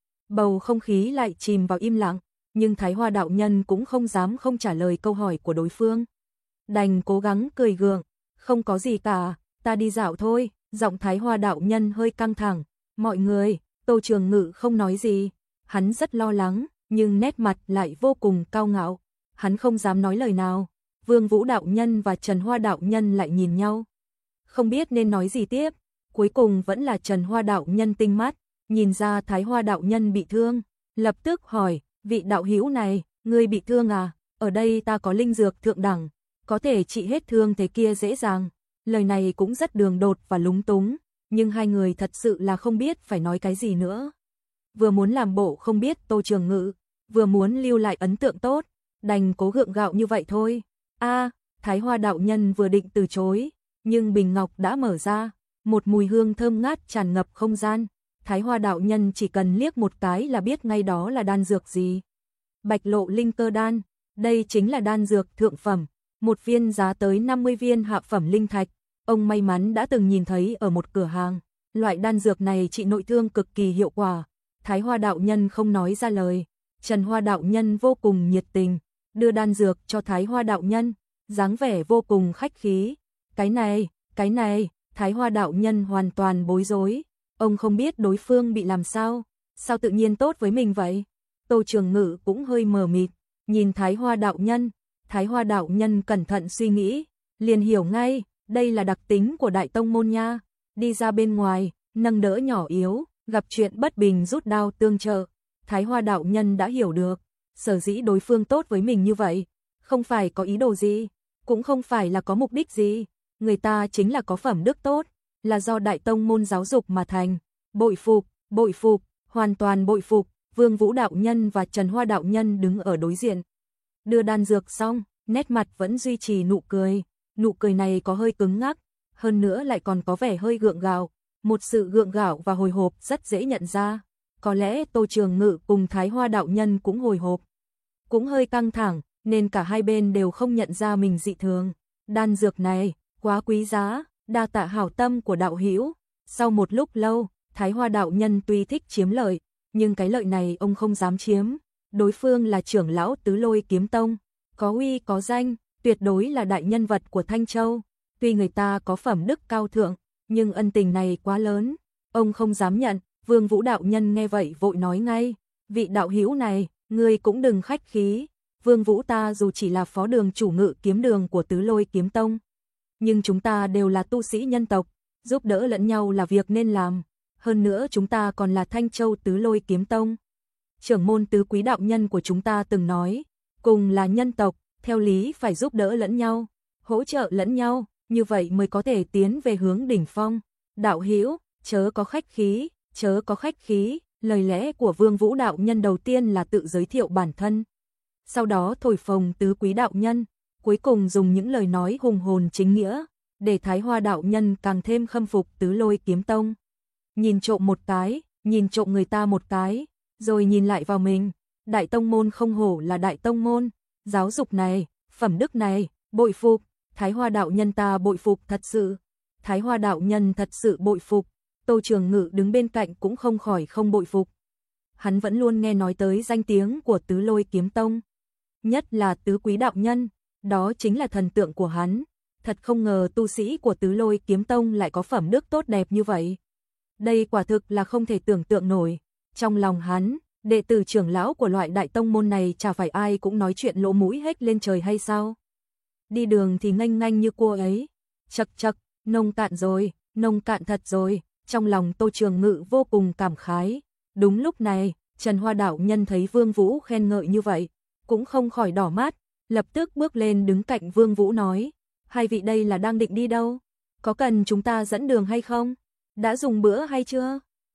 Bầu không khí lại chìm vào im lặng, nhưng Thái Hoa đạo nhân cũng không dám không trả lời câu hỏi của đối phương. Đành cố gắng cười gượng, không có gì cả, ta đi dạo thôi. Giọng Thái Hoa đạo nhân hơi căng thẳng. Mọi người, Tô Trường Ngự không nói gì, hắn rất lo lắng, nhưng nét mặt lại vô cùng cao ngạo. Hắn không dám nói lời nào. Vương Vũ đạo nhân và Trần Hoa đạo nhân lại nhìn nhau, không biết nên nói gì tiếp. Cuối cùng vẫn là Trần Hoa đạo nhân tinh mắt, nhìn ra Thái Hoa đạo nhân bị thương, lập tức hỏi, vị đạo hữu này, ngươi bị thương à? Ở đây ta có linh dược thượng đẳng, có thể trị hết thương thế kia dễ dàng. Lời này cũng rất đường đột và lúng túng, nhưng hai người thật sự là không biết phải nói cái gì nữa. Vừa muốn làm bộ không biết Tô Trường Ngự, vừa muốn lưu lại ấn tượng tốt, đành cố gượng gạo như vậy thôi. A, Thái Hoa đạo nhân vừa định từ chối, nhưng bình ngọc đã mở ra, một mùi hương thơm ngát tràn ngập không gian. Thái Hoa đạo nhân chỉ cần liếc một cái là biết ngay đó là đan dược gì. Bạch Lộ Linh Cơ Đan, đây chính là đan dược thượng phẩm, một viên giá tới năm mươi viên hạ phẩm linh thạch. Ông may mắn đã từng nhìn thấy ở một cửa hàng, loại đan dược này trị nội thương cực kỳ hiệu quả. Thái Hoa đạo nhân không nói ra lời, Trần Hoa đạo nhân vô cùng nhiệt tình, đưa đan dược cho Thái Hoa đạo nhân, dáng vẻ vô cùng khách khí. Cái này, cái này, Thái Hoa đạo nhân hoàn toàn bối rối, ông không biết đối phương bị làm sao, sao tự nhiên tốt với mình vậy? Tô Trường Ngự cũng hơi mờ mịt, nhìn Thái Hoa đạo nhân, Thái Hoa đạo nhân cẩn thận suy nghĩ, liền hiểu ngay, đây là đặc tính của Đại Tông môn nha, đi ra bên ngoài, nâng đỡ nhỏ yếu, gặp chuyện bất bình rút đao tương trợ. Thái Hoa đạo nhân đã hiểu được, sở dĩ đối phương tốt với mình như vậy, không phải có ý đồ gì, cũng không phải là có mục đích gì, người ta chính là có phẩm đức tốt, là do Đại Tông môn giáo dục mà thành. Bội phục, bội phục, hoàn toàn bội phục. Vương Vũ đạo nhân và Trần Hoa đạo nhân đứng ở đối diện. Đưa đan dược xong, nét mặt vẫn duy trì nụ cười, nụ cười này có hơi cứng ngắc, hơn nữa lại còn có vẻ hơi gượng gạo, một sự gượng gạo và hồi hộp rất dễ nhận ra. Có lẽ Tô Trường Ngự cùng Thái Hoa đạo nhân cũng hồi hộp, cũng hơi căng thẳng, nên cả hai bên đều không nhận ra mình dị thường. Đan dược này quá quý giá, đa tạ hảo tâm của đạo hữu. Sau một lúc lâu, Thái Hoa đạo nhân tuy thích chiếm lợi, nhưng cái lợi này ông không dám chiếm. Đối phương là trưởng lão Tứ Lôi Kiếm Tông, có uy có danh, tuyệt đối là đại nhân vật của Thanh Châu. Tuy người ta có phẩm đức cao thượng, nhưng ân tình này quá lớn, ông không dám nhận. Vương Vũ đạo nhân nghe vậy vội nói ngay, vị đạo hữu này, ngươi cũng đừng khách khí. Vương Vũ ta dù chỉ là phó đường chủ ngự kiếm đường của Tứ Lôi Kiếm Tông, nhưng chúng ta đều là tu sĩ nhân tộc, giúp đỡ lẫn nhau là việc nên làm. Hơn nữa chúng ta còn là Thanh Châu Tứ Lôi Kiếm Tông. Trưởng môn Tứ Quý đạo nhân của chúng ta từng nói, cùng là nhân tộc, theo lý phải giúp đỡ lẫn nhau, hỗ trợ lẫn nhau, như vậy mới có thể tiến về hướng đỉnh phong. Đạo hữu, chớ có khách khí, chớ có khách khí. Lời lẽ của Vương Vũ đạo nhân đầu tiên là tự giới thiệu bản thân, sau đó thổi phồng Tứ Quý đạo nhân, cuối cùng dùng những lời nói hùng hồn chính nghĩa, để Thái Hoa đạo nhân càng thêm khâm phục Tứ Lôi Kiếm Tông. Nhìn trộm một cái, nhìn trộm người ta một cái, rồi nhìn lại vào mình. Đại Tông môn không hổ là Đại Tông môn, giáo dục này, phẩm đức này, bội phục. Thái Hoa đạo nhân ta bội phục thật sự. Thái Hoa đạo nhân thật sự bội phục. Tô Trường Ngự đứng bên cạnh cũng không khỏi không bội phục. Hắn vẫn luôn nghe nói tới danh tiếng của Tứ Lôi Kiếm Tông, nhất là Tứ Quý đạo nhân, đó chính là thần tượng của hắn. Thật không ngờ tu sĩ của Tứ Lôi Kiếm Tông lại có phẩm đức tốt đẹp như vậy. Đây quả thực là không thể tưởng tượng nổi. Trong lòng hắn, đệ tử trưởng lão của loại đại tông môn này chả phải ai cũng nói chuyện lỗ mũi hết lên trời hay sao? Đi đường thì nghênh nghênh như cua ấy. Chậc chậc, nông cạn rồi, nông cạn thật rồi. Trong lòng Tô Trường Ngự vô cùng cảm khái. Đúng lúc này, Trần Hoa đạo nhân thấy Vương Vũ khen ngợi như vậy, cũng không khỏi đỏ mắt, lập tức bước lên đứng cạnh Vương Vũ nói, hai vị đây là đang định đi đâu? Có cần chúng ta dẫn đường hay không? Đã dùng bữa hay chưa?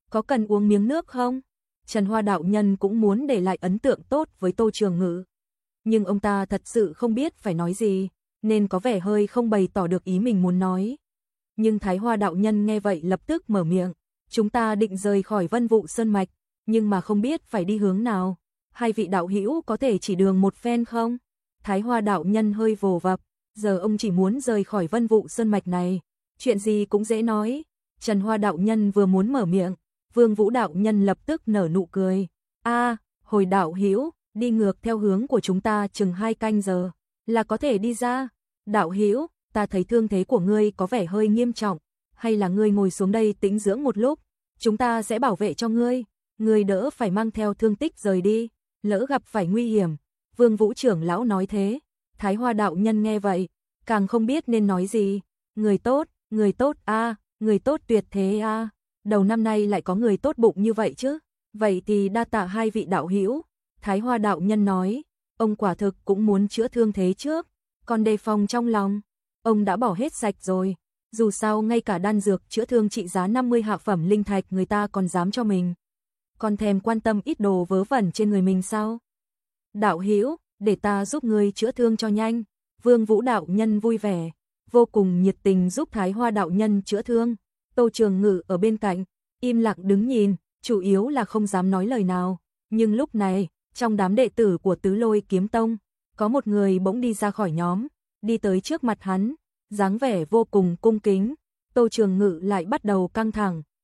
có cần uống miếng nước không? Trần Hoa đạo nhân cũng muốn để lại ấn tượng tốt với Tô Trường Ngự. Nhưng ông ta thật sự không biết phải nói gì, nên có vẻ hơi không bày tỏ được ý mình muốn nói. Nhưng Thái Hoa đạo nhân nghe vậy lập tức mở miệng, chúng ta định rời khỏi Vân Vũ Sơn Mạch, nhưng mà không biết phải đi hướng nào. Hai vị đạo hữu có thể chỉ đường một phen không? Thái Hoa đạo nhân hơi vồ vập, giờ ông chỉ muốn rời khỏi Vân Vũ Sơn Mạch này, chuyện gì cũng dễ nói. Trần Hoa đạo nhân vừa muốn mở miệng, Vương Vũ đạo nhân lập tức nở nụ cười. A, hồi đạo hữu, đi ngược theo hướng của chúng ta chừng hai canh giờ là có thể đi ra. Đạo hữu, ta thấy thương thế của ngươi có vẻ hơi nghiêm trọng, hay là ngươi ngồi xuống đây tĩnh dưỡng một lúc, chúng ta sẽ bảo vệ cho ngươi, ngươi đỡ phải mang theo thương tích rời đi, lỡ gặp phải nguy hiểm. Vương Vũ trưởng lão nói thế. Thái Hoa đạo nhân nghe vậy, càng không biết nên nói gì. Người tốt, người tốt a, à, người tốt tuyệt thế a. À. Đầu năm nay lại có người tốt bụng như vậy chứ. Vậy thì đa tạ hai vị đạo hữu. Thái Hoa đạo nhân nói, ông quả thực cũng muốn chữa thương thế trước, còn đề phòng trong lòng, ông đã bỏ hết sạch rồi. Dù sao ngay cả đan dược chữa thương trị giá năm mươi hạ phẩm linh thạch người ta còn dám cho mình. Còn thèm quan tâm ít đồ vớ vẩn trên người mình sao? Đạo hữu, để ta giúp ngươi chữa thương cho nhanh. Vương Vũ đạo nhân vui vẻ, vô cùng nhiệt tình giúp Thái Hoa đạo nhân chữa thương. Tô Trường Ngự ở bên cạnh, im lặng đứng nhìn, chủ yếu là không dám nói lời nào. Nhưng lúc này, trong đám đệ tử của Tứ Lôi Kiếm Tông, có một người bỗng đi ra khỏi nhóm, đi tới trước mặt hắn, dáng vẻ vô cùng cung kính. Tô Trường Ngự lại bắt đầu căng thẳng,